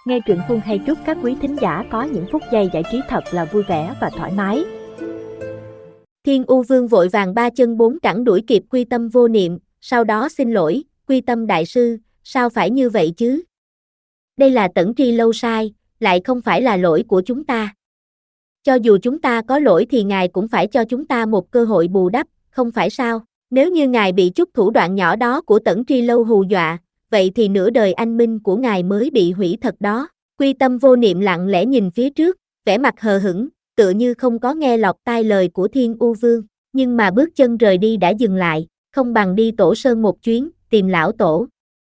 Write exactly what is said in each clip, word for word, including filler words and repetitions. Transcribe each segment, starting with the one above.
Nghe truyện Phương hay chúc các quý thính giả có những phút giây giải trí thật là vui vẻ và thoải mái. Thiên U Vương vội vàng ba chân bốn cẳng đuổi kịp Quy Tâm vô niệm, sau đó xin lỗi, Quy Tâm đại sư, sao phải như vậy chứ? Đây là Tẩn Tri Lâu sai, lại không phải là lỗi của chúng ta. Cho dù chúng ta có lỗi thì ngài cũng phải cho chúng ta một cơ hội bù đắp, không phải sao? Nếu như ngài bị chút thủ đoạn nhỏ đó của Tẩn Tri Lâu hù dọa, vậy thì nửa đời anh minh của ngài mới bị hủy thật đó. Quy Tâm vô niệm lặng lẽ nhìn phía trước, vẻ mặt hờ hững, tựa như không có nghe lọt tai lời của Thiên U Vương, nhưng mà bước chân rời đi đã dừng lại, không bằng đi Tổ Sơn một chuyến, tìm lão tổ.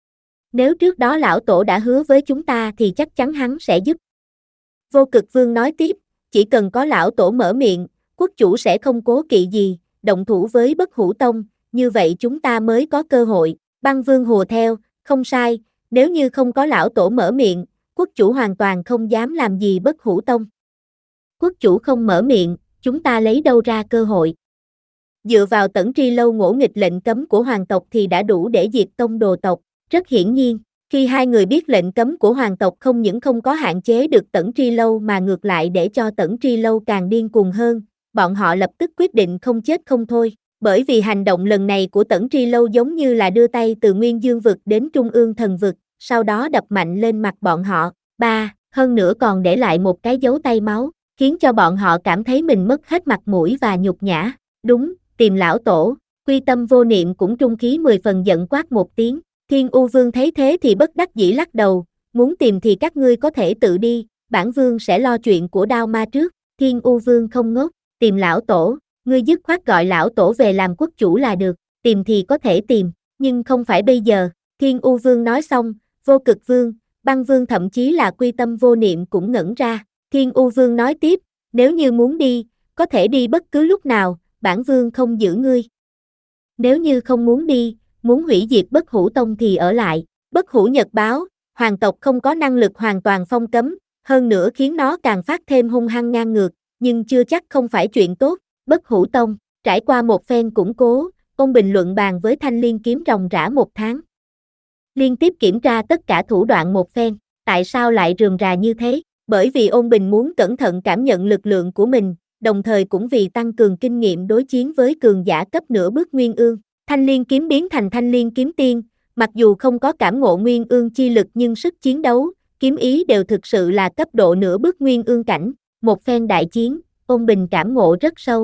Nếu trước đó lão tổ đã hứa với chúng ta thì chắc chắn hắn sẽ giúp. Vô Cực Vương nói tiếp, chỉ cần có lão tổ mở miệng, quốc chủ sẽ không cố kỵ gì, động thủ với Bất Hủ Tông, như vậy chúng ta mới có cơ hội. Băng Vương hùa theo, không sai, nếu như không có lão tổ mở miệng, quốc chủ hoàn toàn không dám làm gì Bất Hủ Tông. Quốc chủ không mở miệng, chúng ta lấy đâu ra cơ hội? Dựa vào Tẩn Tri Lâu ngỗ nghịch lệnh cấm của hoàng tộc thì đã đủ để diệt tông đồ tộc. Rất hiển nhiên, khi hai người biết lệnh cấm của hoàng tộc không những không có hạn chế được Tẩn Tri Lâu mà ngược lại để cho Tẩn Tri Lâu càng điên cuồng hơn, bọn họ lập tức quyết định không chết không thôi. Bởi vì hành động lần này của Tẩn Tri Lâu giống như là đưa tay từ Nguyên Dương vực đến Trung ương thần vực, sau đó đập mạnh lên mặt bọn họ. Ba, hơn nữa còn để lại một cái dấu tay máu, khiến cho bọn họ cảm thấy mình mất hết mặt mũi và nhục nhã. Đúng, tìm lão tổ. Quy Tâm vô niệm cũng trung khí mười phần giận quát một tiếng. Thiên U Vương thấy thế thì bất đắc dĩ lắc đầu, muốn tìm thì các ngươi có thể tự đi, bản vương sẽ lo chuyện của Đao Ma trước. Thiên U Vương không ngốc, tìm lão tổ, ngươi dứt khoát gọi lão tổ về làm quốc chủ là được, tìm thì có thể tìm, nhưng không phải bây giờ. Thiên U Vương nói xong, Vô Cực Vương, Băng Vương thậm chí là Quy Tâm vô niệm cũng ngẩn ra. Thiên U Vương nói tiếp, nếu như muốn đi, có thể đi bất cứ lúc nào, bản vương không giữ ngươi. Nếu như không muốn đi, muốn hủy diệt Bất Hủ Tông thì ở lại. Bất Hủ Nhật báo, hoàng tộc không có năng lực hoàn toàn phong cấm, hơn nữa khiến nó càng phát thêm hung hăng ngang ngược, nhưng chưa chắc không phải chuyện tốt. Bất Hủ Tông, trải qua một phen củng cố, ông bình luận bàn với Thanh Liên kiếm ròng rã một tháng. Liên tiếp kiểm tra tất cả thủ đoạn một phen, tại sao lại rườm rà như thế? Bởi vì Ôn Bình muốn cẩn thận cảm nhận lực lượng của mình, đồng thời cũng vì tăng cường kinh nghiệm đối chiến với cường giả cấp nửa bước Nguyên Ương. Thanh Liên kiếm biến thành Thanh Liên kiếm tiên, mặc dù không có cảm ngộ Nguyên Ương chi lực nhưng sức chiến đấu, kiếm ý đều thực sự là cấp độ nửa bước Nguyên Ương cảnh. Một phen đại chiến, Ôn Bình cảm ngộ rất sâu.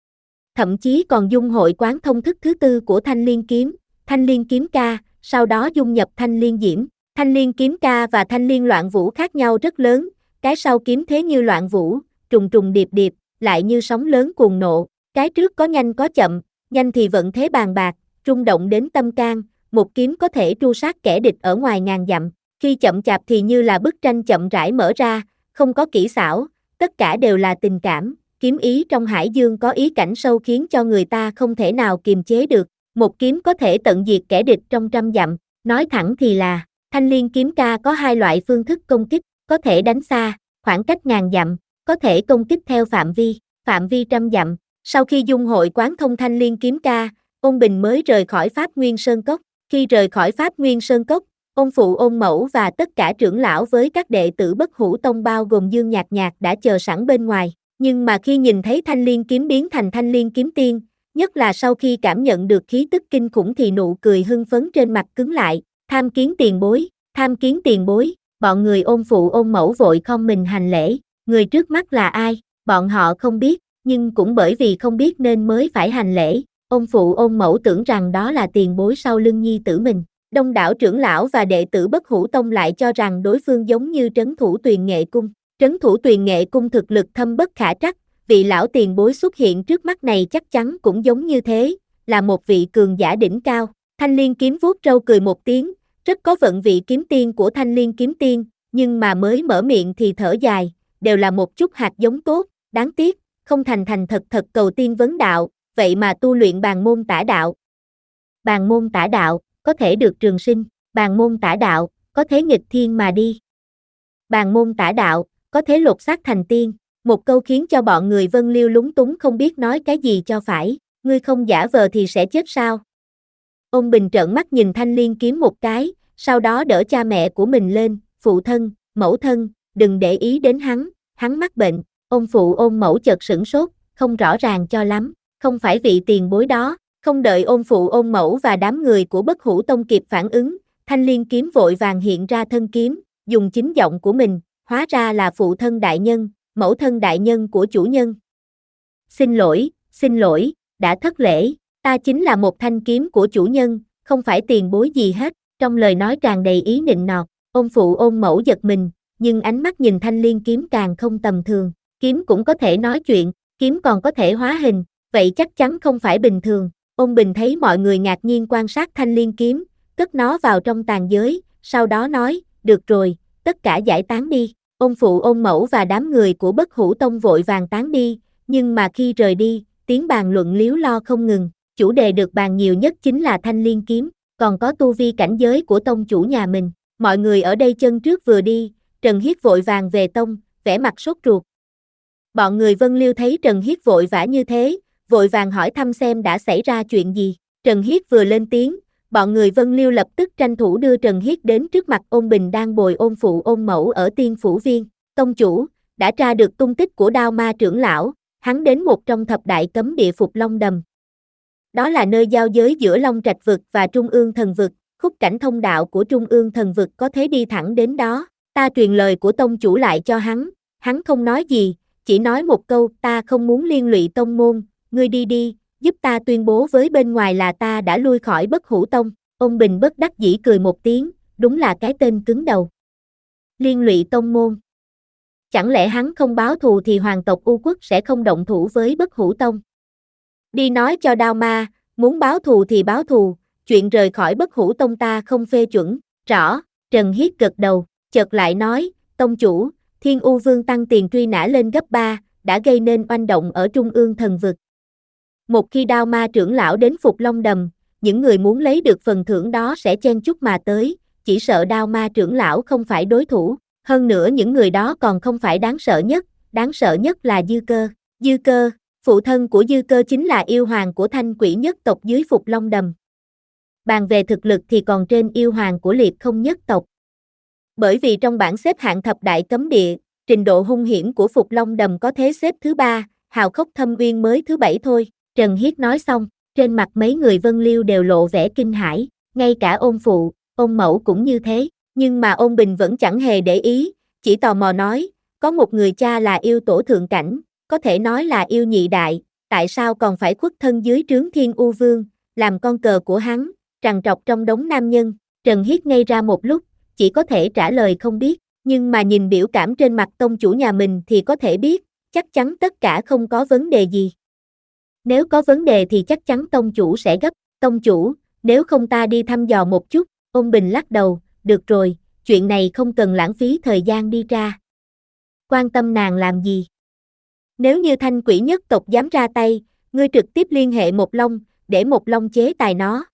Thậm chí còn dung hội quán thông thức thứ tư của Thanh Liên kiếm, Thanh Liên kiếm ca, sau đó dung nhập Thanh Liên diễm. Thanh Liên kiếm ca và Thanh Liên loạn vũ khác nhau rất lớn, cái sau kiếm thế như loạn vũ, trùng trùng điệp điệp, lại như sóng lớn cuồng nộ, cái trước có nhanh có chậm, nhanh thì vận thế bàn bạc, rung động đến tâm can, một kiếm có thể tru sát kẻ địch ở ngoài ngàn dặm, khi chậm chạp thì như là bức tranh chậm rãi mở ra, không có kỹ xảo, tất cả đều là tình cảm, kiếm ý trong hải dương có ý cảnh sâu khiến cho người ta không thể nào kiềm chế được, một kiếm có thể tận diệt kẻ địch trong trăm dặm, nói thẳng thì là, Thanh Liên kiếm ca có hai loại phương thức công kích, có thể đánh xa, khoảng cách ngàn dặm, có thể công kích theo phạm vi, phạm vi trăm dặm. Sau khi dung hội quán thông Thanh Liên kiếm ca, Ôn Bình mới rời khỏi Pháp Nguyên Sơn Cốc. Khi rời khỏi Pháp Nguyên Sơn Cốc, Ôn Phụ Ôn Mẫu và tất cả trưởng lão với các đệ tử Bất Hủ Tông bao gồm Dương Nhạc Nhạc đã chờ sẵn bên ngoài. Nhưng mà khi nhìn thấy Thanh Liên kiếm biến thành Thanh Liên kiếm tiên, nhất là sau khi cảm nhận được khí tức kinh khủng thì nụ cười hưng phấn trên mặt cứng lại. Tham kiến tiền bối, tham kiến tiền bối, bọn người Ôn Phụ Ôn Mẫu vội khom mình hành lễ. Người trước mắt là ai, bọn họ không biết, nhưng cũng bởi vì không biết nên mới phải hành lễ. Ôn Phụ Ôn Mẫu tưởng rằng đó là tiền bối sau lưng nhi tử mình. Đông đảo trưởng lão và đệ tử Bất Hủ Tông lại cho rằng đối phương giống như trấn thủ Tuyền Nghệ Cung. Trấn thủ Tuyền Nghệ Cung thực lực thâm bất khả trắc, vị lão tiền bối xuất hiện trước mắt này chắc chắn cũng giống như thế, là một vị cường giả đỉnh cao. Thanh Liên kiếm vuốt râu cười một tiếng, rất có vận vị kiếm tiên của Thanh Liên kiếm tiên, nhưng mà mới mở miệng thì thở dài, đều là một chút hạt giống tốt, đáng tiếc, không thành thành thật thật cầu tiên vấn đạo, vậy mà tu luyện bàn môn tả đạo. Bàn môn tả đạo, có thể được trường sinh, bàn môn tả đạo, có thế nghịch thiên mà đi. Bàn môn tả đạo, có thế lột xác thành tiên, một câu khiến cho bọn người Vân Liêu lúng túng không biết nói cái gì cho phải, ngươi không giả vờ thì sẽ chết sao? Ôn Bình trợn mắt nhìn Thanh Liên kiếm một cái, sau đó đỡ cha mẹ của mình lên, phụ thân, mẫu thân, đừng để ý đến hắn, hắn mắc bệnh. Ôn phụ ôn mẫu chợt sửng sốt, không rõ ràng cho lắm, không phải vị tiền bối đó. Không đợi ôn phụ ôn mẫu và đám người của Bất Hủ Tông kịp phản ứng, Thanh Liên kiếm vội vàng hiện ra thân kiếm, dùng chính giọng của mình, hóa ra là phụ thân đại nhân, mẫu thân đại nhân của chủ nhân. Xin lỗi, xin lỗi, đã thất lễ, ta chính là một thanh kiếm của chủ nhân, không phải tiền bối gì hết. Trong lời nói tràn đầy ý nịnh nọt, ôn phụ ôn mẫu giật mình, nhưng ánh mắt nhìn Thanh Liên kiếm càng không tầm thường, kiếm cũng có thể nói chuyện, kiếm còn có thể hóa hình, vậy chắc chắn không phải bình thường. Ôn Bình thấy mọi người ngạc nhiên quan sát Thanh Liên kiếm, cất nó vào trong tàn giới, sau đó nói, được rồi, tất cả giải tán đi. Ôn phụ ôn mẫu và đám người của Bất Hủ Tông vội vàng tán đi, nhưng mà khi rời đi, tiếng bàn luận líu lo không ngừng, chủ đề được bàn nhiều nhất chính là Thanh Liên kiếm, còn có tu vi cảnh giới của tông chủ nhà mình. Mọi người ở đây chân trước vừa đi, Trần Hiết vội vàng về tông, vẻ mặt sốt ruột. Bọn người Vân Liêu thấy Trần Hiết vội vã như thế, vội vàng hỏi thăm xem đã xảy ra chuyện gì. Trần Hiết vừa lên tiếng, bọn người Vân Liêu lập tức tranh thủ đưa Trần Hiết đến trước mặt Ôn Bình đang bồi ôn phụ ôn mẫu ở Tiên Phủ Viên. Tông chủ, đã tra được tung tích của Đao Ma trưởng lão, hắn đến một trong thập đại cấm địa Phục Long Đầm. Đó là nơi giao giới giữa Long Trạch Vực và Trung Ương Thần Vực, khúc cảnh thông đạo của Trung Ương Thần Vực có thể đi thẳng đến đó. Ta truyền lời của tông chủ lại cho hắn, hắn không nói gì, chỉ nói một câu, ta không muốn liên lụy tông môn, ngươi đi đi, giúp ta tuyên bố với bên ngoài là ta đã lui khỏi Bất Hủ Tông. Ôn Bình bất đắc dĩ cười một tiếng, đúng là cái tên cứng đầu. Liên lụy tông môn. Chẳng lẽ hắn không báo thù thì hoàng tộc U Quốc sẽ không động thủ với Bất Hủ Tông? Đi nói cho Đao Ma, muốn báo thù thì báo thù, chuyện rời khỏi Bất Hủ Tông ta không phê chuẩn. Rõ, Trần Hiết gật đầu, chợt lại nói, tông chủ, Thiên U Vương tăng tiền truy nã lên gấp ba, đã gây nên oanh động ở Trung Ương Thần Vực. Một khi Đao Ma trưởng lão đến Phục Long Đầm, những người muốn lấy được phần thưởng đó sẽ chen chúc mà tới, chỉ sợ Đao Ma trưởng lão không phải đối thủ. Hơn nữa những người đó còn không phải đáng sợ nhất, đáng sợ nhất là Dư Cơ. Dư Cơ, phụ thân của Dư Cơ chính là yêu hoàng của Thanh Quỷ nhất tộc dưới Phục Long Đầm. Bàn về thực lực thì còn trên yêu hoàng của Liệt Không nhất tộc. Bởi vì trong bảng xếp hạng thập đại cấm địa, trình độ hung hiểm của Phục Long Đầm có thế xếp thứ ba, Hào Khốc Thâm Uyên mới thứ bảy thôi. Trần Hiết nói xong, trên mặt mấy người Vân Liêu đều lộ vẻ kinh hãi, ngay cả Ôn phụ, Ôn mẫu cũng như thế. Nhưng mà Ôn Bình vẫn chẳng hề để ý, chỉ tò mò nói, có một người cha là yêu tổ thượng cảnh, có thể nói là yêu nhị đại, tại sao còn phải khuất thân dưới trướng Thiên U Vương, làm con cờ của hắn, trằn trọc trong đống nam nhân. Trần Hiết ngây ra một lúc, chỉ có thể trả lời không biết, nhưng mà nhìn biểu cảm trên mặt tông chủ nhà mình thì có thể biết, chắc chắn tất cả không có vấn đề gì. Nếu có vấn đề thì chắc chắn tông chủ sẽ gấp. Tông chủ, nếu không ta đi thăm dò một chút. Ôn Bình lắc đầu, được rồi, chuyện này không cần lãng phí thời gian đi ra. Quan tâm nàng làm gì? Nếu như Thanh Quỷ nhất tộc dám ra tay, ngươi trực tiếp liên hệ Một Long, để Một Long chế tài nó.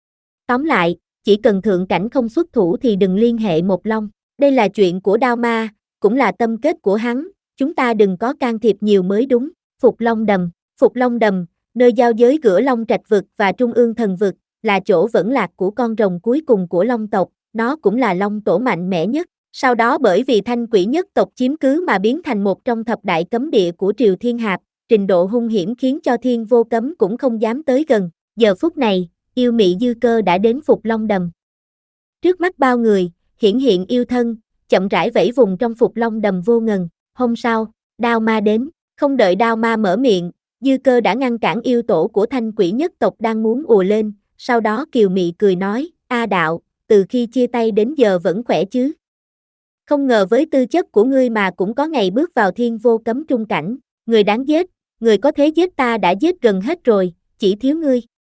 Tóm lại, chỉ cần thượng cảnh không xuất thủ thì đừng liên hệ Một Long. Đây là chuyện của Đao Ma, cũng là tâm kết của hắn, chúng ta đừng có can thiệp nhiều mới đúng. Phục Long Đầm. Phục Long Đầm, nơi giao giới giữa Long Trạch Vực và Trung Ương Thần Vực, là chỗ vẫn lạc của con rồng cuối cùng của Long tộc, nó cũng là Long tổ mạnh mẽ nhất. Sau đó bởi vì Thanh Quỷ nhất tộc chiếm cứ mà biến thành một trong thập đại cấm địa của Triều Thiên Hạp, trình độ hung hiểm khiến cho Thiên Vô Cấm cũng không dám tới gần. Giờ phút này, yêu mị Dư Cơ đã đến Phục Long Đầm. Trước mắt bao người, hiển hiện yêu thân, chậm rãi vẫy vùng trong Phục Long Đầm vô ngần. Hôm sau, Đao Ma đến, không đợi Đao Ma mở miệng, Dư Cơ đã ngăn cản yêu tổ của Thanh Quỷ nhất tộc đang muốn ùa lên, sau đó kiều mị cười nói, A đạo, từ khi chia tay đến giờ vẫn khỏe chứ? Không ngờ với tư chất của ngươi mà cũng có ngày bước vào Thiên Vô Cấm trung cảnh, người đáng giết, người có thế giết ta đã giết gần hết rồi, chỉ thiếu ngươi.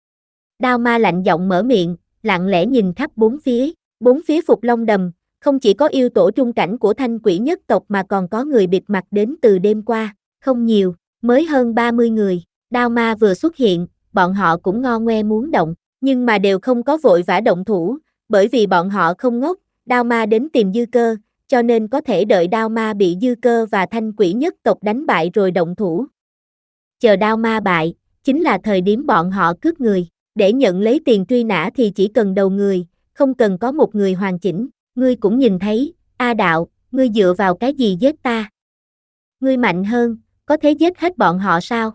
Đao Ma lạnh giọng mở miệng, lặng lẽ nhìn khắp bốn phía, bốn phía Phục Long Đầm, không chỉ có yêu tổ trung cảnh của Thanh Quỷ nhất tộc mà còn có người bịt mặt đến từ đêm qua, không nhiều, mới hơn ba mươi người. Đao Ma vừa xuất hiện, bọn họ cũng ngo ngoe muốn động, nhưng mà đều không có vội vã động thủ, bởi vì bọn họ không ngốc, Đao Ma đến tìm Dư Cơ, cho nên có thể đợi Đao Ma bị Dư Cơ và Thanh Quỷ nhất tộc đánh bại rồi động thủ. Chờ Đao Ma bại, chính là thời điểm bọn họ cướp người, để nhận lấy tiền truy nã thì chỉ cần đầu người, không cần có một người hoàn chỉnh. Ngươi cũng nhìn thấy, A đạo, ngươi dựa vào cái gì giết ta? Ngươi mạnh hơn, có thể giết hết bọn họ sao?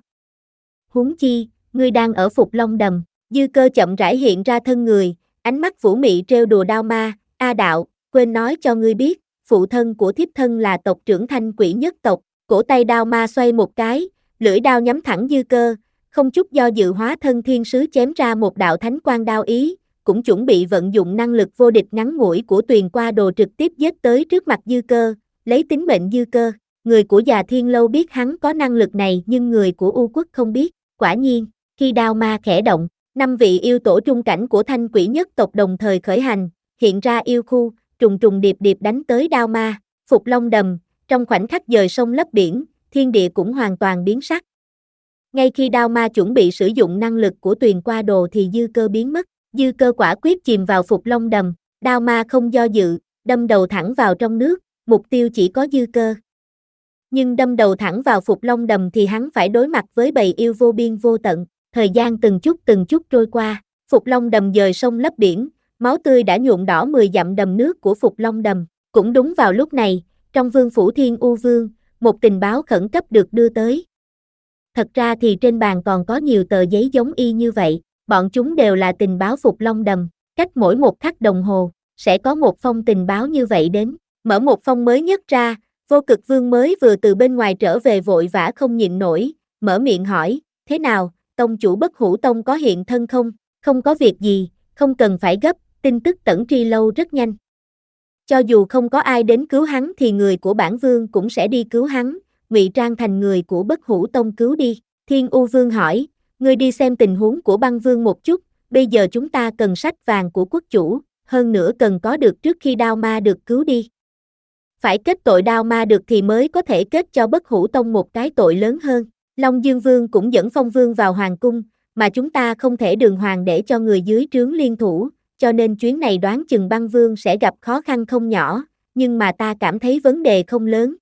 Huống chi, ngươi đang ở Phục Long Đầm. Dư Cơ chậm rãi hiện ra thân người, ánh mắt vũ mị trêu đùa Đao Ma. A đạo, quên nói cho ngươi biết, phụ thân của thiếp thân là tộc trưởng Thanh Quỷ nhất tộc. Cổ tay Đao Ma xoay một cái, lưỡi đao nhắm thẳng Dư Cơ, không chút do dự hóa thân thiên sứ chém ra một đạo thánh quang đao ý, cũng chuẩn bị vận dụng năng lực vô địch ngắn ngủi của Tuyền Qua Đồ trực tiếp giết tới trước mặt Dư Cơ, lấy tính mệnh Dư Cơ. Người của Già Thiên Lâu biết hắn có năng lực này nhưng người của U Quốc không biết. Quả nhiên, khi Đao Ma khẽ động, năm vị yêu tổ trung cảnh của Thanh Quỷ nhất tộc đồng thời khởi hành, hiện ra yêu khu, trùng trùng điệp điệp đánh tới Đao Ma. Phục Long Đầm, trong khoảnh khắc dời sông lấp biển, thiên địa cũng hoàn toàn biến sắc. Ngay khi Đao Ma chuẩn bị sử dụng năng lực của Tuyền Qua Đồ thì Dư Cơ biến mất. Dư Cơ quả quyết chìm vào Phục Long Đầm, Đao Ma không do dự, đâm đầu thẳng vào trong nước, mục tiêu chỉ có Dư Cơ. Nhưng đâm đầu thẳng vào Phục Long Đầm thì hắn phải đối mặt với bầy yêu vô biên vô tận. Thời gian từng chút từng chút trôi qua, Phục Long Đầm dời sông lấp biển, máu tươi đã nhuộm đỏ mười dặm đầm nước của Phục Long Đầm. Cũng đúng vào lúc này, trong vương phủ Thiên U Vương, một tình báo khẩn cấp được đưa tới. Thật ra thì trên bàn còn có nhiều tờ giấy giống y như vậy, bọn chúng đều là tình báo Phục Long Đầm, cách mỗi một khắc đồng hồ, sẽ có một phong tình báo như vậy đến. Mở một phong mới nhất ra, Vô Cực Vương mới vừa từ bên ngoài trở về vội vã không nhịn nổi, mở miệng hỏi, thế nào, tông chủ Bất Hủ Tông có hiện thân không? Không có việc gì, không cần phải gấp, tin tức Tẩn Tri Lâu rất nhanh. Cho dù không có ai đến cứu hắn thì người của bản vương cũng sẽ đi cứu hắn, ngụy trang thành người của Bất Hủ Tông cứu đi. Thiên U Vương hỏi, ngươi đi xem tình huống của băng vương một chút, bây giờ chúng ta cần sách vàng của quốc chủ, hơn nữa cần có được trước khi Đao Ma được cứu đi. Phải kết tội Đao Ma được thì mới có thể kết cho Bất Hủ Tông một cái tội lớn hơn. Long Dương Vương cũng dẫn Phong Vương vào hoàng cung, mà chúng ta không thể đường hoàng để cho người dưới trướng liên thủ, cho nên chuyến này đoán chừng băng vương sẽ gặp khó khăn không nhỏ, nhưng mà ta cảm thấy vấn đề không lớn.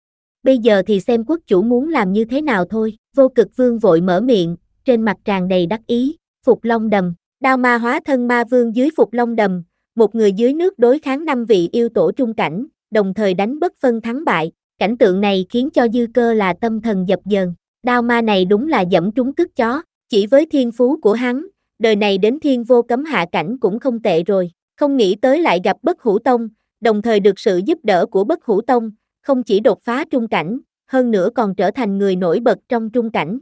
Bây giờ thì xem quốc chủ muốn làm như thế nào thôi. Vô Cực Vương vội mở miệng, trên mặt tràn đầy đắc ý. Phục Long Đầm, Đao Ma hóa thân ma vương dưới Phục Long Đầm, một người dưới nước đối kháng năm vị yêu tổ trung cảnh, đồng thời đánh bất phân thắng bại. Cảnh tượng này khiến cho Dư Cơ là tâm thần dập dờn. Đao Ma này đúng là dẫm trúng cứt chó, chỉ với thiên phú của hắn, đời này đến thiên vô cấm hạ cảnh cũng không tệ rồi. Không nghĩ tới lại gặp Bất Hủ Tông, đồng thời được sự giúp đỡ của Bất Hủ Tông, không chỉ đột phá trung cảnh, hơn nữa còn trở thành người nổi bật trong trung cảnh.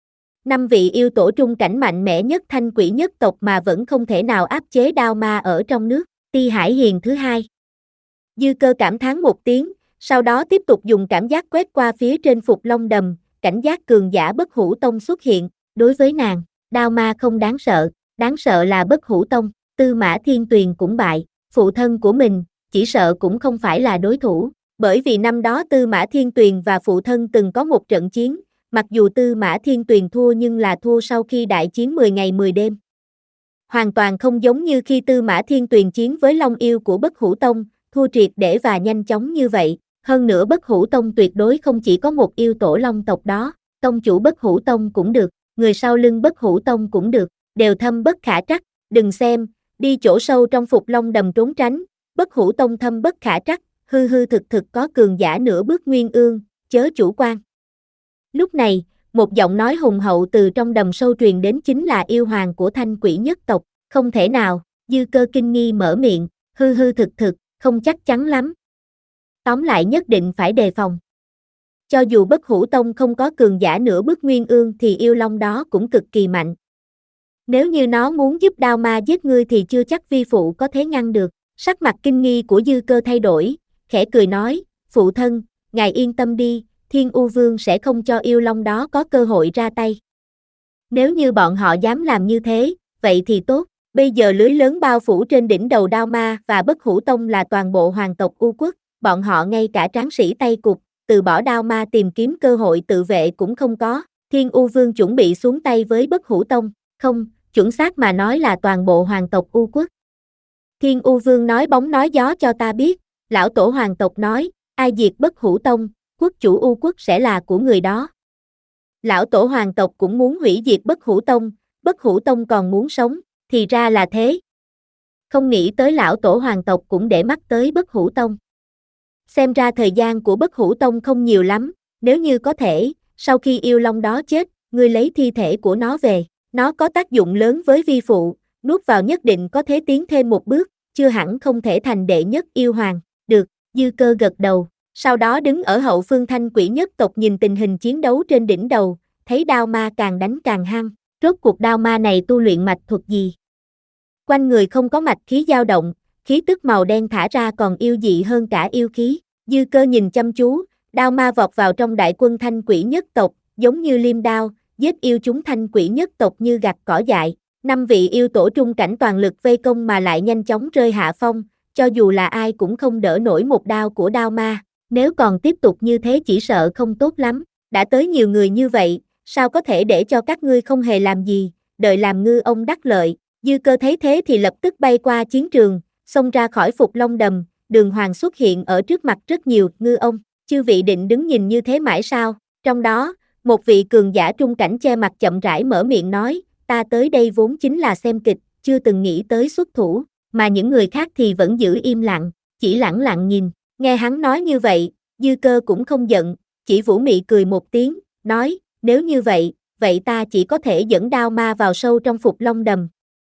Năm vị yêu tổ trung cảnh mạnh mẽ nhất Thanh Quỷ nhất tộc mà vẫn không thể nào áp chế Đao Ma ở trong nước. Ti Hải Hiền thứ hai. Dư Cơ cảm thán một tiếng, sau đó tiếp tục dùng cảm giác quét qua phía trên Phục Long Đầm, cảnh giác cường giả Bất Hủ Tông xuất hiện. Đối với nàng, Đao Ma không đáng sợ, đáng sợ là Bất Hủ Tông. Tư Mã Thiên Tuyền cũng bại, phụ thân của mình, chỉ sợ cũng không phải là đối thủ. Bởi vì năm đó Tư Mã Thiên Tuyền và phụ thân từng có một trận chiến, mặc dù Tư Mã Thiên Tuyền thua nhưng là thua sau khi đại chiến mười ngày mười đêm. Hoàn toàn không giống như khi Tư Mã Thiên Tuyền chiến với Long Yêu của Bất Hủ Tông, thua triệt để và nhanh chóng như vậy. Hơn nữa Bất Hủ Tông tuyệt đối không chỉ có một yêu tổ Long tộc đó, tông chủ Bất Hủ Tông cũng được, người sau lưng Bất Hủ Tông cũng được, đều thâm bất khả trắc. Đừng xem, đi chỗ sâu trong Phục Long Đầm trốn tránh, Bất Hủ Tông thâm bất khả trắc, hư hư thực thực có cường giả nửa bước nguyên ương, chớ chủ quan. Lúc này, một giọng nói hùng hậu từ trong đầm sâu truyền đến chính là yêu hoàng của Thanh Quỷ nhất tộc. Không thể nào, Dư Cơ kinh nghi mở miệng, hư hư thực thực, không chắc chắn lắm. Tóm lại nhất định phải đề phòng. Cho dù Bất Hủ Tông không có cường giả nửa bước nguyên ương thì yêu long đó cũng cực kỳ mạnh. Nếu như nó muốn giúp Đao Ma giết ngươi thì chưa chắc vi phụ có thể ngăn được. Sắc mặt kinh nghi của Dư Cơ thay đổi, khẽ cười nói, phụ thân, ngài yên tâm đi, Thiên U Vương sẽ không cho yêu long đó có cơ hội ra tay. Nếu như bọn họ dám làm như thế, vậy thì tốt, bây giờ lưới lớn bao phủ trên đỉnh đầu Đao Ma và Bất Hủ Tông là toàn bộ hoàng tộc U Quốc, bọn họ ngay cả tráng sĩ tay cụt, từ bỏ Đao Ma tìm kiếm cơ hội tự vệ cũng không có. Thiên U Vương chuẩn bị xuống tay với Bất Hủ Tông, không, chuẩn xác mà nói là toàn bộ hoàng tộc U Quốc. Thiên U Vương nói bóng nói gió cho ta biết, lão tổ hoàng tộc nói, ai diệt Bất Hủ Tông, quốc chủ U Quốc sẽ là của người đó. Lão tổ hoàng tộc cũng muốn hủy diệt Bất Hủ Tông, Bất Hủ Tông còn muốn sống, thì ra là thế. Không nghĩ tới lão tổ hoàng tộc cũng để mắt tới Bất Hủ Tông. Xem ra thời gian của Bất Hủ Tông không nhiều lắm, nếu như có thể, sau khi yêu long đó chết, ngươi lấy thi thể của nó về, nó có tác dụng lớn với vi phụ, nuốt vào nhất định có thể tiến thêm một bước, chưa hẳn không thể thành đệ nhất yêu hoàng, được, Dư Cơ gật đầu, sau đó đứng ở hậu phương Thanh Quỷ nhất tộc nhìn tình hình chiến đấu trên đỉnh đầu, thấy đao ma càng đánh càng hăng, rốt cuộc đao ma này tu luyện mạch thuật gì? Quanh người không có mạch khí dao động, khí tức màu đen thả ra còn yêu dị hơn cả yêu khí, Dư Cơ nhìn chăm chú, đao ma vọt vào trong đại quân Thanh Quỷ nhất tộc, giống như liêm đao, giết yêu chúng Thanh Quỷ nhất tộc như gặt cỏ dại, năm vị yêu tổ trung cảnh toàn lực vây công mà lại nhanh chóng rơi hạ phong, cho dù là ai cũng không đỡ nổi một đao của đao ma, nếu còn tiếp tục như thế chỉ sợ không tốt lắm, đã tới nhiều người như vậy, sao có thể để cho các ngươi không hề làm gì, đợi làm ngư ông đắc lợi, Dư Cơ thấy thế thì lập tức bay qua chiến trường, xông ra khỏi Phục Long Đầm, Đường Hoàng xuất hiện ở trước mặt rất nhiều ngư ông, chư vị định đứng nhìn như thế mãi sao, trong đó, một vị cường giả trung cảnh che mặt chậm rãi mở miệng nói, ta tới đây vốn chính là xem kịch, chưa từng nghĩ tới xuất thủ, mà những người khác thì vẫn giữ im lặng, chỉ lẳng lặng nhìn, nghe hắn nói như vậy, Dư Cơ cũng không giận, chỉ vũ mị cười một tiếng, nói, nếu như vậy, vậy ta chỉ có thể dẫn đao ma vào sâu trong Phục Long Đầm.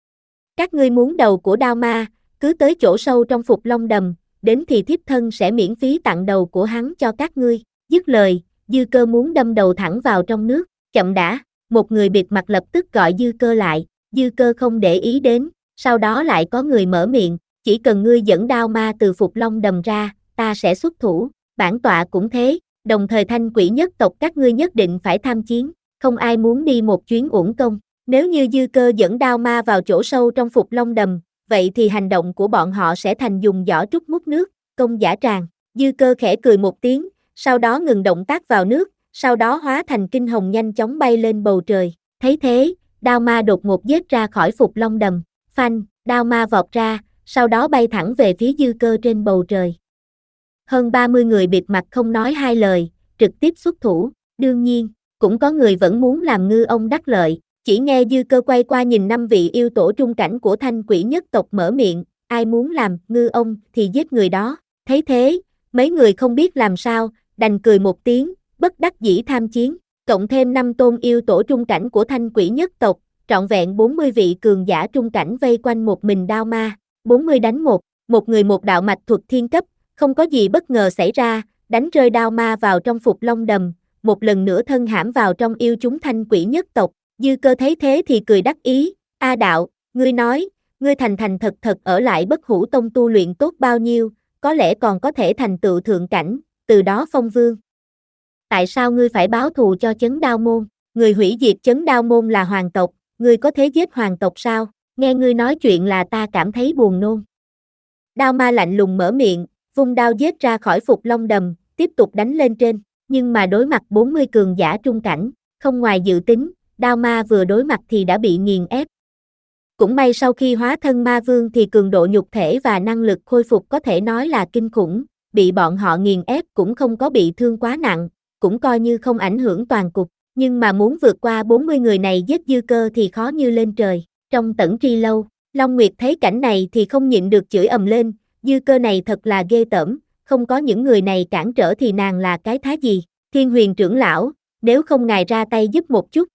Các ngươi muốn đầu của đao ma, cứ tới chỗ sâu trong Phục Long Đầm, đến thì thiếp thân sẽ miễn phí tặng đầu của hắn cho các ngươi, dứt lời, Dư Cơ muốn đâm đầu thẳng vào trong nước, chậm đã, một người bịt mặt lập tức gọi Dư Cơ lại, Dư Cơ không để ý đến, sau đó lại có người mở miệng, chỉ cần ngươi dẫn đao ma từ Phục Long Đầm ra, ta sẽ xuất thủ, bản tọa cũng thế, đồng thời Thanh Quỷ nhất tộc các ngươi nhất định phải tham chiến, không ai muốn đi một chuyến uổng công, nếu như Dư Cơ dẫn đao ma vào chỗ sâu trong Phục Long Đầm, vậy thì hành động của bọn họ sẽ thành dùng giỏ trúc múc nước, công dã tràng, Dư Cơ khẽ cười một tiếng, sau đó ngừng động tác vào nước, sau đó hóa thành kinh hồng nhanh chóng bay lên bầu trời, thấy thế, đao ma đột ngột giết ra khỏi Phục Long Đầm, phanh, đao ma vọt ra, sau đó bay thẳng về phía Dư Cơ trên bầu trời. Hơn ba mươi người bịt mặt không nói hai lời, trực tiếp xuất thủ, đương nhiên, cũng có người vẫn muốn làm ngư ông đắc lợi, chỉ nghe Dư Cơ quay qua nhìn năm vị yêu tổ trung cảnh của Thanh Quỷ nhất tộc mở miệng, ai muốn làm ngư ông thì giết người đó, thấy thế, mấy người không biết làm sao, đành cười một tiếng, bất đắc dĩ tham chiến, cộng thêm năm tôn yêu tổ trung cảnh của Thanh Quỷ nhất tộc, trọn vẹn bốn mươi vị cường giả trung cảnh vây quanh một mình đao ma, bốn mươi đánh một, một người một đạo mạch thuật thiên cấp, không có gì bất ngờ xảy ra, đánh rơi đao ma vào trong Phục Long Đầm, một lần nữa thân hãm vào trong yêu chúng Thanh Quỷ nhất tộc, Dư Cơ thấy thế thì cười đắc ý, A đạo, ngươi nói, ngươi thành thành thật thật ở lại Bất Hủ Tông tu luyện tốt bao nhiêu, có lẽ còn có thể thành tựu thượng cảnh, từ đó phong vương. Tại sao ngươi phải báo thù cho Chấn Đao Môn, người hủy diệt Chấn Đao Môn là hoàng tộc, ngươi có thể giết hoàng tộc sao, nghe ngươi nói chuyện là ta cảm thấy buồn nôn. Đao ma lạnh lùng mở miệng, vung đao giết ra khỏi Phục Long Đầm, tiếp tục đánh lên trên, nhưng mà đối mặt bốn mươi cường giả trung cảnh, không ngoài dự tính, đao ma vừa đối mặt thì đã bị nghiền ép. Cũng may sau khi hóa thân ma vương thì cường độ nhục thể và năng lực khôi phục có thể nói là kinh khủng, bị bọn họ nghiền ép cũng không có bị thương quá nặng, cũng coi như không ảnh hưởng toàn cục, nhưng mà muốn vượt qua bốn mươi người này giết Dư Cơ thì khó như lên trời. Trong Tẩn Tri Lâu, Long Nguyệt thấy cảnh này thì không nhịn được chửi ầm lên, Dư Cơ này thật là ghê tởm, không có những người này cản trở thì nàng là cái thá gì, Thiên Huyền trưởng lão, nếu không ngài ra tay giúp một chút.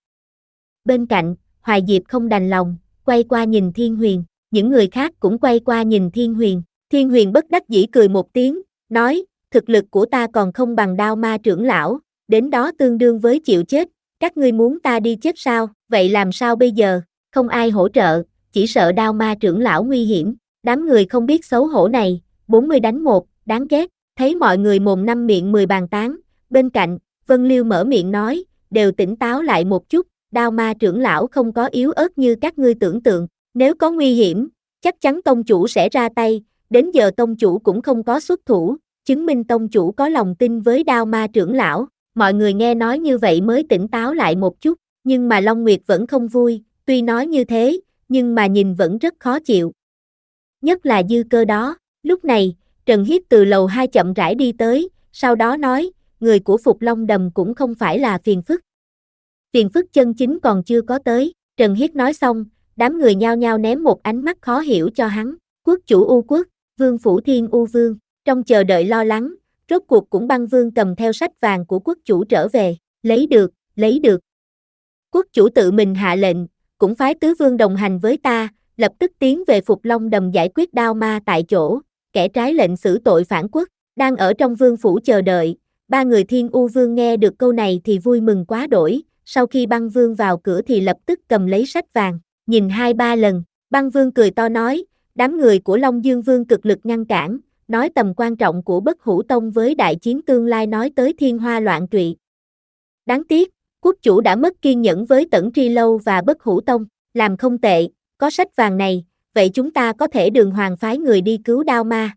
Bên cạnh, Hoài Diệp không đành lòng, quay qua nhìn Thiên Huyền, những người khác cũng quay qua nhìn Thiên Huyền, Thiên Huyền bất đắc dĩ cười một tiếng, nói, thực lực của ta còn không bằng Đao Ma trưởng lão, đến đó tương đương với chịu chết, các ngươi muốn ta đi chết sao, vậy làm sao bây giờ, không ai hỗ trợ, chỉ sợ Đao Ma trưởng lão nguy hiểm, đám người không biết xấu hổ này, bốn mươi đánh một, đáng ghét, thấy mọi người mồm năm miệng mười bàn tán, bên cạnh, Vân Liêu mở miệng nói, đều tỉnh táo lại một chút, Đao Ma trưởng lão không có yếu ớt như các ngươi tưởng tượng, nếu có nguy hiểm, chắc chắn tông chủ sẽ ra tay, đến giờ tông chủ cũng không có xuất thủ, chứng minh tông chủ có lòng tin với Đao Ma trưởng lão, mọi người nghe nói như vậy mới tỉnh táo lại một chút, nhưng mà Long Nguyệt vẫn không vui, tuy nói như thế, nhưng mà nhìn vẫn rất khó chịu. Nhất là Dư Cơ đó, lúc này, Trần Hiết từ lầu hai chậm rãi đi tới, sau đó nói, người của Phục Long Đầm cũng không phải là phiền phức. Phiền phức chân chính còn chưa có tới, Trần Hiết nói xong, đám người nhao nhao ném một ánh mắt khó hiểu cho hắn, quốc chủ U quốc, vương phủ Thiên U Vương, trong chờ đợi lo lắng, Rốt cuộc cũng Băng Vương cầm theo sách vàng của quốc chủ trở về, lấy được, lấy được. Quốc chủ tự mình hạ lệnh, cũng phái tứ vương đồng hành với ta, lập tức tiến về Phục Long Đầm giải quyết đao ma tại chỗ, kẻ trái lệnh xử tội phản quốc, đang ở trong vương phủ chờ đợi. Ba người Thiên U Vương nghe được câu này thì vui mừng quá đổi, sau khi Băng Vương vào cửa thì lập tức cầm lấy sách vàng, nhìn hai ba lần, Băng Vương cười to nói, đám người của Long Dương Vương cực lực ngăn cản, nói tầm quan trọng của Bất Hủ Tông với đại chiến tương lai nói tới thiên hoa loạn trụy. Đáng tiếc, quốc chủ đã mất kiên nhẫn với Tẩn Tri Lâu và Bất Hủ Tông, làm không tệ, có sách vàng này, vậy chúng ta có thể đường hoàng phái người đi cứu đao ma.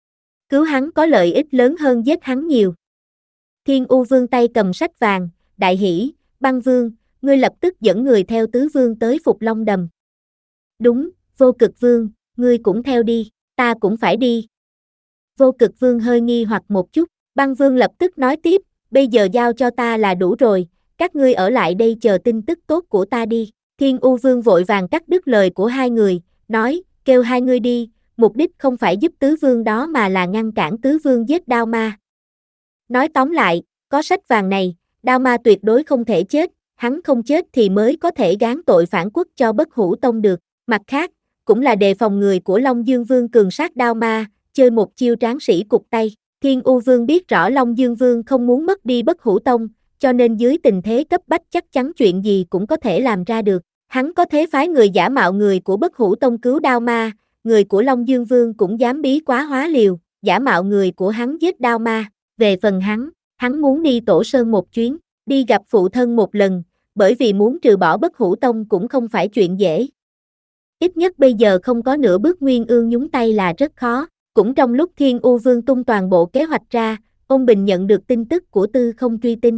Cứu hắn có lợi ích lớn hơn giết hắn nhiều. Thiên U Vương tay cầm sách vàng, đại hỉ, Băng Vương, ngươi lập tức dẫn người theo tứ vương tới Phục Long Đầm. Đúng, Vô Cực Vương, ngươi cũng theo đi, ta cũng phải đi. Vô Cực Vương hơi nghi hoặc một chút, Băng Vương lập tức nói tiếp, bây giờ giao cho ta là đủ rồi, các ngươi ở lại đây chờ tin tức tốt của ta đi. Thiên U Vương vội vàng cắt đứt lời của hai người, nói, kêu hai ngươi đi, mục đích không phải giúp tứ vương đó mà là ngăn cản tứ vương giết đao ma. Nói tóm lại, có sách vàng này, đao ma tuyệt đối không thể chết, hắn không chết thì mới có thể gán tội phản quốc cho Bất Hủ Tông được. Mặt khác, cũng là đề phòng người của Long Dương Vương cường sát đao ma, chơi một chiêu tráng sĩ cụt tay. Thiên U Vương biết rõ Long Dương Vương không muốn mất đi Bất Hủ Tông, cho nên dưới tình thế cấp bách chắc chắn chuyện gì cũng có thể làm ra được. Hắn có thế phái người giả mạo người của Bất Hủ Tông cứu đao ma, người của Long Dương Vương cũng dám bí quá hóa liều, giả mạo người của hắn giết đao ma. Về phần hắn, hắn muốn đi Tổ Sơn một chuyến, đi gặp phụ thân một lần, bởi vì muốn trừ bỏ Bất Hủ Tông cũng không phải chuyện dễ. Ít nhất bây giờ không có nửa bước Nguyên Ương nhúng tay là rất khó. Cũng trong lúc Thiên U Vương tung toàn bộ kế hoạch ra, Ôn Bình nhận được tin tức của Tư Không Truy Tinh.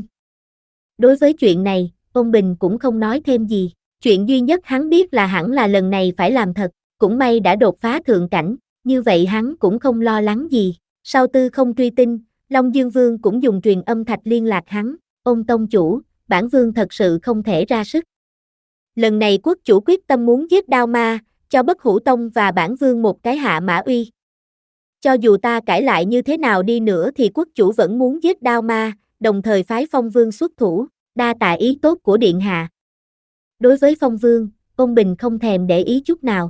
Đối với chuyện này, Ôn Bình cũng không nói thêm gì, chuyện duy nhất hắn biết là hẳn là lần này phải làm thật, cũng may đã đột phá thượng cảnh, như vậy hắn cũng không lo lắng gì. Sau Tư Không Truy Tinh, Long Dương Vương cũng dùng truyền âm thạch liên lạc hắn, Ôn tông chủ, bản vương thật sự không thể ra sức. Lần này quốc chủ quyết tâm muốn giết đao ma, cho Bất Hủ Tông và bản vương một cái hạ mã uy. Cho dù ta cãi lại như thế nào đi nữa thì quốc chủ vẫn muốn giết đao ma, đồng thời phái Phong Vương xuất thủ, đa tạ ý tốt của điện hạ. Đối với Phong Vương, Ôn Bình không thèm để ý chút nào.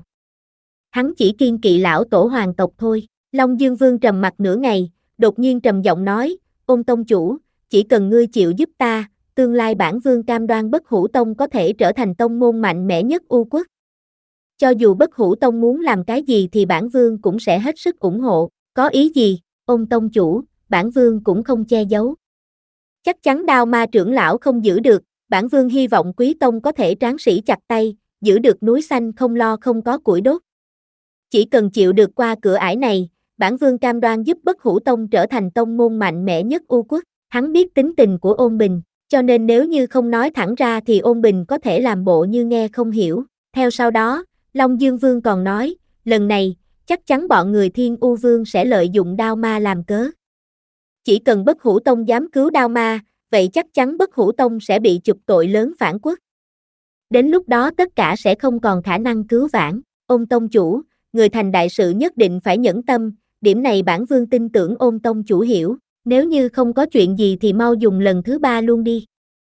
Hắn chỉ kiên kỵ lão tổ hoàng tộc thôi. Long Dương Vương trầm mặt nửa ngày, đột nhiên trầm giọng nói, Ôn tông chủ, chỉ cần ngươi chịu giúp ta, tương lai bản vương cam đoan Bất Hủ Tông có thể trở thành tông môn mạnh mẽ nhất U quốc. Cho dù Bất Hủ Tông muốn làm cái gì thì bản vương cũng sẽ hết sức ủng hộ, có ý gì, Ôn tông chủ, bản vương cũng không che giấu. Chắc chắn đao ma trưởng lão không giữ được, bản vương hy vọng quý tông có thể tráng sĩ chặt tay, giữ được núi xanh không lo không có củi đốt. Chỉ cần chịu được qua cửa ải này, bản vương cam đoan giúp Bất Hủ Tông trở thành tông môn mạnh mẽ nhất U quốc. Hắn biết tính tình của Ôn Bình, cho nên nếu như không nói thẳng ra thì Ôn Bình có thể làm bộ như nghe không hiểu. Theo sau đó, Long Dương Vương còn nói, lần này, chắc chắn bọn người Thiên U Vương sẽ lợi dụng đao ma làm cớ. Chỉ cần Bất Hủ Tông dám cứu đao ma, vậy chắc chắn Bất Hủ Tông sẽ bị chụp tội lớn phản quốc. Đến lúc đó tất cả sẽ không còn khả năng cứu vãn. Ôn tông chủ, người thành đại sự nhất định phải nhẫn tâm, điểm này bản vương tin tưởng Ôn tông chủ hiểu, nếu như không có chuyện gì thì mau dùng lần thứ ba luôn đi.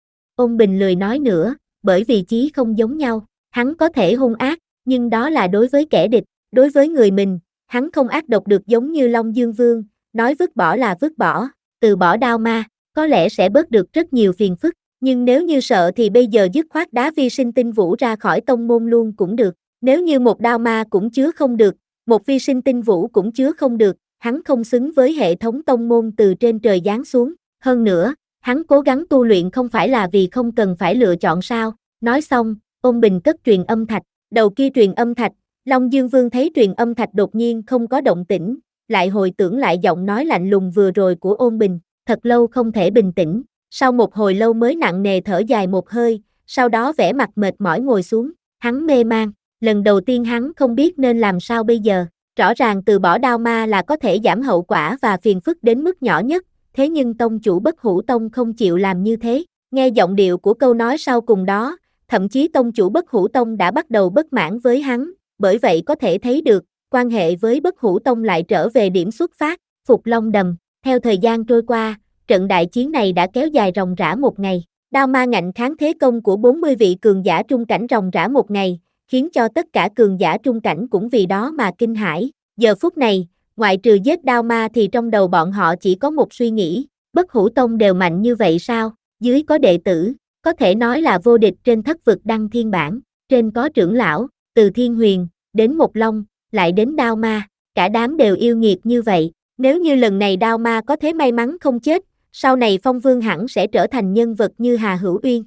Ôn Bình lười nói nữa, bởi vì chí không giống nhau, hắn có thể hung ác, nhưng đó là đối với kẻ địch, đối với người mình, hắn không ác độc được giống như Long Dương Vương, nói vứt bỏ là vứt bỏ, từ bỏ đao ma, có lẽ sẽ bớt được rất nhiều phiền phức, nhưng nếu như sợ thì bây giờ dứt khoát đá vi sinh tinh vũ ra khỏi tông môn luôn cũng được, nếu như một đao ma cũng chứa không được, một vi sinh tinh vũ cũng chứa không được, hắn không xứng với hệ thống tông môn từ trên trời giáng xuống, hơn nữa, hắn cố gắng tu luyện không phải là vì không cần phải lựa chọn sao, nói xong, Ôn Bình cất truyền âm thạch, đầu kia truyền âm thạch, Long Dương Vương thấy truyền âm thạch đột nhiên không có động tĩnh, lại hồi tưởng lại giọng nói lạnh lùng vừa rồi của Ôn Bình, thật lâu không thể bình tĩnh, sau một hồi lâu mới nặng nề thở dài một hơi, sau đó vẻ mặt mệt mỏi ngồi xuống, hắn mê man, lần đầu tiên hắn không biết nên làm sao bây giờ, rõ ràng từ bỏ đao ma là có thể giảm hậu quả và phiền phức đến mức nhỏ nhất, thế nhưng tông chủ Bất Hủ Tông không chịu làm như thế, nghe giọng điệu của câu nói sau cùng đó, thậm chí tông chủ Bất Hủ Tông đã bắt đầu bất mãn với hắn, bởi vậy có thể thấy được, quan hệ với Bất Hủ Tông lại trở về điểm xuất phát, Phục Long Đầm. Theo thời gian trôi qua, trận đại chiến này đã kéo dài ròng rã một ngày. Đao ma ngạnh kháng thế công của bốn mươi vị cường giả trung cảnh ròng rã một ngày, khiến cho tất cả cường giả trung cảnh cũng vì đó mà kinh hãi. Giờ phút này, ngoại trừ giết đao ma thì trong đầu bọn họ chỉ có một suy nghĩ, Bất Hủ Tông đều mạnh như vậy sao? Dưới có đệ tử, có thể nói là vô địch trên thất vực đăng thiên bản, trên có trưởng lão, từ Thiên Huyền, đến Một Long, lại đến đao ma, cả đám đều yêu nghiệt như vậy. Nếu như lần này đao ma có thế may mắn không chết, sau này Phong Vương hẳn sẽ trở thành nhân vật như Hà Hữu Uyên.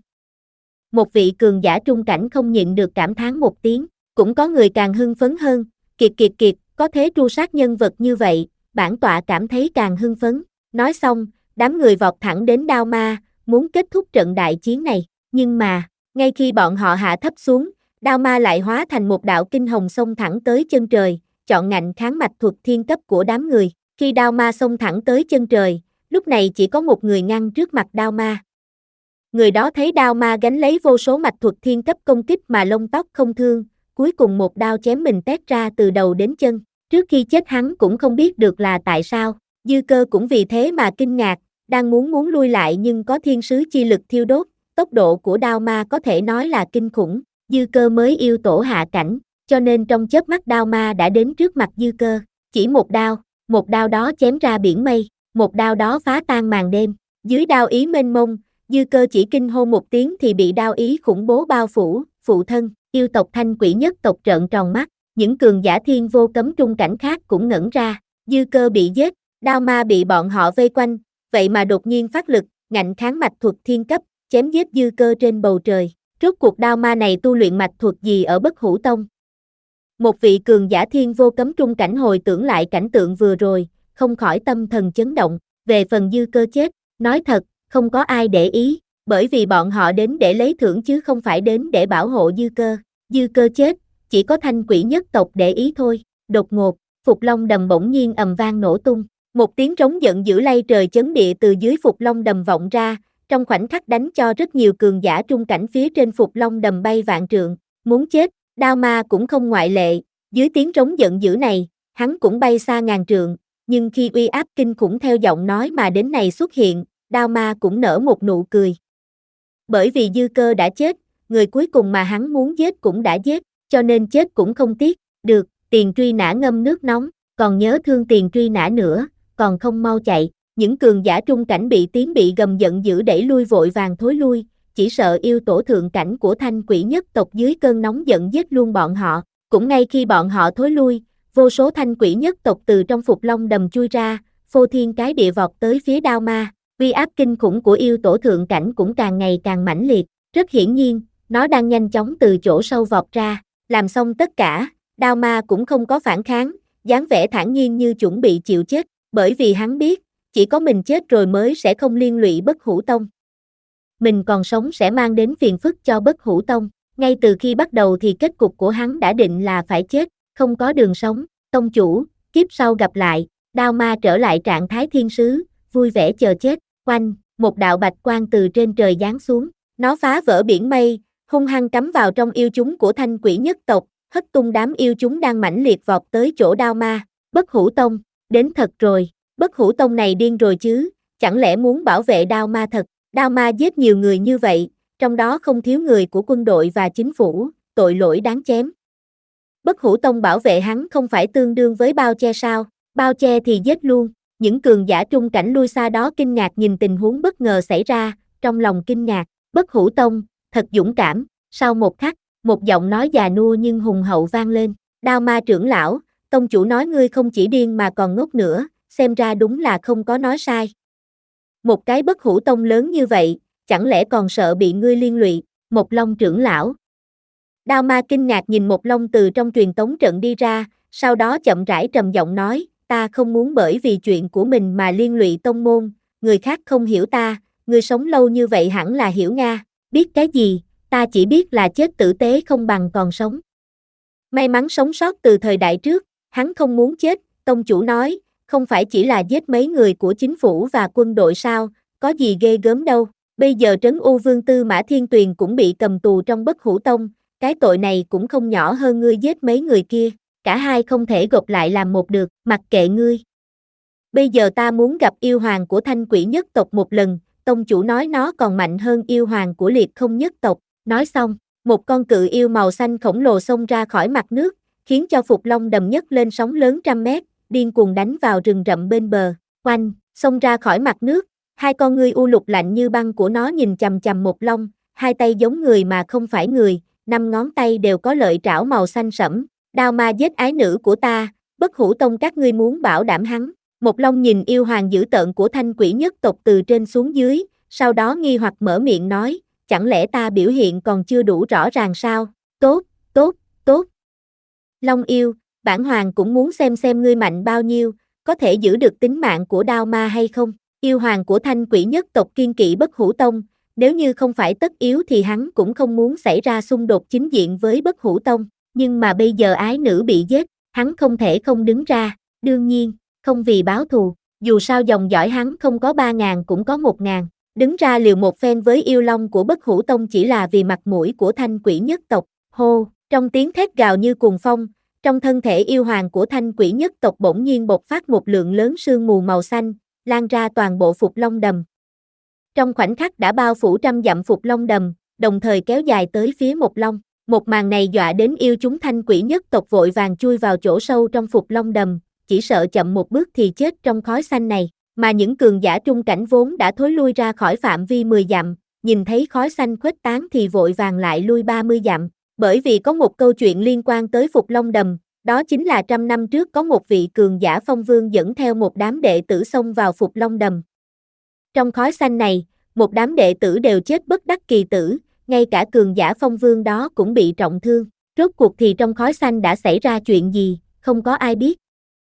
Một vị cường giả trung cảnh không nhịn được cảm thán một tiếng, cũng có người càng hưng phấn hơn, kiệt kiệt kiệt, có thế tru sát nhân vật như vậy, bản tọa cảm thấy càng hưng phấn. Nói xong, đám người vọt thẳng đến đao ma, muốn kết thúc trận đại chiến này, nhưng mà, ngay khi bọn họ hạ thấp xuống, đao ma lại hóa thành một đạo kinh hồng xông thẳng tới chân trời, chọn ngạnh kháng mạch thuật thiên cấp của đám người. Khi đao ma xông thẳng tới chân trời, lúc này chỉ có một người ngăn trước mặt đao ma. Người đó thấy đao ma gánh lấy vô số mạch thuật thiên cấp công kích mà lông tóc không thương, cuối cùng một đao chém mình tét ra từ đầu đến chân. Trước khi chết hắn cũng không biết được là tại sao, Dư Cơ cũng vì thế mà kinh ngạc, đang muốn muốn lui lại nhưng có thiên sứ chi lực thiêu đốt, tốc độ của đao ma có thể nói là kinh khủng. Dư Cơ mới yêu tổ hạ cảnh, cho nên trong chớp mắt đao ma đã đến trước mặt Dư Cơ, chỉ một đao, một đao đó chém ra biển mây, một đao đó phá tan màn đêm. Dưới đao ý mênh mông, Dư Cơ chỉ kinh hô một tiếng thì bị đao ý khủng bố bao phủ, phụ thân, yêu tộc Thanh Quỷ nhất tộc trợn tròn mắt, những cường giả thiên vô cấm trung cảnh khác cũng ngẩn ra. Dư Cơ bị giết, đao ma bị bọn họ vây quanh, vậy mà đột nhiên phát lực, ngạnh kháng mạch thuật thiên cấp, chém giết Dư Cơ trên bầu trời. Rốt cuộc đao ma này tu luyện mạch thuật gì ở Bất Hủ Tông? Một vị cường giả thiên vô cấm trung cảnh hồi tưởng lại cảnh tượng vừa rồi, không khỏi tâm thần chấn động. Về phần Dư Cơ chết, nói thật, không có ai để ý, bởi vì bọn họ đến để lấy thưởng chứ không phải đến để bảo hộ Dư Cơ. Dư Cơ chết, chỉ có Thanh Quỷ nhất tộc để ý thôi. Đột ngột, Phục Long Đầm bỗng nhiên ầm vang nổ tung, một tiếng trống giận dữ lay trời chấn địa từ dưới Phục Long Đầm vọng ra, trong khoảnh khắc đánh cho rất nhiều cường giả trung cảnh phía trên Phục Long Đầm bay vạn trượng, muốn chết. Đao ma cũng không ngoại lệ, dưới tiếng trống giận dữ này, hắn cũng bay xa ngàn trượng, nhưng khi uy áp kinh khủng theo giọng nói mà đến này xuất hiện, đao ma cũng nở một nụ cười. Bởi vì Dư Cơ đã chết, người cuối cùng mà hắn muốn giết cũng đã giết, cho nên chết cũng không tiếc. Được, Tiền Truy Nã ngâm nước nóng, còn nhớ thương Tiền Truy Nã nữa, còn không mau chạy. Những cường giả trung cảnh bị tiếng bị gầm giận dữ đẩy lui vội vàng thối lui, chỉ sợ yêu tổ thượng cảnh của Thanh Quỷ nhất tộc dưới cơn nóng giận giết luôn bọn họ. Cũng ngay khi bọn họ thối lui, vô số Thanh Quỷ nhất tộc từ trong Phục Long Đầm chui ra, phô thiên cái địa vọt tới phía đao ma. Uy áp kinh khủng của yêu tổ thượng cảnh cũng càng ngày càng mãnh liệt. Rất hiển nhiên, nó đang nhanh chóng từ chỗ sâu vọt ra. Làm xong tất cả, đao ma cũng không có phản kháng, dáng vẻ thản nhiên như chuẩn bị chịu chết, bởi vì hắn biết, chỉ có mình chết rồi mới sẽ không liên lụy Bất Hủ Tông. Mình còn sống sẽ mang đến phiền phức cho Bất Hủ Tông. Ngay từ khi bắt đầu thì kết cục của hắn đã định là phải chết, không có đường sống. Tông chủ, kiếp sau gặp lại. Đao ma trở lại trạng thái thiên sứ, vui vẻ chờ chết. Oanh, một đạo bạch quang từ trên trời giáng xuống, nó phá vỡ biển mây, hung hăng cắm vào trong yêu chúng của Thanh Quỷ nhất tộc, hất tung đám yêu chúng đang mãnh liệt vọt tới chỗ đao ma. Bất Hủ Tông, đến thật rồi. Bất Hủ Tông này điên rồi chứ, chẳng lẽ muốn bảo vệ đao ma thật? Đao ma giết nhiều người như vậy, trong đó không thiếu người của quân đội và chính phủ, tội lỗi đáng chém. Bất Hủ Tông bảo vệ hắn không phải tương đương với bao che sao? Bao che thì giết luôn. Những cường giả trung cảnh lui xa đó kinh ngạc nhìn tình huống bất ngờ xảy ra, trong lòng kinh ngạc. Bất Hủ Tông, thật dũng cảm. Sau một khắc, một giọng nói già nua nhưng hùng hậu vang lên. Đao ma trưởng lão, tông chủ nói ngươi không chỉ điên mà còn ngốc nữa, xem ra đúng là không có nói sai. Một cái Bất Hủ Tông lớn như vậy, chẳng lẽ còn sợ bị ngươi liên lụy? Một Long trưởng lão. Đao ma kinh ngạc nhìn Một Long từ trong truyền tống trận đi ra, sau đó chậm rãi trầm giọng nói, ta không muốn bởi vì chuyện của mình mà liên lụy tông môn, người khác không hiểu ta, ngươi sống lâu như vậy hẳn là hiểu Nga. Biết cái gì, ta chỉ biết là chết tử tế không bằng còn sống. May mắn sống sót từ thời đại trước, hắn không muốn chết, tông chủ nói, không phải chỉ là giết mấy người của chính phủ và quân đội sao, có gì ghê gớm đâu. Bây giờ Trấn U Vương Tư Mã Thiên Tuyền cũng bị cầm tù trong Bất Hủ Tông, cái tội này cũng không nhỏ hơn ngươi giết mấy người kia, cả hai không thể gộp lại làm một được, mặc kệ ngươi. Bây giờ ta muốn gặp yêu hoàng của thanh quỷ nhất tộc một lần, tông chủ nói nó còn mạnh hơn yêu hoàng của liệt không nhất tộc. Nói xong, một con cự yêu màu xanh khổng lồ xông ra khỏi mặt nước, khiến cho Phục Long đầm nhấc lên sóng lớn trăm mét, điên cuồng đánh vào rừng rậm bên bờ. Oanh, xông ra khỏi mặt nước, hai con ngươi u lục lạnh như băng của nó nhìn chằm chằm Một Long, hai tay giống người mà không phải người, năm ngón tay đều có lợi trảo màu xanh sẫm. Đao ma giết ái nữ của ta, Bất Hủ Tông các ngươi muốn bảo đảm hắn. Một Long nhìn yêu hoàng dữ tợn của thanh quỷ nhất tộc từ trên xuống dưới, sau đó nghi hoặc mở miệng nói, chẳng lẽ ta biểu hiện còn chưa đủ rõ ràng sao? Tốt, tốt, tốt. Long yêu, bản hoàng cũng muốn xem xem ngươi mạnh bao nhiêu, có thể giữ được tính mạng của đao ma hay không? Yêu hoàng của thanh quỷ nhất tộc kiên kỵ Bất Hủ Tông, nếu như không phải tất yếu thì hắn cũng không muốn xảy ra xung đột chính diện với Bất Hủ Tông, nhưng mà bây giờ ái nữ bị giết, hắn không thể không đứng ra, đương nhiên, không vì báo thù, dù sao dòng dõi hắn không có ba ngàn cũng có một ngàn, đứng ra liều một phen với yêu long của Bất Hủ Tông chỉ là vì mặt mũi của thanh quỷ nhất tộc. Hô, trong tiếng thét gào như cuồng phong, trong thân thể yêu hoàng của thanh quỷ nhất tộc bỗng nhiên bộc phát một lượng lớn sương mù màu xanh, lan ra toàn bộ Phục Long đầm. Trong khoảnh khắc đã bao phủ trăm dặm Phục Long đầm, đồng thời kéo dài tới phía Một Long. Một màn này dọa đến yêu chúng thanh quỷ nhất tộc vội vàng chui vào chỗ sâu trong Phục Long đầm, chỉ sợ chậm một bước thì chết trong khói xanh này, mà những cường giả trung cảnh vốn đã thối lui ra khỏi phạm vi mười dặm, nhìn thấy khói xanh khuếch tán thì vội vàng lại lui ba mươi dặm, bởi vì có một câu chuyện liên quan tới Phục Long đầm, đó chính là trăm năm trước có một vị cường giả phong vương dẫn theo một đám đệ tử xông vào Phục Long đầm. Trong khói xanh này, một đám đệ tử đều chết bất đắc kỳ tử, ngay cả cường giả phong vương đó cũng bị trọng thương. Rốt cuộc thì trong khói xanh đã xảy ra chuyện gì, không có ai biết.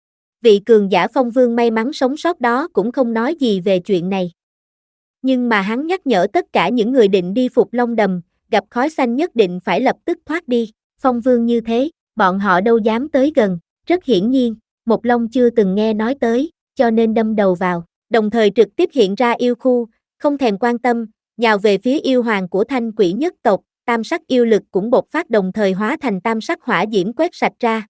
Vị cường giả phong vương may mắn sống sót đó cũng không nói gì về chuyện này. Nhưng mà hắn nhắc nhở tất cả những người định đi Phục Long đầm, gặp khói xanh nhất định phải lập tức thoát đi. Phong vương như thế, bọn họ đâu dám tới gần. Rất hiển nhiên, Một Long chưa từng nghe nói tới, cho nên đâm đầu vào, đồng thời trực tiếp hiện ra yêu khu, không thèm quan tâm, nhào về phía yêu hoàng của thanh quỷ nhất tộc, tam sắc yêu lực cũng bộc phát đồng thời hóa thành tam sắc hỏa diễm quét sạch ra.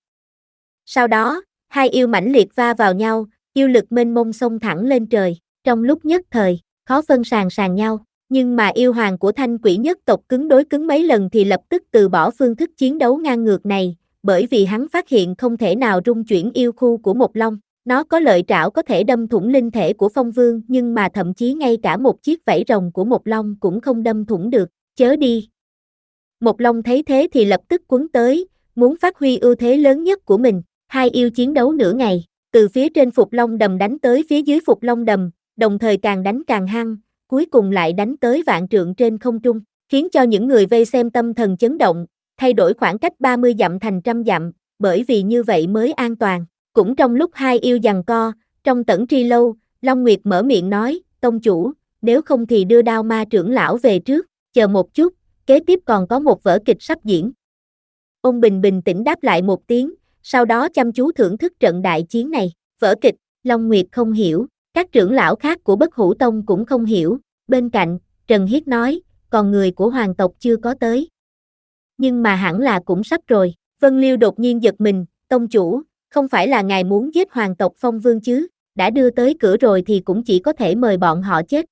Sau đó, hai yêu mãnh liệt va vào nhau, yêu lực mênh mông xông thẳng lên trời, trong lúc nhất thời, khó phân sàn sàn nhau, nhưng mà yêu hoàng của thanh quỷ nhất tộc cứng đối cứng mấy lần thì lập tức từ bỏ phương thức chiến đấu ngang ngược này, bởi vì hắn phát hiện không thể nào rung chuyển yêu khu của Một Long. Nó có lợi trảo có thể đâm thủng linh thể của phong vương nhưng mà thậm chí ngay cả một chiếc vảy rồng của Một Long cũng không đâm thủng được, chớ đi. Một Long thấy thế thì lập tức cuốn tới, muốn phát huy ưu thế lớn nhất của mình. Hai yêu chiến đấu nửa ngày, từ phía trên Phục Long đầm đánh tới phía dưới Phục Long đầm, đồng thời càng đánh càng hăng, cuối cùng lại đánh tới vạn trượng trên không trung, khiến cho những người vây xem tâm thần chấn động, thay đổi khoảng cách ba mươi dặm thành trăm dặm, bởi vì như vậy mới an toàn. Cũng trong lúc hai yêu giằng co, trong Tẩn Tri Lâu, Long Nguyệt mở miệng nói, tông chủ, nếu không thì đưa đao ma trưởng lão về trước, chờ một chút, kế tiếp còn có một vở kịch sắp diễn. Ôn Bình bình tĩnh đáp lại một tiếng, sau đó chăm chú thưởng thức trận đại chiến này. Vở kịch, Long Nguyệt không hiểu, các trưởng lão khác của Bất Hủ Tông cũng không hiểu. Bên cạnh, Trần Hiết nói, còn người của hoàng tộc chưa có tới. Nhưng mà hẳn là cũng sắp rồi. Vân Liêu đột nhiên giật mình, tông chủ, không phải là ngài muốn giết hoàng tộc Phong Vương chứ, đã đưa tới cửa rồi thì cũng chỉ có thể mời bọn họ chết.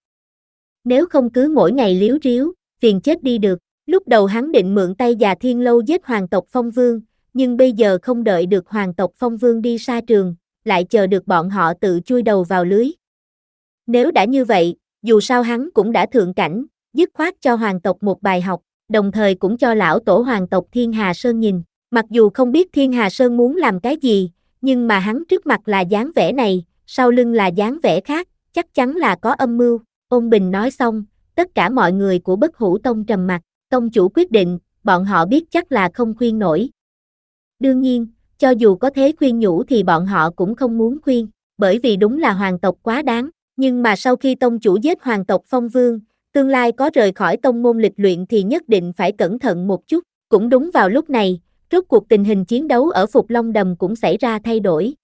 Nếu không cứ mỗi ngày liếu riếu, phiền chết đi được. Lúc đầu hắn định mượn tay Già Thiên Lâu giết hoàng tộc Phong Vương, nhưng bây giờ không đợi được hoàng tộc Phong Vương đi xa trường, lại chờ được bọn họ tự chui đầu vào lưới. Nếu đã như vậy, dù sao hắn cũng đã thượng cảnh, dứt khoát cho hoàng tộc một bài học, đồng thời cũng cho lão tổ hoàng tộc Thiên Hà Sơn nhìn. Mặc dù không biết Thiên Hà Sơn muốn làm cái gì, nhưng mà hắn trước mặt là dáng vẻ này, sau lưng là dáng vẻ khác, chắc chắn là có âm mưu. Ôn Bình nói xong, tất cả mọi người của Bất Hủ Tông trầm mặt, tông chủ quyết định, bọn họ biết chắc là không khuyên nổi. Đương nhiên, cho dù có thế khuyên nhủ thì bọn họ cũng không muốn khuyên, bởi vì đúng là hoàng tộc quá đáng, nhưng mà sau khi tông chủ giết hoàng tộc Phong Vương, tương lai có rời khỏi tông môn lịch luyện thì nhất định phải cẩn thận một chút. Cũng đúng vào lúc này, rốt cuộc tình hình chiến đấu ở Phục Long đầm cũng xảy ra thay đổi.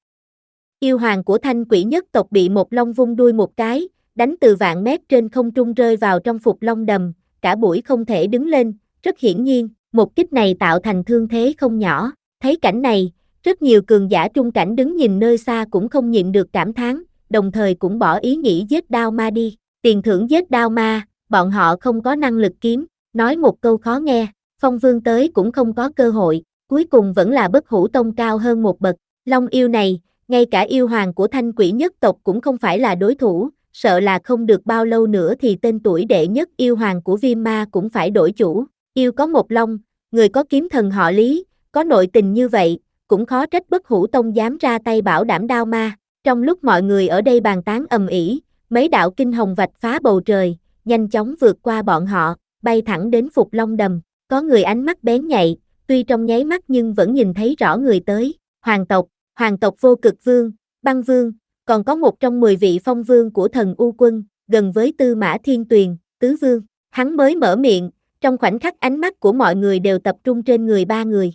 Yêu hoàng của thanh quỷ nhất tộc bị Một Long vung đuôi một cái, đánh từ vạn mét trên không trung rơi vào trong Phục Long đầm, cả buổi không thể đứng lên, rất hiển nhiên, một kích này tạo thành thương thế không nhỏ. Thấy cảnh này, rất nhiều cường giả trung cảnh đứng nhìn nơi xa cũng không nhịn được cảm thán, đồng thời cũng bỏ ý nghĩ giết Đao Ma đi. Tiền thưởng giết Đao Ma, bọn họ không có năng lực kiếm, nói một câu khó nghe, Phong Vương tới cũng không có cơ hội, cuối cùng vẫn là Bất Hủ Tông cao hơn một bậc. Long yêu này, ngay cả yêu hoàng của Thanh Quỷ nhất tộc cũng không phải là đối thủ, sợ là không được bao lâu nữa thì tên tuổi đệ nhất yêu hoàng của Viêm Ma cũng phải đổi chủ. Yêu có một long, người có kiếm thần họ Lý, có nội tình như vậy, cũng khó trách Bất Hủ Tông dám ra tay bảo đảm Đao Ma. Trong lúc mọi người ở đây bàn tán ầm ĩ, mấy đạo kinh hồng vạch phá bầu trời, nhanh chóng vượt qua bọn họ, bay thẳng đến Phục Long Đầm. Có người ánh mắt bén nhạy, tuy trong nháy mắt nhưng vẫn nhìn thấy rõ người tới. Hoàng tộc, hoàng tộc Vô Cực Vương, Băng Vương, còn có một trong mười vị phong vương của thần U Quân, gần với Tư Mã Thiên Tuyền, Tứ Vương. Hắn mới mở miệng, trong khoảnh khắc ánh mắt của mọi người đều tập trung trên người ba người.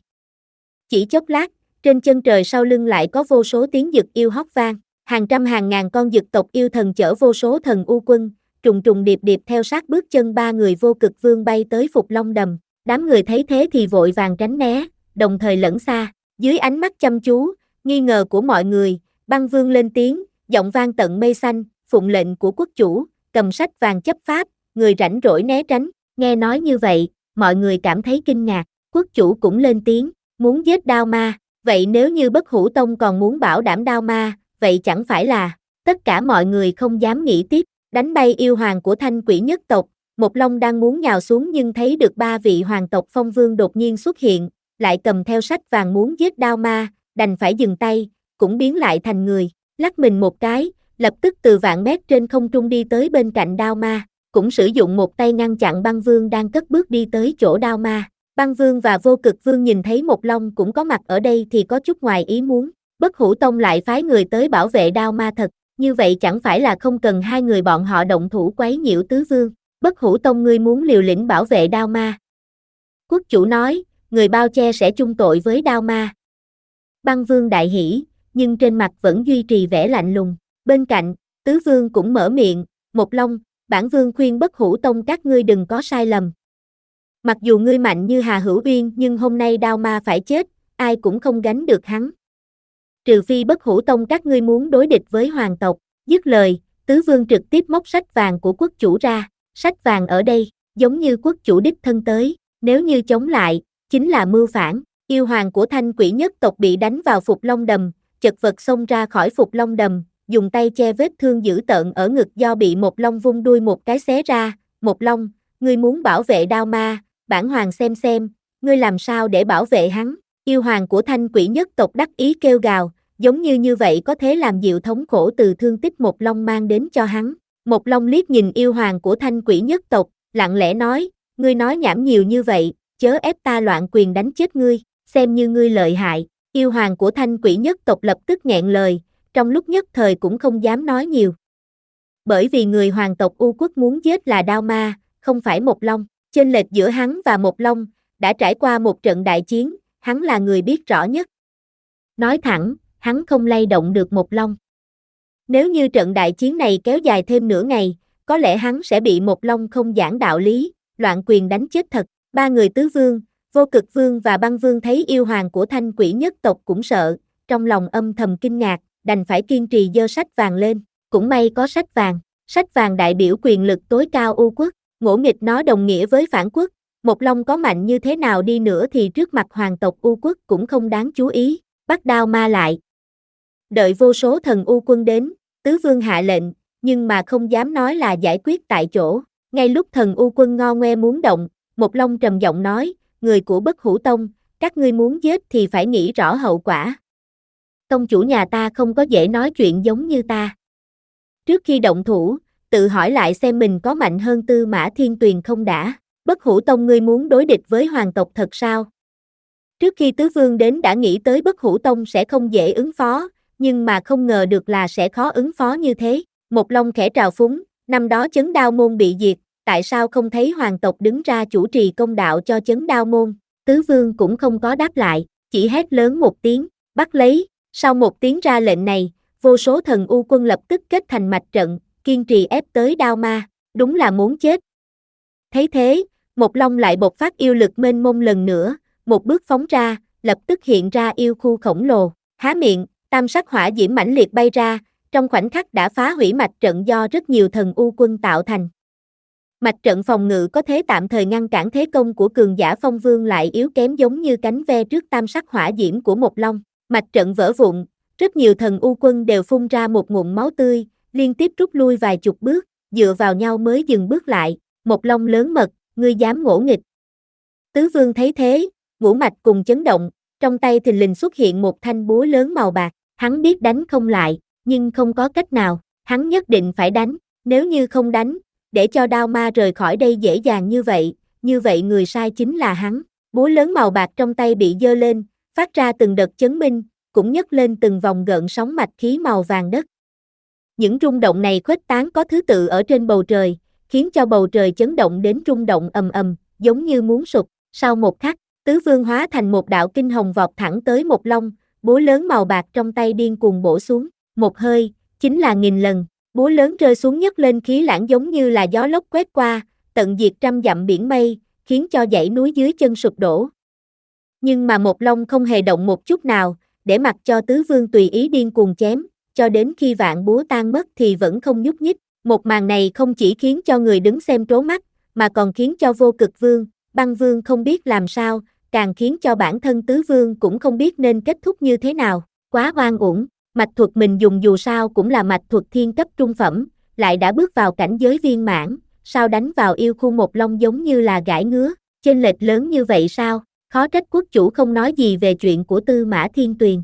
Chỉ chốc lát, trên chân trời sau lưng lại có vô số tiếng dực yêu hót vang, hàng trăm hàng ngàn con dực tộc yêu thần chở vô số thần U Quân, trùng trùng điệp điệp theo sát bước chân ba người Vô Cực Vương bay tới Phục Long Đầm. Đám người thấy thế thì vội vàng tránh né, đồng thời lẫn xa. Dưới ánh mắt chăm chú, nghi ngờ của mọi người, Băng Vương lên tiếng, giọng vang tận mây xanh, phụng lệnh của quốc chủ, cầm sách vàng chấp pháp, người rảnh rỗi né tránh. Nghe nói như vậy, mọi người cảm thấy kinh ngạc, quốc chủ cũng lên tiếng, muốn giết Đao Ma, vậy nếu như Bất Hủ Tông còn muốn bảo đảm Đao Ma, vậy chẳng phải là, tất cả mọi người không dám nghĩ tiếp, đánh bay yêu hoàng của Thanh Quỷ nhất tộc. Một Long đang muốn nhào xuống nhưng thấy được ba vị hoàng tộc phong vương đột nhiên xuất hiện, lại cầm theo sách vàng muốn giết Đao Ma, đành phải dừng tay, cũng biến lại thành người, lắc mình một cái, lập tức từ vạn mét trên không trung đi tới bên cạnh Đao Ma, cũng sử dụng một tay ngăn chặn Băng Vương đang cất bước đi tới chỗ Đao Ma. Băng Vương và Vô Cực Vương nhìn thấy một Long cũng có mặt ở đây thì có chút ngoài ý muốn, Bất Hủ Tông lại phái người tới bảo vệ Đao Ma thật, như vậy chẳng phải là không cần hai người bọn họ động thủ quấy nhiễu Tứ Vương. Bất Hủ Tông ngươi muốn liều lĩnh bảo vệ Đao Ma. Quốc chủ nói, người bao che sẽ chung tội với Đao Ma. Băng Vương đại hỉ, nhưng trên mặt vẫn duy trì vẻ lạnh lùng. Bên cạnh, Tứ Vương cũng mở miệng, Một Long, bản Vương khuyên Bất Hủ Tông các ngươi đừng có sai lầm. Mặc dù ngươi mạnh như Hà Hữu Uyên nhưng hôm nay Đao Ma phải chết, ai cũng không gánh được hắn. Trừ phi Bất Hủ Tông các ngươi muốn đối địch với hoàng tộc. Dứt lời, Tứ Vương trực tiếp móc sách vàng của quốc chủ ra. Sách vàng ở đây, giống như quốc chủ đích thân tới, nếu như chống lại, chính là mưu phản. Yêu hoàng của Thanh Quỷ nhất tộc bị đánh vào Phục Long Đầm, chật vật xông ra khỏi Phục Long Đầm, dùng tay che vết thương dữ tợn ở ngực do bị Một Long vung đuôi một cái xé ra. Một Long, ngươi muốn bảo vệ Đao Ma, bản hoàng xem xem, ngươi làm sao để bảo vệ hắn. Yêu hoàng của Thanh Quỷ nhất tộc đắc ý kêu gào, giống như như vậy có thể làm dịu thống khổ từ thương tích Một Long mang đến cho hắn. Một Long liếc nhìn yêu hoàng của Thanh Quỷ nhất tộc, lặng lẽ nói, ngươi nói nhảm nhiều như vậy, chớ ép ta loạn quyền đánh chết ngươi, xem như ngươi lợi hại. Yêu hoàng của Thanh Quỷ nhất tộc lập tức nghẹn lời, trong lúc nhất thời cũng không dám nói nhiều. Bởi vì người hoàng tộc U Quốc muốn giết là Đao Ma, không phải Một Long, chênh lệch giữa hắn và Một Long, đã trải qua một trận đại chiến, hắn là người biết rõ nhất. Nói thẳng, hắn không lay động được Một Long. Nếu như trận đại chiến này kéo dài thêm nửa ngày, có lẽ hắn sẽ bị Một Long không giảng đạo lý, loạn quyền đánh chết thật. Ba người Tứ Vương, Vô Cực Vương và Băng Vương thấy yêu hoàng của Thanh Quỷ nhất tộc cũng sợ, trong lòng âm thầm kinh ngạc, đành phải kiên trì giơ sách vàng lên. Cũng may có sách vàng, sách vàng đại biểu quyền lực tối cao U Quốc, ngỗ nghịch nó đồng nghĩa với phản quốc. Một Long có mạnh như thế nào đi nữa thì trước mặt hoàng tộc U Quốc cũng không đáng chú ý, bắt Đao Ma lại. Đợi vô số thần U Quân đến, Tứ Vương hạ lệnh, nhưng mà không dám nói là giải quyết tại chỗ. Ngay lúc thần U Quân ngo ngoe muốn động, Một Long trầm giọng nói, người của Bất Hủ Tông, các ngươi muốn giết thì phải nghĩ rõ hậu quả. Tông chủ nhà ta không có dễ nói chuyện giống như ta. Trước khi động thủ, tự hỏi lại xem mình có mạnh hơn Tư Mã Thiên Tuyền không đã. Bất Hủ Tông ngươi muốn đối địch với hoàng tộc thật sao? Trước khi Tứ Vương đến đã nghĩ tới Bất Hủ Tông sẽ không dễ ứng phó, nhưng mà không ngờ được là sẽ khó ứng phó như thế. Một Long khẽ trào phúng, năm đó Chấn Đao Môn bị diệt, tại sao không thấy hoàng tộc đứng ra chủ trì công đạo cho Chấn Đao Môn? Tứ Vương cũng không có đáp lại, chỉ hét lớn một tiếng, bắt lấy. Sau một tiếng ra lệnh này, vô số thần U Quân lập tức kết thành mạch trận, kiên trì ép tới Đao Ma, đúng là muốn chết. Thấy thế, Một Long lại bộc phát yêu lực mênh mông lần nữa, một bước phóng ra, lập tức hiện ra yêu khu khổng lồ, há miệng, tam sắc hỏa diễm mãnh liệt bay ra, trong khoảnh khắc đã phá hủy mạch trận do rất nhiều thần u quân tạo thành. Mạch trận phòng ngự có thế tạm thời ngăn cản thế công của cường giả phong vương lại yếu kém giống như cánh ve trước tam sắc hỏa diễm của một long. Mạch trận vỡ vụn, rất nhiều thần u quân đều phun ra một ngụm máu tươi, liên tiếp rút lui vài chục bước, dựa vào nhau mới dừng bước lại. Một long lớn mật, ngươi dám ngỗ nghịch. Tứ vương thấy thế, ngũ mạch cùng chấn động, trong tay thình lình xuất hiện một thanh búa lớn màu bạc. Hắn biết đánh không lại, nhưng không có cách nào, hắn nhất định phải đánh, nếu như không đánh, để cho đao ma rời khỏi đây dễ dàng như vậy, như vậy người sai chính là hắn. Búa lớn màu bạc trong tay bị giơ lên, phát ra từng đợt chấn minh, cũng nhấc lên từng vòng gợn sóng mạch khí màu vàng đất. Những rung động này khuếch tán có thứ tự ở trên bầu trời, khiến cho bầu trời chấn động đến rung động ầm ầm, giống như muốn sụp. Sau một khắc, tứ vương hóa thành một đạo kinh hồng vọt thẳng tới một long, búa lớn màu bạc trong tay điên cuồng bổ xuống, một hơi, chính là nghìn lần. Búa lớn rơi xuống nhấc lên khí lãng giống như là gió lốc quét qua, tận diệt trăm dặm biển mây, khiến cho dãy núi dưới chân sụp đổ. Nhưng mà một long không hề động một chút nào, để mặc cho tứ vương tùy ý điên cuồng chém, cho đến khi vạn búa tan mất thì vẫn không nhúc nhích. Một màn này không chỉ khiến cho người đứng xem trố mắt, mà còn khiến cho Vô Cực Vương, Băng Vương không biết làm sao, càng khiến cho bản thân tứ vương cũng không biết nên kết thúc như thế nào. Quá oan uổng. Mạch thuật mình dùng dù sao cũng là mạch thuật thiên cấp trung phẩm, lại đã bước vào cảnh giới viên mãn, sao đánh vào yêu khu một long giống như là gãi ngứa, chênh lệch lớn như vậy sao? Khó trách quốc chủ không nói gì về chuyện của Tư Mã Thiên Tuyền.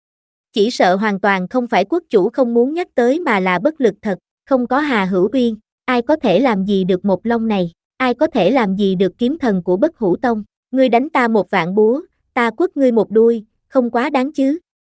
Chỉ sợ hoàn toàn không phải quốc chủ không muốn nhắc tới mà là bất lực thật, không có Hà Hữu Uyên, ai có thể làm gì được một long này, ai có thể làm gì được kiếm thần của Bất Hủ Tông, ngươi đánh ta một vạn búa, ta quất ngươi một đuôi, không quá đáng chứ.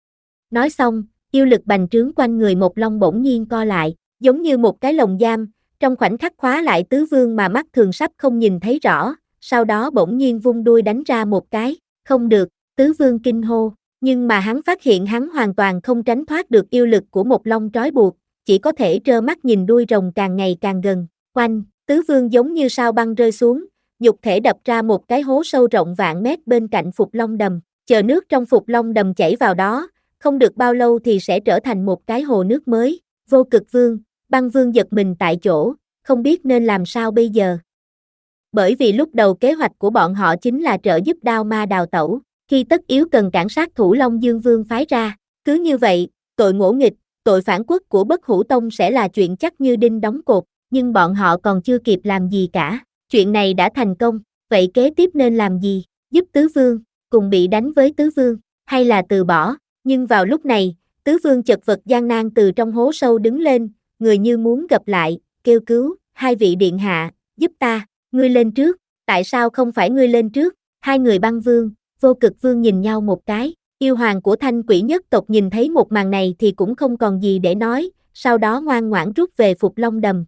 Nói xong, yêu lực bành trướng quanh người một long bỗng nhiên co lại, giống như một cái lồng giam, trong khoảnh khắc khóa lại tứ vương mà mắt thường sắp không nhìn thấy rõ, sau đó bỗng nhiên vung đuôi đánh ra một cái, không được, tứ vương kinh hô, nhưng mà hắn phát hiện hắn hoàn toàn không tránh thoát được yêu lực của một long trói buộc, chỉ có thể trơ mắt nhìn đuôi rồng càng ngày càng gần, oanh, tứ vương giống như sao băng rơi xuống, nhục thể đập ra một cái hố sâu rộng vạn mét bên cạnh Phục Long Đầm, chờ nước trong Phục Long Đầm chảy vào đó, không được bao lâu thì sẽ trở thành một cái hồ nước mới. Vô Cực Vương, Băng Vương giật mình tại chỗ, không biết nên làm sao bây giờ. Bởi vì lúc đầu kế hoạch của bọn họ chính là trợ giúp đao ma đào tẩu, khi tất yếu cần cản sát thủ Long Dương Vương phái ra. Cứ như vậy, tội ngỗ nghịch, tội phản quốc của Bất Hủ Tông sẽ là chuyện chắc như đinh đóng cột, nhưng bọn họ còn chưa kịp làm gì cả. Chuyện này đã thành công, vậy kế tiếp nên làm gì? Giúp tứ vương, cùng bị đánh với tứ vương, hay là từ bỏ? Nhưng vào lúc này, tứ vương chật vật gian nan từ trong hố sâu đứng lên, người như muốn gặp lại, kêu cứu, hai vị điện hạ, giúp ta, ngươi lên trước, tại sao không phải ngươi lên trước? Hai người Băng Vương, Vô Cực Vương nhìn nhau một cái, yêu hoàng của Thanh Quỷ nhất tộc nhìn thấy một màn này thì cũng không còn gì để nói, sau đó ngoan ngoãn rút về Phục Long Đầm.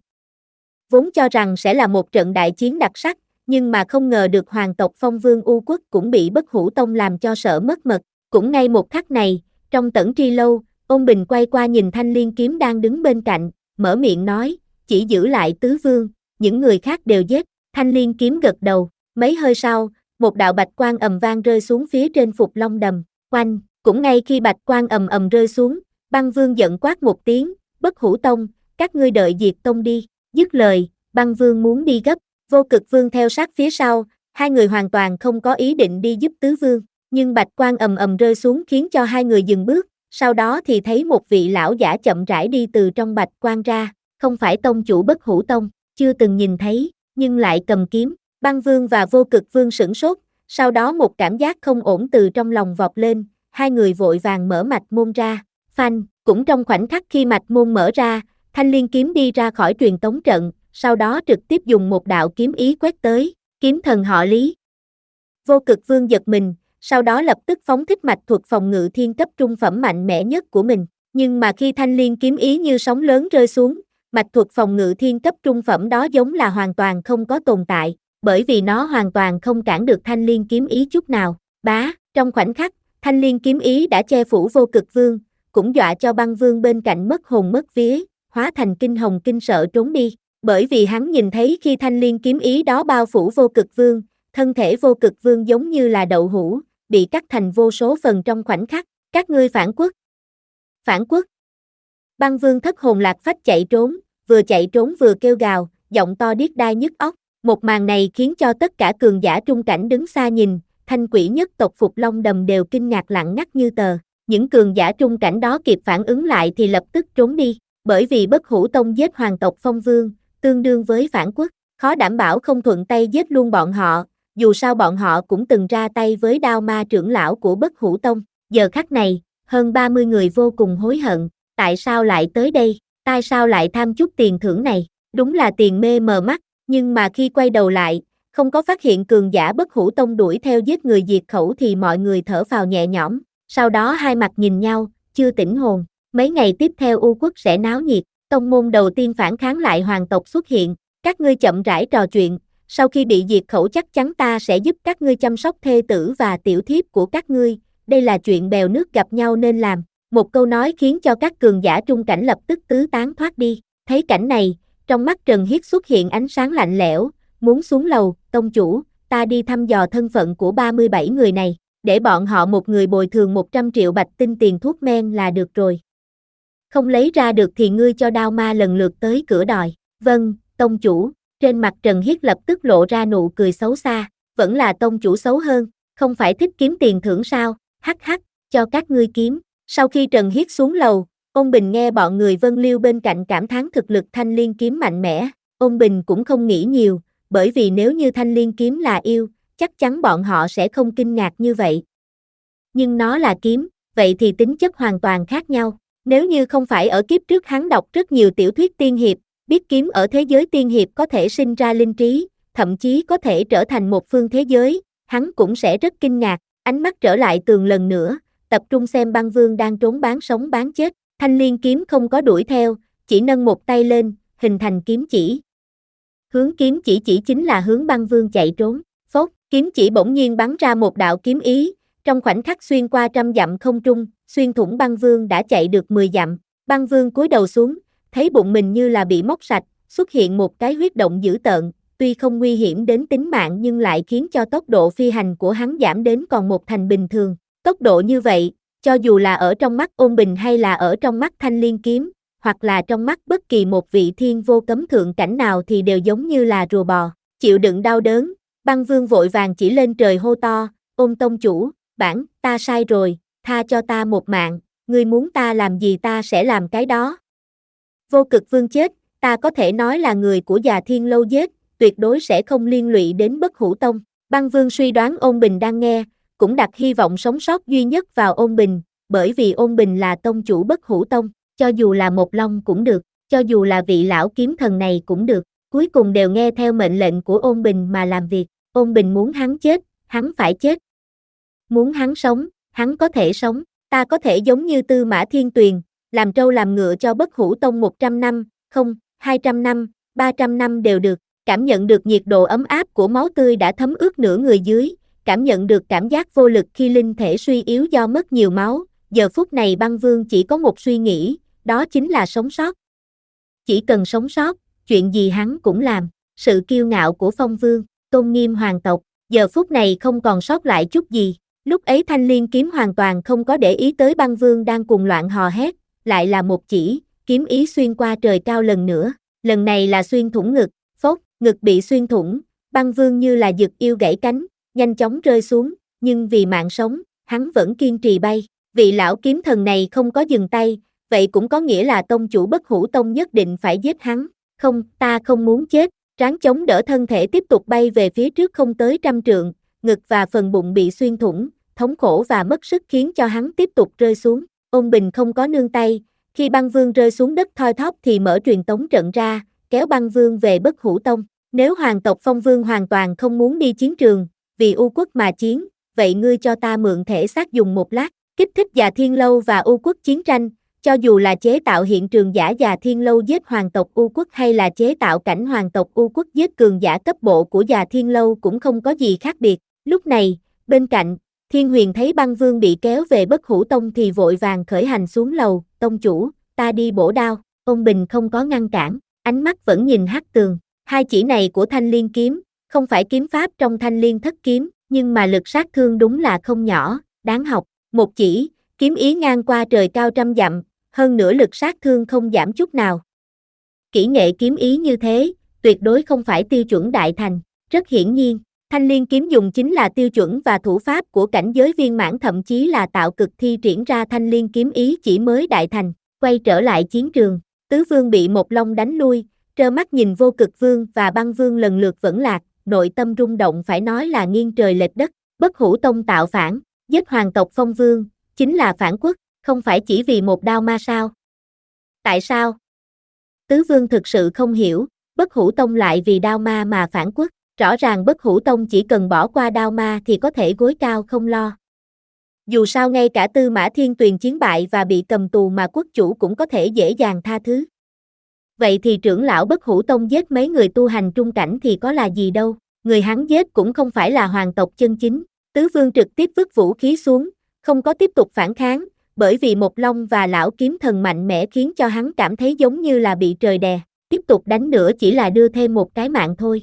Vốn cho rằng sẽ là một trận đại chiến đặc sắc, nhưng mà không ngờ được hoàng tộc Phong Vương U Quốc cũng bị Bất Hủ Tông làm cho sợ mất mật. Cũng ngay một khắc này, trong Tẩn Tri Lâu, Ôn Bình quay qua nhìn Thanh Liên Kiếm đang đứng bên cạnh, mở miệng nói, chỉ giữ lại tứ vương, những người khác đều giết. Thanh Liên Kiếm gật đầu, mấy hơi sau, một đạo bạch quang ầm vang rơi xuống phía trên Phục Long Đầm, oanh, cũng ngay khi bạch quang ầm ầm rơi xuống, Băng Vương giận quát một tiếng, Bất Hủ Tông, các ngươi đợi diệt tông đi, dứt lời, Băng Vương muốn đi gấp, Vô Cực Vương theo sát phía sau, hai người hoàn toàn không có ý định đi giúp tứ vương. Nhưng bạch quang ầm ầm rơi xuống khiến cho hai người dừng bước, sau đó thì thấy một vị lão giả chậm rãi đi từ trong bạch quang ra, không phải tông chủ Bất Hủ Tông, chưa từng nhìn thấy, nhưng lại cầm kiếm. Băng Vương và Vô Cực Vương sửng sốt, sau đó một cảm giác không ổn từ trong lòng vọt lên, hai người vội vàng mở mạch môn ra, phanh, cũng trong khoảnh khắc khi mạch môn mở ra, Thanh Liên Kiếm đi ra khỏi truyền tống trận, sau đó trực tiếp dùng một đạo kiếm ý quét tới, kiếm thần họ Lý. Vô Cực Vương giật mình, sau đó lập tức phóng thích mạch thuật phòng ngự thiên cấp trung phẩm mạnh mẽ nhất của mình. Nhưng mà khi Thanh Liên kiếm ý như sóng lớn rơi xuống, mạch thuật phòng ngự thiên cấp trung phẩm đó giống là hoàn toàn không có tồn tại, bởi vì nó hoàn toàn không cản được Thanh Liên kiếm ý chút nào. Bá, trong khoảnh khắc, Thanh Liên kiếm ý đã che phủ Vô Cực Vương, cũng dọa cho Băng Vương bên cạnh mất hồn mất vía, hóa thành kinh hồng kinh sợ trốn đi. Bởi vì hắn nhìn thấy khi Thanh Liên kiếm ý đó bao phủ Vô Cực Vương, thân thể Vô Cực Vương giống như là đậu hũ, bị cắt thành vô số phần trong khoảnh khắc. Các ngươi phản quốc. Phản quốc. Băng Vương thất hồn lạc phách chạy trốn, vừa chạy trốn vừa kêu gào, giọng to điếc tai nhức óc. Một màn này khiến cho tất cả cường giả trung cảnh đứng xa nhìn, Thanh Quỷ nhất tộc Phục Long Đầm đều kinh ngạc lặng ngắt như tờ. Những cường giả trung cảnh đó kịp phản ứng lại thì lập tức trốn đi, bởi vì Bất Hủ Tông giết hoàng tộc Phong Vương, tương đương với phản quốc, khó đảm bảo không thuận tay giết luôn bọn họ, dù sao bọn họ cũng từng ra tay với Đao Ma trưởng lão của Bất Hủ Tông. Giờ khắc này, hơn ba mươi người vô cùng hối hận, tại sao lại tới đây, tại sao lại tham chút tiền thưởng này, đúng là tiền mê mờ mắt, nhưng mà khi quay đầu lại, không có phát hiện cường giả Bất Hủ Tông đuổi theo giết người diệt khẩu thì mọi người thở phào nhẹ nhõm, sau đó hai mặt nhìn nhau, chưa tỉnh hồn. Mấy ngày tiếp theo U quốc sẽ náo nhiệt, tông môn đầu tiên phản kháng lại hoàng tộc xuất hiện, các ngươi chậm rãi trò chuyện, sau khi bị diệt khẩu chắc chắn ta sẽ giúp các ngươi chăm sóc thê tử và tiểu thiếp của các ngươi, đây là chuyện bèo nước gặp nhau nên làm. Một câu nói khiến cho các cường giả trung cảnh lập tức tứ tán thoát đi. Thấy cảnh này, trong mắt Trần Hiết xuất hiện ánh sáng lạnh lẽo, muốn xuống lầu, tông chủ, ta đi thăm dò thân phận của ba mươi bảy người này, để bọn họ một người bồi thường một trăm triệu bạch tinh tiền thuốc men là được rồi. Không lấy ra được thì ngươi cho Đao Ma lần lượt tới cửa đòi. Vâng, tông chủ. Trên mặt Trần Hiết lập tức lộ ra nụ cười xấu xa, vẫn là tông chủ xấu hơn, không phải thích kiếm tiền thưởng sao, hắc hắc, cho các ngươi kiếm. Sau khi Trần Hiết xuống lầu, Ôn Bình nghe bọn người Vân Liêu bên cạnh cảm thán thực lực Thanh Liên kiếm mạnh mẽ, Ôn Bình cũng không nghĩ nhiều, bởi vì nếu như Thanh Liên kiếm là yêu, chắc chắn bọn họ sẽ không kinh ngạc như vậy. Nhưng nó là kiếm, vậy thì tính chất hoàn toàn khác nhau. Nếu như không phải ở kiếp trước hắn đọc rất nhiều tiểu thuyết tiên hiệp, biết kiếm ở thế giới tiên hiệp có thể sinh ra linh trí, thậm chí có thể trở thành một phương thế giới, hắn cũng sẽ rất kinh ngạc, ánh mắt trở lại tường lần nữa, tập trung xem Băng Vương đang trốn bán sống bán chết. Thanh Liên kiếm không có đuổi theo, chỉ nâng một tay lên, hình thành kiếm chỉ. Hướng kiếm chỉ chỉ chính là hướng Băng Vương chạy trốn. Phốc, kiếm chỉ bỗng nhiên bắn ra một đạo kiếm ý, trong khoảnh khắc xuyên qua trăm dặm không trung, xuyên thủng Băng Vương đã chạy được mười dặm. Băng Vương cúi đầu xuống, thấy bụng mình như là bị móc sạch, xuất hiện một cái huyết động dữ tợn, tuy không nguy hiểm đến tính mạng nhưng lại khiến cho tốc độ phi hành của hắn giảm đến còn một thành bình thường. Tốc độ như vậy, cho dù là ở trong mắt Ôn Bình hay là ở trong mắt Thanh Liên kiếm, hoặc là trong mắt bất kỳ một vị thiên vô cấm thượng cảnh nào thì đều giống như là rùa bò, chịu đựng đau đớn. Băng Vương vội vàng chỉ lên trời hô to, Ôn tông chủ, bản, ta sai rồi, tha cho ta một mạng, ngươi muốn ta làm gì ta sẽ làm cái đó. Vô Cực Vương chết, ta có thể nói là người của Già Thiên Lâu giết, tuyệt đối sẽ không liên lụy đến Bất Hủ Tông. Băng Vương suy đoán Ôn Bình đang nghe, cũng đặt hy vọng sống sót duy nhất vào Ôn Bình, bởi vì Ôn Bình là tông chủ Bất Hủ Tông, cho dù là một long cũng được, cho dù là vị lão kiếm thần này cũng được, cuối cùng đều nghe theo mệnh lệnh của Ôn Bình mà làm việc. Ôn Bình muốn hắn chết, hắn phải chết. Muốn hắn sống, hắn có thể sống, ta có thể giống như Tư Mã Thiên Tuyền, làm trâu làm ngựa cho Bất Hủ Tông một trăm năm, không, hai trăm năm, ba trăm năm đều được, cảm nhận được nhiệt độ ấm áp của máu tươi đã thấm ướt nửa người dưới, cảm nhận được cảm giác vô lực khi linh thể suy yếu do mất nhiều máu, giờ phút này Băng Vương chỉ có một suy nghĩ, đó chính là sống sót. Chỉ cần sống sót, chuyện gì hắn cũng làm, sự kiêu ngạo của Phong Vương, tôn nghiêm hoàng tộc, giờ phút này không còn sót lại chút gì. Lúc ấy Thanh Liên kiếm hoàn toàn không có để ý tới Băng Vương đang cuồng loạn hò hét, lại là một chỉ, kiếm ý xuyên qua trời cao lần nữa, lần này là xuyên thủng ngực, phốc, ngực bị xuyên thủng, Băng Vương như là dực yêu gãy cánh, nhanh chóng rơi xuống, nhưng vì mạng sống, hắn vẫn kiên trì bay. Vị lão kiếm thần này không có dừng tay, vậy cũng có nghĩa là tông chủ Bất Hủ Tông nhất định phải giết hắn. Không, ta không muốn chết, ráng chống đỡ thân thể tiếp tục bay về phía trước không tới trăm trượng, ngực và phần bụng bị xuyên thủng, thống khổ và mất sức khiến cho hắn tiếp tục rơi xuống. Ôn Bình không có nương tay, khi Băng Vương rơi xuống đất thoi thóp thì mở truyền tống trận ra, kéo Băng Vương về Bất Hủ Tông. Nếu hoàng tộc Phong Vương hoàn toàn không muốn đi chiến trường, vì U quốc mà chiến, vậy ngươi cho ta mượn thể xác dùng một lát, kích thích Già Thiên Lâu và U quốc chiến tranh, cho dù là chế tạo hiện trường giả Già Thiên Lâu giết hoàng tộc U quốc hay là chế tạo cảnh hoàng tộc U quốc giết cường giả cấp bộ của Già Thiên Lâu cũng không có gì khác biệt. Lúc này, bên cạnh, Thiên Huyền thấy Băng Vương bị kéo về Bất Hủ Tông thì vội vàng khởi hành xuống lầu, tông chủ, ta đi bổ đao. Ôn Bình không có ngăn cản, ánh mắt vẫn nhìn hắc tường. Hai chỉ này của Thanh Liên kiếm, không phải kiếm pháp trong Thanh Liên thất kiếm, nhưng mà lực sát thương đúng là không nhỏ, đáng học. Một chỉ, kiếm ý ngang qua trời cao trăm dặm, hơn nữa lực sát thương không giảm chút nào. Kỹ nghệ kiếm ý như thế, tuyệt đối không phải tiêu chuẩn đại thành, rất hiển nhiên, thanh liên kiếm dùng chính là tiêu chuẩn và thủ pháp của cảnh giới viên mãn, thậm chí là tạo cực thi triển ra thanh liên kiếm ý chỉ mới đại thành. Quay trở lại chiến trường, tứ vương bị một long đánh lui, trơ mắt nhìn vô cực vương và băng vương lần lượt vẫn lạc, nội tâm rung động phải nói là nghiêng trời lệch đất. Bất Hủ Tông tạo phản, giết hoàng tộc Phong Vương, chính là phản quốc, không phải chỉ vì một đao ma sao? Tại sao? Tứ vương thực sự không hiểu, Bất Hủ Tông lại vì đao ma mà phản quốc, rõ ràng Bất Hủ Tông chỉ cần bỏ qua đao ma thì có thể gối cao không lo. Dù sao ngay cả Tư Mã Thiên Tuyền chiến bại và bị cầm tù mà quốc chủ cũng có thể dễ dàng tha thứ. Vậy thì trưởng lão Bất Hủ Tông giết mấy người tu hành trung cảnh thì có là gì đâu, người hắn giết cũng không phải là hoàng tộc chân chính. Tứ vương trực tiếp vứt vũ khí xuống, không có tiếp tục phản kháng, bởi vì một long và lão kiếm thần mạnh mẽ khiến cho hắn cảm thấy giống như là bị trời đè, tiếp tục đánh nữa chỉ là đưa thêm một cái mạng thôi.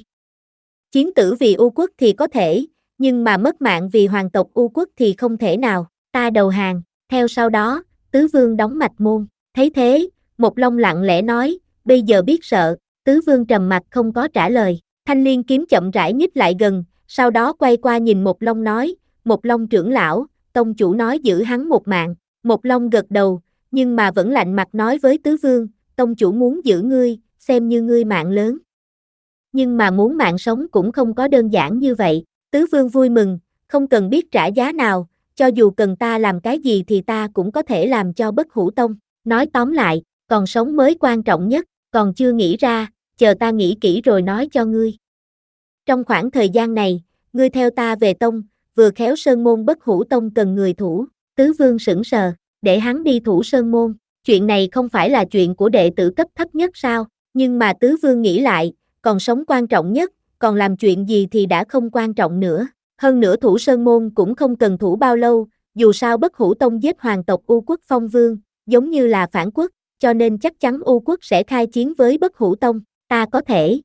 Chiến tử vì U quốc thì có thể, nhưng mà mất mạng vì hoàng tộc U quốc thì không thể nào, ta đầu hàng. Theo sau đó, tứ vương đóng mạch môn, thấy thế, một long lặng lẽ nói, bây giờ biết sợ. Tứ vương trầm mặt không có trả lời, thanh liên kiếm chậm rãi nhích lại gần, sau đó quay qua nhìn một long nói, một long trưởng lão, tông chủ nói giữ hắn một mạng. Một long gật đầu, nhưng mà vẫn lạnh mặt nói với tứ vương, tông chủ muốn giữ ngươi, xem như ngươi mạng lớn. Nhưng mà muốn mạng sống cũng không có đơn giản như vậy. Tứ vương vui mừng, không cần biết trả giá nào, cho dù cần ta làm cái gì thì ta cũng có thể làm cho Bất Hủ Tông. Nói tóm lại, còn sống mới quan trọng nhất, còn chưa nghĩ ra, chờ ta nghĩ kỹ rồi nói cho ngươi. Trong khoảng thời gian này, ngươi theo ta về tông, vừa khéo sơn môn Bất Hủ Tông cần người thủ. Tứ vương sững sờ, để hắn đi thủ sơn môn, chuyện này không phải là chuyện của đệ tử cấp thấp nhất sao? Nhưng mà tứ vương nghĩ lại, còn sống quan trọng nhất, còn làm chuyện gì thì đã không quan trọng nữa. Hơn nữa thủ sơn môn cũng không cần thủ bao lâu, dù sao Bất Hủ Tông giết hoàng tộc U quốc Phong Vương, giống như là phản quốc, cho nên chắc chắn U quốc sẽ khai chiến với Bất Hủ Tông, ta có thể.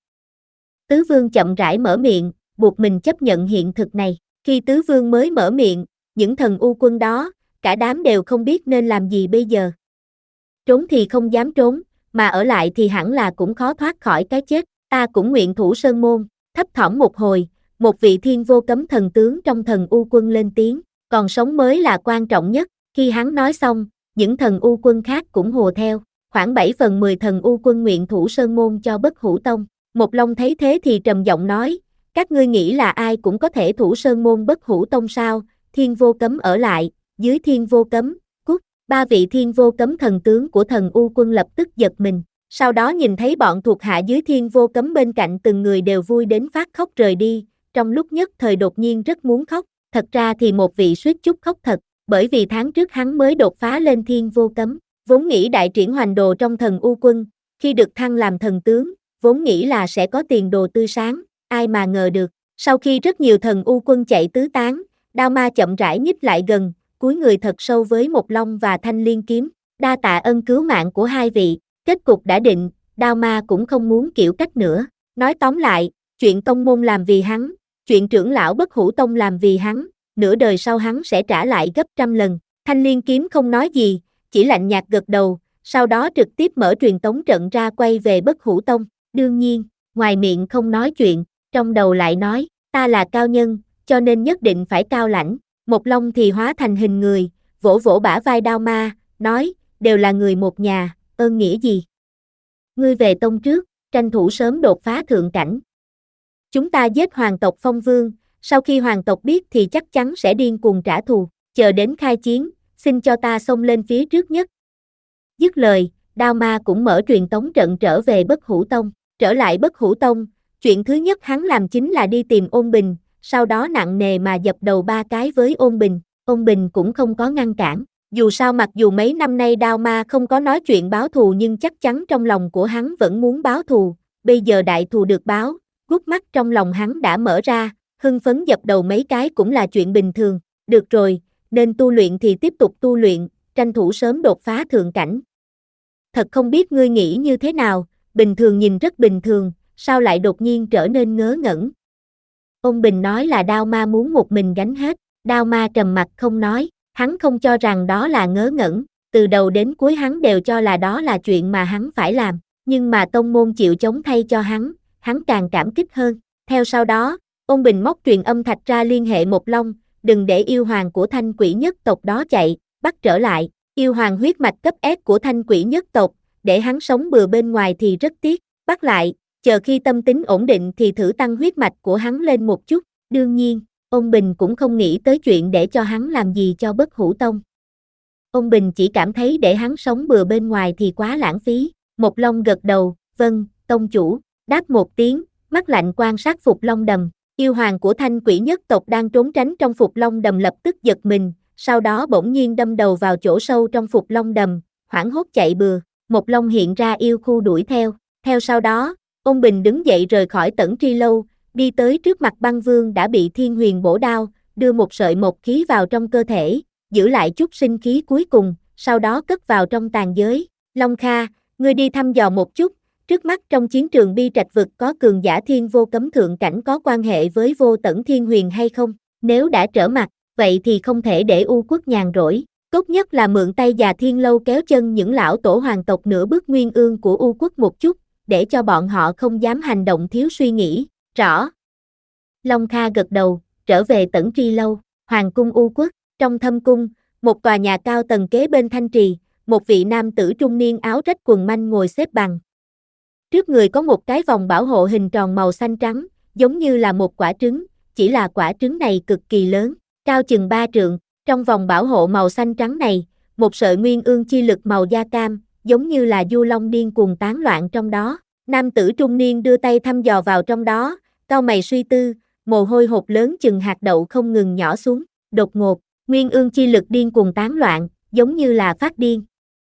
Tứ vương chậm rãi mở miệng, buộc mình chấp nhận hiện thực này. Khi tứ vương mới mở miệng, những thần U quân đó, cả đám đều không biết nên làm gì bây giờ. Trốn thì không dám trốn, mà ở lại thì hẳn là cũng khó thoát khỏi cái chết. Ta cũng nguyện thủ sơn môn. Thấp thỏm một hồi, một vị thiên vô cấm thần tướng trong thần U quân lên tiếng, còn sống mới là quan trọng nhất. Khi hắn nói xong, những thần U quân khác cũng hùa theo, khoảng bảy phần mười thần U quân nguyện thủ sơn môn cho Bất Hủ Tông. Một long thấy thế thì trầm giọng nói, các ngươi nghĩ là ai cũng có thể thủ sơn môn Bất Hủ Tông sao? Thiên vô cấm ở lại, dưới thiên vô cấm, cút. Ba vị thiên vô cấm thần tướng của thần U quân lập tức giật mình, sau đó nhìn thấy bọn thuộc hạ dưới thiên vô cấm bên cạnh từng người đều vui đến phát khóc rời đi, trong lúc nhất thời đột nhiên rất muốn khóc. Thật ra thì một vị suýt chút khóc thật, bởi vì tháng trước hắn mới đột phá lên thiên vô cấm, vốn nghĩ đại triển hoành đồ trong thần U quân, khi được thăng làm thần tướng, vốn nghĩ là sẽ có tiền đồ tươi sáng, ai mà ngờ được, sau khi rất nhiều thần U quân chạy tứ tán, đao ma chậm rãi nhích lại gần, cúi người thật sâu với một long và thanh liên kiếm, đa tạ ân cứu mạng của hai vị. Kết cục đã định, đao ma cũng không muốn kiểu cách nữa. Nói tóm lại, chuyện tông môn làm vì hắn, chuyện trưởng lão Bất Hủ Tông làm vì hắn, nửa đời sau hắn sẽ trả lại gấp trăm lần. Thanh liên kiếm không nói gì, chỉ lạnh nhạt gật đầu, sau đó trực tiếp mở truyền tống trận ra quay về Bất Hủ Tông. Đương nhiên, ngoài miệng không nói chuyện, trong đầu lại nói, ta là cao nhân, cho nên nhất định phải cao lãnh. Một long thì hóa thành hình người, vỗ vỗ bả vai đao ma, nói, đều là người một nhà, ơn nghĩa gì? Ngươi về tông trước, tranh thủ sớm đột phá thượng cảnh. Chúng ta giết hoàng tộc Phong Vương, sau khi hoàng tộc biết thì chắc chắn sẽ điên cuồng trả thù, chờ đến khai chiến, xin cho ta xông lên phía trước nhất. Dứt lời, đao ma cũng mở truyền tống trận trở về Bất Hủ Tông. Trở lại Bất Hủ Tông, chuyện thứ nhất hắn làm chính là đi tìm Ôn Bình, sau đó nặng nề mà dập đầu ba cái với Ôn Bình. Ôn Bình cũng không có ngăn cản. Dù sao mặc dù mấy năm nay đao ma không có nói chuyện báo thù nhưng chắc chắn trong lòng của hắn vẫn muốn báo thù, bây giờ đại thù được báo, gút mắt trong lòng hắn đã mở ra, hưng phấn dập đầu mấy cái cũng là chuyện bình thường. Được rồi, nên tu luyện thì tiếp tục tu luyện, tranh thủ sớm đột phá thượng cảnh. Thật không biết ngươi nghĩ như thế nào, bình thường nhìn rất bình thường, sao lại đột nhiên trở nên ngớ ngẩn. Ôn Bình nói là đao ma muốn một mình gánh hết, đao ma trầm mặt không nói. Hắn không cho rằng đó là ngớ ngẩn, từ đầu đến cuối hắn đều cho là đó là chuyện mà hắn phải làm, nhưng mà tông môn chịu chống thay cho hắn, hắn càng cảm kích hơn. Theo sau đó, Ôn Bình móc truyền âm thạch ra liên hệ Một Long, đừng để yêu hoàng của Thanh Quỷ nhất tộc đó chạy, bắt trở lại, yêu hoàng huyết mạch cấp S của Thanh Quỷ nhất tộc, để hắn sống bừa bên ngoài thì rất tiếc, bắt lại, chờ khi tâm tính ổn định thì thử tăng huyết mạch của hắn lên một chút, đương nhiên, Ôn Bình cũng không nghĩ tới chuyện để cho hắn làm gì cho Bất Hủ Tông. Ôn Bình chỉ cảm thấy để hắn sống bừa bên ngoài thì quá lãng phí. Một Long gật đầu, vâng, tông chủ, đáp một tiếng, mắt lạnh quan sát Phục Long Đầm. Yêu hoàng của Thanh Quỷ nhất tộc đang trốn tránh trong Phục Long Đầm lập tức giật mình, sau đó bỗng nhiên đâm đầu vào chỗ sâu trong Phục Long Đầm, hoảng hốt chạy bừa. Một Long hiện ra yêu khu đuổi theo. Theo sau đó, Ôn Bình đứng dậy rời khỏi Tẩn Tri Lâu, đi tới trước mặt Băng Vương đã bị Thiên Huyền bổ đao, đưa một sợi một khí vào trong cơ thể, giữ lại chút sinh khí cuối cùng, sau đó cất vào trong tàn giới. Long Kha, ngươi đi thăm dò một chút, trước mắt trong chiến trường Bi Trạch vực có cường giả thiên vô cấm thượng cảnh có quan hệ với vô tận Thiên Huyền hay không? Nếu đã trở mặt, vậy thì không thể để U quốc nhàn rỗi. Tốt nhất là mượn tay già Thiên Lâu kéo chân những lão tổ hoàng tộc nửa bước nguyên ương của U quốc một chút, để cho bọn họ không dám hành động thiếu suy nghĩ. Rõ. Long Kha gật đầu, trở về Tẩn Tri Lâu, Hoàng cung U quốc, trong thâm cung, một tòa nhà cao tầng kế bên thanh trì, một vị nam tử trung niên áo rách quần manh ngồi xếp bằng. Trước người có một cái vòng bảo hộ hình tròn màu xanh trắng, giống như là một quả trứng, chỉ là quả trứng này cực kỳ lớn, cao chừng ba trượng. Trong vòng bảo hộ màu xanh trắng này, một sợi nguyên ương chi lực màu da cam, giống như là du long điên cuồng tán loạn trong đó. Nam tử trung niên đưa tay thăm dò vào trong đó, cau mày suy tư, mồ hôi hột lớn chừng hạt đậu không ngừng nhỏ xuống. Đột ngột, nguyên ương chi lực điên cuồng tán loạn, giống như là phát điên.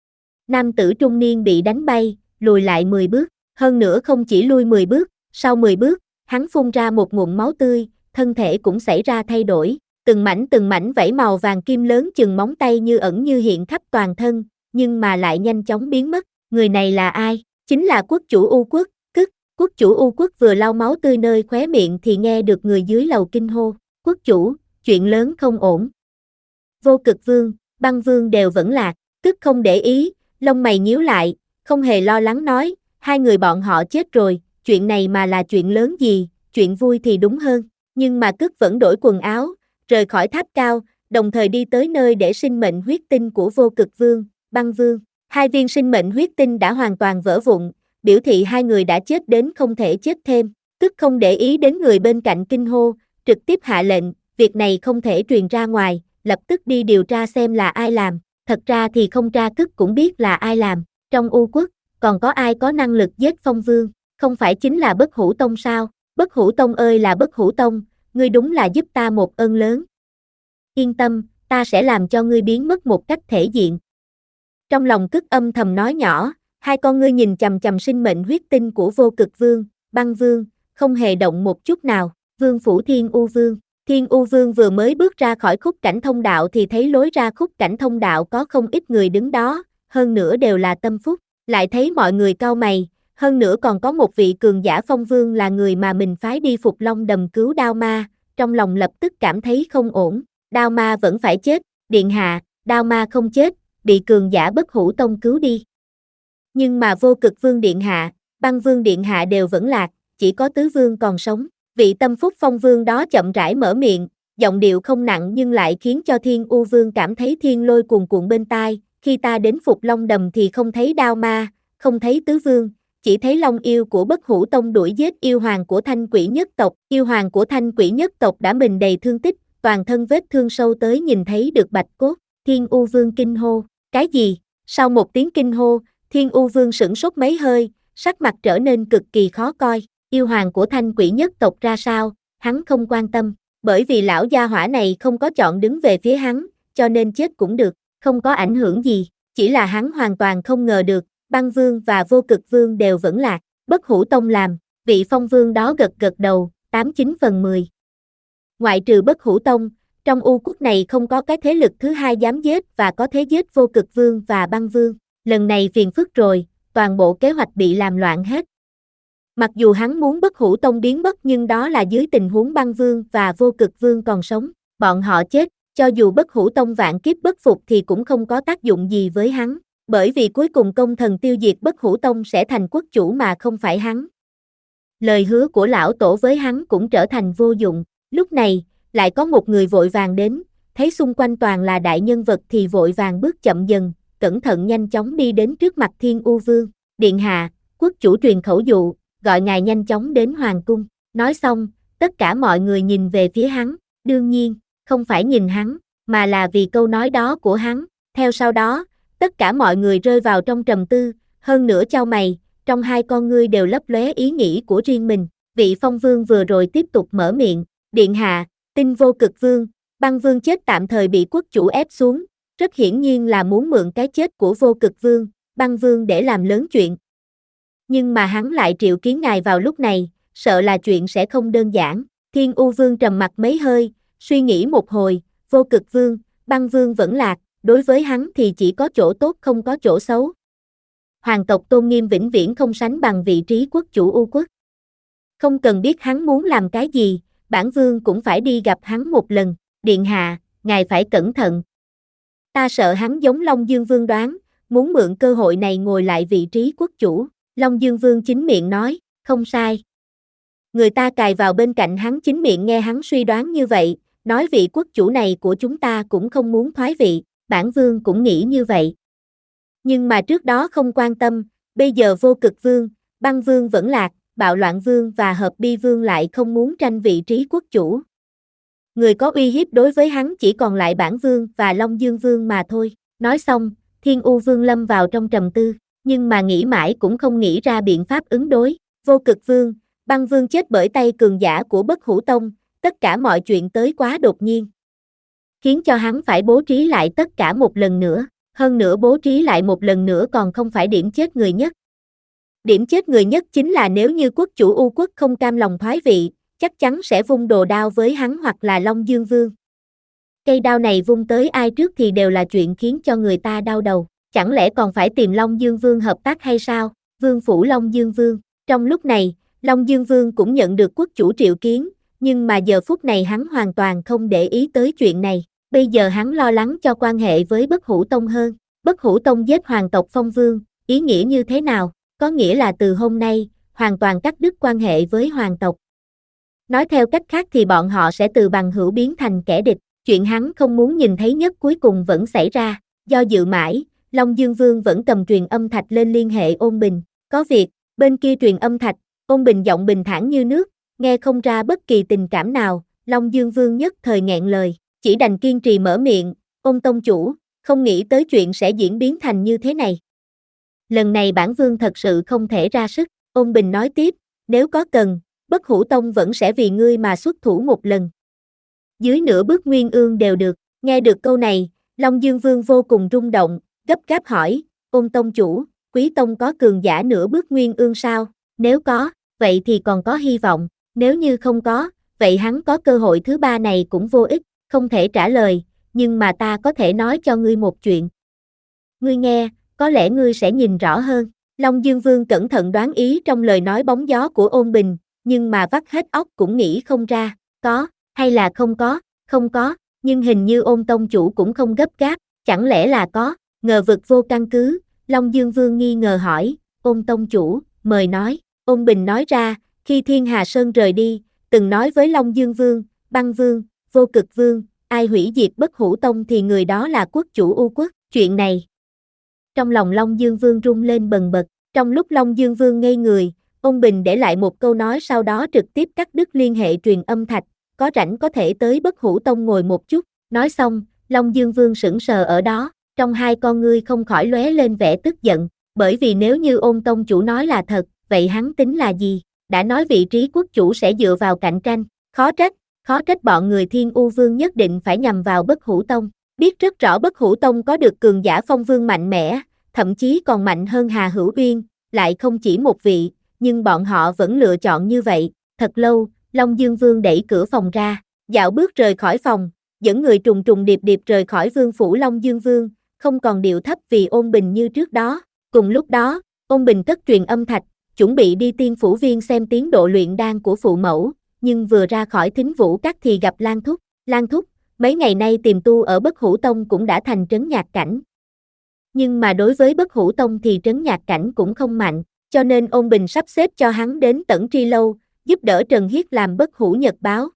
Nam tử trung niên bị đánh bay, lùi lại mười bước, hơn nữa không chỉ lui mười bước, sau mười bước, hắn phun ra một ngụm máu tươi, thân thể cũng xảy ra thay đổi. Từng mảnh từng mảnh vảy màu vàng kim lớn chừng móng tay như ẩn như hiện khắp toàn thân, nhưng mà lại nhanh chóng biến mất. Người này là ai? Chính là quốc chủ U quốc. Cức, quốc chủ U quốc vừa lau máu tươi nơi khóe miệng thì nghe được người dưới lầu kinh hô. Quốc chủ, chuyện lớn không ổn. Vô Cực Vương, Băng Vương đều vẫn lạc. Cức không để ý, lông mày nhíu lại, không hề lo lắng nói, hai người bọn họ chết rồi, chuyện này mà là chuyện lớn gì, chuyện vui thì đúng hơn. Nhưng mà Cức vẫn đổi quần áo, rời khỏi tháp cao, đồng thời đi tới nơi để sinh mệnh huyết tinh của Vô Cực Vương, Băng Vương. Hai viên sinh mệnh huyết tinh đã hoàn toàn vỡ vụn, biểu thị hai người đã chết đến không thể chết thêm. Cức không để ý đến người bên cạnh kinh hô, trực tiếp hạ lệnh, việc này không thể truyền ra ngoài, lập tức đi điều tra xem là ai làm. Thật ra thì không tra Cức cũng biết là ai làm. Trong U quốc, còn có ai có năng lực giết Phong Vương, không phải chính là Bất Hủ Tông sao? Bất Hủ Tông ơi là Bất Hủ Tông, ngươi đúng là giúp ta một ơn lớn. Yên tâm, ta sẽ làm cho ngươi biến mất một cách thể diện. Trong lòng Cức âm thầm nói nhỏ, hai con ngươi nhìn chằm chằm sinh mệnh huyết tinh của Vô Cực Vương, Băng Vương, không hề động một chút nào. Vương phủ Thiên U Vương. Thiên U Vương vừa mới bước ra khỏi khúc cảnh thông đạo thì thấy lối ra khúc cảnh thông đạo có không ít người đứng đó, hơn nữa đều là tâm phúc, lại thấy mọi người cau mày, hơn nữa còn có một vị cường giả Phong Vương là người mà mình phái đi Phục Long Đầm cứu Đao Ma, trong lòng lập tức cảm thấy không ổn. Đao Ma vẫn phải chết, điện hạ, Đao Ma không chết, bị cường giả Bất Hủ Tông cứu đi. Nhưng mà Vô Cực Vương điện hạ, Băng Vương điện hạ đều vẫn lạc, chỉ có Tứ Vương còn sống. Vị tâm phúc Phong Vương đó chậm rãi mở miệng, giọng điệu không nặng nhưng lại khiến cho Thiên U Vương cảm thấy thiên lôi cuồn cuộn bên tai. Khi ta đến Phục Long Đầm thì không thấy Đao Ma, không thấy Tứ Vương, chỉ thấy Long yêu của Bất Hủ Tông đuổi giết yêu hoàng của Thanh Quỷ nhất tộc. Yêu hoàng của Thanh Quỷ nhất tộc đã mình đầy thương tích, toàn thân vết thương sâu tới nhìn thấy được bạch cốt. Thiên U Vương kinh hô, cái gì? Sau một tiếng kinh hô, Thiên U Vương sửng sốt mấy hơi, sắc mặt trở nên cực kỳ khó coi. Yêu hoàng của Thanh Quỷ nhất tộc ra sao, hắn không quan tâm, bởi vì lão gia hỏa này không có chọn đứng về phía hắn, cho nên chết cũng được, không có ảnh hưởng gì, chỉ là hắn hoàn toàn không ngờ được, Băng Vương và Vô Cực Vương đều vẫn lạc, Bất Hủ Tông làm, vị Phong Vương đó gật gật đầu, tám chín phần mười. Ngoại trừ Bất Hủ Tông, trong U quốc này không có cái thế lực thứ hai dám giết và có thế giết Vô Cực Vương và Băng Vương, lần này phiền phức rồi, toàn bộ kế hoạch bị làm loạn hết. Mặc dù hắn muốn Bất Hủ Tông biến mất nhưng đó là dưới tình huống Băng Vương và Vô Cực Vương còn sống, bọn họ chết, cho dù bất hủ tông vạn kiếp bất phục thì cũng không có tác dụng gì với hắn, bởi vì cuối cùng công thần tiêu diệt bất hủ tông sẽ thành quốc chủ mà không phải hắn. Lời hứa của lão tổ với hắn cũng trở thành vô dụng. Lúc này, lại có một người vội vàng đến, thấy xung quanh toàn là đại nhân vật thì vội vàng bước chậm dần, cẩn thận nhanh chóng đi đến trước mặt Thiên U Vương. Điện hạ, quốc chủ truyền khẩu dụ, gọi ngài nhanh chóng đến hoàng cung. Nói xong, tất cả mọi người nhìn về phía hắn, đương nhiên, không phải nhìn hắn, mà là vì câu nói đó của hắn. Theo sau đó, tất cả mọi người rơi vào trong trầm tư, hơn nữa chau mày, trong hai con ngươi đều lấp lóe ý nghĩ của riêng mình. Vị Phong Vương vừa rồi tiếp tục mở miệng, điện hạ, tin Vô Cực Vương, Băng Vương chết tạm thời bị quốc chủ ép xuống, rất hiển nhiên là muốn mượn cái chết của Vô Cực Vương, Băng Vương để làm lớn chuyện. Nhưng mà hắn lại triệu kiến ngài vào lúc này, sợ là chuyện sẽ không đơn giản. Thiên U Vương trầm mặt mấy hơi, suy nghĩ một hồi, Vô Cực Vương, Băng Vương vẫn lạc, đối với hắn thì chỉ có chỗ tốt không có chỗ xấu. Hoàng tộc tôn nghiêm vĩnh viễn không sánh bằng vị trí quốc chủ U quốc. Không cần biết hắn muốn làm cái gì, bản vương cũng phải đi gặp hắn một lần. Điện hạ, ngài phải cẩn thận. Ta sợ hắn giống Long Dương Vương đoán, muốn mượn cơ hội này ngồi lại vị trí quốc chủ. Long Dương Vương chính miệng nói, không sai. Người ta cài vào bên cạnh hắn chính miệng nghe hắn suy đoán như vậy, nói vị quốc chủ này của chúng ta cũng không muốn thoái vị, bản vương cũng nghĩ như vậy. Nhưng mà trước đó không quan tâm, bây giờ Vô Cực Vương, Băng Vương vẫn lạc, Bạo Loạn Vương và Hợp Bi Vương lại không muốn tranh vị trí quốc chủ. Người có uy hiếp đối với hắn chỉ còn lại bản vương và Long Dương Vương mà thôi. Nói xong, Thiên U Vương lâm vào trong trầm tư, nhưng mà nghĩ mãi cũng không nghĩ ra biện pháp ứng đối. Vô Cực Vương, Băng Vương chết bởi tay cường giả của Bất Hủ Tông, tất cả mọi chuyện tới quá đột nhiên, khiến cho hắn phải bố trí lại tất cả một lần nữa, hơn nữa bố trí lại một lần nữa còn không phải điểm chết người nhất. Điểm chết người nhất chính là nếu như quốc chủ U quốc không cam lòng thoái vị, chắc chắn sẽ vung đồ đao với hắn hoặc là Long Dương Vương. Cây đao này vung tới ai trước thì đều là chuyện khiến cho người ta đau đầu, chẳng lẽ còn phải tìm Long Dương Vương hợp tác hay sao? Vương phủ Long Dương Vương. Trong lúc này, Long Dương Vương cũng nhận được quốc chủ triệu kiến, nhưng mà giờ phút này hắn hoàn toàn không để ý tới chuyện này. Bây giờ hắn lo lắng cho quan hệ với Bất Hủ Tông hơn. Bất Hủ Tông giết hoàng tộc Phong Vương, ý nghĩa như thế nào? Có nghĩa là từ hôm nay, hoàn toàn cắt đứt quan hệ với hoàng tộc. Nói theo cách khác thì bọn họ sẽ từ bằng hữu biến thành kẻ địch. Chuyện hắn không muốn nhìn thấy nhất cuối cùng vẫn xảy ra. Do dự mãi, Long Dương Vương vẫn cầm truyền âm thạch lên liên hệ Ôn Bình. Có việc, bên kia truyền âm thạch, Ôn Bình giọng bình thản như nước, nghe không ra bất kỳ tình cảm nào. Long Dương Vương nhất thời nghẹn lời, chỉ đành kiên trì mở miệng, Ôn tông chủ, không nghĩ tới chuyện sẽ diễn biến thành như thế này. Lần này bản vương thật sự không thể ra sức. Ôn Bình nói tiếp, nếu có cần, Bất Hủ Tông vẫn sẽ vì ngươi mà xuất thủ một lần. Dưới nửa bước nguyên ương đều được. Nghe được câu này, Long Dương Vương vô cùng rung động, gấp gáp hỏi, Ôn tông chủ, Quý Tông có cường giả nửa bước nguyên ương sao? Nếu có, vậy thì còn có hy vọng, nếu như không có, vậy hắn có cơ hội thứ ba này cũng vô ích, không thể trả lời, nhưng mà ta có thể nói cho ngươi một chuyện. Ngươi nghe, có lẽ ngươi sẽ nhìn rõ hơn. Long Dương Vương cẩn thận đoán ý trong lời nói bóng gió của Ôn Bình, nhưng mà vắt hết óc cũng nghĩ không ra, có, hay là không có, không có, nhưng hình như Ôn tông chủ cũng không gấp gáp, chẳng lẽ là có, ngờ vực vô căn cứ. Long Dương Vương nghi ngờ hỏi, Ôn tông chủ, mời nói. Ôn Bình nói ra, khi Thiên Hà Sơn rời đi, từng nói với Long Dương Vương, Băng Vương, Vô Cực Vương, ai hủy diệt Bất Hủ Tông thì người đó là quốc chủ U quốc. Chuyện này, trong lòng Long Dương Vương rung lên bần bật. Trong lúc Long Dương Vương ngây người, Ôn Bình để lại một câu nói sau đó trực tiếp cắt đứt liên hệ truyền âm thạch, có rảnh có thể tới Bất Hủ Tông ngồi một chút. Nói xong, Long Dương Vương sững sờ ở đó, trong hai con ngươi không khỏi lóe lên vẻ tức giận, bởi vì nếu như Ôn tông chủ nói là thật, vậy hắn tính là gì? Đã nói vị trí quốc chủ sẽ dựa vào cạnh tranh, khó trách, khó trách bọn người Thiên U Vương nhất định phải nhằm vào Bất Hủ Tông. Biết rất rõ Bất Hủ Tông có được cường giả Phong Vương mạnh mẽ, thậm chí còn mạnh hơn Hà Hữu Uyên, lại không chỉ một vị, nhưng bọn họ vẫn lựa chọn như vậy. Thật lâu, Long Dương Vương đẩy cửa phòng ra, dạo bước rời khỏi phòng, dẫn người trùng trùng điệp điệp rời khỏi vương phủ Long Dương Vương, không còn điệu thấp vì Ôn Bình như trước đó. Cùng lúc đó, Ôn Bình cất truyền âm thạch, chuẩn bị đi Tiên Phủ Viên xem tiến độ luyện đan của phụ mẫu, nhưng vừa ra khỏi Thính Vũ Các thì gặp Lan Thúc. Lan Thúc, Mấy ngày nay tiềm tu ở Bất Hủ Tông cũng đã thành trấn nhạc cảnh. Nhưng mà đối với Bất Hủ Tông thì trấn nhạc cảnh cũng không mạnh, cho nên Ôn Bình sắp xếp cho hắn đến Tẩn Tri Lâu, giúp đỡ Trần Hiết làm Bất Hủ Nhật Báo.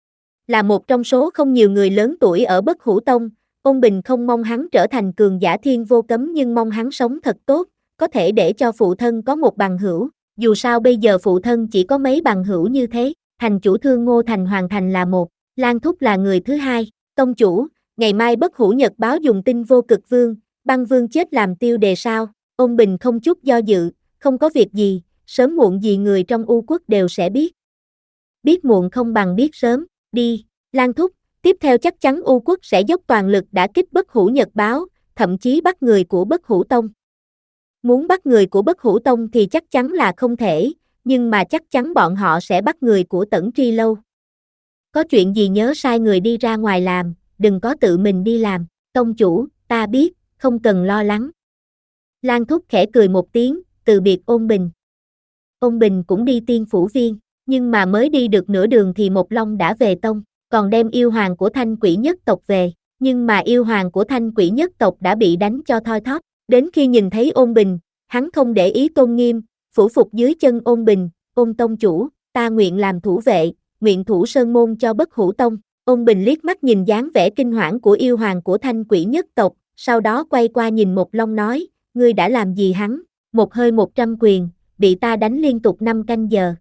Là một trong số không nhiều người lớn tuổi ở Bất Hủ Tông, Ôn Bình không mong hắn trở thành cường giả thiên vô cấm nhưng mong hắn sống thật tốt, có thể để cho phụ thân có một bằng hữu. Dù sao bây giờ phụ thân chỉ có mấy bằng hữu như thế, thành chủ Thương Ngô Thành Hoàng Thành là một, Lan Thúc là người thứ hai. Tông chủ, ngày mai Bất Hủ Nhật Báo dùng tin Vô Cực Vương, Băng Vương chết làm tiêu đề sao? Ôn Bình không chút do dự, không có việc gì, sớm muộn gì người trong U Quốc đều sẽ biết. Biết muộn không bằng biết sớm, đi, Lan Thúc, tiếp theo chắc chắn U Quốc sẽ dốc toàn lực đả kích Bất Hủ Nhật Báo, thậm chí bắt người của Bất Hủ Tông. Muốn bắt người của Bất Hủ Tông thì chắc chắn là không thể, nhưng mà chắc chắn bọn họ sẽ bắt người của Tẩn Tri Lâu. Có chuyện gì nhớ sai người đi ra ngoài làm, đừng có tự mình đi làm. Tông chủ, ta biết, không cần lo lắng. Lan Thúc khẽ cười một tiếng, từ biệt Ôn Bình. Ôn Bình cũng đi Tiên Phủ Viên, nhưng mà mới đi được nửa đường thì Một Long đã về tông, còn đem yêu hoàng của Thanh Quỷ nhất tộc về, nhưng mà yêu hoàng của Thanh Quỷ nhất tộc đã bị đánh cho thoi thóp. Đến khi nhìn thấy Ôn Bình, hắn không để ý tôn nghiêm, phủ phục dưới chân Ôn Bình, Ôn tông chủ, ta nguyện làm thủ vệ, nguyện thủ sơn môn cho Bất Hủ Tông. Ôn Bình liếc mắt nhìn dáng vẻ kinh hoảng của yêu hoàng của Thanh Quỷ nhất tộc, sau đó quay qua nhìn Một Long nói, ngươi đã làm gì hắn? Một hơi một trăm quyền, bị ta đánh liên tục năm canh giờ.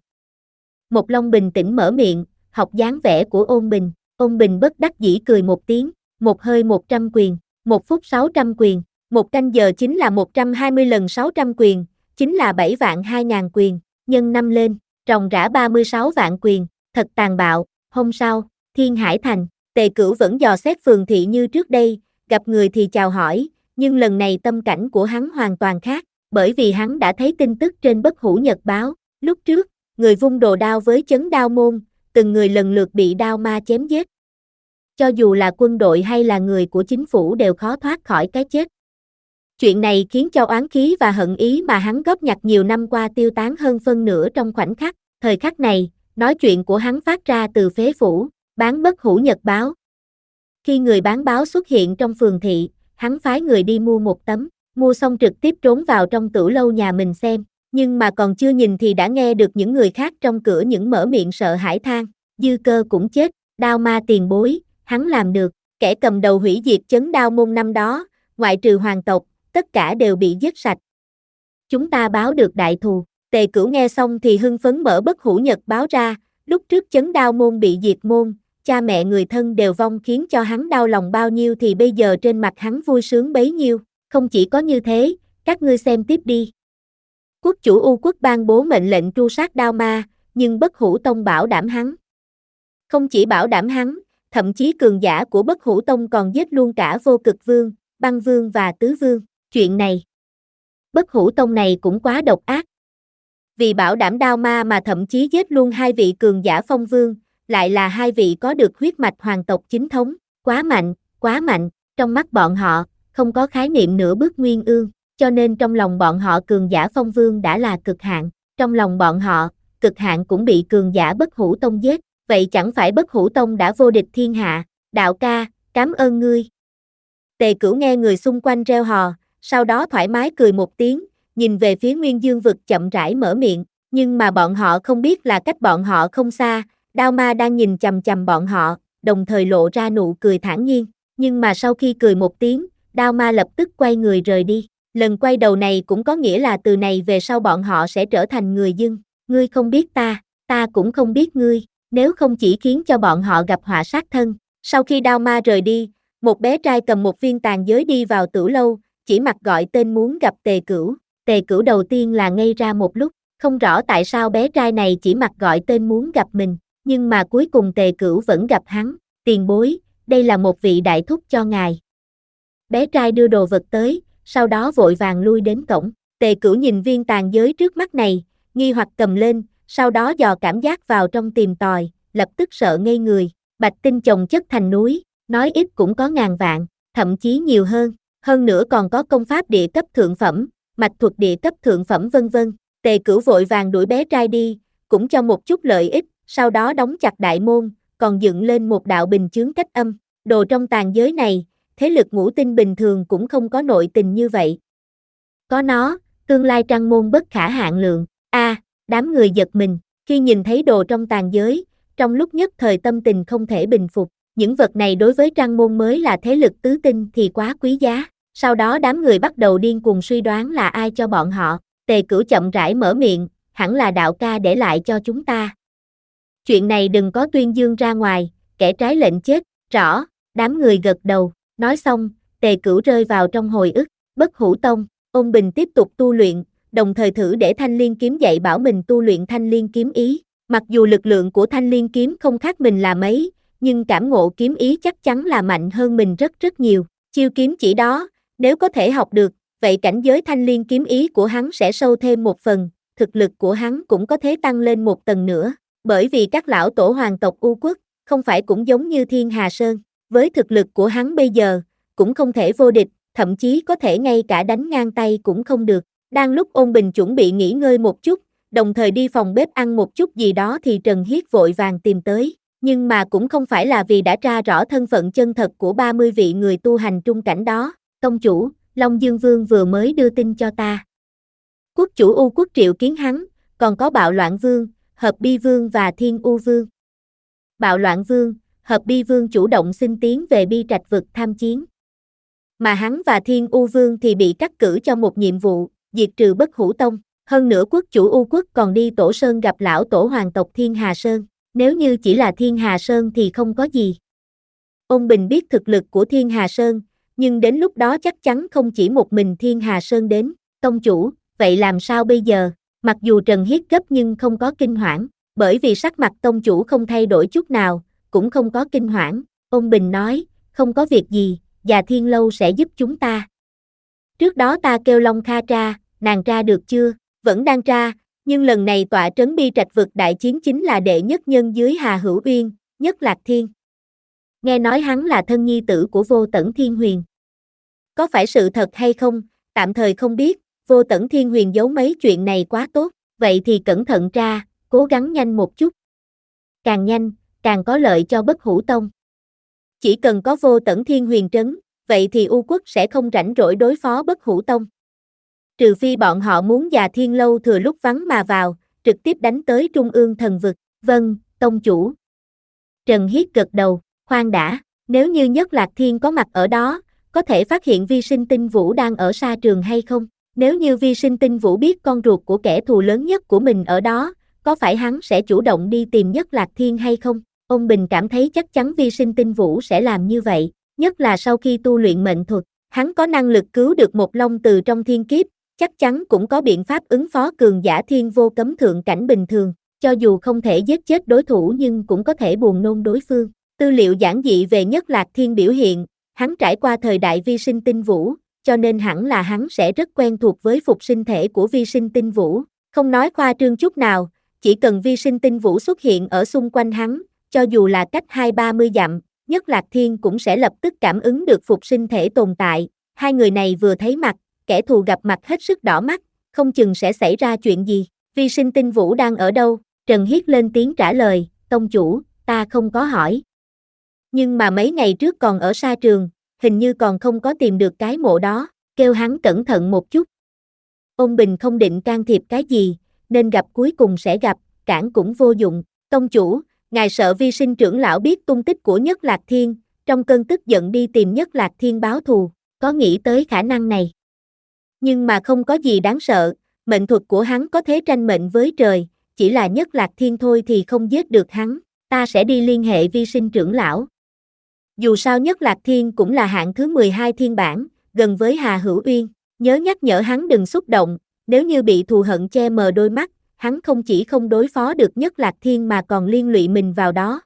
Một Long bình tĩnh mở miệng, học dáng vẻ của Ôn Bình. Ôn Bình bất đắc dĩ cười một tiếng, một hơi một trăm quyền, một phút sáu trăm quyền, một canh giờ chính là một trăm hai mươi lần sáu trăm quyền, chính là bảy vạn hai ngàn quyền, nhân năm lên, ròng rã ba mươi sáu vạn quyền, thật tàn bạo. Hôm sau, Thiên Hải Thành, Tề Cửu vẫn dò xét phường thị như trước đây, gặp người thì chào hỏi, nhưng lần này tâm cảnh của hắn hoàn toàn khác, bởi vì hắn đã thấy tin tức trên Bất Hủ Nhật Báo. Lúc trước, người vung đồ đao với chấn đao môn, từng người lần lượt bị đao ma chém giết. Cho dù là quân đội hay là người của chính phủ đều khó thoát khỏi cái chết. Chuyện này khiến cho oán khí và hận ý mà hắn góp nhặt nhiều năm qua tiêu tán hơn phân nửa trong khoảnh khắc. Thời khắc này, nói chuyện của hắn phát ra từ phế phủ, bán Bất Hủ Nhật Báo. Khi người bán báo xuất hiện trong phường thị, hắn phái người đi mua một tấm, mua xong trực tiếp trốn vào trong tửu lâu nhà mình xem, nhưng mà còn chưa nhìn thì đã nghe được những người khác trong cửa những mở miệng sợ hãi than, Dư Cơ cũng chết, đao ma tiền bối, hắn làm được, kẻ cầm đầu hủy diệt chấn đao môn năm đó, ngoại trừ hoàng tộc, tất cả đều bị giết sạch. Chúng ta báo được đại thù. Tề Cửu nghe xong thì hưng phấn mở Bất Hủ Nhật Báo ra, lúc trước chấn đao môn bị diệt môn, cha mẹ người thân đều vong khiến cho hắn đau lòng bao nhiêu thì bây giờ trên mặt hắn vui sướng bấy nhiêu. Không chỉ có như thế, các ngươi xem tiếp đi. Quốc chủ U Quốc ban bố mệnh lệnh tru sát đao ma, nhưng Bất Hủ Tông bảo đảm hắn. Không chỉ bảo đảm hắn, thậm chí cường giả của Bất Hủ Tông còn giết luôn cả Vô Cực Vương, Băng Vương và Tứ Vương. Chuyện này, Bất Hủ Tông này cũng quá độc ác. Vì bảo đảm đao ma mà thậm chí giết luôn hai vị cường giả phong vương, lại là hai vị có được huyết mạch hoàng tộc chính thống, quá mạnh, quá mạnh, trong mắt bọn họ, không có khái niệm nửa bước nguyên ương, cho nên trong lòng bọn họ cường giả phong vương đã là cực hạn, trong lòng bọn họ, cực hạn cũng bị cường giả Bất Hủ Tông giết, vậy chẳng phải Bất Hủ Tông đã vô địch thiên hạ? Đạo ca, cảm ơn ngươi. Tề Cửu nghe người xung quanh reo hò, sau đó thoải mái cười một tiếng, nhìn về phía Nguyên Dương vực chậm rãi mở miệng, nhưng mà bọn họ không biết là cách bọn họ không xa, đao ma đang nhìn chằm chằm bọn họ, đồng thời lộ ra nụ cười thản nhiên, nhưng mà sau khi cười một tiếng, đao ma lập tức quay người rời đi. Lần quay đầu này cũng có nghĩa là từ này về sau bọn họ sẽ trở thành người dưng. Ngươi không biết ta, ta cũng không biết ngươi, nếu không chỉ khiến cho bọn họ gặp họa sát thân. Sau khi đao ma rời đi, một bé trai cầm một viên tàn giới đi vào tửu lâu, chỉ mặc gọi tên muốn gặp Tề Cửu. Tề Cửu đầu tiên là ngây ra một lúc, không rõ tại sao bé trai này chỉ mặc gọi tên muốn gặp mình, nhưng mà cuối cùng Tề Cửu vẫn gặp hắn. Tiền bối, đây là một vị đại thúc cho ngài. Bé trai đưa đồ vật tới, sau đó vội vàng lui đến cổng. Tề Cửu nhìn viên tàn giới trước mắt này, nghi hoặc cầm lên, sau đó dò cảm giác vào trong tìm tòi, lập tức sợ ngây người. Bạch tinh chồng chất thành núi, nói ít cũng có ngàn vạn, thậm chí nhiều hơn. Hơn nữa còn có công pháp địa cấp thượng phẩm, mạch thuật địa cấp thượng phẩm vân vân. Tề Cửu vội vàng đuổi bé trai đi, cũng cho một chút lợi ích, sau đó đóng chặt đại môn, còn dựng lên một đạo bình chướng cách âm. Đồ trong tàn giới này, thế lực ngũ tinh bình thường cũng không có nội tình như vậy. Có nó, tương lai Trăng Môn bất khả hạn lượng. A, à, đám người giật mình, khi nhìn thấy đồ trong tàn giới, trong lúc nhất thời tâm tình không thể bình phục. Những vật này đối với Trăng Môn mới là thế lực tứ tinh thì quá quý giá. Sau đó đám người bắt đầu điên cuồng suy đoán là ai cho bọn họ. Tề Cửu chậm rãi mở miệng, hẳn là đạo ca để lại cho chúng ta. Chuyện này đừng có tuyên dương ra ngoài, kẻ trái lệnh chết, rõ, đám người gật đầu. Nói xong, Tề Cửu rơi vào trong hồi ức. Bất Hủ Tông, Ôn Bình tiếp tục tu luyện, đồng thời thử để Thanh Liên kiếm dạy bảo mình tu luyện Thanh Liên kiếm ý. Mặc dù lực lượng của Thanh Liên kiếm không khác mình là mấy, nhưng cảm ngộ kiếm ý chắc chắn là mạnh hơn mình rất rất nhiều. Chiêu kiếm chỉ đó, nếu có thể học được, vậy cảnh giới Thanh Liên kiếm ý của hắn sẽ sâu thêm một phần, thực lực của hắn cũng có thể tăng lên một tầng nữa. Bởi vì các lão tổ hoàng tộc U Quốc, không phải cũng giống như Thiên Hà Sơn, với thực lực của hắn bây giờ, cũng không thể vô địch, thậm chí có thể ngay cả đánh ngang tay cũng không được. Đang lúc Ôn Bình chuẩn bị nghỉ ngơi một chút, đồng thời đi phòng bếp ăn một chút gì đó thì Trần Hiết vội vàng tìm tới, nhưng mà cũng không phải là vì đã tra rõ thân phận chân thật của ba mươi vị người tu hành trung cảnh đó. Tông chủ, Long Dương Vương vừa mới đưa tin cho ta. Quốc chủ U Quốc triệu kiến hắn, còn có Bạo Loạn Vương, Hợp Bi Vương và Thiên U Vương. Bạo Loạn Vương, Hợp Bi Vương chủ động xin tiến về Bi Trạch vực tham chiến. Mà hắn và Thiên U Vương thì bị cắt cử cho một nhiệm vụ, diệt trừ Bất Hủ Tông. Hơn nữa quốc chủ U Quốc còn đi Tổ Sơn gặp lão tổ hoàng tộc Thiên Hà Sơn. Nếu như chỉ là Thiên Hà Sơn thì không có gì. Ôn Bình biết thực lực của Thiên Hà Sơn, nhưng đến lúc đó chắc chắn không chỉ một mình Thiên Hà Sơn đến. Tông chủ, vậy làm sao bây giờ? Mặc dù Trần Hiết gấp nhưng không có kinh hoảng, bởi vì sắc mặt tông chủ không thay đổi chút nào, cũng không có kinh hoảng. Ôn Bình nói, không có việc gì, Già Thiên Lâu sẽ giúp chúng ta. Trước đó ta kêu Long Kha tra, nàng tra được chưa? Vẫn đang tra, nhưng lần này tọa trấn Bi Trạch vực đại chiến chính là đệ nhất nhân dưới Hà Hữu Uyên, Nhất Lạc Thiên. Nghe nói hắn là thân nhi tử của Vô Tẩn Thiên Huyền. Có phải sự thật hay không, tạm thời không biết, Vô Tẩn Thiên Huyền giấu mấy chuyện này quá tốt, vậy thì cẩn thận tra, cố gắng nhanh một chút. Càng nhanh, càng có lợi cho Bất Hủ Tông. Chỉ cần có Vô Tẩn Thiên Huyền trấn, vậy thì U Quốc sẽ không rảnh rỗi đối phó Bất Hủ Tông. Trừ phi bọn họ muốn Già Thiên Lâu thừa lúc vắng mà vào, trực tiếp đánh tới Trung ương thần vực. Vâng, tông chủ. Trần Hiết gật đầu, khoan đã, nếu như Nhất Lạc Thiên có mặt ở đó, có thể phát hiện Vi Sinh Tinh Vũ đang ở sa trường hay không? Nếu như Vi Sinh Tinh Vũ biết con ruột của kẻ thù lớn nhất của mình ở đó, có phải hắn sẽ chủ động đi tìm Nhất Lạc Thiên hay không? Ông Bình cảm thấy chắc chắn Vi Sinh Tinh Vũ sẽ làm như vậy, nhất là sau khi tu luyện mệnh thuật, hắn có năng lực cứu được một long từ trong thiên kiếp, chắc chắn cũng có biện pháp ứng phó cường giả thiên vô cấm thượng cảnh bình thường, cho dù không thể giết chết đối thủ nhưng cũng có thể buồn nôn đối phương. Tư liệu giản dị về Nhất Lạc Thiên biểu hiện, hắn trải qua thời đại Vi Sinh Tinh Vũ, cho nên hẳn là hắn sẽ rất quen thuộc với phục sinh thể của Vi Sinh Tinh Vũ, không nói khoa trương chút nào, chỉ cần Vi Sinh Tinh Vũ xuất hiện ở xung quanh hắn, cho dù là cách hai ba mươi dặm, Nhất Lạc Thiên cũng sẽ lập tức cảm ứng được phục sinh thể tồn tại. Hai người này vừa thấy mặt, kẻ thù gặp mặt hết sức đỏ mắt, không chừng sẽ xảy ra chuyện gì. Vi Sinh Tinh Vũ đang ở đâu? Trần Hiết lên tiếng trả lời, tông chủ, ta không có hỏi. Nhưng mà mấy ngày trước còn ở sa trường, hình như còn không có tìm được cái mộ đó, kêu hắn cẩn thận một chút. Ôn Bình không định can thiệp cái gì, nên gặp cuối cùng sẽ gặp, cản cũng vô dụng. Tông chủ, ngài sợ Vi Sinh trưởng lão biết tung tích của Nhất Lạc Thiên, trong cơn tức giận đi tìm Nhất Lạc Thiên báo thù, có nghĩ tới khả năng này. Nhưng mà không có gì đáng sợ, mệnh thuật của hắn có thể tranh mệnh với trời, chỉ là Nhất Lạc Thiên thôi thì không giết được hắn, ta sẽ đi liên hệ Vi Sinh trưởng lão. Dù sao Nhất Lạc Thiên cũng là hạng thứ mười hai thiên bản, gần với Hà Hữu Uyên, nhớ nhắc nhở hắn đừng xúc động, nếu như bị thù hận che mờ đôi mắt, hắn không chỉ không đối phó được Nhất Lạc Thiên mà còn liên lụy mình vào đó.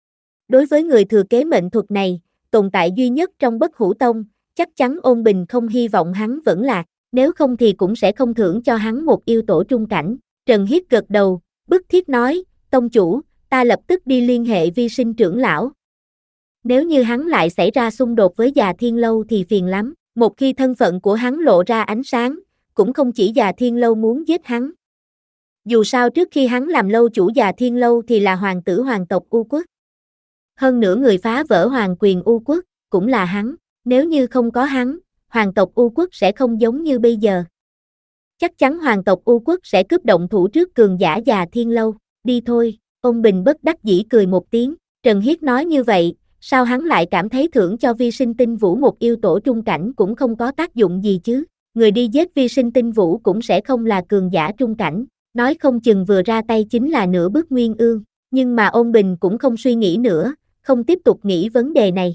Đối với người thừa kế mệnh thuật này, tồn tại duy nhất trong Bất Hủ Tông, chắc chắn Ôn Bình không hy vọng hắn vẫn lạc, nếu không thì cũng sẽ không thưởng cho hắn một yêu tổ trung cảnh. Trần Hiết gật đầu, bức thiết nói, tông chủ, ta lập tức đi liên hệ Vi Sinh trưởng lão. Nếu như hắn lại xảy ra xung đột với Già Thiên Lâu thì phiền lắm, một khi thân phận của hắn lộ ra ánh sáng, cũng không chỉ Già Thiên Lâu muốn giết hắn. Dù sao trước khi hắn làm lâu chủ Già Thiên Lâu thì là hoàng tử hoàng tộc U Quốc. hơn nữa người phá vỡ hoàng quyền U quốc, cũng là hắn, nếu như không có hắn, hoàng tộc U quốc sẽ không giống như bây giờ. Chắc chắn hoàng tộc U quốc sẽ cướp động thủ trước cường giả già Thiên Lâu, đi thôi, ông Bình bất đắc dĩ cười một tiếng, Trần Hiết nói như vậy, sao hắn lại cảm thấy thưởng cho vi sinh tinh vũ một yêu tổ trung cảnh cũng không có tác dụng gì chứ, người đi giết vi sinh tinh vũ cũng sẽ không là cường giả trung cảnh, nói không chừng vừa ra tay chính là nửa bước nguyên ương, nhưng mà ông Bình cũng không suy nghĩ nữa, không tiếp tục nghĩ vấn đề này.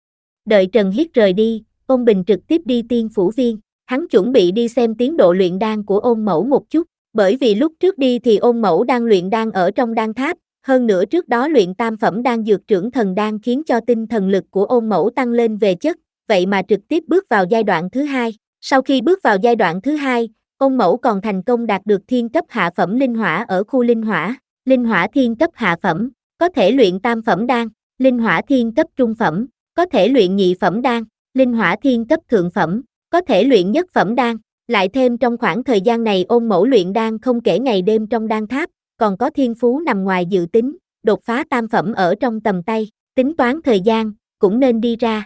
Đợi Trần Hiết rời đi, ông Bình trực tiếp đi Tiên Phủ Viên, hắn chuẩn bị đi xem tiến độ luyện đan của Ôn Mẫu một chút, bởi vì lúc trước đi thì Ôn Mẫu đang luyện đan ở trong đan tháp, hơn nữa trước đó luyện tam phẩm đan dược trưởng thần đan khiến cho tinh thần lực của Ôn Mẫu tăng lên về chất, vậy mà trực tiếp bước vào giai đoạn thứ hai. Sau khi bước vào giai đoạn thứ hai, Ôn Mẫu còn thành công đạt được thiên cấp hạ phẩm linh hỏa ở khu linh hỏa, linh hỏa thiên cấp hạ phẩm, có thể luyện tam phẩm đan, linh hỏa thiên cấp trung phẩm, có thể luyện nhị phẩm đan, linh hỏa thiên cấp thượng phẩm, có thể luyện nhất phẩm đan, lại thêm trong khoảng thời gian này Ôn Mẫu luyện đan không kể ngày đêm trong đan tháp, còn có thiên phú nằm ngoài dự tính, đột phá tam phẩm ở trong tầm tay, tính toán thời gian, cũng nên đi ra.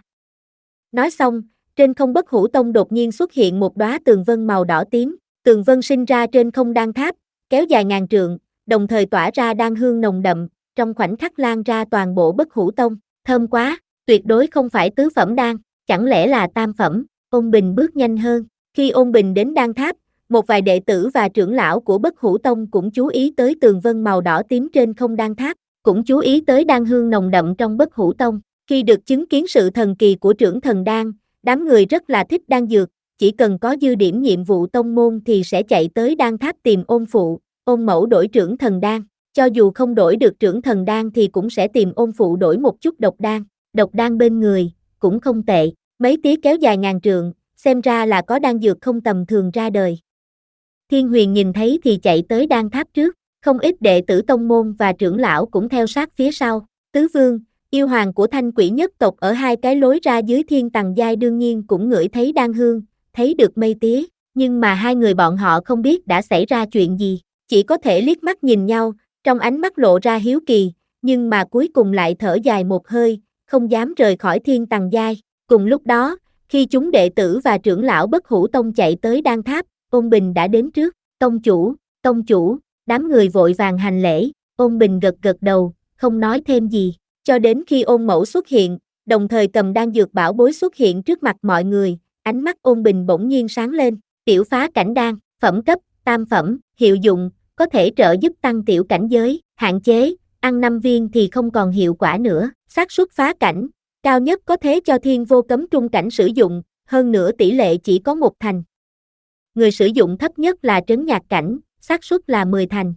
Nói xong, trên không Bất Hủ Tông đột nhiên xuất hiện một đóa tường vân màu đỏ tím, tường vân sinh ra trên không đan tháp, kéo dài ngàn trượng, đồng thời tỏa ra đan hương nồng đậm, trong khoảnh khắc lan ra toàn bộ Bất Hủ Tông, thơm quá, tuyệt đối không phải tứ phẩm đan, chẳng lẽ là tam phẩm, Ôn Bình bước nhanh hơn, khi Ôn Bình đến đan tháp, một vài đệ tử và trưởng lão của Bất Hủ Tông cũng chú ý tới tường vân màu đỏ tím trên không đan tháp, cũng chú ý tới đan hương nồng đậm trong Bất Hủ Tông, khi được chứng kiến sự thần kỳ của trưởng thần đan, đám người rất là thích đan dược, chỉ cần có dư điểm nhiệm vụ tông môn thì sẽ chạy tới đan tháp tìm Ôn phụ, Ôn mẫu đổi trưởng thần đan, cho dù không đổi được trưởng thần đan thì cũng sẽ tìm Ôn phụ đổi một chút độc đan, độc đan bên người, cũng không tệ, mấy tía kéo dài ngàn trượng, xem ra là có đan dược không tầm thường ra đời. Thiên Huyền nhìn thấy thì chạy tới đan tháp trước, không ít đệ tử tông môn và trưởng lão cũng theo sát phía sau, Tứ Vương, yêu hoàng của Thanh Quỷ nhất tộc ở hai cái lối ra dưới Thiên Tầng Giai đương nhiên cũng ngửi thấy đan hương, thấy được mây tía, nhưng mà hai người bọn họ không biết đã xảy ra chuyện gì, chỉ có thể liếc mắt nhìn nhau, trong ánh mắt lộ ra hiếu kỳ, nhưng mà cuối cùng lại thở dài một hơi, không dám rời khỏi Thiên Tầng Giai. Cùng lúc đó, khi chúng đệ tử và trưởng lão Bất Hủ Tông chạy tới đan tháp, Ôn Bình đã đến trước, tông chủ, tông chủ, đám người vội vàng hành lễ, Ôn Bình gật gật đầu, không nói thêm gì, cho đến khi Ôn Mẫu xuất hiện, đồng thời cầm đan dược bảo bối xuất hiện trước mặt mọi người, ánh mắt Ôn Bình bỗng nhiên sáng lên, tiểu phá cảnh đan, phẩm cấp, tam phẩm, hiệu dụng, có thể trợ giúp tăng tiểu cảnh giới, hạn chế, ăn năm viên thì không còn hiệu quả nữa, xác suất phá cảnh, cao nhất có thể cho thiên vô cấm trung cảnh sử dụng, hơn nữa tỷ lệ chỉ có một thành. Người sử dụng thấp nhất là trấn nhạc cảnh, xác suất là mười thành.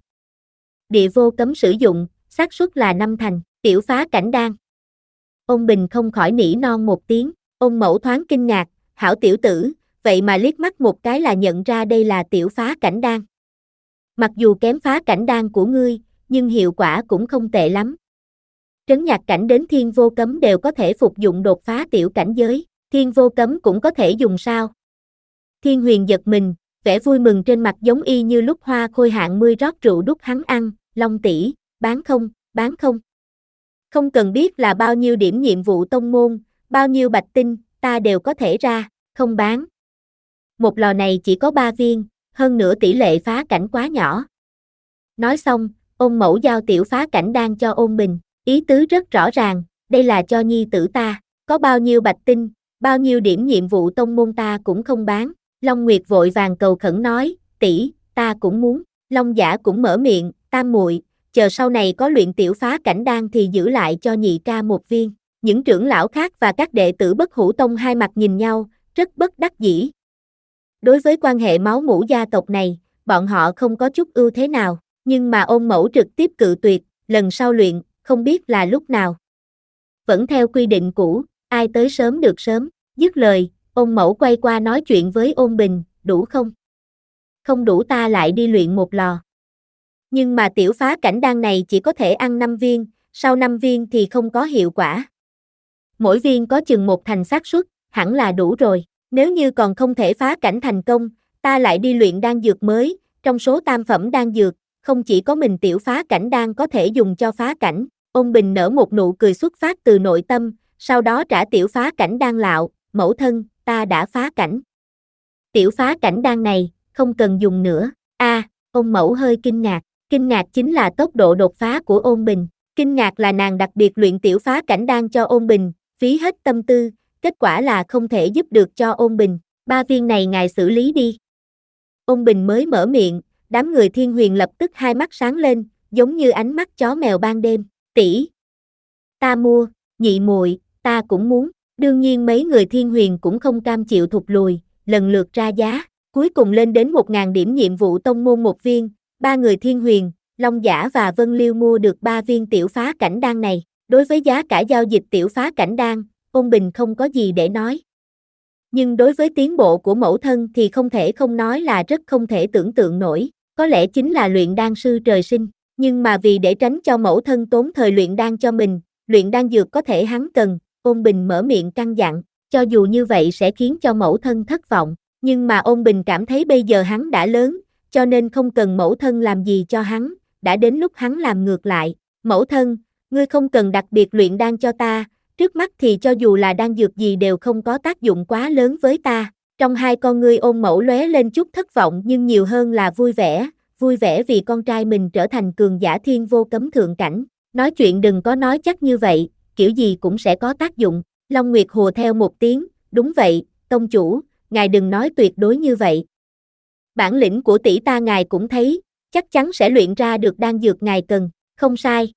Địa vô cấm sử dụng, xác suất là năm thành, tiểu phá cảnh đan. Ôn Bình không khỏi nỉ non một tiếng, Ôn Mẫu thoáng kinh ngạc, hảo tiểu tử, vậy mà liếc mắt một cái là nhận ra đây là tiểu phá cảnh đan. Mặc dù kém phá cảnh đan của ngươi, nhưng hiệu quả cũng không tệ lắm. Trấn nhạc cảnh đến thiên vô cấm đều có thể phục dụng đột phá tiểu cảnh giới, thiên vô cấm cũng có thể dùng sao? Thiên Huyền giật mình, vẻ vui mừng trên mặt giống y như lúc Hoa Khôi hạng mươi rót rượu đút hắn ăn, Long tỷ, bán không, bán không. Không cần biết là bao nhiêu điểm nhiệm vụ tông môn, bao nhiêu bạch tinh, ta đều có thể ra, không bán. Một lò này chỉ có ba viên, hơn nữa tỷ lệ phá cảnh quá nhỏ. Nói xong, Ôn Mẫu giao tiểu phá cảnh đan cho Ôn Bình, ý tứ rất rõ ràng, đây là cho nhi tử ta, có bao nhiêu bạch tinh, bao nhiêu điểm nhiệm vụ tông môn ta cũng không bán. Long Nguyệt vội vàng cầu khẩn nói, tỷ, ta cũng muốn. Long Giả cũng mở miệng, tam muội, chờ sau này có luyện tiểu phá cảnh đan thì giữ lại cho nhị ca một viên. Những trưởng lão khác và các đệ tử Bất Hủ Tông hai mặt nhìn nhau, rất bất đắc dĩ. Đối với quan hệ máu mủ gia tộc này, bọn họ không có chút ưu thế nào, nhưng mà Ôn Mẫu trực tiếp cự tuyệt, lần sau luyện, không biết là lúc nào. Vẫn theo quy định cũ, ai tới sớm được sớm, dứt lời, Ôn Mẫu quay qua nói chuyện với Ôn Bình, đủ không? Không đủ ta lại đi luyện một lò. Nhưng mà tiểu phá cảnh đan này chỉ có thể ăn năm viên, sau năm viên thì không có hiệu quả. Mỗi viên có chừng một thành xác suất, hẳn là đủ rồi. Nếu như còn không thể phá cảnh thành công, ta lại đi luyện đan dược mới, trong số tam phẩm đan dược, không chỉ có mình tiểu phá cảnh đan có thể dùng cho phá cảnh. Ôn Bình nở một nụ cười xuất phát từ nội tâm, sau đó trả tiểu phá cảnh đan lạo, mẫu thân, ta đã phá cảnh. Tiểu phá cảnh đan này, không cần dùng nữa. A, à, Ôn mẫu hơi kinh ngạc, kinh ngạc chính là tốc độ đột phá của Ôn Bình, kinh ngạc là nàng đặc biệt luyện tiểu phá cảnh đan cho Ôn Bình, phí hết tâm tư, kết quả là không thể giúp được cho Ôn Bình, ba viên này ngài xử lý đi. Ôn Bình mới mở miệng, đám người Thiên Huyền lập tức hai mắt sáng lên, giống như ánh mắt chó mèo ban đêm, tỷ. Ta mua, nhị muội, ta cũng muốn, đương nhiên mấy người Thiên Huyền cũng không cam chịu thụt lùi, lần lượt ra giá, cuối cùng lên đến một ngàn điểm nhiệm vụ tông môn một viên, ba người Thiên Huyền, Long Giả và Vân Liêu mua được ba viên tiểu phá cảnh đan này, đối với giá cả giao dịch tiểu phá cảnh đan, Ôn Bình không có gì để nói. Nhưng đối với tiến bộ của mẫu thân thì không thể không nói là rất không thể tưởng tượng nổi, có lẽ chính là luyện đan sư trời sinh, nhưng mà vì để tránh cho mẫu thân tốn thời luyện đan cho mình, luyện đan dược có thể hắn cần, Ôn Bình mở miệng căn dặn, cho dù như vậy sẽ khiến cho mẫu thân thất vọng, nhưng mà Ôn Bình cảm thấy bây giờ hắn đã lớn, cho nên không cần mẫu thân làm gì cho hắn, đã đến lúc hắn làm ngược lại, mẫu thân, ngươi không cần đặc biệt luyện đan cho ta, trước mắt thì cho dù là đan dược gì đều không có tác dụng quá lớn với ta, trong hai con ngươi Ôn mẫu lóe lên chút thất vọng nhưng nhiều hơn là vui vẻ, vui vẻ vì con trai mình trở thành cường giả thiên vô cấm thượng cảnh, nói chuyện đừng có nói chắc như vậy, kiểu gì cũng sẽ có tác dụng, Long Nguyệt hùa theo một tiếng, đúng vậy, tông chủ, ngài đừng nói tuyệt đối như vậy. Bản lĩnh của tỷ ta ngài cũng thấy, chắc chắn sẽ luyện ra được đan dược ngài cần, không sai.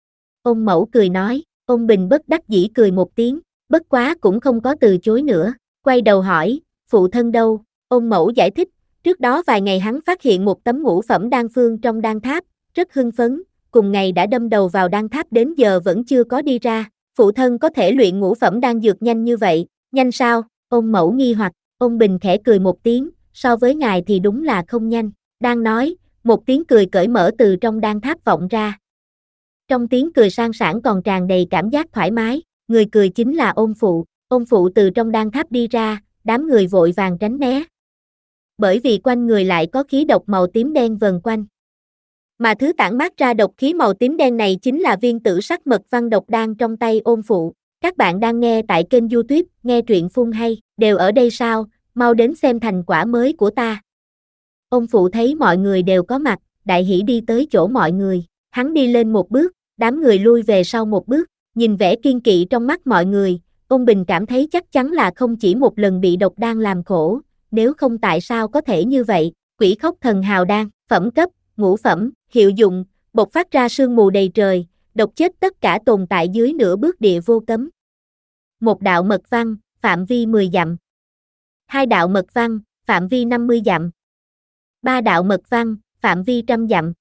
Ôn mẫu cười nói, Ôn Bình bất đắc dĩ cười một tiếng, bất quá cũng không có từ chối nữa, quay đầu hỏi, phụ thân đâu, Ôn mẫu giải thích, trước đó vài ngày hắn phát hiện một tấm ngũ phẩm đan phương trong đan tháp, rất hưng phấn, cùng ngày đã đâm đầu vào đan tháp đến giờ vẫn chưa có đi ra, phụ thân có thể luyện ngũ phẩm đan dược nhanh như vậy, nhanh sao, Ôn mẫu nghi hoặc, Ôn Bình khẽ cười một tiếng, so với ngài thì đúng là không nhanh, đang nói, một tiếng cười cởi mở từ trong đan tháp vọng ra. Trong tiếng cười sang sảng còn tràn đầy cảm giác thoải mái, người cười chính là Ôn phụ, Ôn phụ từ trong đan tháp đi ra, đám người vội vàng tránh né. Bởi vì quanh người lại có khí độc màu tím đen vần quanh. Mà thứ tản mát ra độc khí màu tím đen này chính là viên tử sắc mật văn độc đan trong tay Ôn phụ. Các bạn đang nghe tại kênh YouTube, nghe truyện phun hay, đều ở đây sao, mau đến xem thành quả mới của ta. Ôn phụ thấy mọi người đều có mặt, đại hỉ đi tới chỗ mọi người, hắn đi lên một bước, đám người lui về sau một bước, nhìn vẻ kiên kỵ trong mắt mọi người, Ôn Bình cảm thấy chắc chắn là không chỉ một lần bị độc đan làm khổ, nếu không tại sao có thể như vậy, Quỷ Khốc Thần Hào Đan, phẩm cấp, ngũ phẩm, hiệu dụng, bộc phát ra sương mù đầy trời, độc chết tất cả tồn tại dưới nửa bước địa vô cấm. Một đạo mật văn, phạm vi mười dặm. Hai đạo mật văn, phạm vi năm mươi dặm. Ba đạo mật văn, phạm vi trăm dặm.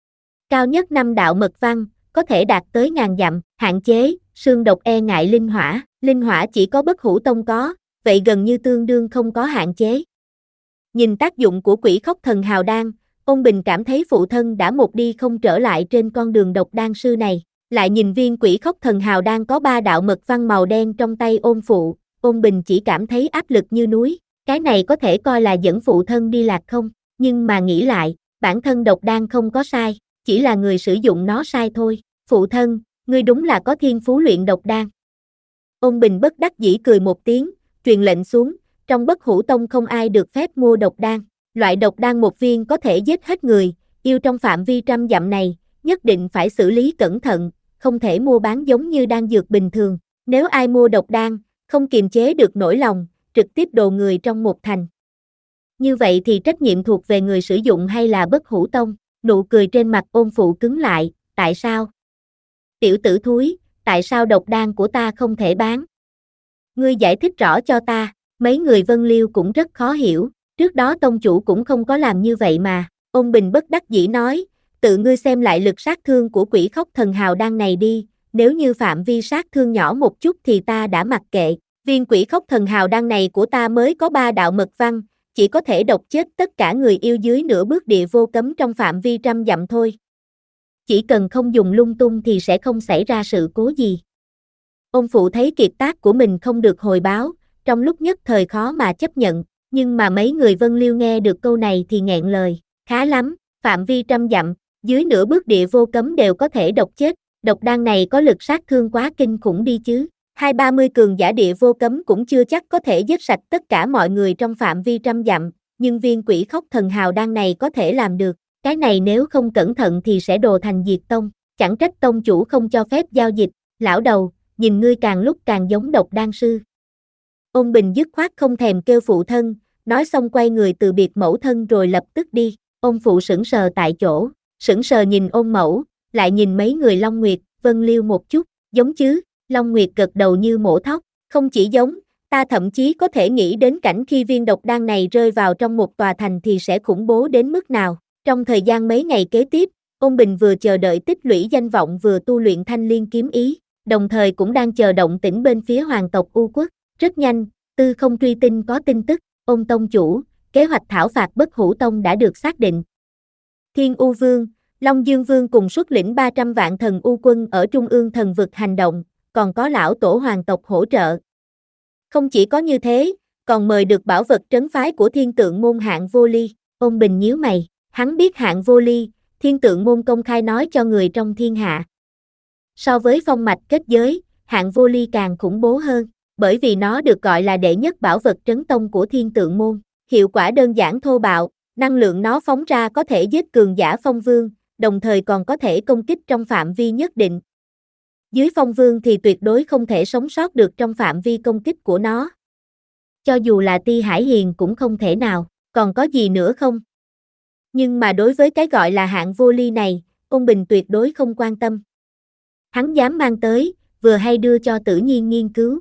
Cao nhất năm đạo mật văn, có thể đạt tới ngàn dặm, hạn chế, sương độc e ngại linh hỏa, linh hỏa chỉ có Bất Hủ Tông có, vậy gần như tương đương không có hạn chế. Nhìn tác dụng của Quỷ Khốc Thần Hào Đan, Ôn Bình cảm thấy phụ thân đã một đi không trở lại trên con đường độc đan sư này, lại nhìn viên Quỷ Khốc Thần Hào Đan có ba đạo mật văn màu đen trong tay Ôn phụ, Ôn Bình chỉ cảm thấy áp lực như núi, cái này có thể coi là dẫn phụ thân đi lạc không, nhưng mà nghĩ lại, bản thân độc đan không có sai, chỉ là người sử dụng nó sai thôi, phụ thân, ngươi đúng là có thiên phú luyện độc đan. Ôn Bình bất đắc dĩ cười một tiếng, truyền lệnh xuống, trong Bất Hủ Tông không ai được phép mua độc đan, loại độc đan một viên có thể giết hết người, yêu trong phạm vi trăm dặm này, nhất định phải xử lý cẩn thận, không thể mua bán giống như đan dược bình thường, nếu ai mua độc đan, không kiềm chế được nỗi lòng, trực tiếp đồ người trong một thành. Như vậy thì trách nhiệm thuộc về người sử dụng hay là Bất Hủ Tông? Nụ cười trên mặt Ôn phụ cứng lại, tại sao? Tiểu tử thúi, tại sao độc đan của ta không thể bán? Ngươi giải thích rõ cho ta, mấy người Vân Liêu cũng rất khó hiểu, trước đó tông chủ cũng không có làm như vậy mà, Ôn Bình bất đắc dĩ nói, tự ngươi xem lại lực sát thương của Quỷ Khốc Thần Hào Đan này đi, nếu như phạm vi sát thương nhỏ một chút thì ta đã mặc kệ, viên Quỷ Khốc Thần Hào Đan này của ta mới có ba đạo mật văn, chỉ có thể độc chết tất cả người yêu dưới nửa bước địa vô cấm trong phạm vi trăm dặm thôi. Chỉ cần không dùng lung tung thì sẽ không xảy ra sự cố gì. Ôn phụ thấy kiệt tác của mình không được hồi báo, trong lúc nhất thời khó mà chấp nhận, nhưng mà mấy người Vân Liêu nghe được câu này thì nghẹn lời, khá lắm, phạm vi trăm dặm, dưới nửa bước địa vô cấm đều có thể độc chết, Độc đan này có lực sát thương quá kinh khủng đi chứ. Hai ba mươi cường giả địa vô cấm cũng chưa chắc có thể giết sạch tất cả mọi người trong phạm vi trăm dặm, nhưng viên quỷ khốc thần hào đan này có thể làm được. Cái này nếu không cẩn thận thì sẽ đồ thành diệt tông, chẳng trách tông chủ không cho phép giao dịch. Lão đầu, nhìn ngươi càng lúc càng giống độc đan sư. Ôn Bình dứt khoát không thèm kêu phụ thân, nói xong quay người từ biệt mẫu thân rồi lập tức đi. Ôn phụ sững sờ tại chỗ, sững sờ nhìn ôn mẫu, lại nhìn mấy người Long Nguyệt, Vân Liêu một chút, giống chứ. Long Nguyệt gật đầu như mổ thóc, không chỉ giống, ta thậm chí có thể nghĩ đến cảnh khi viên độc đan này rơi vào trong một tòa thành thì sẽ khủng bố đến mức nào. Trong thời gian mấy ngày kế tiếp, Ôn Bình vừa chờ đợi tích lũy danh vọng vừa tu luyện thanh liên kiếm ý, đồng thời cũng đang chờ động tĩnh bên phía hoàng tộc U Quốc. Rất nhanh, Tư Không Truy Tinh có tin tức, Ôn tông chủ, kế hoạch thảo phạt Bất Hủ Tông đã được xác định. Thiên U Vương, Long Dương Vương cùng xuất lĩnh ba trăm vạn thần U quân ở trung ương thần vực hành động, còn có lão tổ hoàng tộc hỗ trợ. Không chỉ có như thế, còn mời được bảo vật trấn phái của Thiên Tượng môn Hạng Vô Ly. Ôn Bình nhíu mày, hắn biết Hạng Vô Ly, Thiên Tượng môn công khai nói cho người trong thiên hạ. So với phong mạch kết giới, Hạng Vô Ly càng khủng bố hơn, bởi vì nó được gọi là đệ nhất bảo vật trấn tông của Thiên Tượng môn. Hiệu quả đơn giản thô bạo, năng lượng nó phóng ra có thể giết cường giả phong vương, đồng thời còn có thể công kích trong phạm vi nhất định. Dưới phong vương thì tuyệt đối không thể sống sót được trong phạm vi công kích của nó. Cho dù là Ti Hải Hiền cũng không thể nào, còn có gì nữa không? Nhưng mà đối với cái gọi là Hạng Vô Ly này, Ôn Bình tuyệt đối không quan tâm. Hắn dám mang tới, vừa hay đưa cho Tử Nhiên nghiên cứu.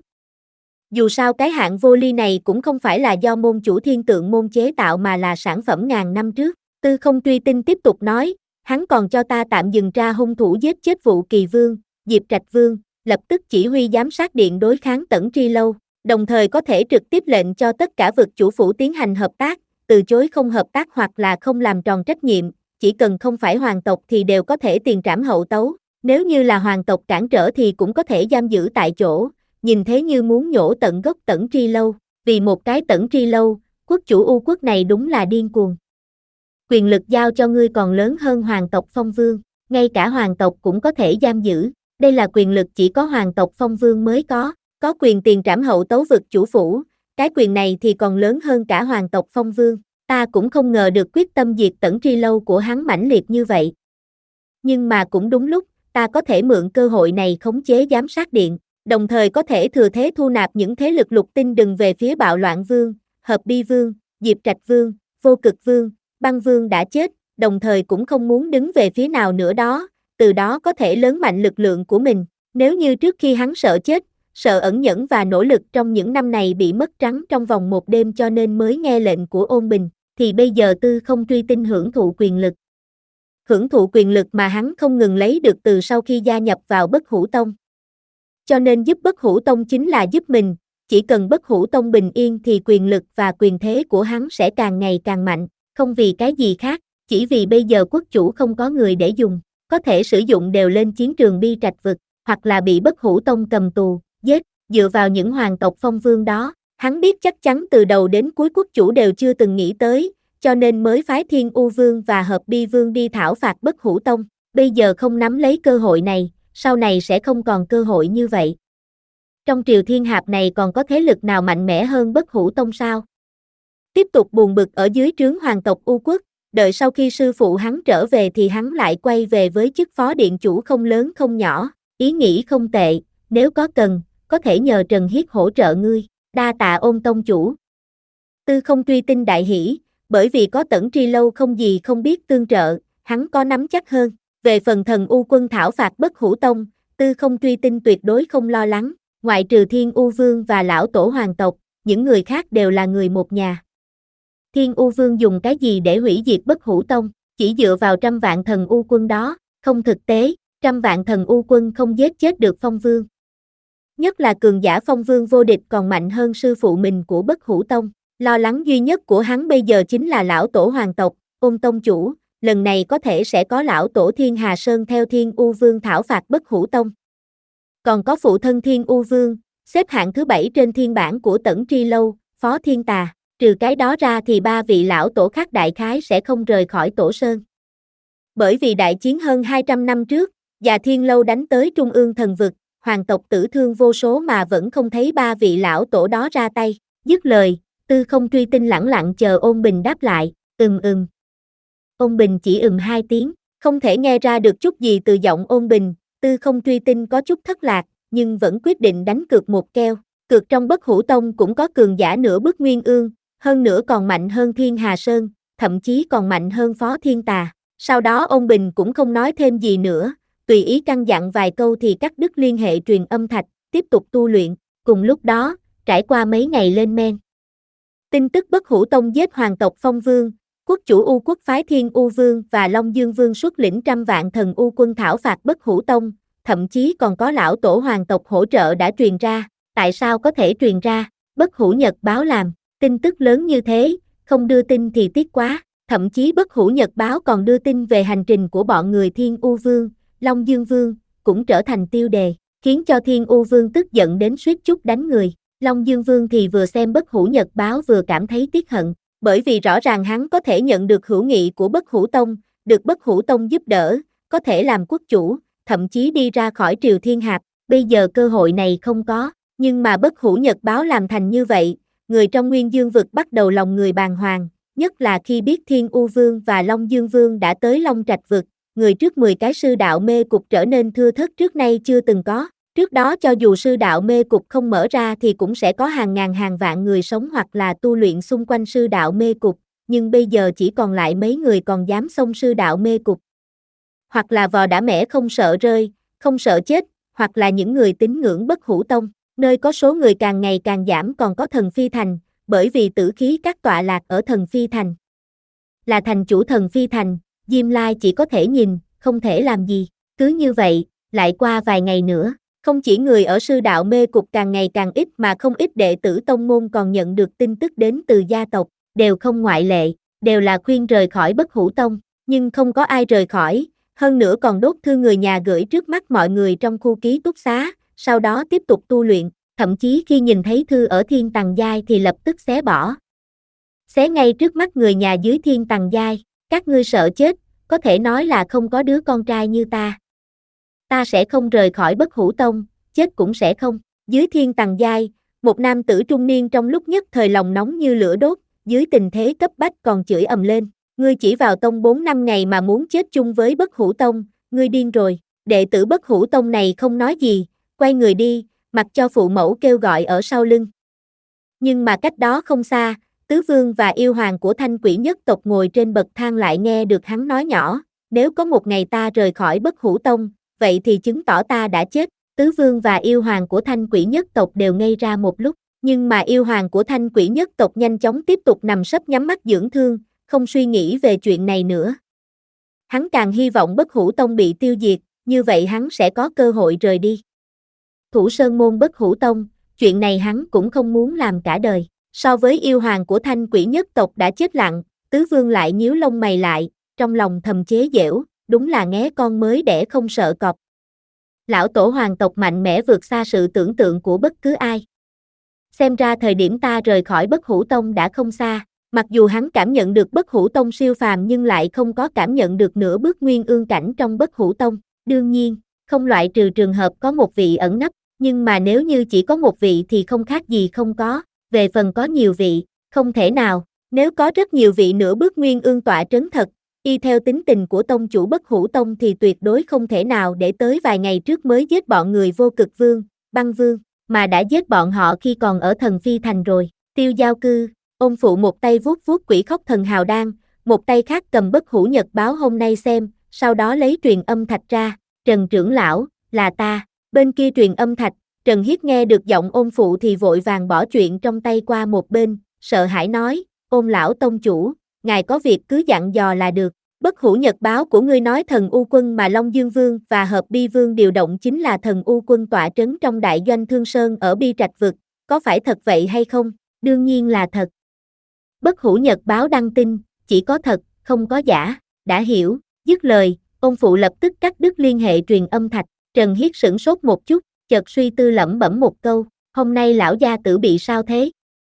Dù sao cái Hạng Vô Ly này cũng không phải là do môn chủ Thiên Tượng môn chế tạo mà là sản phẩm ngàn năm trước. Tư Không Truy Tinh tiếp tục nói, hắn còn cho ta tạm dừng tra hung thủ giết chết Vụ Kỳ Vương, Diệp Trạch Vương, lập tức chỉ huy giám sát điện đối kháng Tẩn Tri Lâu, đồng thời có thể trực tiếp lệnh cho tất cả vực chủ phủ tiến hành hợp tác, từ chối không hợp tác hoặc là không làm tròn trách nhiệm, chỉ cần không phải hoàng tộc thì đều có thể tiền trảm hậu tấu, nếu như là hoàng tộc cản trở thì cũng có thể giam giữ tại chỗ, nhìn thế như muốn nhổ tận gốc Tẩn Tri Lâu, vì một cái Tẩn Tri Lâu, quốc chủ U quốc này đúng là điên cuồng. Quyền lực giao cho ngươi còn lớn hơn hoàng tộc Phong Vương, ngay cả hoàng tộc cũng có thể giam giữ. Đây là quyền lực chỉ có hoàng tộc Phong Vương mới có, có quyền tiền trảm hậu tấu vực chủ phủ, cái quyền này thì còn lớn hơn cả hoàng tộc Phong Vương, ta cũng không ngờ được quyết tâm diệt Tẩn Tri Lâu của hắn mãnh liệt như vậy. Nhưng mà cũng đúng lúc, ta có thể mượn cơ hội này khống chế giám sát điện, đồng thời có thể thừa thế thu nạp những thế lực lục tinh đừng về phía Bạo Loạn Vương, Hợp Bi Vương, Diệp Trạch Vương, Vô Cực Vương, Băng Vương đã chết, đồng thời cũng không muốn đứng về phía nào nữa đó. Từ đó có thể lớn mạnh lực lượng của mình, nếu như trước khi hắn sợ chết, sợ ẩn nhẫn và nỗ lực trong những năm này bị mất trắng trong vòng một đêm cho nên mới nghe lệnh của Ôn Bình, thì bây giờ Tư Không Truy Tinh hưởng thụ quyền lực. Hưởng thụ quyền lực mà hắn không ngừng lấy được từ sau khi gia nhập vào Bất Hủ Tông. Cho nên giúp Bất Hủ Tông chính là giúp mình, chỉ cần Bất Hủ Tông bình yên thì quyền lực và quyền thế của hắn sẽ càng ngày càng mạnh, không vì cái gì khác, chỉ vì bây giờ quốc chủ không có người để dùng. Có thể sử dụng đều lên chiến trường Bi Trạch vực, hoặc là bị Bất Hủ Tông cầm tù, giết, dựa vào những hoàng tộc Phong Vương đó, hắn biết chắc chắn từ đầu đến cuối quốc chủ đều chưa từng nghĩ tới, cho nên mới phái Thiên U Vương và Hợp Bi Vương đi thảo phạt Bất Hủ Tông, bây giờ không nắm lấy cơ hội này, sau này sẽ không còn cơ hội như vậy. Trong triều thiên hạp này còn có thế lực nào mạnh mẽ hơn Bất Hủ Tông sao? Tiếp tục buồn bực ở dưới trướng hoàng tộc U Quốc, đợi sau khi sư phụ hắn trở về thì hắn lại quay về với chức phó điện chủ không lớn không nhỏ, ý nghĩ không tệ, nếu có cần, có thể nhờ Trần Hiết hỗ trợ ngươi, đa tạ Ôn tông chủ. Tư Không Truy Tinh đại hỉ, bởi vì có Tẩn Tri Lâu không gì không biết tương trợ, hắn có nắm chắc hơn, về phần thần U quân thảo phạt Bất Hủ Tông, Tư Không Truy Tinh tuyệt đối không lo lắng, ngoại trừ Thiên U Vương và lão tổ hoàng tộc, những người khác đều là người một nhà. Thiên U Vương dùng cái gì để hủy diệt Bất Hủ Tông, chỉ dựa vào trăm vạn thần U quân đó, không thực tế, trăm vạn thần U quân không giết chết được Phong Vương. Nhất là cường giả Phong Vương vô địch còn mạnh hơn sư phụ mình của Bất Hủ Tông, lo lắng duy nhất của hắn bây giờ chính là lão tổ hoàng tộc, Ôn tông chủ, lần này có thể sẽ có lão tổ Thiên Hà Sơn theo Thiên U Vương thảo phạt Bất Hủ Tông. Còn có phụ thân Thiên U Vương, xếp hạng thứ bảy trên thiên bảng của Tẩn Tri Lâu, Phó Thiên Tà. Trừ cái đó ra thì ba vị lão tổ khác đại khái sẽ không rời khỏi tổ sơn. Bởi vì đại chiến hơn hai trăm năm trước, Dạ Thiên Lâu đánh tới Trung ương thần vực, hoàng tộc tử thương vô số mà vẫn không thấy ba vị lão tổ đó ra tay. Dứt lời, Tư Không Truy Tinh lẳng lặng chờ Ôn Bình đáp lại, ừm ừm. Ôn Bình chỉ ừm hai tiếng, không thể nghe ra được chút gì từ giọng Ôn Bình, Tư Không Truy Tinh có chút thất lạc, nhưng vẫn quyết định đánh cược một keo. Cược trong Bất Hủ Tông cũng có cường giả nửa bước Nguyên Ương, hơn nữa còn mạnh hơn Thiên Hà Sơn, thậm chí còn mạnh hơn Phó Thiên Tà. Sau đó Ôn Bình cũng không nói thêm gì nữa, tùy ý căn dặn vài câu thì cắt đứt liên hệ truyền âm thạch, tiếp tục tu luyện. Cùng lúc đó, trải qua mấy ngày lên men. Tin tức Bất Hủ Tông giết hoàng tộc Phong Vương, quốc chủ U quốc phái Thiên U Vương và Long Dương Vương xuất lĩnh trăm vạn thần U quân thảo phạt Bất Hủ Tông, thậm chí còn có lão tổ hoàng tộc hỗ trợ đã truyền ra. Tại sao có thể truyền ra? Bất Hủ Nhật báo làm, tin tức lớn như thế, không đưa tin thì tiếc quá. Thậm chí Bất Hủ Nhật báo còn đưa tin về hành trình của bọn người Thiên U Vương, Long Dương Vương, cũng trở thành tiêu đề, khiến cho Thiên U Vương tức giận đến suýt chút đánh người. Long Dương Vương thì vừa xem Bất Hủ Nhật báo vừa cảm thấy tiếc hận, bởi vì rõ ràng hắn có thể nhận được hữu nghị của Bất Hủ Tông, được Bất Hủ Tông giúp đỡ, có thể làm quốc chủ, thậm chí đi ra khỏi Triều Thiên Hạp, bây giờ cơ hội này không có, nhưng mà Bất Hủ Nhật báo làm thành như vậy, người trong Nguyên Dương vực bắt đầu lòng người bàng hoàng, nhất là khi biết Thiên U Vương và Long Dương Vương đã tới Long Trạch vực, người trước mười cái sư đạo mê cục trở nên thưa thớt trước nay chưa từng có. Trước đó cho dù sư đạo mê cục không mở ra thì cũng sẽ có hàng ngàn hàng vạn người sống hoặc là tu luyện xung quanh sư đạo mê cục, nhưng bây giờ chỉ còn lại mấy người còn dám xông sư đạo mê cục. Hoặc là vò đã mẻ không sợ rơi, không sợ chết, hoặc là những người tín ngưỡng Bất Hủ Tông, nơi có số người càng ngày càng giảm còn có Thần Phi Thành, bởi vì tử khí các tọa lạc ở Thần Phi Thành. Là thành chủ Thần Phi Thành, Diêm Lai chỉ có thể nhìn, không thể làm gì, cứ như vậy, lại qua vài ngày nữa. Không chỉ người ở sư đạo mê cục càng ngày càng ít mà không ít đệ tử tông môn còn nhận được tin tức đến từ gia tộc, đều không ngoại lệ, đều là khuyên rời khỏi Bất Hủ Tông, nhưng không có ai rời khỏi, hơn nữa còn đốt thư người nhà gửi trước mắt mọi người trong khu ký túc xá, sau đó tiếp tục tu luyện, thậm chí khi nhìn thấy thư ở Thiên Tầng Giai thì lập tức xé bỏ. Xé ngay trước mắt người nhà dưới Thiên Tầng Giai, các ngươi sợ chết, có thể nói là không có đứa con trai như ta. Ta sẽ không rời khỏi Bất Hủ Tông, chết cũng sẽ không. Dưới Thiên Tầng Giai, một nam tử trung niên trong lúc nhất thời lòng nóng như lửa đốt, dưới tình thế cấp bách còn chửi ầm lên. Ngươi chỉ vào tông bốn năm ngày mà muốn chết chung với Bất Hủ Tông, ngươi điên rồi. Đệ tử Bất Hủ Tông này không nói gì, quay người đi, mặc cho phụ mẫu kêu gọi ở sau lưng. Nhưng mà cách đó không xa, Tứ Vương và yêu hoàng của Thanh Quỷ nhất tộc ngồi trên bậc thang lại nghe được hắn nói nhỏ, nếu có một ngày ta rời khỏi Bất Hủ Tông, vậy thì chứng tỏ ta đã chết. Tứ Vương và yêu hoàng của Thanh Quỷ nhất tộc đều ngây ra một lúc, nhưng mà yêu hoàng của Thanh Quỷ nhất tộc nhanh chóng tiếp tục nằm sấp nhắm mắt dưỡng thương, không suy nghĩ về chuyện này nữa. Hắn càng hy vọng Bất Hủ Tông bị tiêu diệt, như vậy hắn sẽ có cơ hội rời đi. Thủ Sơn môn Bất Hủ Tông, chuyện này hắn cũng không muốn làm cả đời. So với yêu hoàng của Thanh Quỷ nhất tộc đã chết lặng, Tứ Vương lại nhíu lông mày lại, trong lòng thầm chế giễu, đúng là nghé con mới đẻ không sợ cọp. Lão tổ hoàng tộc mạnh mẽ vượt xa sự tưởng tượng của bất cứ ai. Xem ra thời điểm ta rời khỏi Bất Hủ Tông đã không xa, mặc dù hắn cảm nhận được Bất Hủ Tông siêu phàm nhưng lại không có cảm nhận được nửa bước nguyên ương cảnh trong Bất Hủ Tông. Đương nhiên, không loại trừ trường hợp có một vị ẩn nấp, nhưng mà nếu như chỉ có một vị thì không khác gì không có, về phần có nhiều vị, không thể nào, nếu có rất nhiều vị nửa bước nguyên ương tọa trấn thật, y theo tính tình của tông chủ Bất Hủ Tông thì tuyệt đối không thể nào để tới vài ngày trước mới giết bọn người Vô Cực Vương, Băng Vương, mà đã giết bọn họ khi còn ở Thần Phi Thành rồi. Tiêu Giao Cư, ôn phụ một tay vuốt vuốt quỷ khóc thần hào đan, một tay khác cầm Bất Hủ Nhật báo hôm nay xem, sau đó lấy truyền âm thạch ra, Trần trưởng lão, là ta, bên kia truyền âm thạch, Trần Hiết nghe được giọng ôn phụ thì vội vàng bỏ chuyện trong tay qua một bên, sợ hãi nói, ôn lão tông chủ, ngài có việc cứ dặn dò là được. Bất Hủ Nhật báo của ngươi nói thần U quân mà Long Dương Vương và Hợp Bi Vương điều động chính là thần U quân tọa trấn trong đại doanh Thương Sơn ở Bi Trạch vực, có phải thật vậy hay không? Đương nhiên là thật. Bất Hủ Nhật báo đăng tin, chỉ có thật, không có giả, đã hiểu. Dứt lời, ôn phụ lập tức cắt đứt liên hệ truyền âm thạch. Trần Hiết sửng sốt một chút, chợt suy tư lẩm bẩm một câu, hôm nay lão gia tử bị sao thế?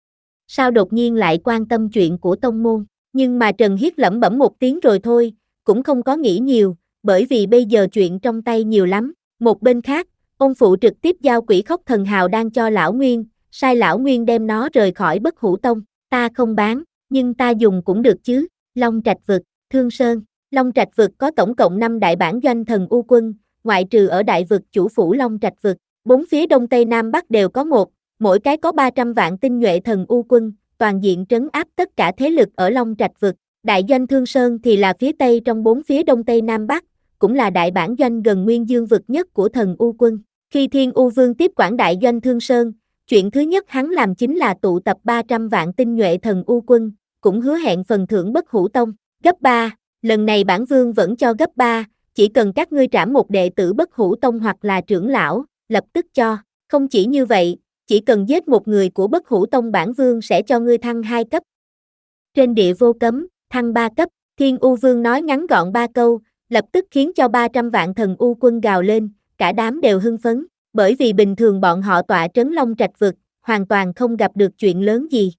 Sao đột nhiên lại quan tâm chuyện của tông môn? Nhưng mà Trần Hiết lẩm bẩm một tiếng rồi thôi, cũng không có nghĩ nhiều, bởi vì bây giờ chuyện trong tay nhiều lắm. Một bên khác, ông phụ trực tiếp giao quỷ khóc thần hào đang cho lão Nguyên, sai lão Nguyên đem nó rời khỏi Bất Hủ Tông. Ta không bán, nhưng ta dùng cũng được chứ. Long Trạch Vực, Thương Sơn. Long Trạch Vực có tổng cộng năm đại bản doanh thần U quân, ngoại trừ ở đại vực chủ phủ Long Trạch Vực. Bốn phía đông tây nam bắc đều có một, mỗi cái có ba trăm vạn tinh nhuệ thần U quân, toàn diện trấn áp tất cả thế lực ở Long Trạch Vực. Đại doanh Thương Sơn thì là phía tây trong bốn phía đông tây nam bắc, cũng là đại bản doanh gần Nguyên Dương vực nhất của thần U quân. Khi Thiên U Vương tiếp quản đại doanh Thương Sơn, chuyện thứ nhất hắn làm chính là tụ tập ba trăm vạn tinh nhuệ thần U quân, cũng hứa hẹn phần thưởng Bất Hủ Tông, gấp ba, lần này bản vương vẫn cho gấp ba, chỉ cần các ngươi trảm một đệ tử Bất Hủ Tông hoặc là trưởng lão, lập tức cho. Không chỉ như vậy, chỉ cần giết một người của Bất Hủ Tông bản vương sẽ cho ngươi thăng hai cấp. Trên địa vô cấm, thăng ba cấp, Thiên U Vương nói ngắn gọn ba câu, lập tức khiến cho ba trăm vạn thần U quân gào lên, cả đám đều hưng phấn, bởi vì bình thường bọn họ tọa trấn Long Trạch Vực, hoàn toàn không gặp được chuyện lớn gì.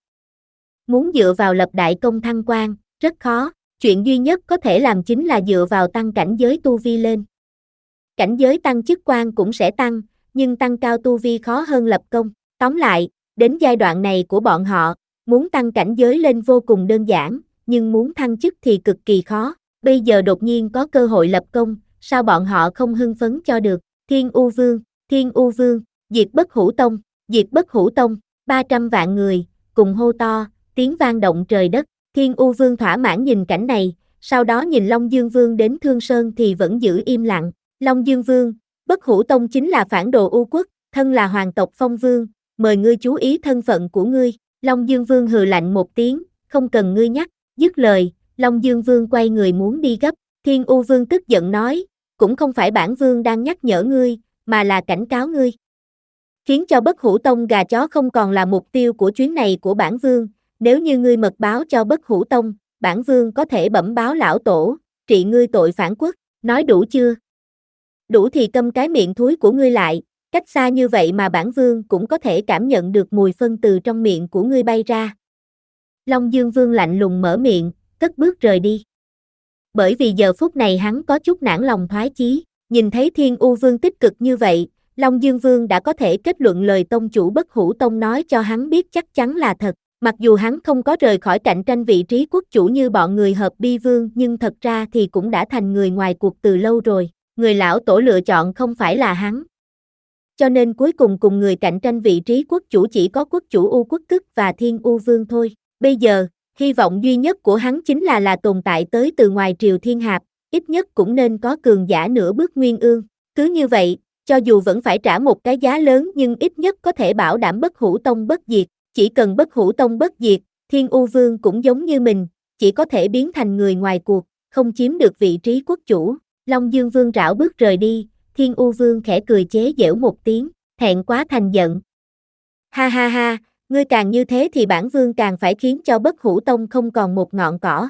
Muốn dựa vào lập đại công thăng quan, rất khó, chuyện duy nhất có thể làm chính là dựa vào tăng cảnh giới tu vi lên. Cảnh giới tăng chức quan cũng sẽ tăng, nhưng tăng cao tu vi khó hơn lập công. Tóm lại, đến giai đoạn này của bọn họ, muốn tăng cảnh giới lên vô cùng đơn giản, nhưng muốn thăng chức thì cực kỳ khó. Bây giờ đột nhiên có cơ hội lập công, sao bọn họ không hưng phấn cho được? Thiên U Vương, Thiên U Vương, diệt Bất Hủ Tông, diệt Bất Hủ Tông, ba trăm vạn người, cùng hô to, tiếng vang động trời đất. Thiên U Vương thỏa mãn nhìn cảnh này, sau đó nhìn Long Dương Vương đến Thương Sơn thì vẫn giữ im lặng. Long Dương Vương, Bất Hủ Tông chính là phản đồ U quốc, thân là hoàng tộc Phong Vương, mời ngươi chú ý thân phận của ngươi. Long Dương Vương hừ lạnh một tiếng, không cần ngươi nhắc. Dứt lời, Long Dương Vương quay người muốn đi gấp. Thiên U Vương tức giận nói, cũng không phải bản vương đang nhắc nhở ngươi, mà là cảnh cáo ngươi. Khiến cho Bất Hủ Tông gà chó không còn là mục tiêu của chuyến này của bản vương, nếu như ngươi mật báo cho Bất Hủ Tông, bản vương có thể bẩm báo lão tổ, trị ngươi tội phản quốc, nói đủ chưa? Đủ thì câm cái miệng thúi của ngươi lại, cách xa như vậy mà bản vương cũng có thể cảm nhận được mùi phân từ trong miệng của ngươi bay ra. Long Dương Vương lạnh lùng mở miệng, cất bước rời đi. Bởi vì giờ phút này hắn có chút nản lòng thoái chí, nhìn thấy Thiên U Vương tích cực như vậy, Long Dương Vương đã có thể kết luận lời tông chủ Bất Hủ Tông nói cho hắn biết chắc chắn là thật. Mặc dù hắn không có rời khỏi cạnh tranh vị trí quốc chủ như bọn người Hợp Bi Vương, nhưng thật ra thì cũng đã thành người ngoài cuộc từ lâu rồi. Người lão tổ lựa chọn không phải là hắn. Cho nên cuối cùng cùng người cạnh tranh vị trí quốc chủ chỉ có quốc chủ U Quốc Cức và Thiên U Vương thôi. Bây giờ, hy vọng duy nhất của hắn chính là là tồn tại tới từ ngoài triều Thiên Hạp, ít nhất cũng nên có cường giả nửa bước Nguyên Ương. Cứ như vậy, cho dù vẫn phải trả một cái giá lớn nhưng ít nhất có thể bảo đảm Bất Hủ Tông bất diệt. Chỉ cần Bất Hủ Tông bất diệt, Thiên U Vương cũng giống như mình, chỉ có thể biến thành người ngoài cuộc, không chiếm được vị trí quốc chủ. Long Dương Vương rảo bước rời đi, Thiên U Vương khẽ cười chế giễu một tiếng, thẹn quá thành giận. Ha ha ha, ngươi càng như thế thì bản vương càng phải khiến cho Bất Hủ Tông không còn một ngọn cỏ.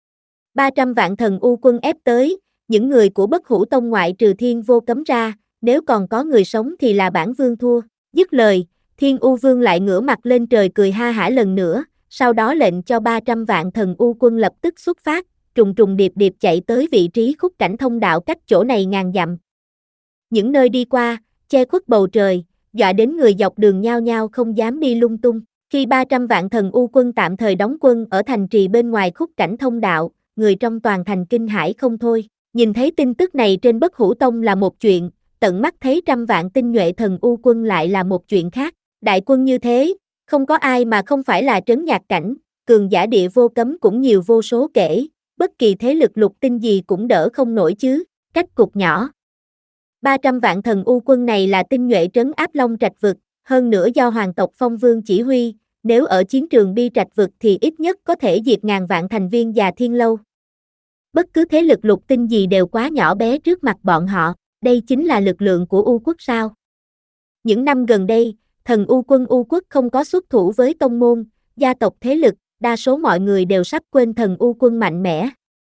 ba trăm vạn thần U quân ép tới, những người của Bất Hủ Tông ngoại trừ Thiên Vô Cấm ra, nếu còn có người sống thì là bản vương thua. Dứt lời, Thiên U Vương lại ngửa mặt lên trời cười ha hả lần nữa, sau đó lệnh cho ba trăm vạn thần U quân lập tức xuất phát, trùng trùng điệp điệp chạy tới vị trí khúc cảnh thông đạo cách chỗ này ngàn dặm. Những nơi đi qua, che khuất bầu trời, dọa đến người dọc đường nhao nhao không dám đi lung tung. Khi ba trăm vạn thần U quân tạm thời đóng quân ở thành trì bên ngoài khúc cảnh thông đạo, người trong toàn thành kinh hãi không thôi. Nhìn thấy tin tức này trên Bất Hủ Tông là một chuyện, tận mắt thấy trăm vạn tinh nhuệ thần U quân lại là một chuyện khác. Đại quân như thế, không có ai mà không phải là trấn nhạc cảnh, cường giả địa vô cấm cũng nhiều vô số kể, bất kỳ thế lực lục tinh gì cũng đỡ không nổi chứ. Cách cục nhỏ. ba trăm vạn thần U quân này là tinh nhuệ trấn áp Long Trạch Vực, hơn nữa do hoàng tộc Phong Vương chỉ huy, nếu ở chiến trường Bi Trạch Vực thì ít nhất có thể diệt ngàn vạn thành viên và thiên lâu. Bất cứ thế lực lục tinh gì đều quá nhỏ bé trước mặt bọn họ, đây chính là lực lượng của U quốc sao. Những năm gần đây, thần U quân U quốc không có xuất thủ với tông môn, gia tộc thế lực, đa số mọi người đều sắp quên thần U quân mạnh mẽ.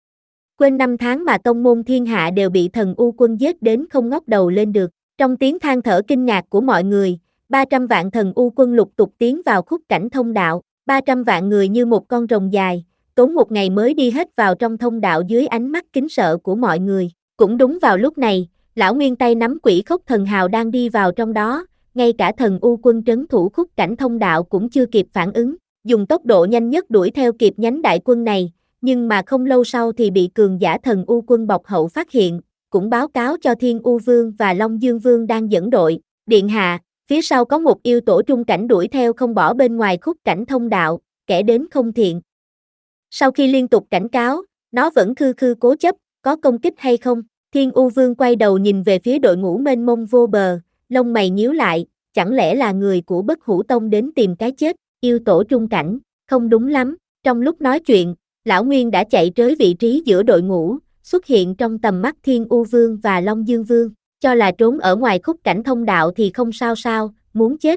Quên năm tháng mà tông môn thiên hạ đều bị thần U quân giết đến không ngóc đầu lên được. Trong tiếng than thở kinh ngạc của mọi người, ba trăm vạn thần U quân lục tục tiến vào khúc cảnh thông đạo, ba trăm vạn người như một con rồng dài, tốn một ngày mới đi hết vào trong thông đạo dưới ánh mắt kính sợ của mọi người. Cũng đúng vào lúc này, lão Nguyên tay nắm quỷ khốc thần hào đang đi vào trong đó, ngay cả thần U quân trấn thủ khúc cảnh thông đạo cũng chưa kịp phản ứng, dùng tốc độ nhanh nhất đuổi theo kịp nhánh đại quân này, nhưng mà không lâu sau thì bị cường giả thần U quân bọc hậu phát hiện, cũng báo cáo cho Thiên U Vương và Long Dương Vương đang dẫn đội, điện hạ, phía sau có một yêu tổ trung cảnh đuổi theo không bỏ bên ngoài khúc cảnh thông đạo, kẻ đến không thiện. Sau khi liên tục cảnh cáo, nó vẫn khư khư cố chấp, có công kích hay không? Thiên U Vương quay đầu nhìn về phía đội ngũ mênh mông vô bờ, lông mày nhíu lại, chẳng lẽ là người của Bất Hủ Tông đến tìm cái chết, yêu tổ trung cảnh, không đúng lắm. Trong lúc nói chuyện, lão Nguyên đã chạy tới vị trí giữa đội ngũ, xuất hiện trong tầm mắt Thiên U Vương và Long Dương Vương, cho là trốn ở ngoài khúc cảnh thông đạo thì không sao sao, muốn chết.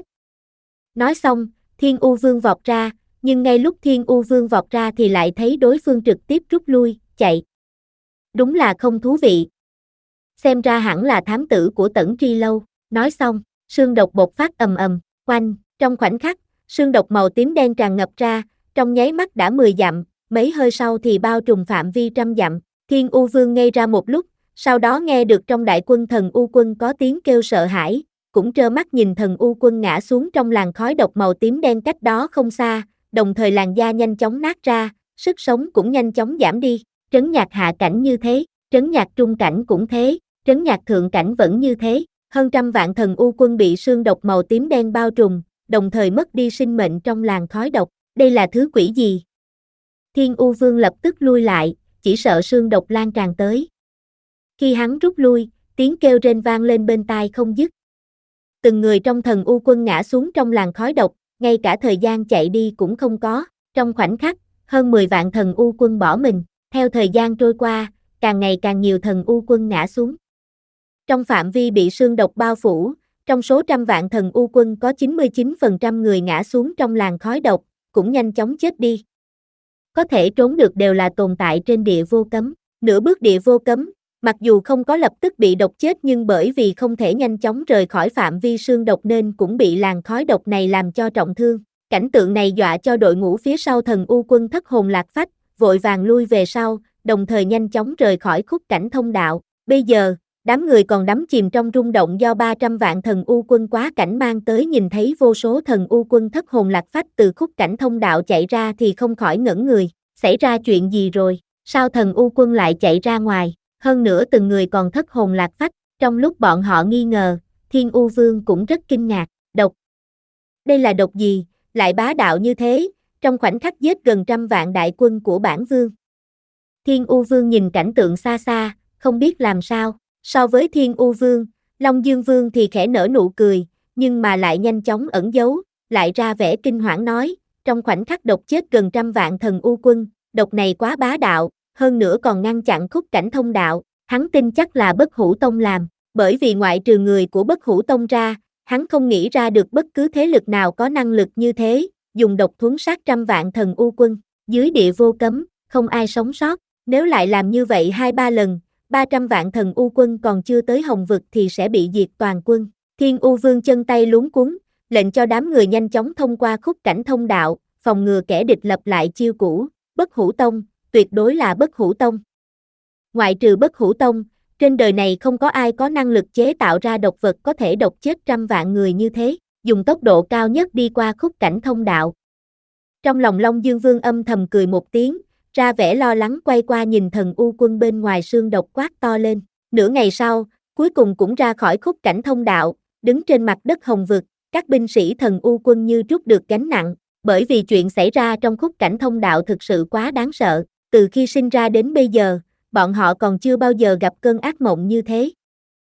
Nói xong, Thiên U Vương vọt ra, nhưng ngay lúc Thiên U Vương vọt ra thì lại thấy đối phương trực tiếp rút lui, chạy. Đúng là không thú vị. Xem ra hẳn là thám tử của Tẩn Tri Lâu. Nói xong, sương độc bộc phát ầm ầm, oanh, trong khoảnh khắc, sương độc màu tím đen tràn ngập ra, trong nháy mắt đã mười dặm, mấy hơi sau thì bao trùm phạm vi trăm dặm. Thiên U Vương ngây ra một lúc, sau đó nghe được trong đại quân thần U quân có tiếng kêu sợ hãi, cũng trơ mắt nhìn thần U quân ngã xuống trong làn khói độc màu tím đen cách đó không xa, đồng thời làn da nhanh chóng nát ra, sức sống cũng nhanh chóng giảm đi. Trấn nhạc hạ cảnh như thế, trấn nhạc trung cảnh cũng thế, trấn nhạc thượng cảnh vẫn như thế. Hơn trăm vạn thần U quân bị sương độc màu tím đen bao trùm, đồng thời mất đi sinh mệnh trong làn khói độc. Đây là thứ quỷ gì? Thiên U Vương lập tức lui lại, chỉ sợ sương độc lan tràn tới. Khi hắn rút lui, tiếng kêu rên vang lên bên tai không dứt. Từng người trong thần U quân ngã xuống trong làn khói độc, ngay cả thời gian chạy đi cũng không có. Trong khoảnh khắc, hơn mười vạn thần U quân bỏ mình. Theo thời gian trôi qua, càng ngày càng nhiều thần U quân ngã xuống. Trong phạm vi bị sương độc bao phủ, trong số trăm vạn thần U quân có chín mươi chín phần trăm người ngã xuống trong làn khói độc, cũng nhanh chóng chết đi. Có thể trốn được đều là tồn tại trên địa vô cấm. Nửa bước địa vô cấm, mặc dù không có lập tức bị độc chết nhưng bởi vì không thể nhanh chóng rời khỏi phạm vi sương độc nên cũng bị làn khói độc này làm cho trọng thương. Cảnh tượng này dọa cho đội ngũ phía sau thần U quân thất hồn lạc phách, vội vàng lui về sau, đồng thời nhanh chóng rời khỏi khúc cảnh thông đạo. Bây giờ, đám người còn đắm chìm trong rung động do ba trăm vạn thần U quân quá cảnh mang tới, nhìn thấy vô số thần U quân thất hồn lạc phách từ khúc cảnh thông đạo chạy ra thì không khỏi ngẩn người. Xảy ra chuyện gì rồi? Sao thần U quân lại chạy ra ngoài? Hơn nữa từng người còn thất hồn lạc phách. Trong lúc bọn họ nghi ngờ, Thiên U Vương cũng rất kinh ngạc. Độc. Đây là độc gì? Lại bá đạo như thế, trong khoảnh khắc giết gần trăm vạn đại quân của bản vương. Thiên U Vương nhìn cảnh tượng xa xa, không biết làm sao. So với Thiên U Vương, Long Dương Vương thì khẽ nở nụ cười, nhưng mà lại nhanh chóng ẩn giấu, lại ra vẻ kinh hoảng nói, trong khoảnh khắc độc chết gần trăm vạn thần U quân, độc này quá bá đạo, hơn nữa còn ngăn chặn khúc cảnh thông đạo, hắn tin chắc là Bất Hủ Tông làm, bởi vì ngoại trừ người của Bất Hủ Tông ra, hắn không nghĩ ra được bất cứ thế lực nào có năng lực như thế, dùng độc thuấn sát trăm vạn thần U quân, dưới địa vô cấm, không ai sống sót, nếu lại làm như vậy hai ba lần, ba trăm vạn thần U quân còn chưa tới Hồng Vực thì sẽ bị diệt toàn quân. Thiên U Vương chân tay luống cuống, lệnh cho đám người nhanh chóng thông qua khúc cảnh thông đạo, phòng ngừa kẻ địch lập lại chiêu cũ. Bất Hủ Tông, tuyệt đối là Bất Hủ Tông. Ngoại trừ Bất Hủ Tông, trên đời này không có ai có năng lực chế tạo ra độc vật có thể độc chết trăm vạn người như thế, dùng tốc độ cao nhất đi qua khúc cảnh thông đạo. Trong lòng Long Dương Vương âm thầm cười một tiếng, ra vẻ lo lắng quay qua nhìn thần U quân bên ngoài sương độc quát to lên. Nửa ngày sau, cuối cùng cũng ra khỏi khúc cảnh thông đạo, đứng trên mặt đất Hồng Vực, các binh sĩ thần U quân như trút được gánh nặng, bởi vì chuyện xảy ra trong khúc cảnh thông đạo thực sự quá đáng sợ, từ khi sinh ra đến bây giờ, bọn họ còn chưa bao giờ gặp cơn ác mộng như thế.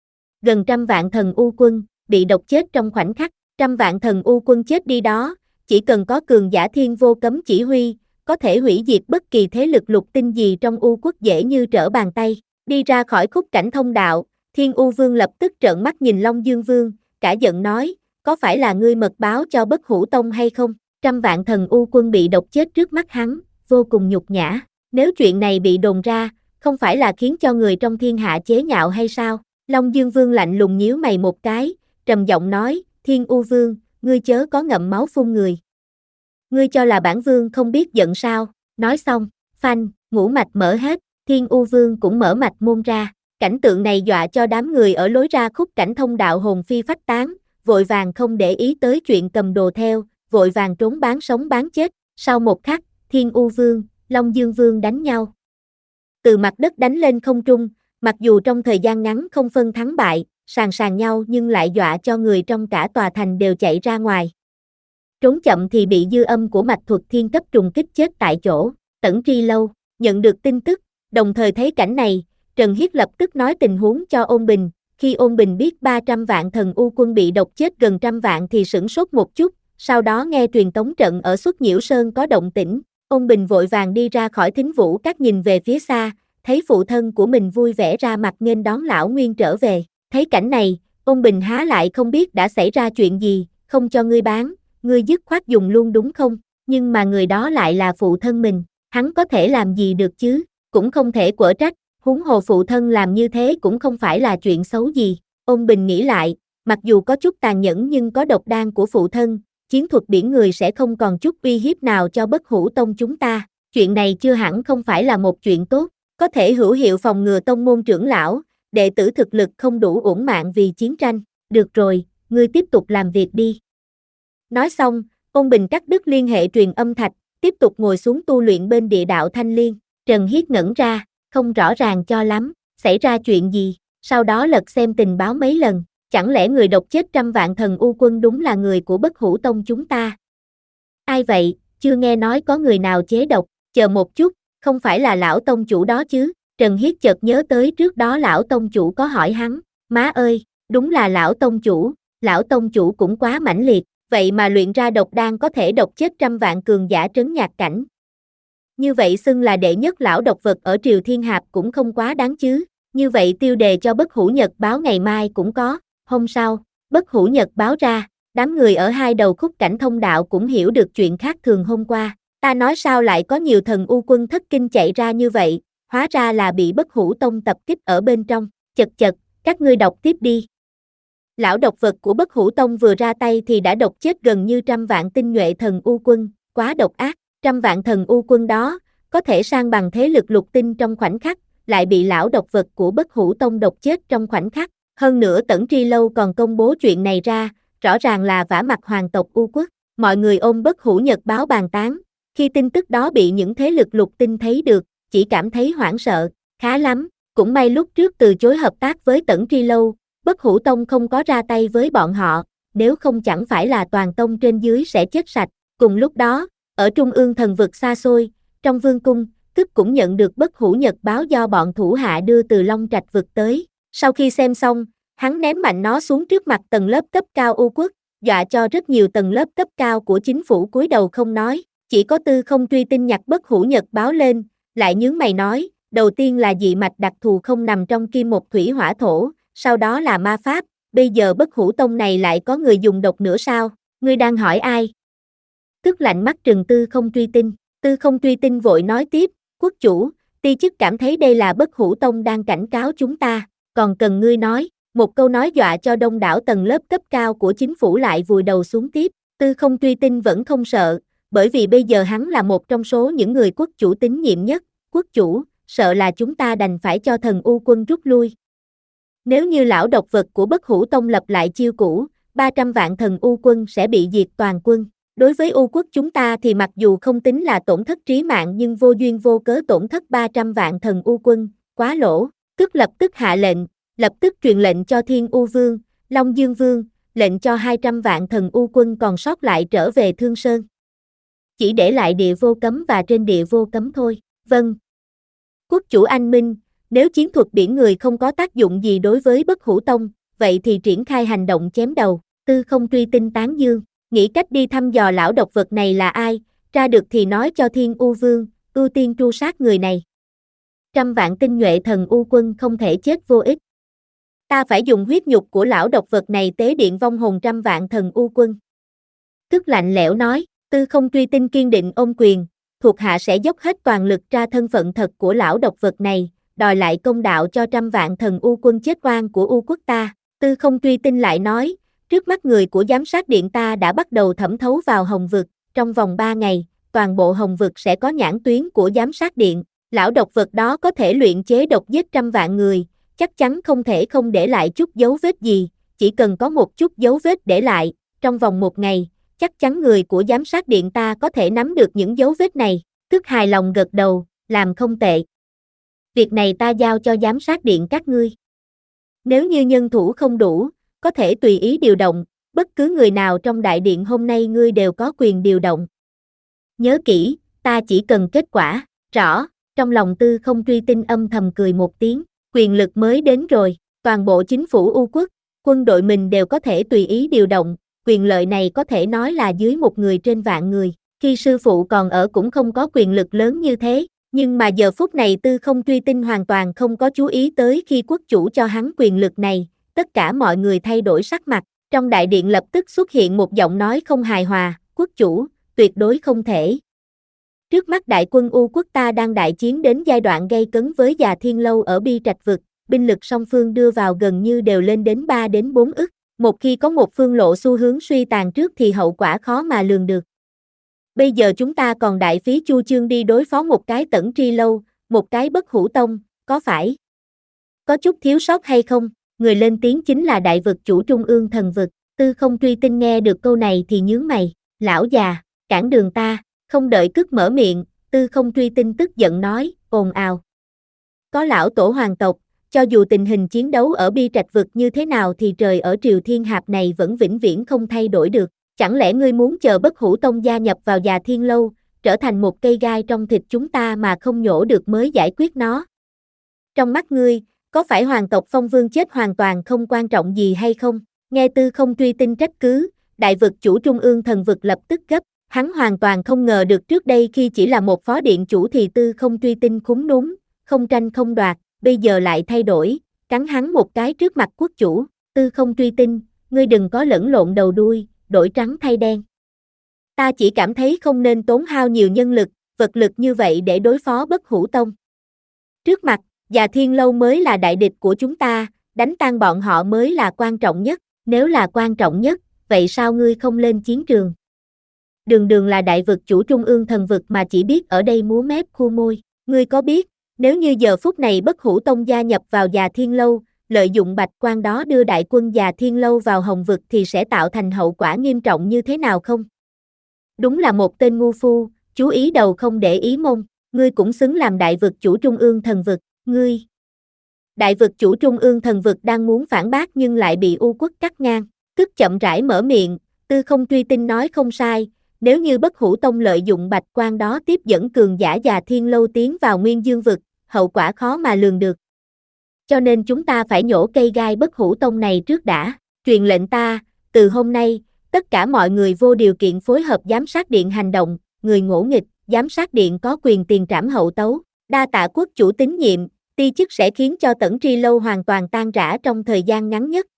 Gần trăm vạn thần U quân, bị độc chết trong khoảnh khắc, trăm vạn thần U quân chết đi đó, chỉ cần có cường giả thiên vô cấm chỉ huy, có thể hủy diệt bất kỳ thế lực lục tinh gì trong U quốc dễ như trở bàn tay. Đi ra khỏi khúc cảnh thông đạo, Thiên U Vương lập tức trợn mắt nhìn Long Dương Vương, cả giận nói, có phải là ngươi mật báo cho Bất Hủ Tông hay không? Trăm vạn thần U quân bị độc chết trước mắt hắn, vô cùng nhục nhã. Nếu chuyện này bị đồn ra, không phải là khiến cho người trong thiên hạ chế nhạo hay sao? Long Dương Vương lạnh lùng nhíu mày một cái, trầm giọng nói, Thiên U Vương, ngươi chớ có ngậm máu phun người. Ngươi cho là bản vương không biết giận sao? Nói xong, phanh, ngũ mạch mở hết, Thiên U Vương cũng mở mạch môn ra. Cảnh tượng này dọa cho đám người ở lối ra khúc cảnh thông đạo hồn phi phách tán, vội vàng không để ý tới chuyện cầm đồ theo, vội vàng trốn bán sống bán chết. Sau một khắc, Thiên U Vương, Long Dương Vương đánh nhau. Từ mặt đất đánh lên không trung, mặc dù trong thời gian ngắn không phân thắng bại, sàn sàn nhau nhưng lại dọa cho người trong cả tòa thành đều chạy ra ngoài. Trốn chậm thì bị dư âm của mạch thuật thiên cấp trùng kích chết tại chỗ. Tẩn Tri Lâu nhận được tin tức, đồng thời thấy cảnh này, Trần Hiết lập tức nói tình huống cho Ôn Bình. Khi Ôn Bình biết ba trăm vạn thần U quân bị độc chết gần trăm vạn thì sửng sốt một chút, sau đó nghe truyền tống trận ở Xuất Nhiễu Sơn có động tĩnh, Ôn Bình vội vàng đi ra khỏi Thính Vũ Các nhìn về phía xa, thấy phụ thân của mình vui vẻ ra mặt nghênh đón lão Nguyên trở về. Thấy cảnh này, Ôn Bình há lại không biết đã xảy ra chuyện gì, không cho ngươi bán, ngươi dứt khoát dùng luôn đúng không? Nhưng mà người đó lại là phụ thân mình, hắn có thể làm gì được chứ, cũng không thể quở trách, huống hồ phụ thân làm như thế cũng không phải là chuyện xấu gì. Ôn Bình nghĩ lại, mặc dù có chút tàn nhẫn nhưng có độc đan của phụ thân, chiến thuật biển người sẽ không còn chút uy hiếp nào cho Bất Hủ Tông chúng ta, chuyện này chưa hẳn không phải là một chuyện tốt, có thể hữu hiệu phòng ngừa tông môn trưởng lão, đệ tử thực lực không đủ uổng mạng vì chiến tranh. Được rồi, ngươi tiếp tục làm việc đi. Nói xong, Ôn Bình cắt đứt liên hệ truyền âm thạch, tiếp tục ngồi xuống tu luyện bên địa đạo Thanh Liên. Trần Hiết ngẩn ra, không rõ ràng cho lắm, xảy ra chuyện gì, sau đó lật xem tình báo mấy lần, chẳng lẽ người độc chết trăm vạn thần U quân đúng là người của Bất Hủ Tông chúng ta? Ai vậy, chưa nghe nói có người nào chế độc, chờ một chút, không phải là lão tông chủ đó chứ? Trần Hiết chợt nhớ tới trước đó lão tông chủ có hỏi hắn, má ơi, đúng là lão tông chủ, lão tông chủ cũng quá mãnh liệt, vậy mà luyện ra độc đan có thể độc chết trăm vạn cường giả trấn nhạc cảnh. Như vậy xưng là đệ nhất lão độc vật ở Triều Thiên Hạp cũng không quá đáng chứ, như vậy tiêu đề cho Bất Hủ Nhật báo ngày mai cũng có. Hôm sau, Bất Hủ Nhật báo ra, đám người ở hai đầu khúc cảnh thông đạo cũng hiểu được chuyện khác thường hôm qua, ta nói sao lại có nhiều thần U quân thất kinh chạy ra như vậy, hóa ra là bị Bất Hủ Tông tập kích ở bên trong, chật chật, các ngươi đọc tiếp đi. Lão độc vật của Bất Hủ Tông vừa ra tay thì đã độc chết gần như trăm vạn tinh nhuệ thần U quân, quá độc ác, trăm vạn thần U quân đó, có thể sang bằng thế lực lục tinh trong khoảnh khắc, lại bị lão độc vật của Bất Hủ Tông độc chết trong khoảnh khắc. Hơn nữa Tẩn Tri Lâu còn công bố chuyện này ra, rõ ràng là vả mặt hoàng tộc U quốc, mọi người ôm Bất Hủ Nhật báo bàn tán, khi tin tức đó bị những thế lực lục tinh thấy được, chỉ cảm thấy hoảng sợ, khá lắm, cũng may lúc trước từ chối hợp tác với Tẩn Tri Lâu, Bất Hủ Tông không có ra tay với bọn họ, nếu không chẳng phải là toàn tông trên dưới sẽ chết sạch. Cùng lúc đó, ở trung ương thần vực xa xôi, trong vương cung, Tức cũng nhận được Bất Hủ Nhật báo do bọn thủ hạ đưa từ Long Trạch vực tới. Sau khi xem xong, hắn ném mạnh nó xuống trước mặt tầng lớp cấp cao U quốc, dọa cho rất nhiều tầng lớp cấp cao của chính phủ cúi đầu không nói, chỉ có Tư Không Truy Tinh nhặt Bất Hủ Nhật báo lên, lại nhướng mày nói, đầu tiên là dị mạch đặc thù không nằm trong kim một thủy hỏa thổ, sau đó là ma pháp, bây giờ Bất Hủ Tông này lại có người dùng độc nữa sao, ngươi đang hỏi ai? Tức lạnh mắt trừng Tư Không Truy Tinh, Tư Không Truy Tinh vội nói tiếp, quốc chủ, ti chức cảm thấy đây là Bất Hủ Tông đang cảnh cáo chúng ta, còn cần ngươi nói, một câu nói dọa cho đông đảo tầng lớp cấp cao của chính phủ lại vùi đầu xuống tiếp, Tư Không Truy Tinh vẫn không sợ, bởi vì bây giờ hắn là một trong số những người quốc chủ tín nhiệm nhất, quốc chủ, sợ là chúng ta đành phải cho thần U quân rút lui. Nếu như lão độc vật của Bất Hủ Tông lập lại chiêu cũ, ba trăm vạn thần U quân sẽ bị diệt toàn quân. Đối với U quốc chúng ta thì mặc dù không tính là tổn thất trí mạng nhưng vô duyên vô cớ tổn thất ba trăm vạn thần U quân, quá lỗ. Tức lập tức hạ lệnh, lập tức truyền lệnh cho Thiên U Vương, Long Dương Vương, lệnh cho hai trăm vạn thần U quân còn sót lại trở về Thương Sơn. Chỉ để lại địa vô cấm và trên địa vô cấm thôi. Vâng. Quốc chủ anh minh, nếu chiến thuật biển người không có tác dụng gì đối với Bất Hủ Tông, vậy thì triển khai hành động chém đầu. Tư Không Truy Tinh tán dương, nghĩ cách đi thăm dò lão độc vật này là ai, ra được thì nói cho Thiên U Vương, ưu tiên tru sát người này. Trăm vạn tinh nhuệ thần U quân không thể chết vô ích. Ta phải dùng huyết nhục của lão độc vật này tế điện vong hồn trăm vạn thần U quân. Tức lạnh lẽo nói, Tư Không Truy Tinh kiên định ôm quyền, thuộc hạ sẽ dốc hết toàn lực tra thân phận thật của lão độc vật này, đòi lại công đạo cho trăm vạn thần U quân chết oan của U quốc ta. Tư Không Truy Tinh lại nói, trước mắt người của giám sát điện ta đã bắt đầu thẩm thấu vào Hồng vực, trong vòng ba ngày, toàn bộ Hồng vực sẽ có nhãn tuyến của giám sát điện, lão độc vật đó có thể luyện chế độc giết trăm vạn người, chắc chắn không thể không để lại chút dấu vết gì, chỉ cần có một chút dấu vết để lại, trong vòng một ngày, chắc chắn người của giám sát điện ta có thể nắm được những dấu vết này. Tước hài lòng gật đầu, làm không tệ. Việc này ta giao cho giám sát điện các ngươi. Nếu như nhân thủ không đủ, có thể tùy ý điều động, bất cứ người nào trong đại điện hôm nay ngươi đều có quyền điều động. Nhớ kỹ, ta chỉ cần kết quả, rõ, trong lòng Tư Không Truy Tinh âm thầm cười một tiếng, quyền lực mới đến rồi, toàn bộ chính phủ U quốc, quân đội mình đều có thể tùy ý điều động, quyền lợi này có thể nói là dưới một người trên vạn người, khi sư phụ còn ở cũng không có quyền lực lớn như thế, nhưng mà giờ phút này Tư Không Truy Tinh hoàn toàn không có chú ý tới khi quốc chủ cho hắn quyền lực này, tất cả mọi người thay đổi sắc mặt, trong đại điện lập tức xuất hiện một giọng nói không hài hòa, quốc chủ, tuyệt đối không thể. Trước mắt đại quân U quốc ta đang đại chiến đến giai đoạn gây cấn với Già Thiên Lâu ở Bi Trạch vực, binh lực song phương đưa vào gần như đều lên đến ba đến bốn ức, một khi có một phương lộ xu hướng suy tàn trước thì hậu quả khó mà lường được. Bây giờ chúng ta còn đại phí chu chương đi đối phó một cái Tẩn Tri Lâu, một cái Bất Hủ Tông, có phải có chút thiếu sót hay không? Người lên tiếng chính là đại vực chủ Trung ương thần vực. Tư Không Truy Tinh nghe được câu này thì nhướng mày, lão già, cản đường ta. Không đợi cứt mở miệng, Tư Không Truy Tinh tức giận nói, ồn ào. Có lão tổ hoàng tộc, cho dù tình hình chiến đấu ở Bi Trạch vực như thế nào thì trời ở Triều Thiên Hạp này vẫn vĩnh viễn không thay đổi được. Chẳng lẽ ngươi muốn chờ Bất Hủ Tông gia nhập vào Già Thiên Lâu, trở thành một cây gai trong thịt chúng ta mà không nhổ được mới giải quyết nó? Trong mắt ngươi, có phải hoàng tộc Phong Vương chết hoàn toàn không quan trọng gì hay không? Nghe Tư Không Truy Tinh trách cứ, đại vực chủ Trung ương thần vực lập tức gấp. Hắn hoàn toàn không ngờ được trước đây khi chỉ là một phó điện chủ thì Tư Không Truy Tinh khúm núm, không tranh không đoạt, bây giờ lại thay đổi, cắn hắn một cái trước mặt quốc chủ. Tư Không Truy Tinh, ngươi đừng có lẫn lộn đầu đuôi, đổi trắng thay đen. Ta chỉ cảm thấy không nên tốn hao nhiều nhân lực, vật lực như vậy để đối phó Bất Hủ Tông. Trước mặt, Già Thiên Lâu mới là đại địch của chúng ta, đánh tan bọn họ mới là quan trọng nhất, nếu là quan trọng nhất, vậy sao ngươi không lên chiến trường? Đường đường là đại vực chủ Trung ương thần vực mà chỉ biết ở đây múa mép khua môi, ngươi có biết, nếu như giờ phút này Bất Hủ Tông gia nhập vào Già Thiên Lâu, lợi dụng bạch quan đó đưa đại quân Già Thiên Lâu vào Hồng vực thì sẽ tạo thành hậu quả nghiêm trọng như thế nào không? Đúng là một tên ngu phu, chú ý đầu không để ý mông, ngươi cũng xứng làm đại vực chủ Trung ương thần vực, ngươi. Đại vực chủ Trung ương thần vực đang muốn phản bác nhưng lại bị U quốc cắt ngang, tức chậm rãi mở miệng, Tư Không Truy Tinh nói không sai. Nếu như Bất Hủ Tông lợi dụng bạch quan đó tiếp dẫn cường giả Già Thiên Lâu tiến vào Nguyên Dương vực, hậu quả khó mà lường được. Cho nên chúng ta phải nhổ cây gai Bất Hủ Tông này trước đã, truyền lệnh ta, từ hôm nay, tất cả mọi người vô điều kiện phối hợp giám sát điện hành động, người ngỗ nghịch, giám sát điện có quyền tiền trảm hậu tấu, đa tạ quốc chủ tín nhiệm, ti chức sẽ khiến cho Tẩn Tri Lâu hoàn toàn tan rã trong thời gian ngắn nhất.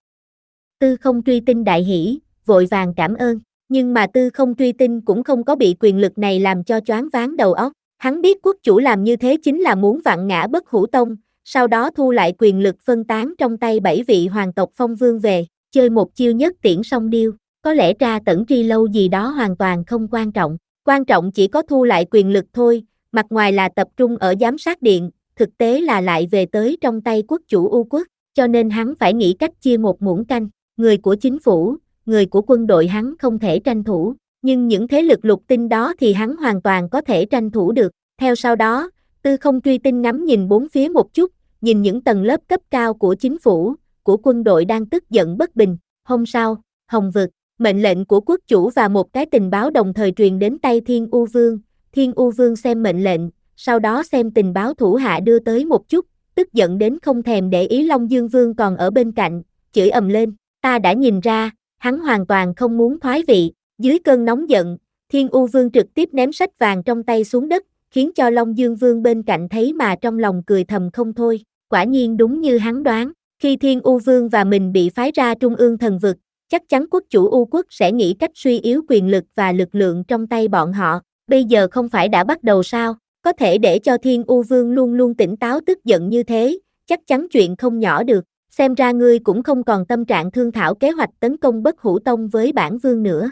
Tư Không Truy Tinh đại hỉ, vội vàng cảm ơn. Nhưng mà Tư Không Truy Tinh cũng không có bị quyền lực này làm cho choáng váng đầu óc. Hắn biết quốc chủ làm như thế chính là muốn vặn ngã Bất Hủ Tông, sau đó thu lại quyền lực phân tán trong tay bảy vị hoàng tộc Phong Vương về, chơi một chiêu nhất tiễn song điêu. Có lẽ ra Tẩn Tri Lâu gì đó hoàn toàn không quan trọng, quan trọng chỉ có thu lại quyền lực thôi, mặt ngoài là tập trung ở giám sát điện, thực tế là lại về tới trong tay quốc chủ U quốc, cho nên hắn phải nghĩ cách chia một muỗng canh, người của chính phủ, người của quân đội hắn không thể tranh thủ, nhưng những thế lực lục tinh đó thì hắn hoàn toàn có thể tranh thủ được. Theo sau đó, Tư Không Truy Tinh ngắm nhìn bốn phía một chút, nhìn những tầng lớp cấp cao của chính phủ, của quân đội đang tức giận bất bình. Hôm sau, Hồng vực, mệnh lệnh của quốc chủ và một cái tình báo đồng thời truyền đến tay Thiên U Vương. Thiên U Vương xem mệnh lệnh, sau đó xem tình báo thủ hạ đưa tới một chút, tức giận đến không thèm để ý Long Dương Vương còn ở bên cạnh, chửi ầm lên, ta đã nhìn ra, hắn hoàn toàn không muốn thoái vị. Dưới cơn nóng giận, Thiên U Vương trực tiếp ném sách vàng trong tay xuống đất, khiến cho Long Dương Vương bên cạnh thấy mà trong lòng cười thầm không thôi. Quả nhiên đúng như hắn đoán, khi Thiên U Vương và mình bị phái ra Trung ương thần vực, chắc chắn quốc chủ U quốc sẽ nghĩ cách suy yếu quyền lực và lực lượng trong tay bọn họ. Bây giờ không phải đã bắt đầu sao? Có thể để cho Thiên U Vương luôn luôn tỉnh táo tức giận như thế, chắc chắn chuyện không nhỏ được. Xem ra ngươi cũng không còn tâm trạng thương thảo kế hoạch tấn công Bất Hủ Tông với bản vương nữa.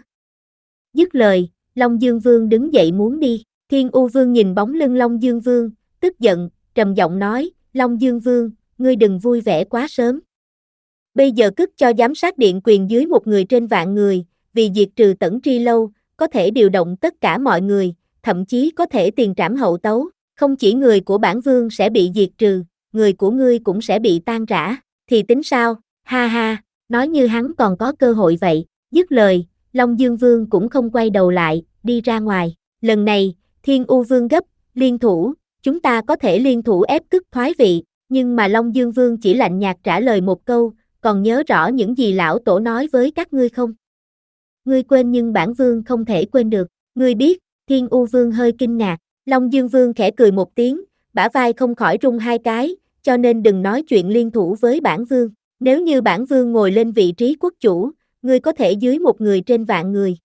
Dứt lời, Long Dương Vương đứng dậy muốn đi. Thiên U Vương nhìn bóng lưng Long Dương Vương, tức giận, trầm giọng nói, Long Dương Vương, ngươi đừng vui vẻ quá sớm. Bây giờ cất cho giám sát điện quyền dưới một người trên vạn người, vì diệt trừ Tẩn Tri Lâu, có thể điều động tất cả mọi người, thậm chí có thể tiền trảm hậu tấu, không chỉ người của bản vương sẽ bị diệt trừ, người của ngươi cũng sẽ bị tan rã, thì tính sao, ha ha, nói như hắn còn có cơ hội vậy, dứt lời, Long Dương Vương cũng không quay đầu lại, đi ra ngoài, lần này, Thiên U Vương gấp, liên thủ, chúng ta có thể liên thủ ép Cức thoái vị, nhưng mà Long Dương Vương chỉ lạnh nhạt trả lời một câu, còn nhớ rõ những gì lão tổ nói với các ngươi không? Ngươi quên nhưng bản vương không thể quên được, ngươi biết, Thiên U Vương hơi kinh ngạc, Long Dương Vương khẽ cười một tiếng, bả vai không khỏi rung hai cái, cho nên đừng nói chuyện liên thủ với bản vương, nếu như bản vương ngồi lên vị trí quốc chủ, ngươi có thể dưới một người trên vạn người.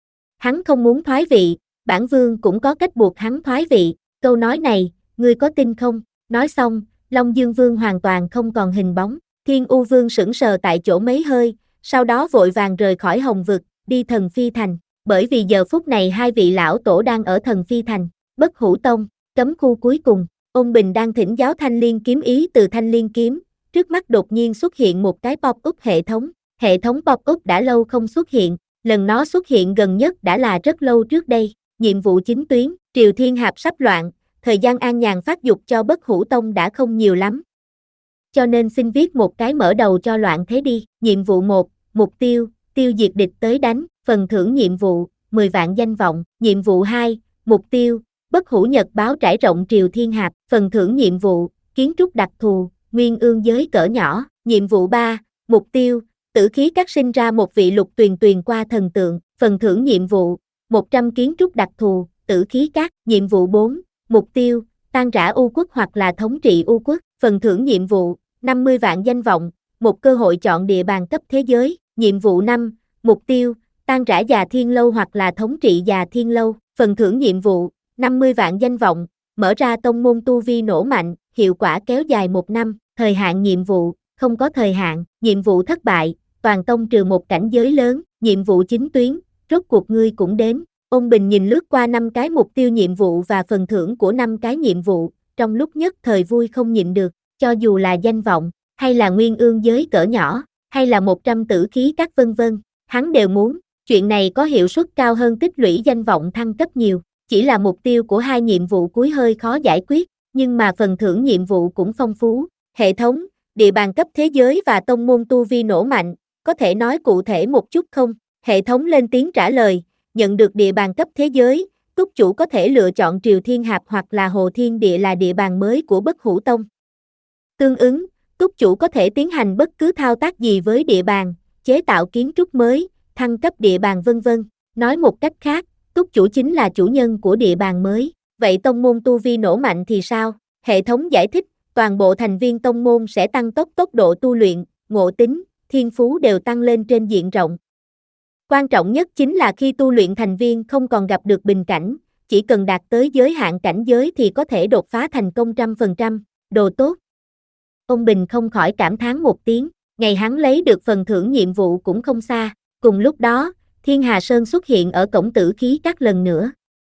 Hắn không muốn thoái vị, bản vương cũng có cách buộc hắn thoái vị, câu nói này, ngươi có tin không? Nói xong, Long Dương Vương hoàn toàn không còn hình bóng, Thiên U Vương sững sờ tại chỗ mấy hơi, sau đó vội vàng rời khỏi Hồng Vực, đi Thần Phi Thành, bởi vì giờ phút này hai vị lão tổ đang ở Thần Phi Thành, Bất Hủ Tông, cấm khu cuối cùng, Ôn Bình đang thỉnh giáo Thanh Liên kiếm ý từ Thanh Liên kiếm, trước mắt đột nhiên xuất hiện một cái pop-up hệ thống, hệ thống pop-up đã lâu không xuất hiện, lần nó xuất hiện gần nhất đã là rất lâu trước đây, nhiệm vụ chính tuyến, Triều Thiên Hạp sắp loạn, thời gian an nhàn phát dục cho Bất Hủ Tông đã không nhiều lắm. Cho nên xin viết một cái mở đầu cho loạn thế đi, nhiệm vụ một, mục tiêu, tiêu diệt địch tới đánh, phần thưởng nhiệm vụ, mười vạn danh vọng, nhiệm vụ hai, mục tiêu, Bất Hủ Nhật báo trải rộng Triều Thiên Hạp, phần thưởng nhiệm vụ, kiến trúc đặc thù, nguyên ương giới cỡ nhỏ, nhiệm vụ ba, mục tiêu, tử khí các sinh ra một vị lục tuyền tuyền qua thần tượng, phần thưởng nhiệm vụ, một trăm kiến trúc đặc thù, tử khí các, nhiệm vụ bốn, mục tiêu, tan rã U quốc hoặc là thống trị U quốc, phần thưởng nhiệm vụ, năm mươi vạn danh vọng, một cơ hội chọn địa bàn cấp thế giới, nhiệm vụ năm, mục tiêu, tan rã Già Thiên Lâu hoặc là thống trị Già Thiên Lâu, phần thưởng nhiệm vụ, năm mươi vạn danh vọng, mở ra tông môn tu vi nổ mạnh, hiệu quả kéo dài một năm, thời hạn nhiệm vụ, không có thời hạn, nhiệm vụ thất bại, toàn tông trừ một cảnh giới lớn, nhiệm vụ chính tuyến, rốt cuộc ngươi cũng đến. Ôn Bình nhìn lướt qua năm cái mục tiêu nhiệm vụ và phần thưởng của năm cái nhiệm vụ, trong lúc nhất thời vui không nhịn được, cho dù là danh vọng, hay là nguyên ương giới cỡ nhỏ, hay là một trăm tử khí các vân vân, hắn đều muốn, chuyện này có hiệu suất cao hơn tích lũy danh vọng thăng cấp nhiều, chỉ là mục tiêu của hai nhiệm vụ cuối hơi khó giải quyết, nhưng mà phần thưởng nhiệm vụ cũng phong phú, hệ thống, địa bàn cấp thế giới và tông môn tu vi nổ mạnh, có thể nói cụ thể một chút không? Hệ thống lên tiếng trả lời, nhận được địa bàn cấp thế giới, túc chủ có thể lựa chọn Triều Thiên Hạp hoặc là Hồ Thiên Địa là địa bàn mới của Bất Hủ Tông. Tương ứng, túc chủ có thể tiến hành bất cứ thao tác gì với địa bàn, chế tạo kiến trúc mới, thăng cấp địa bàn vân vân. Nói một cách khác, túc chủ chính là chủ nhân của địa bàn mới. Vậy tông môn tu vi nổ mạnh thì sao? Hệ thống giải thích, toàn bộ thành viên tông môn sẽ tăng tốc tốc độ tu luyện, ngộ tính, thiên phú đều tăng lên trên diện rộng. Quan trọng nhất chính là khi tu luyện thành viên không còn gặp được bình cảnh, chỉ cần đạt tới giới hạn cảnh giới thì có thể đột phá thành công trăm phần trăm, đồ tốt. Ông Bình không khỏi cảm thán một tiếng, ngày hắn lấy được phần thưởng nhiệm vụ cũng không xa, cùng lúc đó, Thiên Hà Sơn xuất hiện ở cổng Tử Khí Các lần nữa.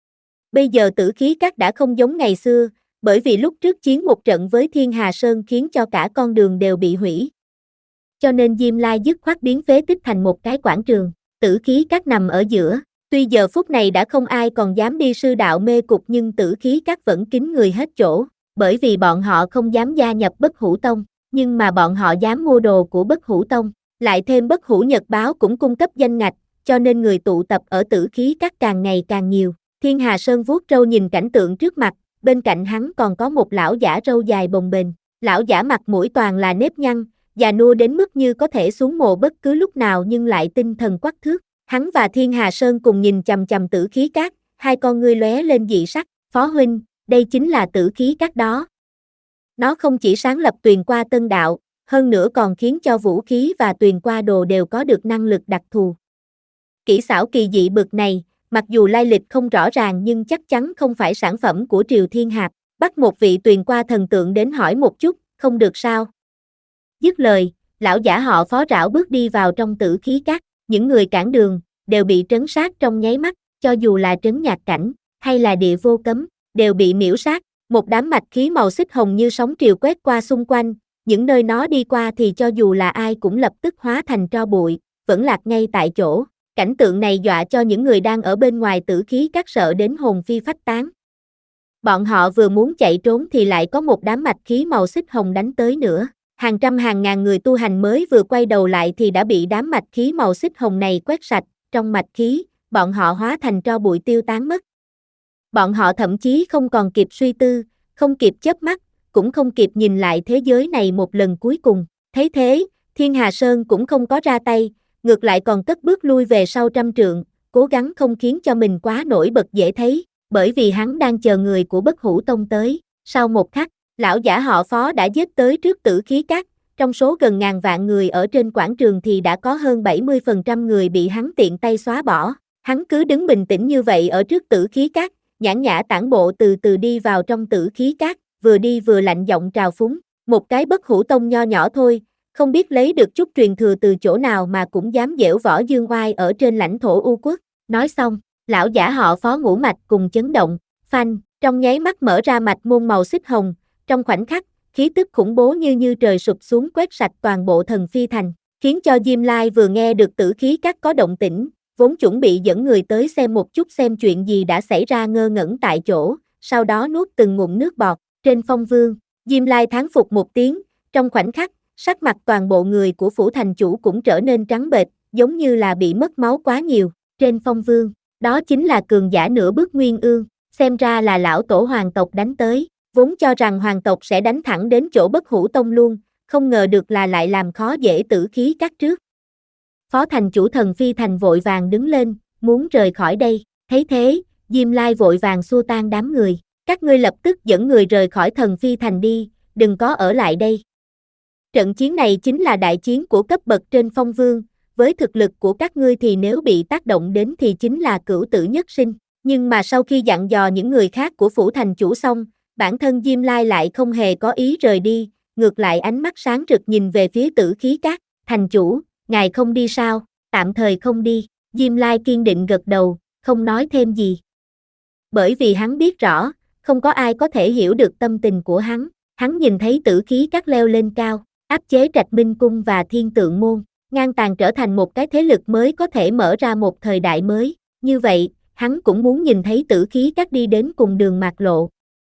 Bây giờ Tử Khí Các đã không giống ngày xưa, bởi vì lúc trước chiến một trận với Thiên Hà Sơn khiến cho cả con đường đều bị hủy. Cho nên Diêm Lai dứt khoát biến phế tích thành một cái quảng trường, Tử Khí Các nằm ở giữa. Tuy giờ phút này đã không ai còn dám đi sư đạo mê cục nhưng Tử Khí Các vẫn kín người hết chỗ, bởi vì bọn họ không dám gia nhập Bất Hủ Tông, nhưng mà bọn họ dám mua đồ của Bất Hủ Tông, lại thêm Bất Hủ Nhật báo cũng cung cấp danh ngạch, cho nên người tụ tập ở Tử Khí Các càng ngày càng nhiều. Thiên Hà Sơn vuốt râu nhìn cảnh tượng trước mặt, bên cạnh hắn còn có một lão giả râu dài bồng bềnh, lão giả mặt mũi toàn là nếp nhăn, già nua đến mức như có thể xuống mồ bất cứ lúc nào nhưng lại tinh thần quắc thước. Hắn và Thiên Hà Sơn cùng nhìn chằm chằm Tử Khí Các, hai con ngươi lóe lên dị sắc, Phó huynh, đây chính là Tử Khí Các đó. Nó không chỉ sáng lập Tuyền Qua Tân Đạo, hơn nữa còn khiến cho vũ khí và Tuyền Qua đồ đều có được năng lực đặc thù. Kỹ xảo kỳ dị bực này, mặc dù lai lịch không rõ ràng nhưng chắc chắn không phải sản phẩm của Triều Thiên Hạp, bắt một vị Tuyền Qua thần tượng đến hỏi một chút, không được sao? Dứt lời, lão giả họ Phó rảo bước đi vào trong Tử Khí Các, những người cản đường, đều bị trấn sát trong nháy mắt, cho dù là trấn nhạc cảnh, hay là địa vô cấm, đều bị miễu sát, một đám mạch khí màu xích hồng như sóng triều quét qua xung quanh, những nơi nó đi qua thì cho dù là ai cũng lập tức hóa thành tro bụi, vẫn lạc ngay tại chỗ. Cảnh tượng này dọa cho những người đang ở bên ngoài tử khí các sợ đến hồn phi phách tán. Bọn họ vừa muốn chạy trốn thì lại có một đám mạch khí màu xích hồng đánh tới nữa. Hàng trăm hàng ngàn người tu hành mới vừa quay đầu lại thì đã bị đám mạch khí màu xích hồng này quét sạch, trong mạch khí, bọn họ hóa thành tro bụi tiêu tán mất. Bọn họ thậm chí không còn kịp suy tư, không kịp chớp mắt, cũng không kịp nhìn lại thế giới này một lần cuối cùng. Thấy thế, Thiên Hà Sơn cũng không có ra tay, ngược lại còn cất bước lui về sau trăm trượng, cố gắng không khiến cho mình quá nổi bật dễ thấy, bởi vì hắn đang chờ người của Bất Hủ Tông tới. Sau một khắc, lão giả họ Phó đã giết tới trước Tử Khí Các, trong số gần ngàn vạn người ở trên quảng trường thì đã có hơn bảy mươi phần trăm người bị hắn tiện tay xóa bỏ. Hắn cứ đứng bình tĩnh như vậy ở trước Tử Khí Các, nhãn nhã tản bộ từ từ đi vào trong Tử Khí Các, vừa đi vừa lạnh giọng trào phúng, một cái Bất Hủ Tông nho nhỏ thôi, không biết lấy được chút truyền thừa từ chỗ nào mà cũng dám giễu võ dương oai ở trên lãnh thổ U Quốc. Nói xong, lão giả họ Phó ngũ mạch cùng chấn động, phanh, trong nháy mắt mở ra mạch môn màu xích hồng, trong khoảnh khắc, khí tức khủng bố như như trời sụp xuống quét sạch toàn bộ Thần Phi Thành, khiến cho Diêm Lai vừa nghe được Tử Khí Các có động tĩnh, vốn chuẩn bị dẫn người tới xem một chút xem chuyện gì đã xảy ra ngơ ngẩn tại chỗ, sau đó nuốt từng ngụm nước bọt. Trên phong vương, Diêm Lai thán phục một tiếng, trong khoảnh khắc, sắc mặt toàn bộ người của phủ thành chủ cũng trở nên trắng bệch, giống như là bị mất máu quá nhiều. Trên phong vương, đó chính là cường giả nửa bước nguyên ương, xem ra là lão tổ hoàng tộc đánh tới, vốn cho rằng hoàng tộc sẽ đánh thẳng đến chỗ Bất Hủ Tông luôn, không ngờ được là lại làm khó dễ Tử Khí Các trước. Phó thành chủ Thần Phi Thành vội vàng đứng lên, muốn rời khỏi đây, thấy thế, Diêm Lai vội vàng xua tan đám người, các ngươi lập tức dẫn người rời khỏi Thần Phi Thành đi, đừng có ở lại đây. Trận chiến này chính là đại chiến của cấp bậc trên phong vương, với thực lực của các ngươi thì nếu bị tác động đến thì chính là cửu tử nhất sinh, nhưng mà sau khi dặn dò những người khác của phủ thành chủ xong, bản thân Diêm Lai lại không hề có ý rời đi, ngược lại ánh mắt sáng rực nhìn về phía Tử Khí Các, thành chủ, ngài không đi sao, tạm thời không đi, Diêm Lai kiên định gật đầu, không nói thêm gì. Bởi vì hắn biết rõ, không có ai có thể hiểu được tâm tình của hắn, hắn nhìn thấy Tử Khí Các leo lên cao, áp chế Trạch Minh Cung và Thiên Tượng Môn, ngang tàn trở thành một cái thế lực mới có thể mở ra một thời đại mới, như vậy, hắn cũng muốn nhìn thấy Tử Khí Các đi đến cùng đường mạt lộ.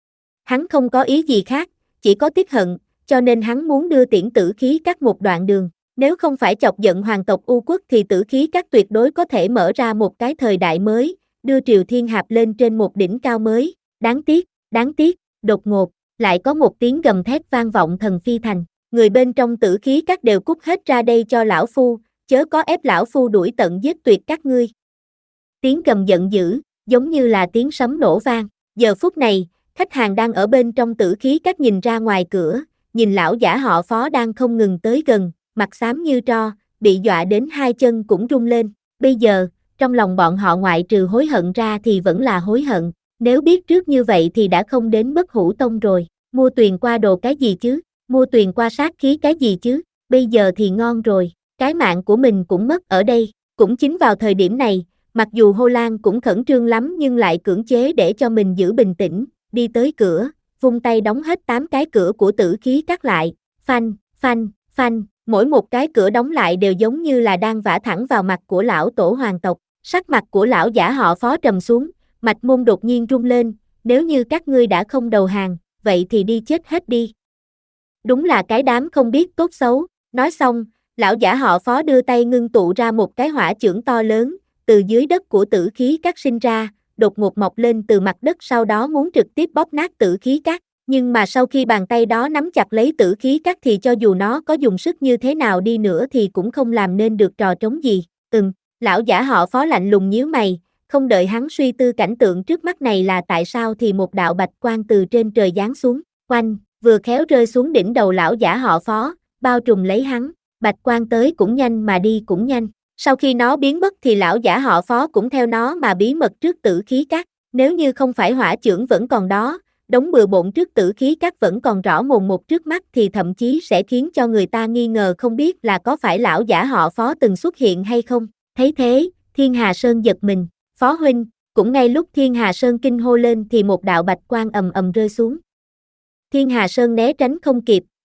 Hắn không có ý gì khác, chỉ có tiếc hận, cho nên hắn muốn đưa tiễn Tử Khí Các một đoạn đường, nếu không phải chọc giận hoàng tộc U Quốc thì Tử Khí Các tuyệt đối có thể mở ra một cái thời đại mới, đưa Triều Thiên Hạp lên trên một đỉnh cao mới, đáng tiếc, đáng tiếc, đột ngột, lại có một tiếng gầm thét vang vọng Thần Phi Thành, người bên trong Tử Khí Các đều cút hết ra đây cho lão phu, chớ có ép lão phu đuổi tận giết tuyệt các ngươi. Tiếng gầm giận dữ, giống như là tiếng sấm nổ vang, giờ phút này, khách hàng đang ở bên trong Tử Khí Các nhìn ra ngoài cửa, nhìn lão giả họ Phó đang không ngừng tới gần, mặt xám như tro, bị dọa đến hai chân cũng rung lên, bây giờ, trong lòng bọn họ ngoại trừ hối hận ra thì vẫn là hối hận, nếu biết trước như vậy thì đã không đến Bất Hủ Tông rồi, mua tuyền qua đồ cái gì chứ, mua tuyền qua sát khí cái gì chứ, bây giờ thì ngon rồi, cái mạng của mình cũng mất ở đây, cũng chính vào thời điểm này, mặc dù Hồ Lan cũng khẩn trương lắm nhưng lại cưỡng chế để cho mình giữ bình tĩnh, đi tới cửa, vung tay đóng hết tám cái cửa của Tử Khí Các lại, phanh, phanh, phanh, mỗi một cái cửa đóng lại đều giống như là đang vả thẳng vào mặt của lão tổ hoàng tộc, sắc mặt của lão giả họ Phó trầm xuống, mạch môn đột nhiên rung lên, nếu như các ngươi đã không đầu hàng, vậy thì đi chết hết đi. Đúng là cái đám không biết tốt xấu, nói xong, lão giả họ Phó đưa tay ngưng tụ ra một cái hỏa chưởng to lớn, từ dưới đất của Tử Khí Các sinh ra, đột ngột mọc lên từ mặt đất sau đó muốn trực tiếp bóp nát Tử Khí Các, nhưng mà sau khi bàn tay đó nắm chặt lấy Tử Khí Các thì cho dù nó có dùng sức như thế nào đi nữa thì cũng không làm nên được trò trống gì, ừm, lão giả họ Phó lạnh lùng nhíu mày, không đợi hắn suy tư cảnh tượng trước mắt này là tại sao thì một đạo bạch quang từ trên trời giáng xuống, oanh, vừa khéo rơi xuống đỉnh đầu lão giả họ Phó, bao trùm lấy hắn, bạch quang tới cũng nhanh mà đi cũng nhanh. Sau khi nó biến mất thì lão giả họ Phó cũng theo nó mà bí mật trước Tử Khí Các, nếu như không phải hỏa chưởng vẫn còn đó, đống bừa bộn trước Tử Khí Các vẫn còn rõ mồn một trước mắt thì thậm chí sẽ khiến cho người ta nghi ngờ không biết là có phải lão giả họ Phó từng xuất hiện hay không. Thấy thế, Thiên Hà Sơn giật mình, Phó huynh, cũng ngay lúc Thiên Hà Sơn kinh hô lên thì một đạo bạch quang ầm ầm rơi xuống. Thiên Hà Sơn né tránh không kịp,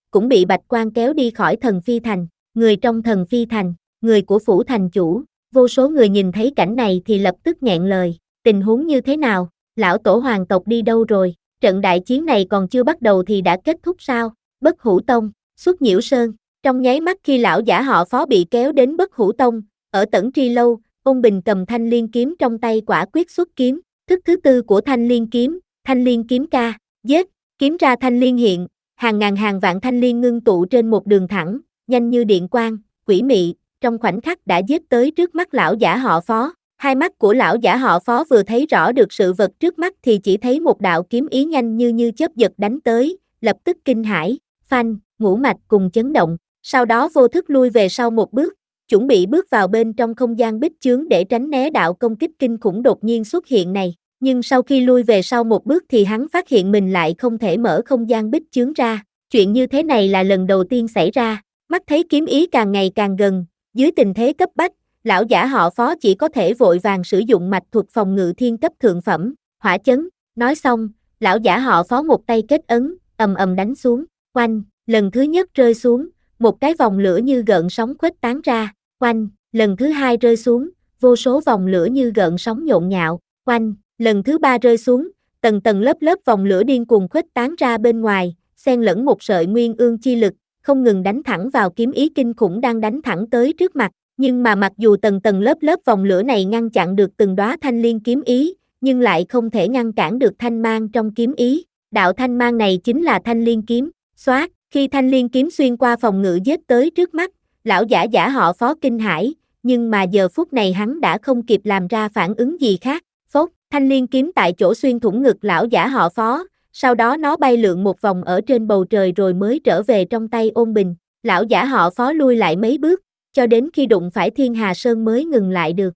cũng bị bạch quang kéo đi khỏi thần phi thành. Người trong thần phi thành, người của phủ thành chủ, vô số người nhìn thấy cảnh này thì lập tức nghẹn lời. Tình huống như thế nào? Lão tổ hoàng tộc đi đâu rồi? Trận đại chiến này còn chưa bắt đầu thì đã kết thúc sao? Bất Hủ Tông, Xuất Nhiễu Sơn. Trong nháy mắt khi lão giả họ Phó bị kéo đến Bất Hủ Tông, ở Tẩn Tri Lâu, Ôn Bình cầm thanh liên kiếm trong tay quả quyết xuất kiếm. Thức thứ tư của thanh liên kiếm, thanh liên kiếm ca, giết, kiếm ra thanh liên hiện, hàng ngàn hàng vạn thanh liên ngưng tụ trên một đường thẳng, nhanh như điện quang, quỷ mị, trong khoảnh khắc đã giết tới trước mắt lão giả họ Phó. Hai mắt của lão giả họ Phó vừa thấy rõ được sự vật trước mắt thì chỉ thấy một đạo kiếm ý nhanh như như chớp giật đánh tới, lập tức kinh hãi, phanh, ngũ mạch cùng chấn động, sau đó vô thức lui về sau một bước, chuẩn bị bước vào bên trong không gian bích chướng để tránh né đạo công kích kinh khủng đột nhiên xuất hiện này. Nhưng sau khi lui về sau một bước thì hắn phát hiện mình lại không thể mở không gian bích chướng ra. Chuyện như thế này là lần đầu tiên xảy ra. Mắt thấy kiếm ý càng ngày càng gần, dưới tình thế cấp bách, lão giả họ Phó chỉ có thể vội vàng sử dụng mạch thuật phòng ngự thiên cấp thượng phẩm, hỏa chấn. Nói xong, lão giả họ Phó một tay kết ấn, ầm ầm đánh xuống, oanh, lần thứ nhất rơi xuống, một cái vòng lửa như gợn sóng khuếch tán ra, oanh, lần thứ hai rơi xuống, vô số vòng lửa như gợn sóng nhộn nhạo, oanh, lần thứ ba rơi xuống, tầng tầng lớp lớp vòng lửa điên cuồng khuếch tán ra bên ngoài, xen lẫn một sợi nguyên ương chi lực, không ngừng đánh thẳng vào kiếm ý kinh khủng đang đánh thẳng tới trước mặt. Nhưng mà mặc dù tầng tầng lớp lớp vòng lửa này ngăn chặn được từng đóa thanh liên kiếm ý, nhưng lại không thể ngăn cản được thanh mang trong kiếm ý. Đạo thanh mang này chính là thanh liên kiếm. Xoát, khi thanh liên kiếm xuyên qua phòng ngự giết tới trước mắt, lão giả giả họ Phó kinh hãi, nhưng mà giờ phút này hắn đã không kịp làm ra phản ứng gì khác. Phốt, thanh liên kiếm tại chỗ xuyên thủng ngực lão giả họ Phó, sau đó nó bay lượn một vòng ở trên bầu trời rồi mới trở về trong tay Ôn Bình. Lão giả họ Phó lui lại mấy bước, cho đến khi đụng phải Thiên Hà Sơn mới ngừng lại được.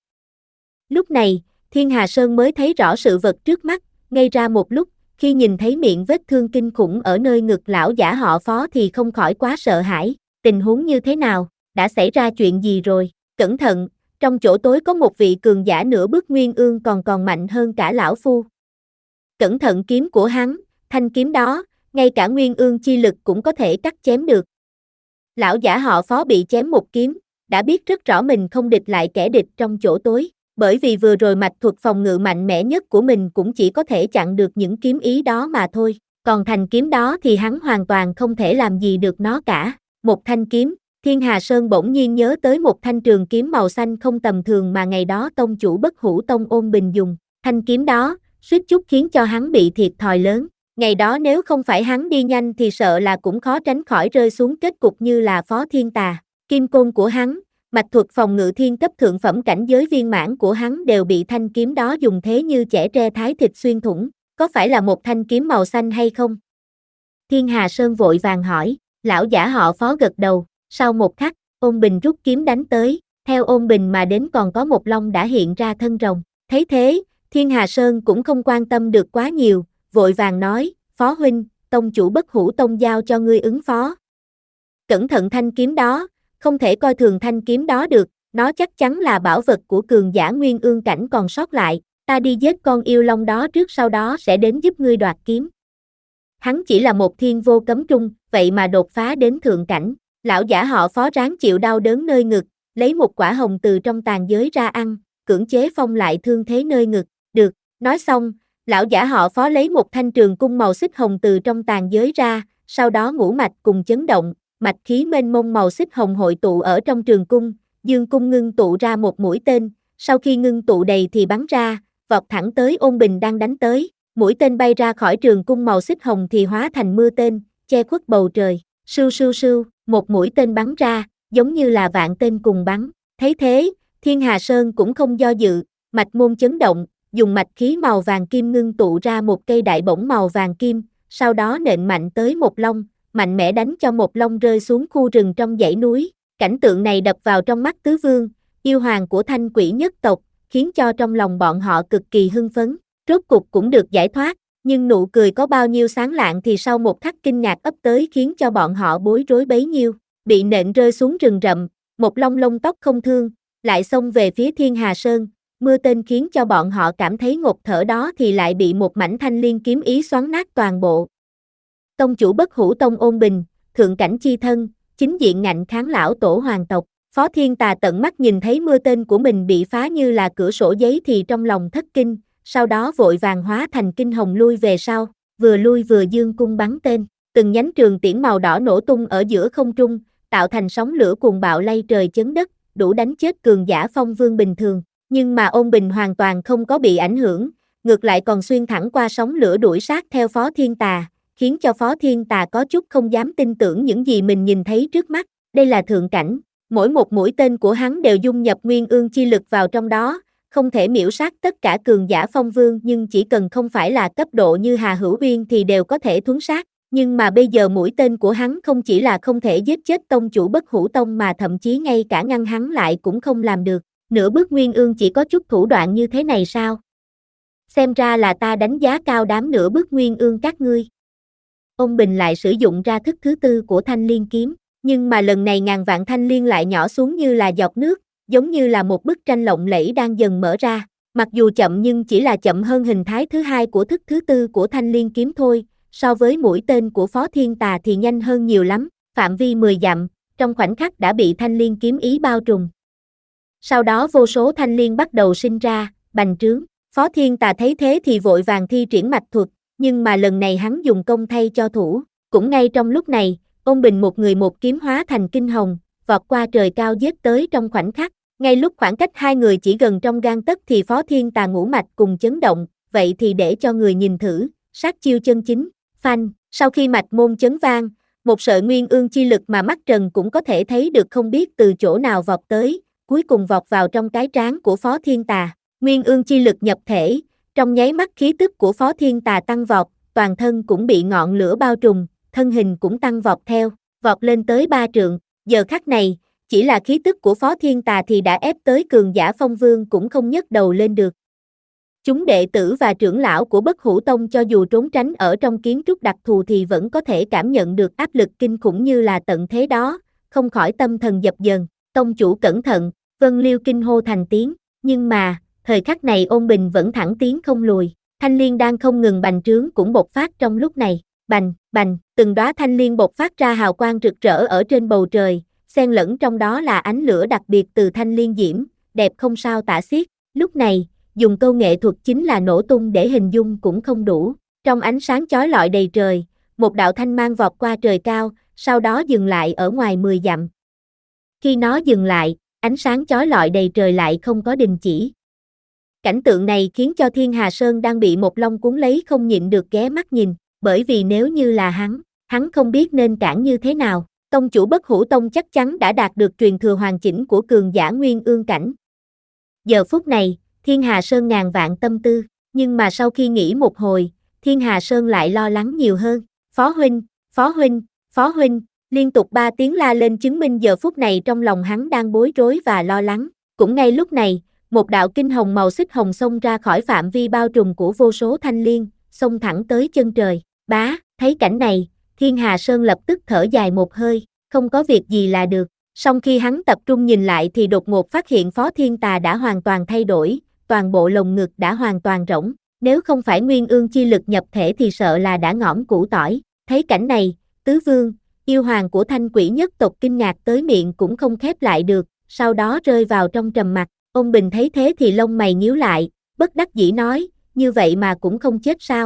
Lúc này, Thiên Hà Sơn mới thấy rõ sự vật trước mắt, ngây ra một lúc, khi nhìn thấy miệng vết thương kinh khủng ở nơi ngực lão giả họ Phó thì không khỏi quá sợ hãi. Tình huống như thế nào? Đã xảy ra chuyện gì rồi? Cẩn thận, trong chỗ tối có một vị cường giả nửa bước nguyên ương còn còn mạnh hơn cả lão phu. Cẩn thận kiếm của hắn, thanh kiếm đó, ngay cả nguyên ương chi lực cũng có thể cắt chém được. Lão giả họ Phó bị chém một kiếm, đã biết rất rõ mình không địch lại kẻ địch trong chỗ tối, bởi vì vừa rồi mạch thuật phòng ngự mạnh mẽ nhất của mình cũng chỉ có thể chặn được những kiếm ý đó mà thôi, còn thanh kiếm đó thì hắn hoàn toàn không thể làm gì được nó cả. Một thanh kiếm, Thiên Hà Sơn bỗng nhiên nhớ tới một thanh trường kiếm màu xanh không tầm thường mà ngày đó tông chủ Bất Hủ Tông Ôn Bình dùng, thanh kiếm đó, suýt chút khiến cho hắn bị thiệt thòi lớn. Ngày đó nếu không phải hắn đi nhanh thì sợ là cũng khó tránh khỏi rơi xuống kết cục như là Phó Thiên Tà. Kim côn của hắn, mạch thuật phòng ngự thiên cấp thượng phẩm cảnh giới viên mãn của hắn đều bị thanh kiếm đó dùng thế như chẻ tre thái thịt xuyên thủng, có phải là một thanh kiếm màu xanh hay không? Thiên Hà Sơn vội vàng hỏi, lão giả họ Phó gật đầu, sau một khắc, Ôn Bình rút kiếm đánh tới, theo Ôn Bình mà đến còn có một long đã hiện ra thân rồng, thấy thế, Thiên Hà Sơn cũng không quan tâm được quá nhiều, vội vàng nói, Phó huynh, tông chủ Bất Hủ Tông giao cho ngươi ứng phó. Cẩn thận thanh kiếm đó, không thể coi thường thanh kiếm đó được, nó chắc chắn là bảo vật của cường giả nguyên ương cảnh còn sót lại, ta đi giết con yêu long đó trước sau đó sẽ đến giúp ngươi đoạt kiếm. Hắn chỉ là một thiên vô cấm trung, vậy mà đột phá đến thượng cảnh, lão giả họ Phó ráng chịu đau đớn nơi ngực, lấy một quả hồng từ trong tàn giới ra ăn, cưỡng chế phong lại thương thế nơi ngực, được, nói xong, lão giả họ Phó lấy một thanh trường cung màu xích hồng từ trong tàn giới ra, sau đó ngũ mạch cùng chấn động, mạch khí mênh mông màu xích hồng hội tụ ở trong trường cung, dương cung ngưng tụ ra một mũi tên, sau khi ngưng tụ đầy thì bắn ra, vọt thẳng tới Ôn Bình đang đánh tới, mũi tên bay ra khỏi trường cung màu xích hồng thì hóa thành mưa tên, che khuất bầu trời, sưu sưu sưu, một mũi tên bắn ra, giống như là vạn tên cùng bắn, thấy thế, Thiên Hà Sơn cũng không do dự, mạch môn chấn động, dùng mạch khí màu vàng kim ngưng tụ ra một cây đại bổng màu vàng kim, sau đó nện mạnh tới một long, mạnh mẽ đánh cho một long rơi xuống khu rừng trong dãy núi. Cảnh tượng này đập vào trong mắt tứ vương, yêu hoàng của Thanh Quỷ nhất tộc, khiến cho trong lòng bọn họ cực kỳ hưng phấn, rốt cục cũng được giải thoát, nhưng nụ cười có bao nhiêu sáng lạng thì sau một khắc kinh ngạc ấp tới khiến cho bọn họ bối rối bấy nhiêu, bị nện rơi xuống rừng rậm, một long lông tóc không thương, lại xông về phía Thiên Hà Sơn, mưa tên khiến cho bọn họ cảm thấy ngột thở đó thì lại bị một mảnh thanh liên kiếm ý xoắn nát toàn bộ. Tông chủ Bất Hủ Tông Ôn Bình, thượng cảnh chi thân, chính diện ngạnh kháng lão tổ hoàng tộc. Phó Thiên Tà tận mắt nhìn thấy mưa tên của mình bị phá như là cửa sổ giấy thì trong lòng thất kinh, sau đó vội vàng hóa thành kinh hồng lui về sau, vừa lui vừa dương cung bắn tên, từng nhánh trường tiễn màu đỏ nổ tung ở giữa không trung, tạo thành sóng lửa cuồng bạo lay trời chấn đất, đủ đánh chết cường giả phong vương bình thường, nhưng mà Ôn Bình hoàn toàn không có bị ảnh hưởng, ngược lại còn xuyên thẳng qua sóng lửa đuổi sát theo Phó Thiên Tà, khiến cho Phó Thiên Tà có chút không dám tin tưởng những gì mình nhìn thấy trước mắt, đây là thượng cảnh, mỗi một mũi tên của hắn đều dung nhập nguyên ương chi lực vào trong đó, không thể miễu sát tất cả cường giả phong vương nhưng chỉ cần không phải là cấp độ như Hà Hữu Uyên thì đều có thể thuấn sát, nhưng mà bây giờ mũi tên của hắn không chỉ là không thể giết chết tông chủ Bất Hủ Tông mà thậm chí ngay cả ngăn hắn lại cũng không làm được, nửa bước nguyên ương chỉ có chút thủ đoạn như thế này sao? Xem ra là ta đánh giá cao đám nửa bước nguyên ương các ngươi. Ông Bình lại sử dụng ra thức thứ tư của thanh liên kiếm, nhưng mà lần này ngàn vạn thanh liên lại nhỏ xuống như là giọt nước, giống như là một bức tranh lộng lẫy đang dần mở ra, mặc dù chậm nhưng chỉ là chậm hơn hình thái thứ hai của thức thứ tư của thanh liên kiếm thôi, so với mũi tên của Phó Thiên Tà thì nhanh hơn nhiều lắm, phạm vi mười dặm, trong khoảnh khắc đã bị thanh liên kiếm ý bao trùm. Sau đó vô số thanh liên bắt đầu sinh ra, bành trướng, Phó Thiên Tà thấy thế thì vội vàng thi triển mạch thuật, nhưng mà lần này hắn dùng công thay cho thủ, cũng ngay trong lúc này, Ôn Bình một người một kiếm hóa thành kinh hồng, vọt qua trời cao giết tới trong khoảnh khắc, ngay lúc khoảng cách hai người chỉ gần trong gang tấc thì Phó Thiên Tà ngũ mạch cùng chấn động, vậy thì để cho người nhìn thử, sát chiêu chân chính, phanh, sau khi mạch môn chấn vang, một sợi nguyên ương chi lực mà mắt trần cũng có thể thấy được không biết từ chỗ nào vọt tới, cuối cùng vọt vào trong cái trán của Phó Thiên Tà, nguyên ương chi lực nhập thể, trong nháy mắt khí tức của Phó Thiên Tà tăng vọt, toàn thân cũng bị ngọn lửa bao trùm, thân hình cũng tăng vọt theo, vọt lên tới ba trượng, giờ khắc này, chỉ là khí tức của Phó Thiên Tà thì đã ép tới cường giả phong vương cũng không nhấc đầu lên được. Chúng đệ tử và trưởng lão của Bất Hủ Tông cho dù trốn tránh ở trong kiến trúc đặc thù thì vẫn có thể cảm nhận được áp lực kinh khủng như là tận thế đó, không khỏi tâm thần dập dờn, tông chủ cẩn thận, Vân Liêu kinh hô thành tiếng, nhưng mà, thời khắc này Ôn Bình vẫn thẳng tiến không lùi, thanh liên đang không ngừng bành trướng cũng bộc phát trong lúc này, bành, bành, từng đóa thanh liên bộc phát ra hào quang rực rỡ ở trên bầu trời, xen lẫn trong đó là ánh lửa đặc biệt từ thanh liên diễm, đẹp không sao tả xiết, lúc này, dùng câu nghệ thuật chính là nổ tung để hình dung cũng không đủ, trong ánh sáng chói lọi đầy trời, một đạo thanh mang vọt qua trời cao, sau đó dừng lại ở ngoài mười dặm. Khi nó dừng lại, ánh sáng chói lọi đầy trời lại không có đình chỉ. Cảnh tượng này khiến cho Thiên Hà Sơn đang bị một long cuốn lấy không nhịn được ghé mắt nhìn, bởi vì nếu như là hắn, hắn không biết nên cản như thế nào, tông chủ Bất Hủ Tông chắc chắn đã đạt được truyền thừa hoàn chỉnh của cường giả nguyên ương cảnh. Giờ phút này, Thiên Hà Sơn ngàn vạn tâm tư, nhưng mà sau khi nghĩ một hồi, Thiên Hà Sơn lại lo lắng nhiều hơn, Phó huynh, Phó huynh, Phó huynh, liên tục ba tiếng la lên chứng minh giờ phút này trong lòng hắn đang bối rối và lo lắng, cũng ngay lúc này, một đạo kinh hồng màu xích hồng xông ra khỏi phạm vi bao trùm của vô số thanh liên, xông thẳng tới chân trời, bá, thấy cảnh này, Thiên Hà Sơn lập tức thở dài một hơi, không có việc gì là được, song khi hắn tập trung nhìn lại thì đột ngột phát hiện Phó Thiên Tà đã hoàn toàn thay đổi, toàn bộ lồng ngực đã hoàn toàn rỗng, nếu không phải nguyên ương chi lực nhập thể thì sợ là đã ngõm củ tỏi, thấy cảnh này, Tứ Vương, yêu hoàng của Thanh Quỷ nhất tộc kinh ngạc tới miệng cũng không khép lại được, sau đó rơi vào trong trầm mặc, Ôn Bình thấy thế thì lông mày nhíu lại, bất đắc dĩ nói, như vậy mà cũng không chết sao?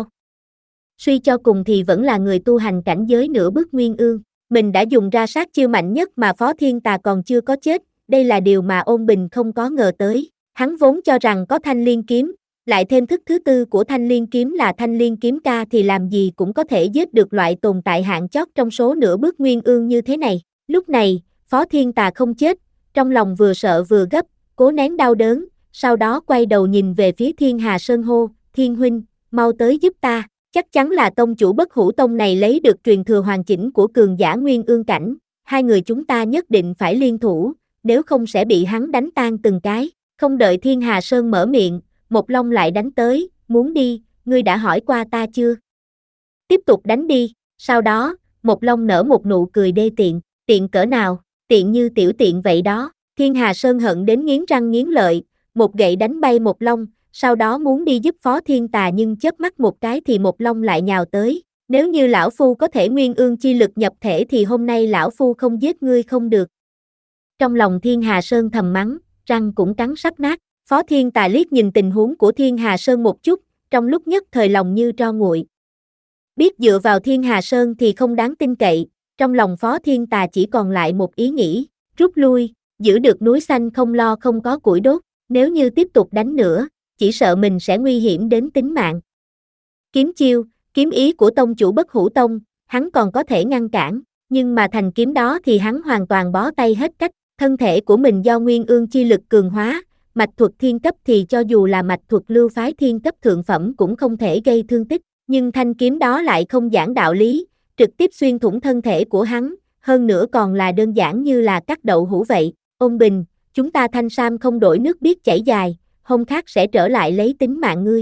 Suy cho cùng thì vẫn là người tu hành cảnh giới nửa bước nguyên ương, mình đã dùng ra sát chiêu mạnh nhất mà Phó Thiên Tà còn chưa có chết, đây là điều mà Ôn Bình không có ngờ tới, hắn vốn cho rằng có thanh liên kiếm, lại thêm thức thứ tư của thanh liên kiếm là thanh liên kiếm ca thì làm gì cũng có thể giết được loại tồn tại hạng chót trong số nửa bước nguyên ương như thế này, lúc này, Phó Thiên Tà không chết, trong lòng vừa sợ vừa gấp, cố nén đau đớn, sau đó quay đầu nhìn về phía Thiên Hà Sơn hô, Thiên huynh, mau tới giúp ta, chắc chắn là tông chủ Bất Hủ Tông này lấy được truyền thừa hoàn chỉnh của cường giả nguyên ương cảnh, hai người chúng ta nhất định phải liên thủ, nếu không sẽ bị hắn đánh tan từng cái, không đợi Thiên Hà Sơn mở miệng, một long lại đánh tới, muốn đi, ngươi đã hỏi qua ta chưa? Tiếp tục đánh đi, sau đó, một long nở một nụ cười đê tiện, tiện cỡ nào, tiện như tiểu tiện vậy đó. Thiên Hà Sơn hận đến nghiến răng nghiến lợi, một gậy đánh bay một long, sau đó muốn đi giúp Phó Thiên Tà nhưng chớp mắt một cái thì một long lại nhào tới, Nếu như lão phu có thể nguyên ương chi lực nhập thể thì hôm nay lão phu không giết ngươi không được. Trong lòng Thiên Hà Sơn thầm mắng, răng cũng cắn sắp nát. Phó Thiên Tà liếc nhìn tình huống của Thiên Hà Sơn một chút, trong lúc nhất thời lòng như tro nguội. Biết dựa vào Thiên Hà Sơn thì không đáng tin cậy, trong lòng Phó Thiên Tà chỉ còn lại một ý nghĩ, rút lui, giữ được núi xanh không lo không có củi đốt, nếu như tiếp tục đánh nữa, chỉ sợ mình sẽ nguy hiểm đến tính mạng. Kiếm chiêu, kiếm ý của tông chủ Bất Hủ Tông, hắn còn có thể ngăn cản, nhưng mà thành kiếm đó thì hắn hoàn toàn bó tay hết cách, thân thể của mình do nguyên ương chi lực cường hóa, mạch thuật thiên cấp thì cho dù là mạch thuật lưu phái thiên cấp thượng phẩm cũng không thể gây thương tích, nhưng thanh kiếm đó lại không giảng đạo lý, trực tiếp xuyên thủng thân thể của hắn, hơn nữa còn là đơn giản như là cắt đậu hũ vậy. Ôn Bình, chúng ta thanh sam không đổi nước biết chảy dài, hôm khác sẽ trở lại lấy tính mạng ngươi.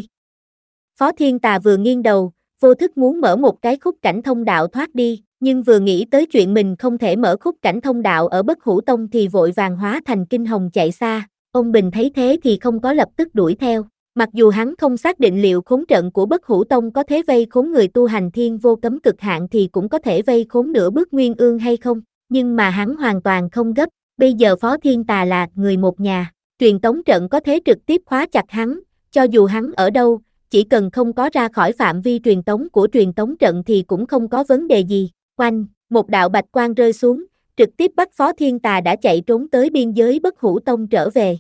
Phó Thiên Tà vừa nghiêng đầu, vô thức muốn mở một cái khúc cảnh thông đạo thoát đi, nhưng vừa nghĩ tới chuyện mình không thể mở khúc cảnh thông đạo ở Bất Hủ Tông thì vội vàng hóa thành kinh hồng chạy xa. Ôn Bình thấy thế thì không có lập tức đuổi theo, mặc dù hắn không xác định liệu khốn trận của Bất Hủ Tông có thế vây khốn người tu hành thiên vô cấm cực hạn thì cũng có thể vây khốn nửa bước nguyên ương hay không, nhưng mà hắn hoàn toàn không gấp, bây giờ Phó Thiên Tà là người một nhà, truyền tống trận có thế trực tiếp khóa chặt hắn, cho dù hắn ở đâu, chỉ cần không có ra khỏi phạm vi truyền tống của truyền tống trận thì cũng không có vấn đề gì. Oanh, một đạo bạch quang rơi xuống, trực tiếp bắt Phó Thiên Tà đã chạy trốn tới biên giới Bất Hủ Tông trở về.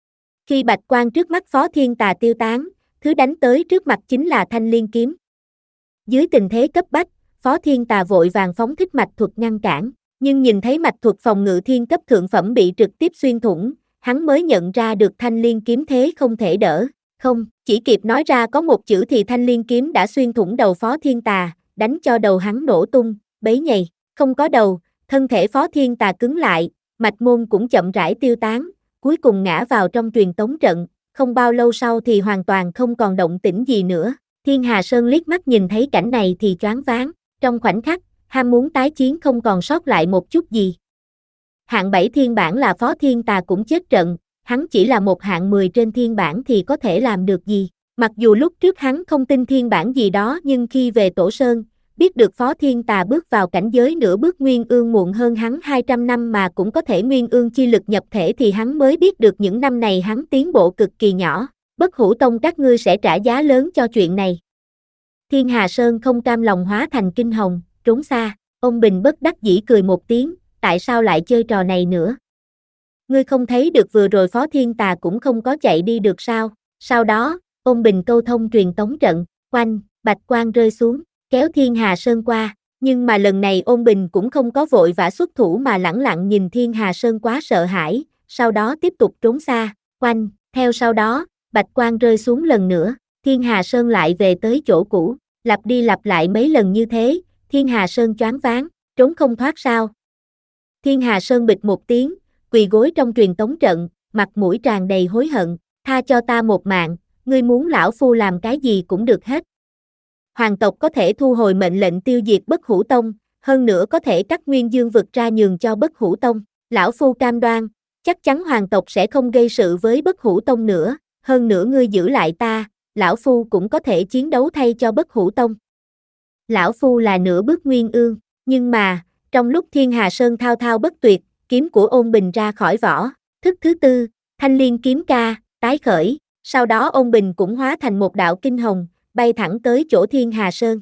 Khi bạch quang trước mắt Phó Thiên Tà tiêu tán, thứ đánh tới trước mặt chính là thanh liên kiếm. Dưới tình thế cấp bách, Phó Thiên Tà vội vàng phóng thích mạch thuật ngăn cản, nhưng nhìn thấy mạch thuật phòng ngự thiên cấp thượng phẩm bị trực tiếp xuyên thủng, hắn mới nhận ra được thanh liên kiếm thế không thể đỡ. Không, chỉ kịp nói ra có một chữ thì thanh liên kiếm đã xuyên thủng đầu Phó Thiên Tà, đánh cho đầu hắn nổ tung, bấy nhầy, không có đầu, thân thể Phó Thiên Tà cứng lại, mạch môn cũng chậm rãi tiêu tán, cuối cùng ngã vào trong truyền tống trận, không bao lâu sau thì hoàn toàn không còn động tĩnh gì nữa. Thiên Hà Sơn liếc mắt nhìn thấy cảnh này thì choáng váng, trong khoảnh khắc, ham muốn tái chiến không còn sót lại một chút gì. Hạng bảy thiên bản là Phó Thiên Tà cũng chết trận, hắn chỉ là một hạng mười trên thiên bản thì có thể làm được gì. Mặc dù lúc trước hắn không tin thiên bản gì đó nhưng khi về Tổ Sơn, biết được Phó Thiên Tà bước vào cảnh giới nửa bước nguyên ương muộn hơn hắn hai trăm năm mà cũng có thể nguyên ương chi lực nhập thể thì hắn mới biết được những năm này hắn tiến bộ cực kỳ nhỏ. Bất Hủ Tông các ngươi sẽ trả giá lớn cho chuyện này. Thiên Hà Sơn không cam lòng hóa thành kinh hồng, trốn xa. Ông Bình bất đắc dĩ cười một tiếng, tại sao lại chơi trò này nữa? Ngươi không thấy được vừa rồi Phó Thiên Tà cũng không có chạy đi được sao? Sau đó, ông Bình câu thông truyền tống trận, oanh, bạch quang rơi xuống, kéo Thiên Hà Sơn qua, nhưng mà lần này Ôn Bình cũng không có vội vã xuất thủ mà lẳng lặng nhìn Thiên Hà Sơn quá sợ hãi, sau đó tiếp tục trốn xa, oanh, theo sau đó, bạch quang rơi xuống lần nữa, Thiên Hà Sơn lại về tới chỗ cũ, lặp đi lặp lại mấy lần như thế, Thiên Hà Sơn choáng váng, trốn không thoát sao? Thiên Hà Sơn bịch một tiếng, quỳ gối trong truyền tống trận, mặt mũi tràn đầy hối hận, tha cho ta một mạng, ngươi muốn lão phu làm cái gì cũng được hết. Hoàng tộc có thể thu hồi mệnh lệnh tiêu diệt Bất Hủ Tông, hơn nữa có thể cắt Nguyên Dương vực ra nhường cho Bất Hủ Tông, lão phu cam đoan, chắc chắn hoàng tộc sẽ không gây sự với Bất Hủ Tông nữa, hơn nữa ngươi giữ lại ta, lão phu cũng có thể chiến đấu thay cho Bất Hủ Tông. Lão phu là nửa bước nguyên ương, nhưng mà, trong lúc Thiên Hà Sơn thao thao bất tuyệt, kiếm của Ôn Bình ra khỏi vỏ, thức thứ tư, thanh liên kiếm ca, tái khởi, sau đó Ôn Bình cũng hóa thành một đạo kinh hồng, bay thẳng tới chỗ Thiên Hà Sơn.